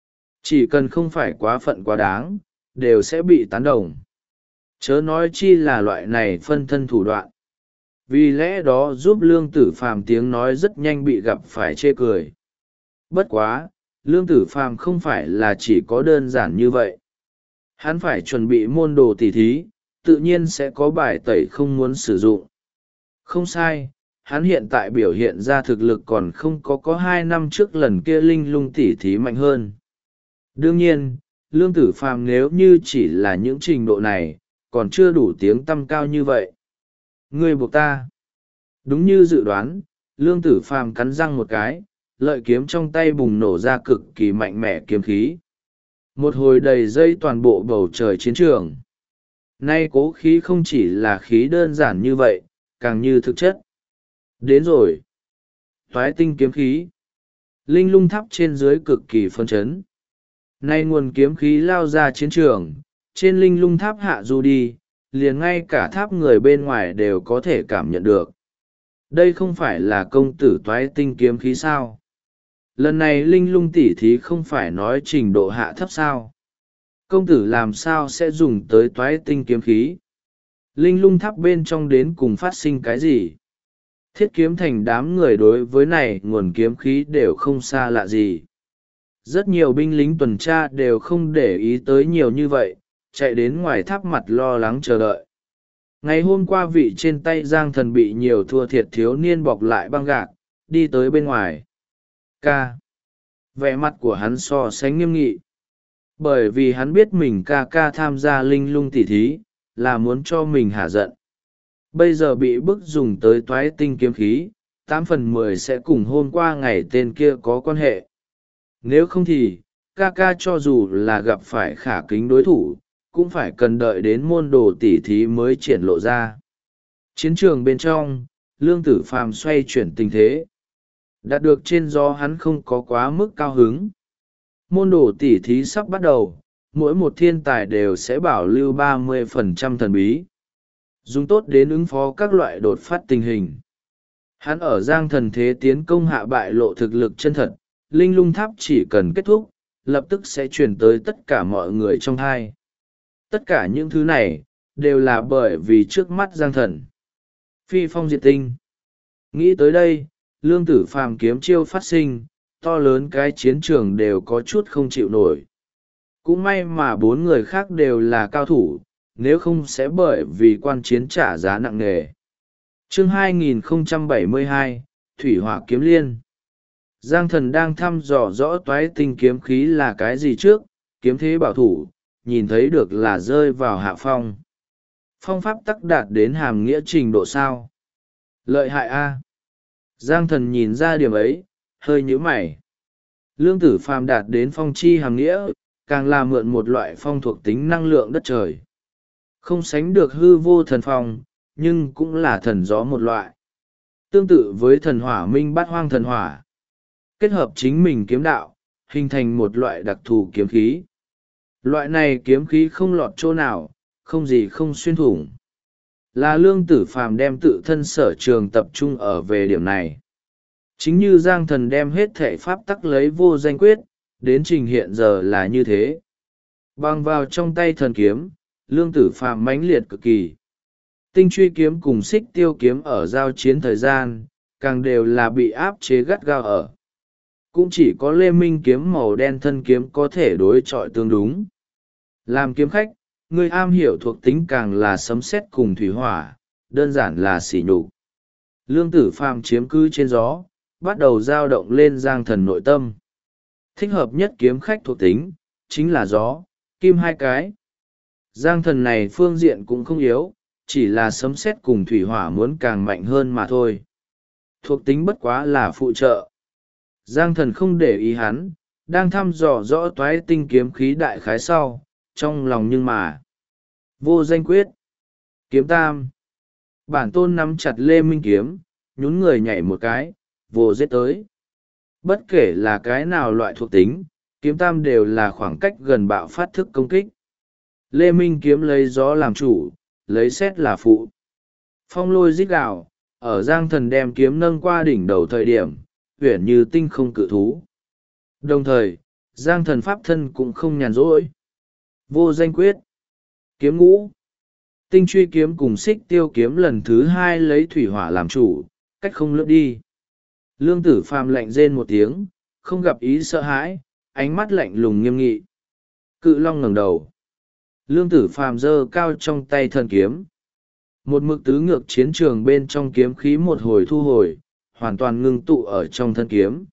Chỉ cần không phải quá phận quá đáng, đều sẽ bị tán đồng. Chớ nói chi là loại này phân thân thủ đoạn. Vì lẽ đó giúp Lương Tử Phàm tiếng nói rất nhanh bị gặp phải chê cười. Bất quá, Lương Tử Phàm không phải là chỉ có đơn giản như vậy. Hắn phải chuẩn bị môn đồ tỉ thí, tự nhiên sẽ có bài tẩy không muốn sử dụng. Không sai, hắn hiện tại biểu hiện ra thực lực còn không có 2 năm trước lần kia Linh Lung tỉ thí mạnh hơn. Đương nhiên, Lương Tử Phàm nếu như chỉ là những trình độ này, còn chưa đủ tiếng tăm cao như vậy. Ngươi buộc ta. Đúng như dự đoán, Lương Tử Phàm cắn răng một cái, lợi kiếm trong tay bùng nổ ra cực kỳ mạnh mẽ kiếm khí. Một hồi đầy dây toàn bộ bầu trời chiến trường. Nay cố khí không chỉ là khí đơn giản như vậy, càng như thực chất. Đến rồi. Toái tinh kiếm khí. Linh Lung Tháp trên dưới cực kỳ phấn chấn. Nay nguồn kiếm khí lao ra chiến trường, trên Linh Lung Tháp hạ du đi, liền ngay cả tháp người bên ngoài đều có thể cảm nhận được. Đây không phải là công tử toái tinh kiếm khí sao? Lần này Linh Lung tỉ thí không phải nói trình độ hạ thấp sao? Công tử làm sao sẽ dùng tới toái tinh kiếm khí? Linh Lung Tháp bên trong đến cùng phát sinh cái gì? Thiết Kiếm Thành đám người đối với này nguồn kiếm khí đều không xa lạ gì. Rất nhiều binh lính tuần tra đều không để ý tới nhiều như vậy, chạy đến ngoài tháp mặt lo lắng chờ đợi. Ngày hôm qua vị trên tay Giang Thần bị nhiều thua thiệt thiếu niên bọc lại băng gạc, đi tới bên ngoài. Ca. Vẻ mặt của hắn so sánh nghiêm nghị. Bởi vì hắn biết mình ca tham gia Linh Lung tỉ thí, là muốn cho mình hả giận. Bây giờ bị bức dùng tới toái tinh kiếm khí, 8/10 sẽ cùng hôm qua ngày tên kia có quan hệ. Nếu không thì, ca cho dù là gặp phải khả kính đối thủ, cũng phải cần đợi đến môn đồ tỉ thí mới triển lộ ra. Chiến trường bên trong, Lương Tử Phàm xoay chuyển tình thế. Đạt được trên gió hắn không có quá mức cao hứng. Môn đồ tỉ thí sắp bắt đầu, mỗi một thiên tài đều sẽ bảo lưu 30% thần bí. Dùng tốt đến ứng phó các loại đột phát tình hình. Hắn ở Giang Thần thế tiến công hạ bại lộ thực lực chân thật, Linh Lung Tháp chỉ cần kết thúc, lập tức sẽ truyền tới tất cả mọi người trong hai. Tất cả những thứ này, đều là bởi vì trước mắt Giang Thần. Phi phong diệt tinh. Nghĩ tới đây, Lương Tử Phàm kiếm chiêu phát sinh, to lớn cái chiến trường đều có chút không chịu nổi. Cũng may mà bốn người khác đều là cao thủ, nếu không sẽ bởi vì quan chiến trả giá nặng nề. Chương 2072, Thủy Hỏa Kiếm Liên. Giang Thần đang thăm dò rõ toái tinh kiếm khí là cái gì trước, kiếm thế bảo thủ, nhìn thấy được là rơi vào hạ phong. Phong pháp tắc đạt đến hàm nghĩa trình độ sao? Lợi hại a. Giang Thần nhìn ra điểm ấy, hơi nhíu mày. Lương Tử Phàm đạt đến phong chi hàm nghĩa, càng là mượn một loại phong thuộc tính năng lượng đất trời. Không sánh được hư vô thần phong, nhưng cũng là thần gió một loại. Tương tự với thần hỏa minh bát hoang thần hỏa. Kết hợp chính mình kiếm đạo, hình thành một loại đặc thù kiếm khí. Loại này kiếm khí không lọt chỗ nào, không gì không xuyên thủng. Là Lương Tử Phàm đem tự thân sở trường tập trung ở về điểm này. Chính như Giang Thần đem hết thể pháp tắc lấy vô danh quyết, đến trình hiện giờ là như thế. Băng vào trong tay thần kiếm, Lương Tử Phàm mãnh liệt cực kỳ. Tinh truy kiếm cùng xích tiêu kiếm ở giao chiến thời gian, càng đều là bị áp chế gắt gao ở. Cũng chỉ có Lê Minh kiếm màu đen thân kiếm có thể đối chọi tương đúng. Làm kiếm khách, người am hiểu thuộc tính càng là sấm sét cùng thủy hỏa, đơn giản là sỉ nhục. Lương Tử Phàm chiếm cứ trên gió, bắt đầu dao động lên Giang Thần nội tâm. Thích hợp nhất kiếm khách thuộc tính, chính là gió, kim hai cái. Giang Thần này phương diện cũng không yếu, chỉ là sấm sét cùng thủy hỏa muốn càng mạnh hơn mà thôi. Thuộc tính bất quá là phụ trợ. Giang Thần không để ý hắn, đang thăm dò rõ toái tinh kiếm khí đại khái sau, trong lòng nhưng mà. Vô danh quyết. Kiếm tam. Bản tôn nắm chặt Lê Minh kiếm, nhún người nhảy một cái, vô giết tới. Bất kể là cái nào loại thuộc tính, kiếm tam đều là khoảng cách gần bạo phát thức công kích. Lê Minh kiếm lấy gió làm chủ, lấy sét là phụ. Phong lôi rít gào, ở Giang Thần đem kiếm nâng qua đỉnh đầu thời điểm, uyển như tinh không cự thú. Đồng thời, Giang Thần pháp thân cũng không nhàn rỗi. Vô danh quyết. Kiếm ngũ. Tinh truy kiếm cùng xích tiêu kiếm lần thứ hai lấy thủy hỏa làm chủ, cách không lướt đi. Lương Tử Phàm lạnh rên một tiếng, không gặp ý sợ hãi, ánh mắt lạnh lùng nghiêm nghị. Cự long ngẩng đầu. Lương Tử Phàm giơ cao trong tay thần kiếm. Một mực tứ ngược chiến trường bên trong kiếm khí một hồi thu hồi, hoàn toàn ngưng tụ ở trong thân kiếm.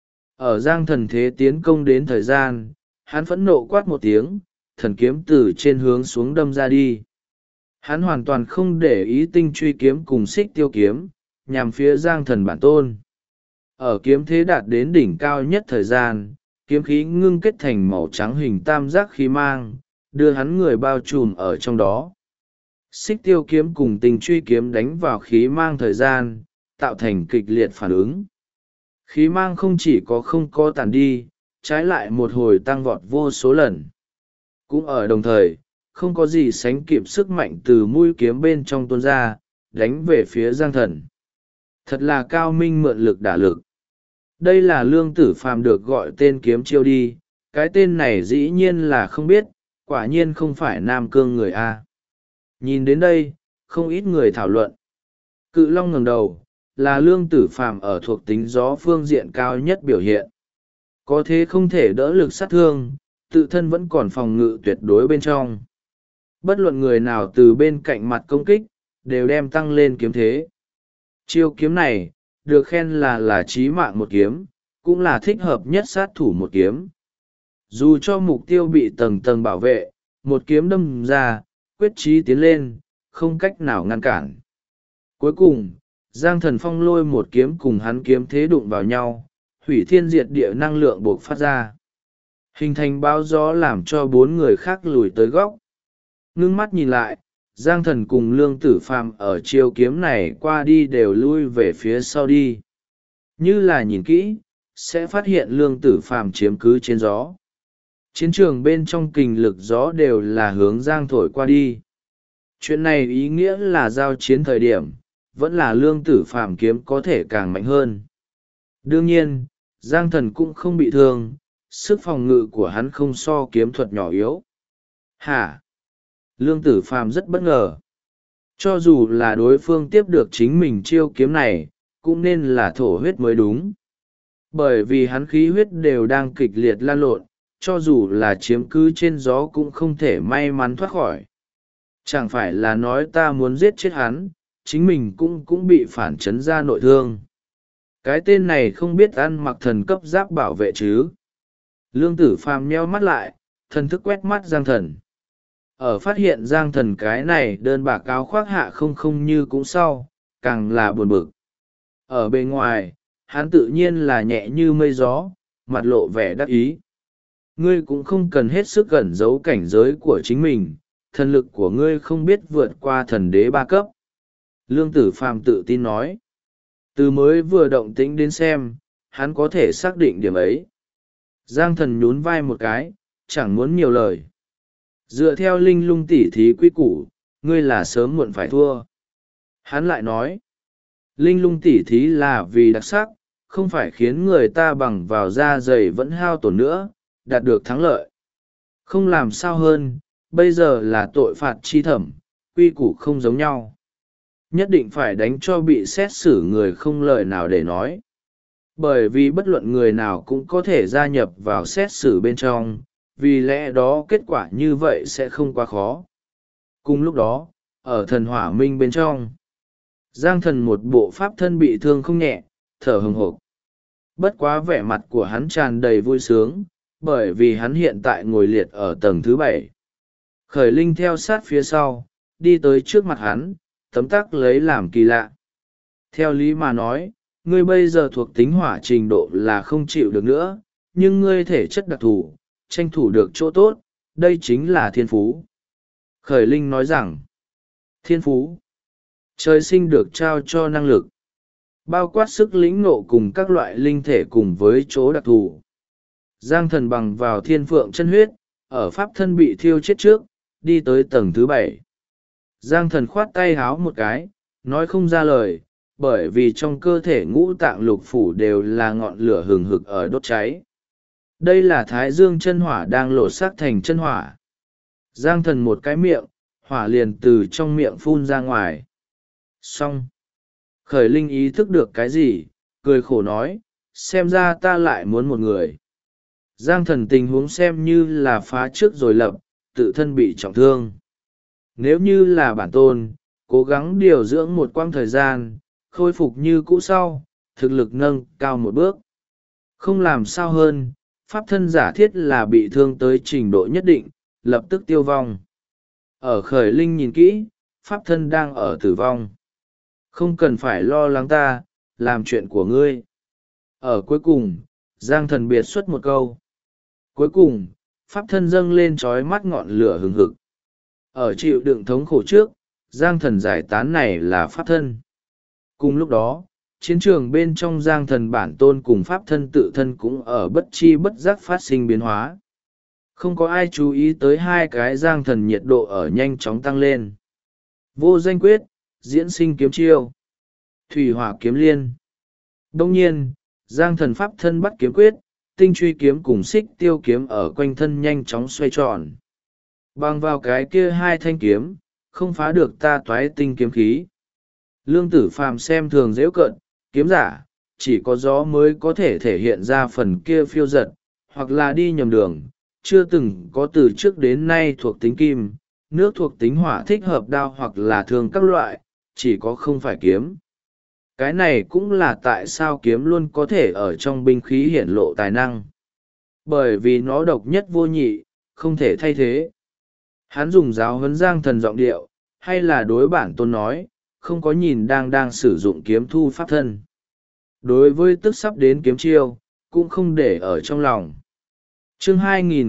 Ở Giang Thần thế tiến công đến thời gian, hắn phẫn nộ quát một tiếng, thần kiếm từ trên hướng xuống đâm ra đi. Hắn hoàn toàn không để ý tinh truy kiếm cùng xích tiêu kiếm, nhằm phía Giang Thần bản tôn. Ở kiếm thế đạt đến đỉnh cao nhất thời gian, kiếm khí ngưng kết thành màu trắng hình tam giác khí mang, đưa hắn người bao trùm ở trong đó. Xích tiêu kiếm cùng tinh truy kiếm đánh vào khí mang thời gian, tạo thành kịch liệt phản ứng. Khí mang không chỉ có không có tàn đi, trái lại một hồi tăng vọt vô số lần. Cũng ở đồng thời, không có gì sánh kịp sức mạnh từ mũi kiếm bên trong tuôn ra, đánh về phía Giang Thần. Thật là cao minh mượn lực đả lực. Đây là Lương Tử Phàm được gọi tên kiếm chiêu đi, cái tên này dĩ nhiên là không biết, quả nhiên không phải Nam Cương người A. Nhìn đến đây, không ít người thảo luận. Cự long ngẩng đầu, là Lương Tử Phàm ở thuộc tính gió phương diện cao nhất biểu hiện. Có thế không thể đỡ lực sát thương, tự thân vẫn còn phòng ngự tuyệt đối bên trong. Bất luận người nào từ bên cạnh mặt công kích, đều đem tăng lên kiếm thế. Chiêu kiếm này, được khen là chí mạng một kiếm, cũng là thích hợp nhất sát thủ một kiếm. Dù cho mục tiêu bị tầng tầng bảo vệ, một kiếm đâm ra, quyết chí tiến lên, không cách nào ngăn cản. Cuối cùng, Giang Thần phong lôi một kiếm cùng hắn kiếm thế đụng vào nhau, hủy thiên diệt địa năng lượng buộc phát ra. Hình thành báo gió làm cho bốn người khác lùi tới góc. Ngưng mắt nhìn lại, Giang Thần cùng Lương Tử Phàm ở chiêu kiếm này qua đi đều lui về phía sau đi. Như là nhìn kỹ, sẽ phát hiện Lương Tử Phàm chiếm cứ trên gió. Chiến trường bên trong kình lực gió đều là hướng Giang thổi qua đi. Chuyện này ý nghĩa là giao chiến thời điểm, vẫn là Lương Tử Phàm kiếm có thể càng mạnh hơn. Đương nhiên, Giang Thần cũng không bị thương, sức phòng ngự của hắn không so kiếm thuật nhỏ yếu. Hả? Lương Tử Phàm rất bất ngờ. Cho dù là đối phương tiếp được chính mình chiêu kiếm này, cũng nên là thổ huyết mới đúng. Bởi vì hắn khí huyết đều đang kịch liệt lan lộn, cho dù là chiếm cứ trên gió cũng không thể may mắn thoát khỏi. Chẳng phải là nói ta muốn giết chết hắn, chính mình cũng bị phản chấn ra nội thương. Cái tên này không biết ăn mặc thần cấp giáp bảo vệ chứ. Lương Tử Phàm nheo mắt lại, thần thức quét mắt Giang Thần. Ở phát hiện Giang Thần cái này đơn bạc áo khoác hạ không như cũng sau, càng là buồn bực. Ở bên ngoài, hắn tự nhiên là nhẹ như mây gió, mặt lộ vẻ đắc ý. Ngươi cũng không cần hết sức ẩn giấu cảnh giới của chính mình, thần lực của ngươi không biết vượt qua thần đế 3 cấp. Lương Tử Phàm tự tin nói. Từ mới vừa động tĩnh đến xem, hắn có thể xác định điểm ấy. Giang Thần nhún vai một cái, chẳng muốn nhiều lời. Dựa theo linh lung tỉ thí quy củ, ngươi là sớm muộn phải thua. Hắn lại nói, linh lung tỉ thí là vì đặc sắc, không phải khiến người ta bằng vào da dày vẫn hao tổn nữa, đạt được thắng lợi. Không làm sao hơn, bây giờ là tội phạt chi thẩm, quy củ không giống nhau. Nhất định phải đánh cho bị xét xử người không lời nào để nói. Bởi vì bất luận người nào cũng có thể gia nhập vào xét xử bên trong, vì lẽ đó kết quả như vậy sẽ không quá khó. Cùng lúc đó, ở thần hỏa minh bên trong, Giang Thần một bộ pháp thân bị thương không nhẹ, thở hừng hộp. Bất quá vẻ mặt của hắn tràn đầy vui sướng, bởi vì hắn hiện tại ngồi liệt ở tầng thứ 7. Khởi Linh theo sát phía sau, đi tới trước mặt hắn, tấm tắc lấy làm kỳ lạ. Theo lý mà nói, ngươi bây giờ thuộc tính hỏa trình độ là không chịu được nữa, nhưng ngươi thể chất đặc thù, tranh thủ được chỗ tốt, đây chính là thiên phú. Khởi Linh nói rằng, thiên phú, trời sinh được trao cho năng lực, bao quát sức lĩnh ngộ cùng các loại linh thể cùng với chỗ đặc thù. Giang Thần bằng vào thiên phượng chân huyết, ở pháp thân bị thiêu chết trước, đi tới tầng thứ 7. Giang Thần khoát tay háo một cái, nói không ra lời, bởi vì trong cơ thể ngũ tạng lục phủ đều là ngọn lửa hừng hực ở đốt cháy. Đây là thái dương chân hỏa đang lột xác thành chân hỏa. Giang Thần một cái miệng, hỏa liền từ trong miệng phun ra ngoài. Xong. Khởi Linh ý thức được cái gì, cười khổ nói, xem ra ta lại muốn một người. Giang Thần tình huống xem như là phá trước rồi lập, tự thân bị trọng thương. Nếu như là bản tôn, cố gắng điều dưỡng một quãng thời gian, khôi phục như cũ sau, thực lực nâng cao một bước. Không làm sao hơn, pháp thân giả thiết là bị thương tới trình độ nhất định, lập tức tiêu vong. Ở Khởi Linh nhìn kỹ, pháp thân đang ở tử vong. Không cần phải lo lắng ta, làm chuyện của ngươi. Ở cuối cùng, Giang Thần biệt xuất một câu. Cuối cùng, pháp thân dâng lên trói mắt ngọn lửa hừng hực. Ở chịu đựng thống khổ trước, Giang Thần giải tán này là pháp thân. Cùng lúc đó, chiến trường bên trong Giang Thần bản tôn cùng pháp thân tự thân cũng ở bất chi bất giác phát sinh biến hóa. Không có ai chú ý tới hai cái Giang Thần nhiệt độ ở nhanh chóng tăng lên. Vô danh quyết, diễn sinh kiếm chiêu, thủy hỏa kiếm liên. Đông nhiên, Giang Thần pháp thân bắt kiếm quyết, tinh truy kiếm cùng xích tiêu kiếm ở quanh thân nhanh chóng xoay tròn. Bằng vào cái kia hai thanh kiếm, không phá được ta toái tinh kiếm khí. Lương Tử Phàm xem thường dễ cận, kiếm giả, chỉ có gió mới có thể thể hiện ra phần kia phiêu giật, hoặc là đi nhầm đường, chưa từng có từ trước đến nay thuộc tính kim, nước thuộc tính hỏa thích hợp đao hoặc là thường các loại, chỉ có không phải kiếm. Cái này cũng là tại sao kiếm luôn có thể ở trong binh khí hiển lộ tài năng. Bởi vì nó độc nhất vô nhị, không thể thay thế. Hắn dùng giáo huấn Giang Thần giọng điệu, hay là đối bản tôn nói, không có nhìn đang sử dụng kiếm thu pháp thân. Đối với tức sắp đến kiếm chiêu, cũng không để ở trong lòng. Chương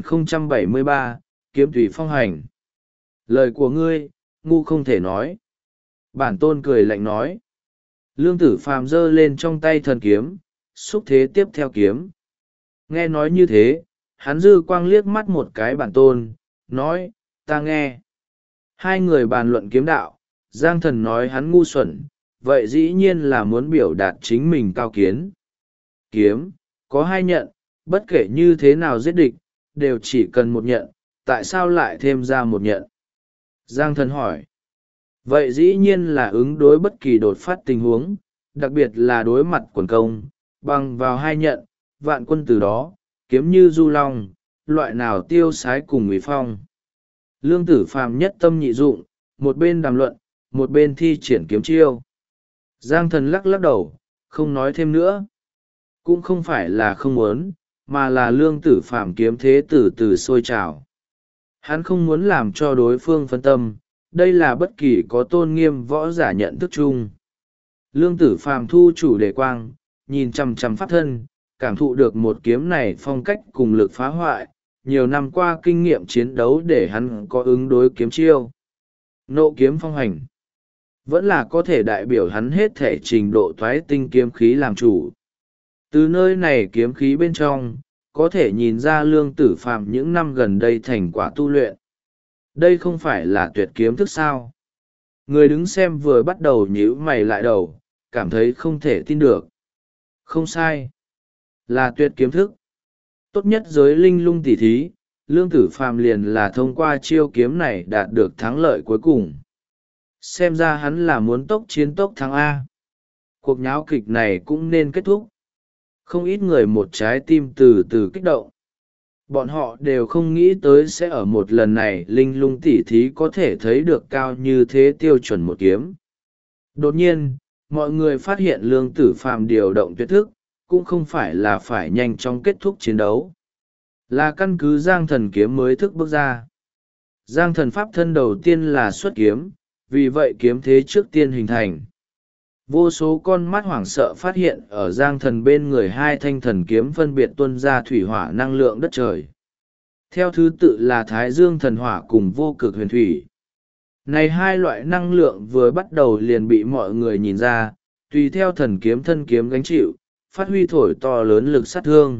2073, Kiếm Thủy Phong Hành. Lời của ngươi, ngu không thể nói. Bản tôn cười lạnh nói. Lương Tử Phàm giơ lên trong tay thần kiếm, xúc thế tiếp theo kiếm. Nghe nói như thế, hắn dư quang liếc mắt một cái bản tôn, nói, ta nghe. Hai người bàn luận kiếm đạo, Giang Thần nói hắn ngu xuẩn, vậy dĩ nhiên là muốn biểu đạt chính mình cao kiến. Kiếm, có hai nhận, bất kể như thế nào giết địch, đều chỉ cần một nhận, tại sao lại thêm ra một nhận? Giang Thần hỏi. vậy dĩ nhiên là ứng đối bất kỳ đột phát tình huống, đặc biệt là đối mặt quần công, bằng vào hai nhận, vạn quân từ đó, kiếm như du long, loại nào tiêu sái cùng uy phong. Lương Tử Phàm nhất tâm nhị dụng, một bên đàm luận, một bên thi triển kiếm chiêu. Giang Thần lắc lắc đầu, không nói thêm nữa. Cũng không phải là không muốn, mà là Lương Tử Phàm kiếm thế từ từ sôi trào. Hắn không muốn làm cho đối phương phân tâm, đây là bất kỳ có tôn nghiêm võ giả nhận thức chung. Lương Tử Phàm thu chủ đề quang, nhìn chằm chằm pháp thân, cảm thụ được một kiếm này phong cách cùng lực phá hoại, nhiều năm qua kinh nghiệm chiến đấu để hắn có ứng đối kiếm chiêu. Nộ kiếm phong hành vẫn là có thể đại biểu hắn hết thể trình độ thoái tinh kiếm khí làm chủ. Từ nơi này kiếm khí bên trong, có thể nhìn ra Lương Tử Phàm những năm gần đây thành quả tu luyện. Đây không phải là tuyệt kiếm thức sao? Người đứng xem vừa bắt đầu nhíu mày lại đầu, cảm thấy không thể tin được. Không sai, là tuyệt kiếm thức. Tốt nhất giới linh lung tỉ thí, Lương Tử Phàm liền là thông qua chiêu kiếm này đạt được thắng lợi cuối cùng. Xem ra hắn là muốn tốc chiến tốc thắng A. Cuộc nháo kịch này cũng nên kết thúc. Không ít người một trái tim từ từ kích động. Bọn họ đều không nghĩ tới sẽ ở một lần này linh lung tỉ thí có thể thấy được cao như thế tiêu chuẩn một kiếm. Đột nhiên, mọi người phát hiện Lương Tử Phàm điều động tuyệt thức, cũng không phải là phải nhanh chóng kết thúc chiến đấu. Là căn cứ Giang Thần kiếm mới thức bước ra. Giang Thần pháp thân đầu tiên là xuất kiếm, vì vậy kiếm thế trước tiên hình thành. Vô số con mắt hoảng sợ phát hiện ở Giang Thần bên người hai thanh thần kiếm phân biệt tuôn ra thủy hỏa năng lượng đất trời. Theo thứ tự là Thái Dương thần hỏa cùng vô cực huyền thủy. Này hai loại năng lượng vừa bắt đầu liền bị mọi người nhìn ra, tùy theo thần kiếm thân kiếm gánh chịu, phát huy thổi to lớn lực sát thương.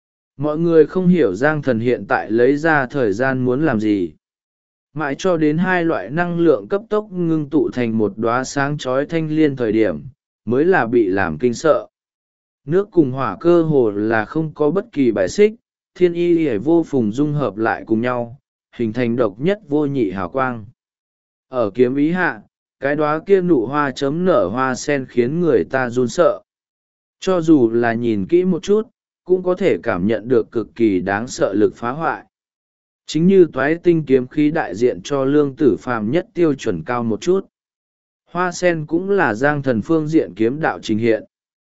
Mọi người không hiểu Giang Thần hiện tại lấy ra thời gian muốn làm gì. Mãi cho đến hai loại năng lượng cấp tốc ngưng tụ thành một đóa sáng chói thanh liên thời điểm, mới là bị làm kinh sợ. Nước cùng hỏa cơ hồ là không có bất kỳ bài xích, thiên y hề vô phùng dung hợp lại cùng nhau, hình thành độc nhất vô nhị hào quang. Ở kiếm ý hạ, cái đóa kia nụ hoa chấm nở hoa sen khiến người ta run sợ. Cho dù là nhìn kỹ một chút, cũng có thể cảm nhận được cực kỳ đáng sợ lực phá hoại. Chính như toái tinh kiếm khí đại diện cho Lương Tử Phàm nhất tiêu chuẩn cao một chút. Hoa sen cũng là Giang Thần phương diện kiếm đạo trình hiện.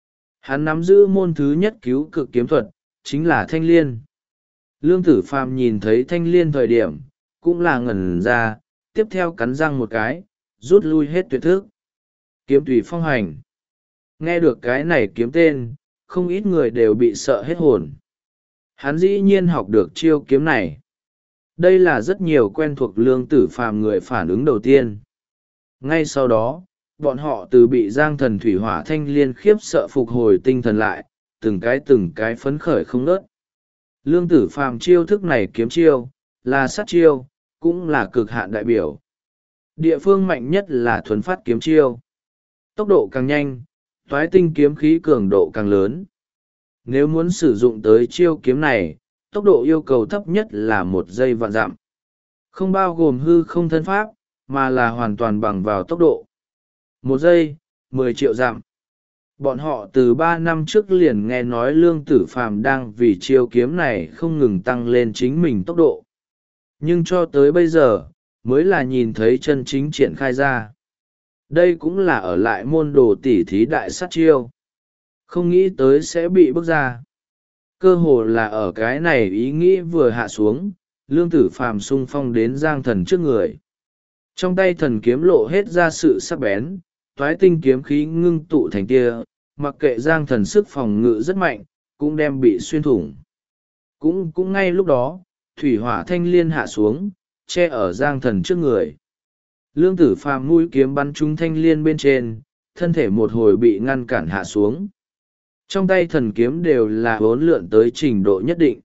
Hắn nắm giữ môn thứ nhất cứu cực kiếm thuật, chính là thanh liên. Lương Tử Phàm nhìn thấy thanh liên thời điểm, cũng là ngẩn ra, tiếp theo cắn răng một cái, rút lui hết tuyệt thức. Kiếm tùy phong hành. Nghe được cái này kiếm tên, không ít người đều bị sợ hết hồn. Hắn dĩ nhiên học được chiêu kiếm này. Đây là rất nhiều quen thuộc Lương Tử Phàm người phản ứng đầu tiên. Ngay sau đó, bọn họ từ bị Giang Thần thủy hỏa thanh liên khiếp sợ phục hồi tinh thần lại, từng cái phấn khởi không ngớt. Lương Tử Phàm chiêu thức này kiếm chiêu, là sát chiêu, cũng là cực hạn đại biểu. Địa phương mạnh nhất là thuần phát kiếm chiêu. Tốc độ càng nhanh, toái tinh kiếm khí cường độ càng lớn. Nếu muốn sử dụng tới chiêu kiếm này, tốc độ yêu cầu thấp nhất là 1 giây vạn dặm. Không bao gồm hư không thân pháp, mà là hoàn toàn bằng vào tốc độ. 1 giây, 10 triệu dặm. Bọn họ từ 3 năm trước liền nghe nói Lương Tử Phàm đang vì chiêu kiếm này không ngừng tăng lên chính mình tốc độ. Nhưng cho tới bây giờ, mới là nhìn thấy chân chính triển khai ra. Đây cũng là ở lại môn đồ tỉ thí đại sát chiêu. Không nghĩ tới sẽ bị bước ra. Cơ hồ là ở cái này ý nghĩ vừa hạ xuống, Lương Tử Phàm xung phong đến Giang Thần trước người. Trong tay thần kiếm lộ hết ra sự sắc bén, toái tinh kiếm khí ngưng tụ thành tia, mặc kệ Giang Thần sức phòng ngự rất mạnh, cũng đem bị xuyên thủng. Cũng ngay lúc đó, thủy hỏa thanh liên hạ xuống, che ở Giang Thần trước người. Lương Tử Phàm mũi kiếm bắn trúng thanh liên bên trên, thân thể một hồi bị ngăn cản hạ xuống. Trong tay thần kiếm đều là hỗn lượn tới trình độ nhất định.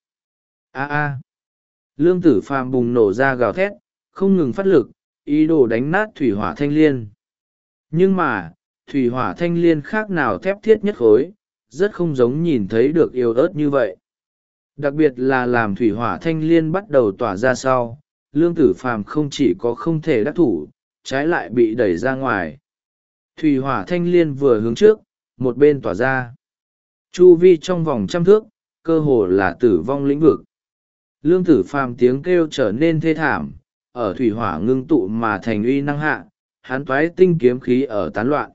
Lương Tử Phàm bùng nổ ra gào thét, không ngừng phát lực, ý đồ đánh nát thủy hỏa thanh liên. Nhưng mà, thủy hỏa thanh liên khác nào thép thiết nhất khối, rất không giống nhìn thấy được yếu ớt như vậy. Đặc biệt là làm thủy hỏa thanh liên bắt đầu tỏa ra sau, Lương Tử Phàm không chỉ có không thể đắc thủ, trái lại bị đẩy ra ngoài. Thủy hỏa thanh liên vừa hướng trước, một bên tỏa ra. Chu vi trong vòng 100 thước, cơ hồ là tử vong lĩnh vực. Lương Tử Phàm tiếng kêu trở nên thê thảm, ở thủy hỏa ngưng tụ mà thành uy năng hạ, hắn toái tinh kiếm khí ở tán loạn.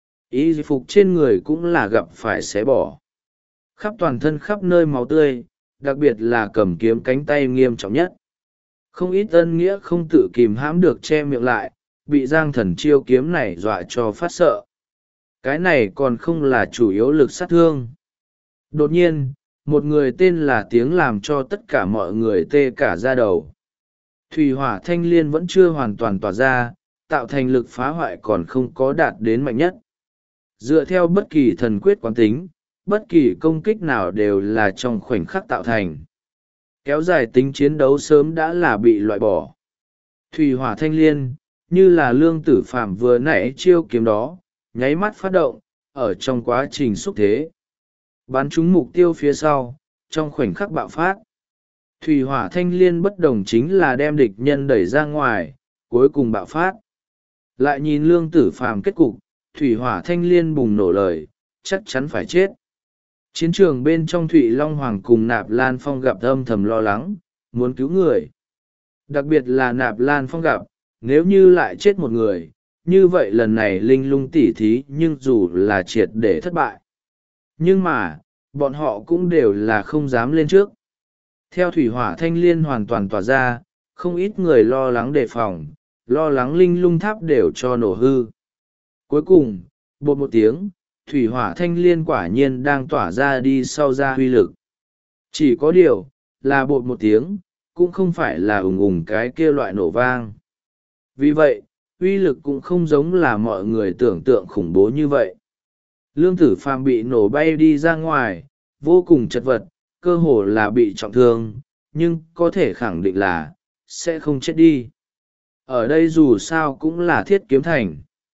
Y phục trên người cũng là gặp phải xé bỏ. Khắp toàn thân khắp nơi máu tươi, đặc biệt là cầm kiếm cánh tay nghiêm trọng nhất. Không ít ân nghĩa không tự kìm hãm được che miệng lại, bị Giang Thần chiêu kiếm này dọa cho phát sợ. Cái này còn không là chủ yếu lực sát thương. Đột nhiên, một người tên là Tiếng làm cho tất cả mọi người tê cả da đầu. Thủy hỏa thanh liên vẫn chưa hoàn toàn tỏa ra, tạo thành lực phá hoại còn không có đạt đến mạnh nhất. Dựa theo bất kỳ thần quyết quán tính, bất kỳ công kích nào đều là trong khoảnh khắc tạo thành. Kéo dài tính chiến đấu sớm đã là bị loại bỏ. Thủy hỏa thanh liên, như là Lương Tử Phàm vừa nãy chiêu kiếm đó, nháy mắt phát động, ở trong quá trình xúc thế. Bắn trúng mục tiêu phía sau, trong khoảnh khắc bạo phát. Thủy hỏa thanh liên bất đồng chính là đem địch nhân đẩy ra ngoài, cuối cùng bạo phát. Lại nhìn Lương Tử Phàm kết cục, thủy hỏa thanh liên bùng nổ lời, chắc chắn phải chết. Chiến trường bên trong Thụy Long Hoàng cùng Nạp Lan Phong gặp âm thầm lo lắng, muốn cứu người. Đặc biệt là Nạp Lan Phong gặp, nếu như lại chết một người, như vậy lần này linh lung tỉ thí nhưng dù là triệt để thất bại. Nhưng mà, bọn họ cũng đều là không dám lên trước. Theo thủy hỏa thanh liên hoàn toàn tỏa ra, không ít người lo lắng đề phòng, lo lắng linh lung tháp đều cho nổ hư. Cuối cùng, bột một tiếng, thủy hỏa thanh liên quả nhiên đang tỏa ra đi sau ra huy lực. Chỉ có điều, là bột một tiếng, cũng không phải là ùng ùng cái kia loại nổ vang. Vì vậy, uy lực cũng không giống là mọi người tưởng tượng khủng bố như vậy. Lương Tử Phàm bị nổ bay đi ra ngoài, vô cùng chật vật, cơ hồ là bị trọng thương, nhưng có thể khẳng định là, sẽ không chết đi. Ở đây dù sao cũng là thiết kiếm thành.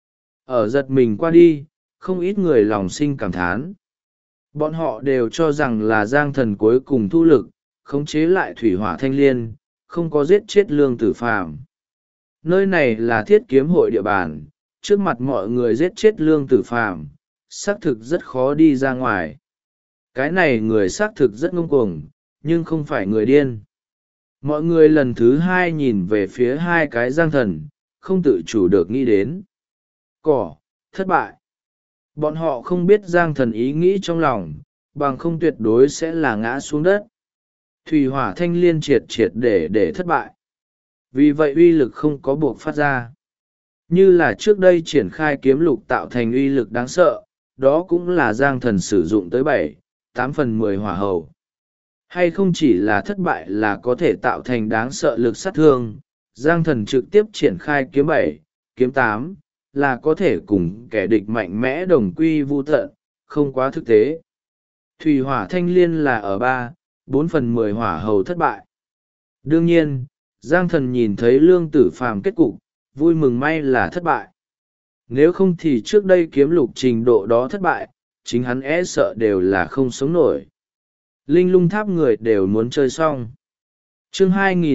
Ở giật mình qua đi, không ít người lòng sinh cảm thán. Bọn họ đều cho rằng là Giang Thần cuối cùng thu lực, khống chế lại thủy hỏa thanh liên, không có giết chết Lương Tử Phàm. Nơi này là thiết kiếm hội địa bàn, trước mặt mọi người giết chết Lương Tử Phàm, xác thực rất khó đi ra ngoài. Cái này người xác thực rất ngông cuồng, nhưng không phải người điên. Mọi người lần thứ hai nhìn về phía hai cái Giang Thần, không tự chủ được nghĩ đến. Thất bại. Bọn họ không biết Giang Thần ý nghĩ trong lòng, bằng không tuyệt đối sẽ là ngã xuống đất. Thủy hỏa thanh liên triệt để thất bại. Vì vậy uy lực không có buộc phát ra. Như là trước đây triển khai kiếm lục tạo thành uy lực đáng sợ, đó cũng là Giang Thần sử dụng tới 7-8/10 hỏa hầu. Hay không chỉ là thất bại là có thể tạo thành đáng sợ lực sát thương, Giang Thần trực tiếp triển khai kiếm 7, kiếm 8, là có thể cùng kẻ địch mạnh mẽ đồng quy vu tận, không quá thực tế. Thủy hỏa thanh liên là ở 3-4/10 hỏa hầu thất bại. Đương nhiên, Giang Thần nhìn thấy Lương Tử Phàm kết cục, vui mừng may là thất bại. Nếu không thì trước đây kiếm lục trình độ đó thất bại, chính hắn e sợ đều là không sống nổi. Linh lung tháp người đều muốn chơi xong. Chương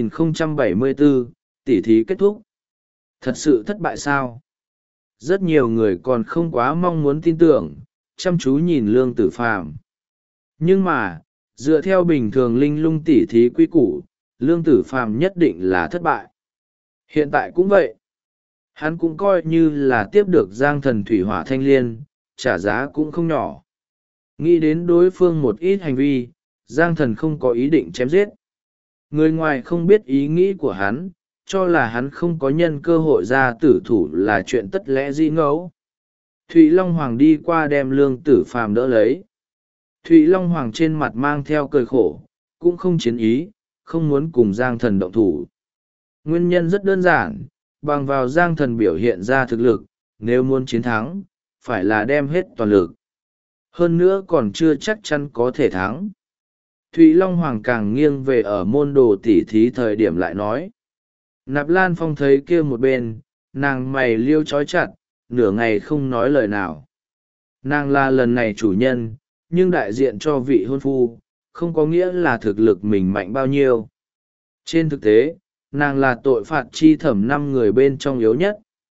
2074, tỉ thí kết thúc. Thật sự thất bại sao? Rất nhiều người còn không quá mong muốn tin tưởng, chăm chú nhìn Lương Tử Phàm. Nhưng mà, dựa theo bình thường linh lung tỉ thí quy củ, Lương Tử Phàm nhất định là thất bại. Hiện tại cũng vậy. Hắn cũng coi như là tiếp được Giang Thần thủy hỏa thanh liên, trả giá cũng không nhỏ. Nghĩ đến đối phương một ít hành vi, Giang Thần không có ý định chém giết. Người ngoài không biết ý nghĩ của hắn, cho là hắn không có nhân cơ hội ra tử thủ là chuyện tất lẽ dĩ ngẫu. Thụy Long Hoàng đi qua đem Lương Tử Phàm đỡ lấy. Thụy Long Hoàng trên mặt mang theo cười khổ, cũng không chiến ý, không muốn cùng Giang Thần động thủ. Nguyên nhân rất đơn giản, bằng vào Giang Thần biểu hiện ra thực lực, nếu muốn chiến thắng, phải là đem hết toàn lực. Hơn nữa còn chưa chắc chắn có thể thắng. Thụy Long Hoàng càng nghiêng về ở môn đồ tỉ thí thời điểm lại nói. Nạp Lan Phong thấy kia một bên, nàng mày liêu trói chặt, nửa ngày không nói lời nào. Nàng là lần này chủ nhân, nhưng đại diện cho vị hôn phu, không có nghĩa là thực lực mình mạnh bao nhiêu. Trên thực tế, nàng là tội phạt chi thẩm 5 người bên trong yếu nhất.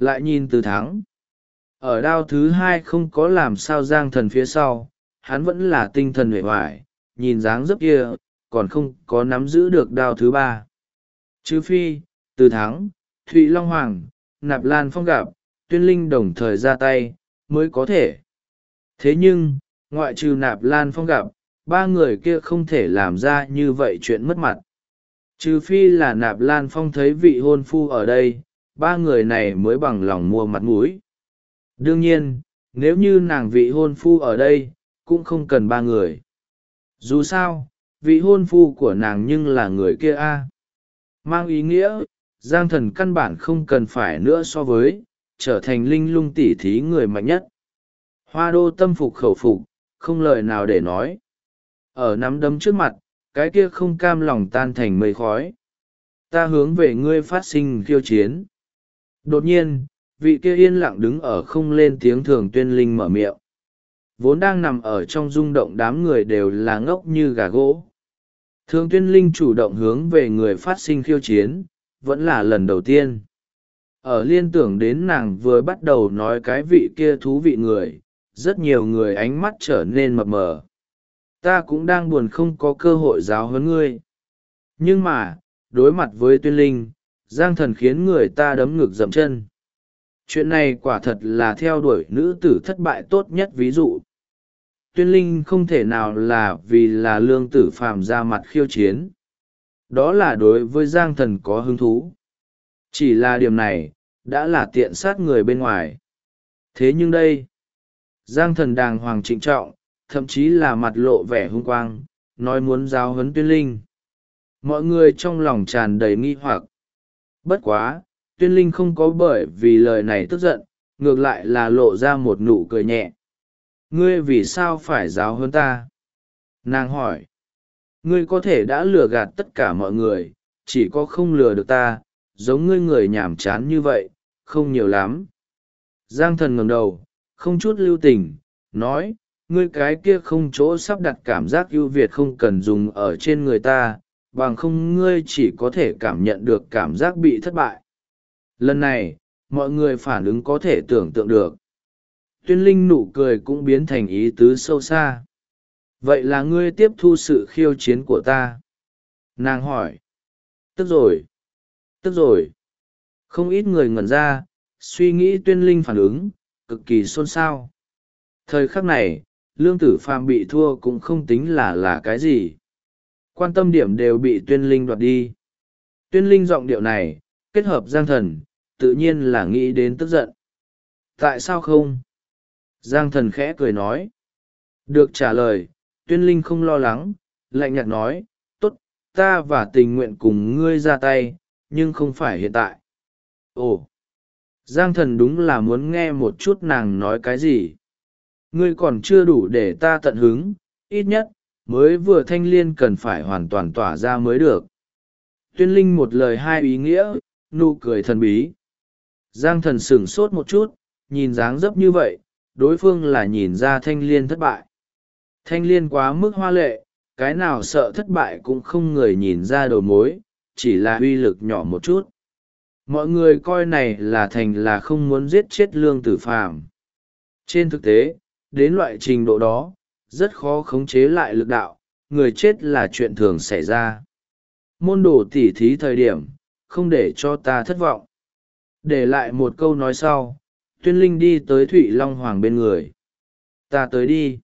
Lại nhìn Từ Thắng. Ở đao thứ hai không có làm sao Giang Thần phía sau, hắn vẫn là tinh thần uể oải, nhìn dáng dấp kia, còn không có nắm giữ được đao thứ ba. Trừ phi, Từ Thắng, Thụy Long Hoàng, Nạp Lan Phong gặp, Tuyên Linh đồng thời ra tay, mới có thể. Thế nhưng, ngoại trừ Nạp Lan Phong gặp, ba người kia không thể làm ra như vậy chuyện mất mặt. Trừ phi là Nạp Lan Phong thấy vị hôn phu ở đây, ba người này mới bằng lòng mua mặt mũi. Đương nhiên, nếu như nàng vị hôn phu ở đây, cũng không cần ba người. Dù sao, vị hôn phu của nàng nhưng là người kia a. Mang ý nghĩa, Giang Thần căn bản không cần phải nữa so với, trở thành linh lung tỷ thí người mạnh nhất. Hoa Đô tâm phục khẩu phục, không lời nào để nói. Ở nắm đấm trước mặt, cái kia không cam lòng tan thành mây khói. Ta hướng về ngươi phát sinh khiêu chiến. Đột nhiên, vị kia yên lặng đứng ở không lên tiếng Thường Tuyên Linh mở miệng. Vốn đang nằm ở trong rung động đám người đều là ngốc như gà gỗ. Thường Tuyên Linh chủ động hướng về người phát sinh khiêu chiến, vẫn là lần đầu tiên. Ở liên tưởng đến nàng vừa bắt đầu nói cái vị kia thú vị người, rất nhiều người ánh mắt trở nên mập mờ. Ta cũng đang buồn không có cơ hội giáo huấn ngươi. Nhưng mà, đối mặt với Tuyên Linh, Giang Thần khiến người ta đấm ngực dậm chân. Chuyện này quả thật là theo đuổi nữ tử thất bại tốt nhất ví dụ. Tuyên Linh không thể nào là vì là Lương Tử Phàm ra mặt khiêu chiến. Đó là đối với Giang Thần có hứng thú. Chỉ là điểm này, đã là tiện sát người bên ngoài. Thế nhưng đây, Giang Thần đàng hoàng trịnh trọng, thậm chí là mặt lộ vẻ hung quang, nói muốn giáo huấn Tuyên Linh. Mọi người trong lòng tràn đầy nghi hoặc. Bất quá, Tuyên Linh không có bởi vì lời này tức giận, ngược lại là lộ ra một nụ cười nhẹ. Ngươi vì sao phải giáo huấn ta? Nàng hỏi. Ngươi có thể đã lừa gạt tất cả mọi người, chỉ có không lừa được ta, giống ngươi người nhảm chán như vậy, không nhiều lắm. Giang Thần ngẩng đầu, không chút lưu tình, nói, ngươi cái kia không chỗ sắp đặt cảm giác ưu việt không cần dùng ở trên người ta, bằng không ngươi chỉ có thể cảm nhận được cảm giác bị thất bại. Lần này, mọi người phản ứng có thể tưởng tượng được. Tuyên Linh nụ cười cũng biến thành ý tứ sâu xa. Vậy là ngươi tiếp thu sự khiêu chiến của ta? Nàng hỏi. Tức rồi. Tức rồi. Không ít người ngẩn ra, suy nghĩ Tuyên Linh phản ứng, cực kỳ xôn xao. Thời khắc này, Lương Tử Phàm bị thua cũng không tính là cái gì. Quan tâm điểm đều bị Tuyên Linh đoạt đi. Tuyên Linh giọng điệu này, kết hợp Giang Thần, tự nhiên là nghĩ đến tức giận. Tại sao không? Giang Thần khẽ cười nói. Được trả lời, Tuyên Linh không lo lắng, lạnh nhạt nói, tốt, ta và tình nguyện cùng ngươi ra tay, nhưng không phải hiện tại. Ồ! Giang Thần đúng là muốn nghe một chút nàng nói cái gì. Ngươi còn chưa đủ để ta tận hứng, ít nhất, mới vừa thanh liên cần phải hoàn toàn tỏa ra mới được. Tuyên Linh một lời hai ý nghĩa, nụ cười thần bí. Giang Thần sửng sốt một chút, nhìn dáng dấp như vậy, đối phương là nhìn ra thanh liên thất bại. Thanh liên quá mức hoa lệ, cái nào sợ thất bại cũng không người nhìn ra đầu mối, chỉ là uy lực nhỏ một chút. Mọi người coi này là thành là không muốn giết chết Lương Tử Phàm. Trên thực tế, đến loại trình độ đó, rất khó khống chế lại lực đạo, người chết là chuyện thường xảy ra. Môn đồ tỉ thí thời điểm, không để cho ta thất vọng. Để lại một câu nói sau, Tuyên Linh đi tới Thụy Long Hoàng bên người. Ta tới đi.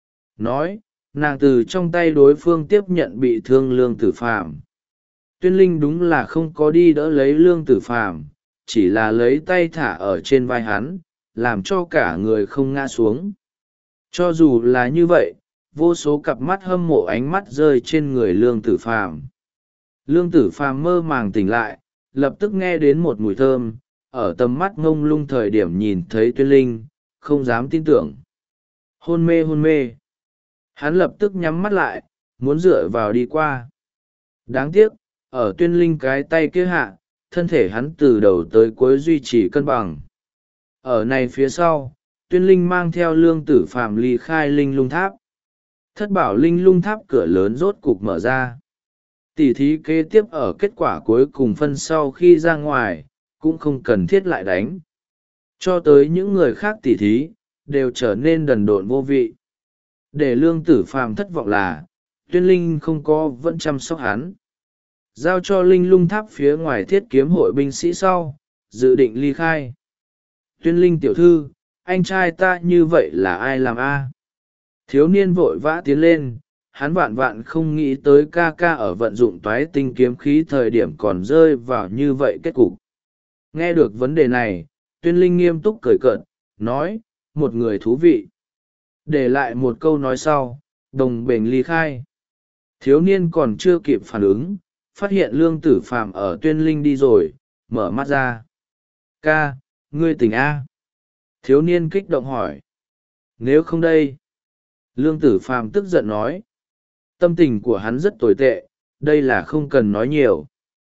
Nói, nàng từ trong tay đối phương tiếp nhận bị thương Lương Tử Phàm. Tuyên Linh đúng là không có đi đỡ lấy Lương Tử Phàm, chỉ là lấy tay thả ở trên vai hắn, làm cho cả người không ngã xuống. Cho dù là như vậy, vô số cặp mắt hâm mộ ánh mắt rơi trên người Lương Tử Phàm. Lương Tử Phàm mơ màng tỉnh lại, lập tức nghe đến một mùi thơm, ở tầm mắt ngông lung thời điểm nhìn thấy Tuyên Linh, không dám tin tưởng. Hôn mê hôn mê. Hắn lập tức nhắm mắt lại, muốn dựa vào đi qua. Đáng tiếc, ở Tuyên Linh cái tay kia hạ, thân thể hắn từ đầu tới cuối duy trì cân bằng. Ở này phía sau, Tuyên Linh mang theo Lương Tử Phàm ly khai linh lung tháp. Thất bảo linh lung tháp cửa lớn rốt cục mở ra. Tỉ thí kế tiếp ở kết quả cuối cùng phân sau khi ra ngoài, cũng không cần thiết lại đánh. cho tới những người khác tỉ thí đều trở nên đần độn vô vị. Để Lương Tử Phàm thất vọng là Tuyên Linh không có vẫn chăm sóc hắn, giao cho linh lung tháp phía ngoài thiết kiếm hội binh sĩ sau, dự định ly khai. Tuyên Linh tiểu thư, anh trai ta như vậy là ai làm a? Thiếu niên vội vã tiến lên, hắn vạn vạn không nghĩ tới ca ca ở vận dụng toái tinh kiếm khí thời điểm còn rơi vào như vậy kết cục. Nghe được vấn đề này, Tuyên Linh nghiêm túc cười cợt, nói, một người thú vị. Để lại một câu nói sau, đồng bền ly khai. Thiếu niên còn chưa kịp phản ứng, phát hiện Lương Tử Phàm ở Tuyên Linh đi rồi, mở mắt ra. Ca, ngươi tỉnh A. Thiếu niên kích động hỏi. Nếu không đây? Lương Tử Phàm tức giận nói. Tâm tình của hắn rất tồi tệ, đây là không cần nói nhiều.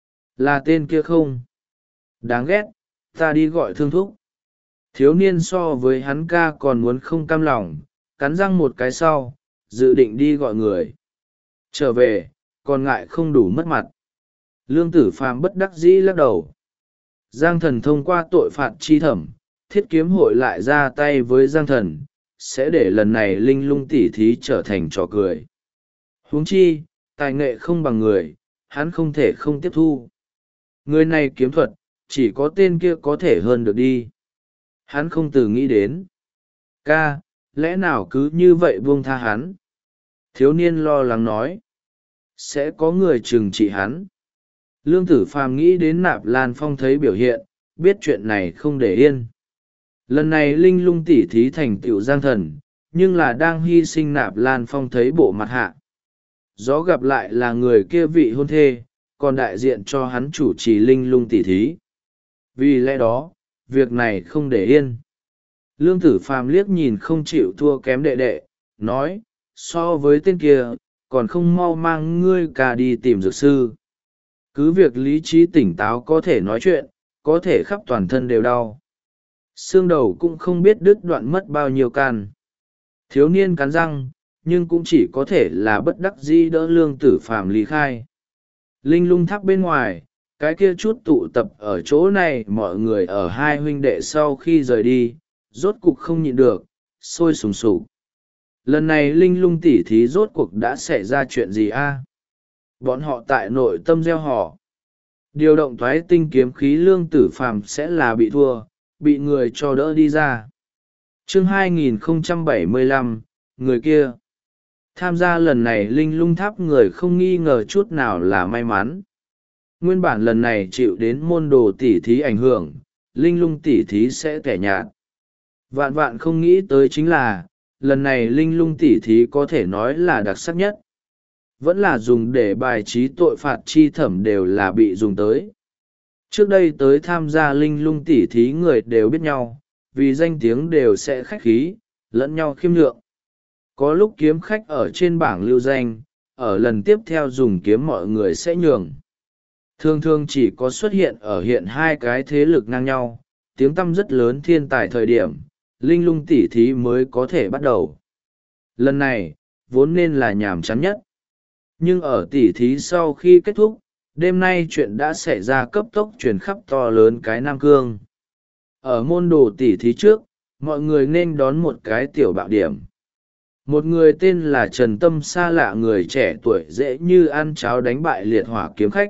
Là tên kia không? Đáng ghét, ta đi gọi Thương thúc. Thiếu niên so với hắn ca còn muốn không cam lòng, cắn răng một cái sau, dự định đi gọi người. Trở về, còn ngại không đủ mất mặt. Lương Tử Phàm bất đắc dĩ lắc đầu. Giang Thần thông qua tội phạt chi thẩm, thiết kiếm hội lại ra tay với Giang Thần, sẽ để lần này linh lung tỉ thí trở thành trò cười. Huống chi, tài nghệ không bằng người, hắn không thể không tiếp thu. Người này kiếm thuật, chỉ có tên kia có thể hơn được đi. Hắn không từ nghĩ đến. Ca, lẽ nào cứ như vậy buông tha hắn? Thiếu niên lo lắng nói. Sẽ có người trừng trị hắn. Lương Tử Phàm nghĩ đến Nạp Lan Phong thấy biểu hiện, biết chuyện này không để yên. Lần này linh lung tỉ thí thành tựu Giang Thần, nhưng là đang hy sinh Nạp Lan Phong thấy bộ mặt hạ. Gió gặp lại là người kia vị hôn thê, còn đại diện cho hắn chủ trì linh lung tỉ thí. Vì lẽ đó, việc này không để yên. Lương Tử Phàm liếc nhìn không chịu thua kém đệ đệ, nói, so với tên kia, còn không mau mang ngươi cả đi tìm dược sư. Cứ việc lý trí tỉnh táo có thể nói chuyện, có thể khắp toàn thân đều đau. Xương đầu cũng không biết đứt đoạn mất bao nhiêu can. Thiếu niên cắn răng, nhưng cũng chỉ có thể là bất đắc dĩ đỡ Lương Tử Phàm ly khai. Linh lung tháp bên ngoài, cái kia chút tụ tập ở chỗ này mọi người ở hai huynh đệ sau khi rời đi, rốt cục không nhịn được, sôi sùng sục. Lần này linh lung tỉ thí rốt cuộc đã xảy ra chuyện gì a? Bọn họ tại nội tâm gieo họ. Điều động thoái tinh kiếm khí Lương Tử Phàm sẽ là bị thua, bị người cho đỡ đi ra. Chương 2075, người kia. Tham gia lần này linh lung tháp người không nghi ngờ chút nào là may mắn. Nguyên bản lần này chịu đến môn đồ tỉ thí ảnh hưởng, linh lung tỉ thí sẽ tẻ nhạt. Vạn vạn không nghĩ tới chính là, lần này linh lung tỉ thí có thể nói là đặc sắc nhất. Vẫn là dùng để bài trí tội phạt chi thẩm đều là bị dùng tới. Trước đây tới tham gia linh lung tỉ thí người đều biết nhau, vì danh tiếng đều sẽ khách khí, lẫn nhau khiêm nhượng. Có lúc kiếm khách ở trên bảng lưu danh, ở lần tiếp theo dùng kiếm mọi người sẽ nhường. Thường thường chỉ có xuất hiện ở hiện hai cái thế lực ngang nhau, tiếng tăm rất lớn thiên tài thời điểm, linh lung tỉ thí mới có thể bắt đầu. Lần này, vốn nên là nhàm chán nhất. Nhưng ở tỉ thí sau khi kết thúc, đêm nay chuyện đã xảy ra cấp tốc truyền khắp to lớn cái Nam Cương. Ở môn đồ tỉ thí trước, mọi người nên đón một cái tiểu bạo điểm. Một người tên là Trần Tâm xa lạ người trẻ tuổi dễ như ăn cháo đánh bại liệt hỏa kiếm khách.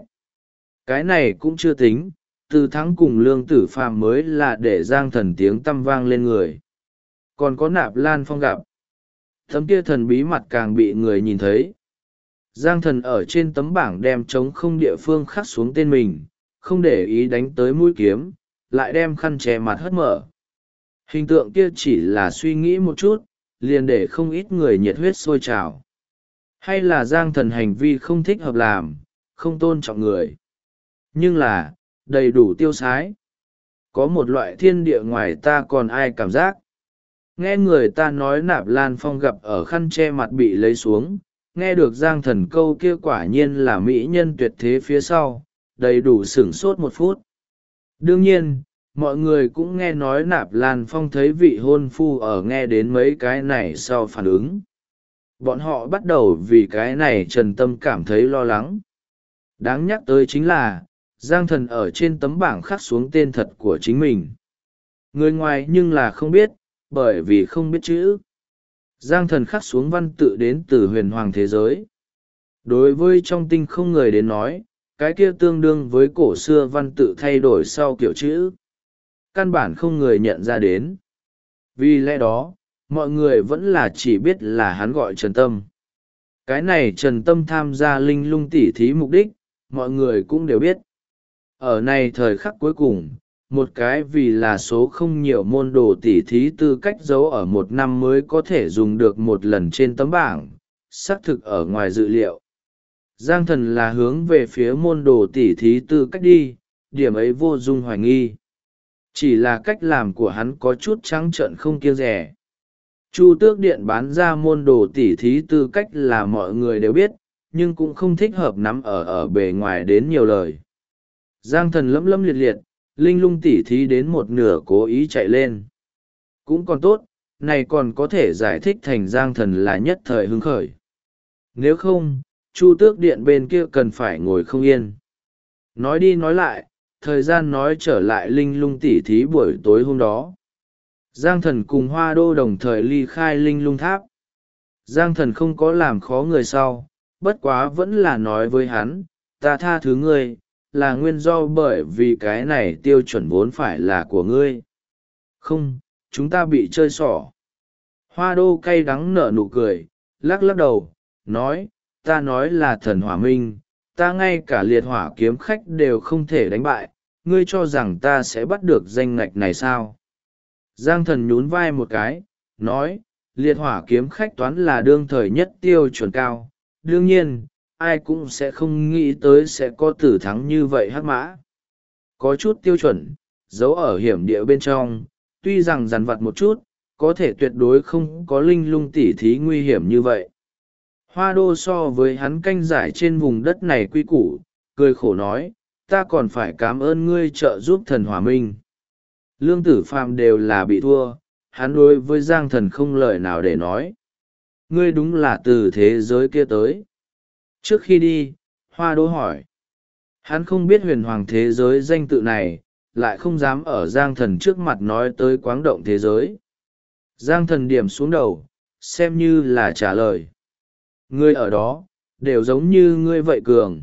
Cái này cũng chưa tính, từ thắng cùng Lương Tử Phàm mới là để Giang Thần tiếng tăm vang lên người. Còn có Nạp Lan Phong gặp. Tấm kia thần bí mặt càng bị người nhìn thấy. Giang Thần ở trên tấm bảng đem trống không địa phương khắc xuống tên mình, không để ý đánh tới mũi kiếm, lại đem khăn che mặt hất mở. Hình tượng kia chỉ là suy nghĩ một chút, liền để không ít người nhiệt huyết sôi trào. Hay là Giang Thần hành vi không thích hợp làm, không tôn trọng người. Nhưng là, đầy đủ tiêu sái. Có một loại thiên địa ngoài ta còn ai cảm giác. Nghe người ta nói Nạp Lan Phong gặp ở khăn che mặt bị lấy xuống, nghe được Giang Thần câu kia quả nhiên là mỹ nhân tuyệt thế phía sau, đầy đủ sửng sốt một phút. Đương nhiên, mọi người cũng nghe nói Nạp Lan Phong thấy vị hôn phu ở nghe đến mấy cái này sau phản ứng. Bọn họ bắt đầu vì cái này Trần Tâm cảm thấy lo lắng. Đáng nhắc tới chính là, Giang Thần ở trên tấm bảng khắc xuống tên thật của chính mình. Người ngoài nhưng là không biết, bởi vì không biết chữ. Giang thần khắc xuống văn tự đến từ huyền hoàng thế giới. Đối với trong tinh không người đến nói, cái kia tương đương với cổ xưa văn tự thay đổi sau kiểu chữ. Căn bản không người nhận ra đến. Vì lẽ đó, mọi người vẫn là chỉ biết là hắn gọi Trần Tâm. Cái này Trần Tâm tham gia linh lung tỉ thí mục đích, mọi người cũng đều biết. Ở này thời khắc cuối cùng, một cái vì là số không nhiều môn đồ tỉ thí tư cách giấu ở một năm mới có thể dùng được một lần trên tấm bảng, xác thực ở ngoài dự liệu. Giang thần là hướng về phía môn đồ tỉ thí tư cách đi, điểm ấy vô dung hoài nghi. Chỉ là cách làm của hắn có chút trắng trợn không kiêng rẻ. Chu Tước Điện bán ra môn đồ tỉ thí tư cách là mọi người đều biết, nhưng cũng không thích hợp nắm ở bề ngoài đến nhiều lời. Giang thần lấm lấm liệt liệt, linh lung tỉ thí đến một nửa cố ý chạy lên. Cũng còn tốt, này còn có thể giải thích thành Giang thần là nhất thời hứng khởi. Nếu không, Chu Tước Điện bên kia cần phải ngồi không yên. Nói đi nói lại, thời gian nói trở lại linh lung tỉ thí buổi tối hôm đó. Giang thần cùng Hoa Đô đồng thời ly khai linh lung tháp. Giang thần không có làm khó người sau, bất quá vẫn là nói với hắn, ta tha thứ ngươi, là nguyên do bởi vì cái này tiêu chuẩn vốn phải là của ngươi. Không, chúng ta bị chơi xỏ. Hoa Đô cay đắng nở nụ cười, lắc lắc đầu, nói, ta nói là thần hỏa minh, ta ngay cả liệt hỏa kiếm khách đều không thể đánh bại, ngươi cho rằng ta sẽ bắt được danh ngạch này sao? Giang thần nhún vai một cái, nói, liệt hỏa kiếm khách toán là đương thời nhất tiêu chuẩn cao, đương nhiên, ai cũng sẽ không nghĩ tới sẽ có tử thắng như vậy hắc mã. Có chút tiêu chuẩn, giấu ở hiểm địa bên trong, tuy rằng dằn vặt một chút, có thể tuyệt đối không có linh lung tỉ thí nguy hiểm như vậy. Hoa Đô so với hắn canh giải trên vùng đất này quy củ, cười khổ nói, ta còn phải cảm ơn ngươi trợ giúp thần hỏa minh. Lương Tử Phàm đều là bị thua, hắn đối với Giang thần không lời nào để nói. Ngươi đúng là từ thế giới kia tới. Trước khi đi, Hoa Đô hỏi. Hắn không biết huyền hoàng thế giới danh tự này, lại không dám ở Giang thần trước mặt nói tới quáng động thế giới. Giang thần điểm xuống đầu, xem như là trả lời. Ngươi ở đó, đều giống như ngươi vậy cường.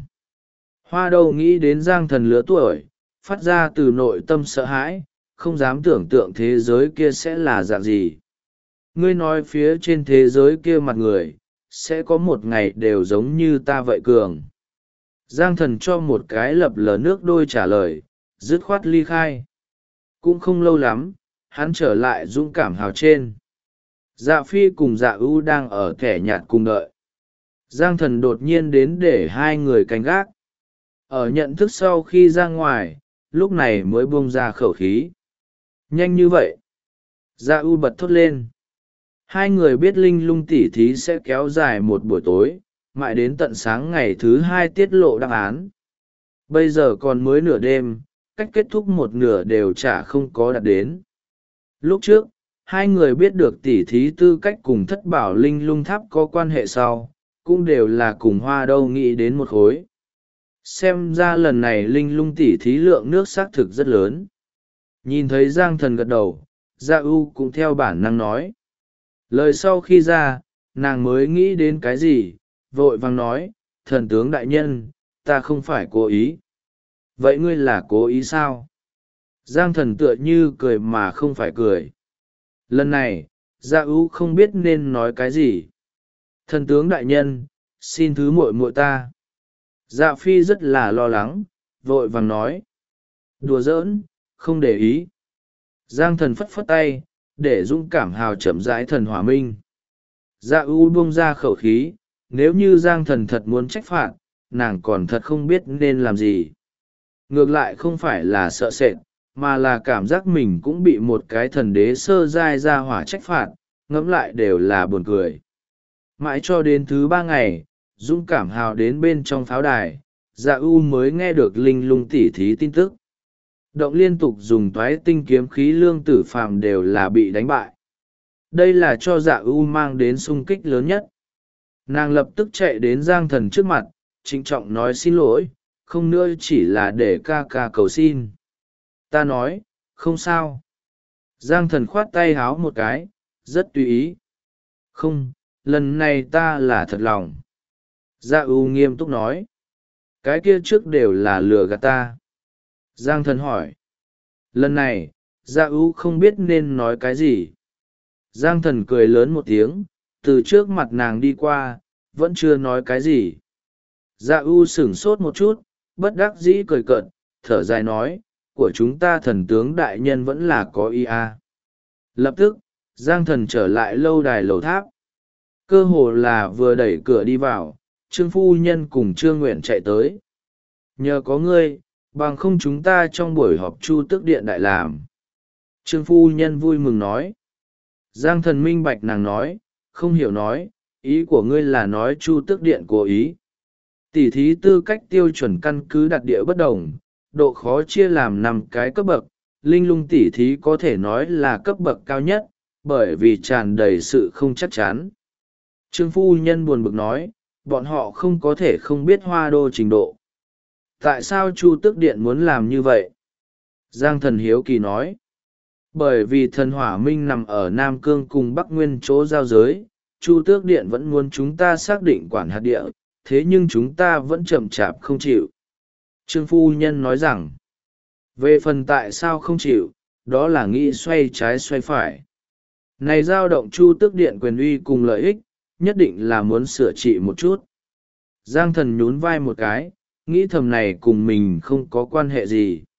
Hoa Đô nghĩ đến Giang thần lứa tuổi, phát ra từ nội tâm sợ hãi, không dám tưởng tượng thế giới kia sẽ là dạng gì. Ngươi nói phía trên thế giới kia mặt người, sẽ có một ngày đều giống như ta vậy cường. Giang thần cho một cái lập lờ nước đôi trả lời, dứt khoát ly khai. Cũng không lâu lắm, hắn trở lại dũng cảm hào trên. Dạ phi cùng dạ ưu đang ở kẻ nhạt cùng đợi. Giang thần đột nhiên đến để hai người canh gác. Ở nhận thức sau khi ra ngoài, lúc này mới buông ra khẩu khí. Nhanh như vậy. Dạ ưu bật thốt lên. Hai người biết linh lung tỉ thí sẽ kéo dài một buổi tối, mãi đến tận sáng ngày thứ hai tiết lộ đáp án. Bây giờ còn mới nửa đêm, cách kết thúc một nửa đều chả không có đạt đến. Lúc trước, hai người biết được tỉ thí tư cách cùng thất bảo linh lung tháp có quan hệ sau, cũng đều là cùng Hoa Đô nghĩ đến một khối. Xem ra lần này linh lung tỉ thí lượng nước xác thực rất lớn. Nhìn thấy Giang thần gật đầu, Dạ ưu cũng theo bản năng nói. Lời sau khi ra, nàng mới nghĩ đến cái gì, vội vàng nói, thần tướng đại nhân, ta không phải cố ý. Vậy ngươi là cố ý sao? Giang thần tựa như cười mà không phải cười. Lần này, Dạ ưu không biết nên nói cái gì. Thần tướng đại nhân, xin thứ muội muội ta. Dạ phi rất là lo lắng, vội vàng nói. Đùa giỡn, không để ý. Giang thần phất phất tay, để dũng cảm hào chậm rãi thần hỏa minh. Dạ ưu buông ra khẩu khí, nếu như Giang thần thật muốn trách phạt, nàng còn thật không biết nên làm gì. Ngược lại không phải là sợ sệt, mà là cảm giác mình cũng bị một cái thần đế sơ giai ra hỏa trách phạt, ngẫm lại đều là buồn cười. Mãi cho đến thứ 3 ngày, dũng cảm hào đến bên trong pháo đài, Dạ ưu mới nghe được linh lung tỉ thí tin tức. Động liên tục dùng toái tinh kiếm khí Lương Tử Phàm đều là bị đánh bại. Đây là cho Dạ ưu mang đến sung kích lớn nhất. Nàng lập tức chạy đến Giang thần trước mặt, trịnh trọng nói xin lỗi, không nữa chỉ là để ca ca cầu xin. Ta nói, không sao. Giang thần khoát tay háo một cái, rất tùy ý. Không, lần này ta là thật lòng. Dạ ưu nghiêm túc nói. Cái kia trước đều là lừa gạt ta. Giang thần hỏi. Lần này, dạ ưu không biết nên nói cái gì. Giang thần cười lớn một tiếng, từ trước mặt nàng đi qua, vẫn chưa nói cái gì. Dạ ưu sửng sốt một chút, bất đắc dĩ cười cợt, thở dài nói, của chúng ta thần tướng đại nhân vẫn là có ý a. Lập tức, Giang thần trở lại lâu đài lầu tháp. Cơ hồ là vừa đẩy cửa đi vào, Trương phu nhân cùng Trương Nguyện chạy tới. Nhờ có ngươi, bằng không chúng ta trong buổi họp Chu Tước Điện đại làm. Trương phu nhân vui mừng nói. Giang thần minh bạch nàng nói, không hiểu nói, ý của ngươi là nói Chu Tước Điện cố ý. Tỉ thí tư cách tiêu chuẩn căn cứ đặt địa bất đồng, độ khó chia làm 5 cái cấp bậc, linh lung tỉ thí có thể nói là cấp bậc cao nhất, bởi vì tràn đầy sự không chắc chắn. Trương phu nhân buồn bực nói, bọn họ không có thể không biết hoa đô trình độ. Tại sao Chu Tước Điện muốn làm như vậy? Giang thần hiếu kỳ nói. Bởi vì thần hỏa minh nằm ở Nam Cương cùng Bắc Nguyên chỗ giao giới, Chu Tước Điện vẫn muốn chúng ta xác định quản hạt địa, thế nhưng chúng ta vẫn chậm chạp không chịu. Trương phu nhân nói rằng, về phần tại sao không chịu, đó là nghĩ xoay trái xoay phải. Này dao động Chu Tước Điện quyền uy cùng lợi ích, nhất định là muốn sửa trị một chút. Giang thần nhún vai một cái, nghĩ thầm này cùng mình không có quan hệ gì.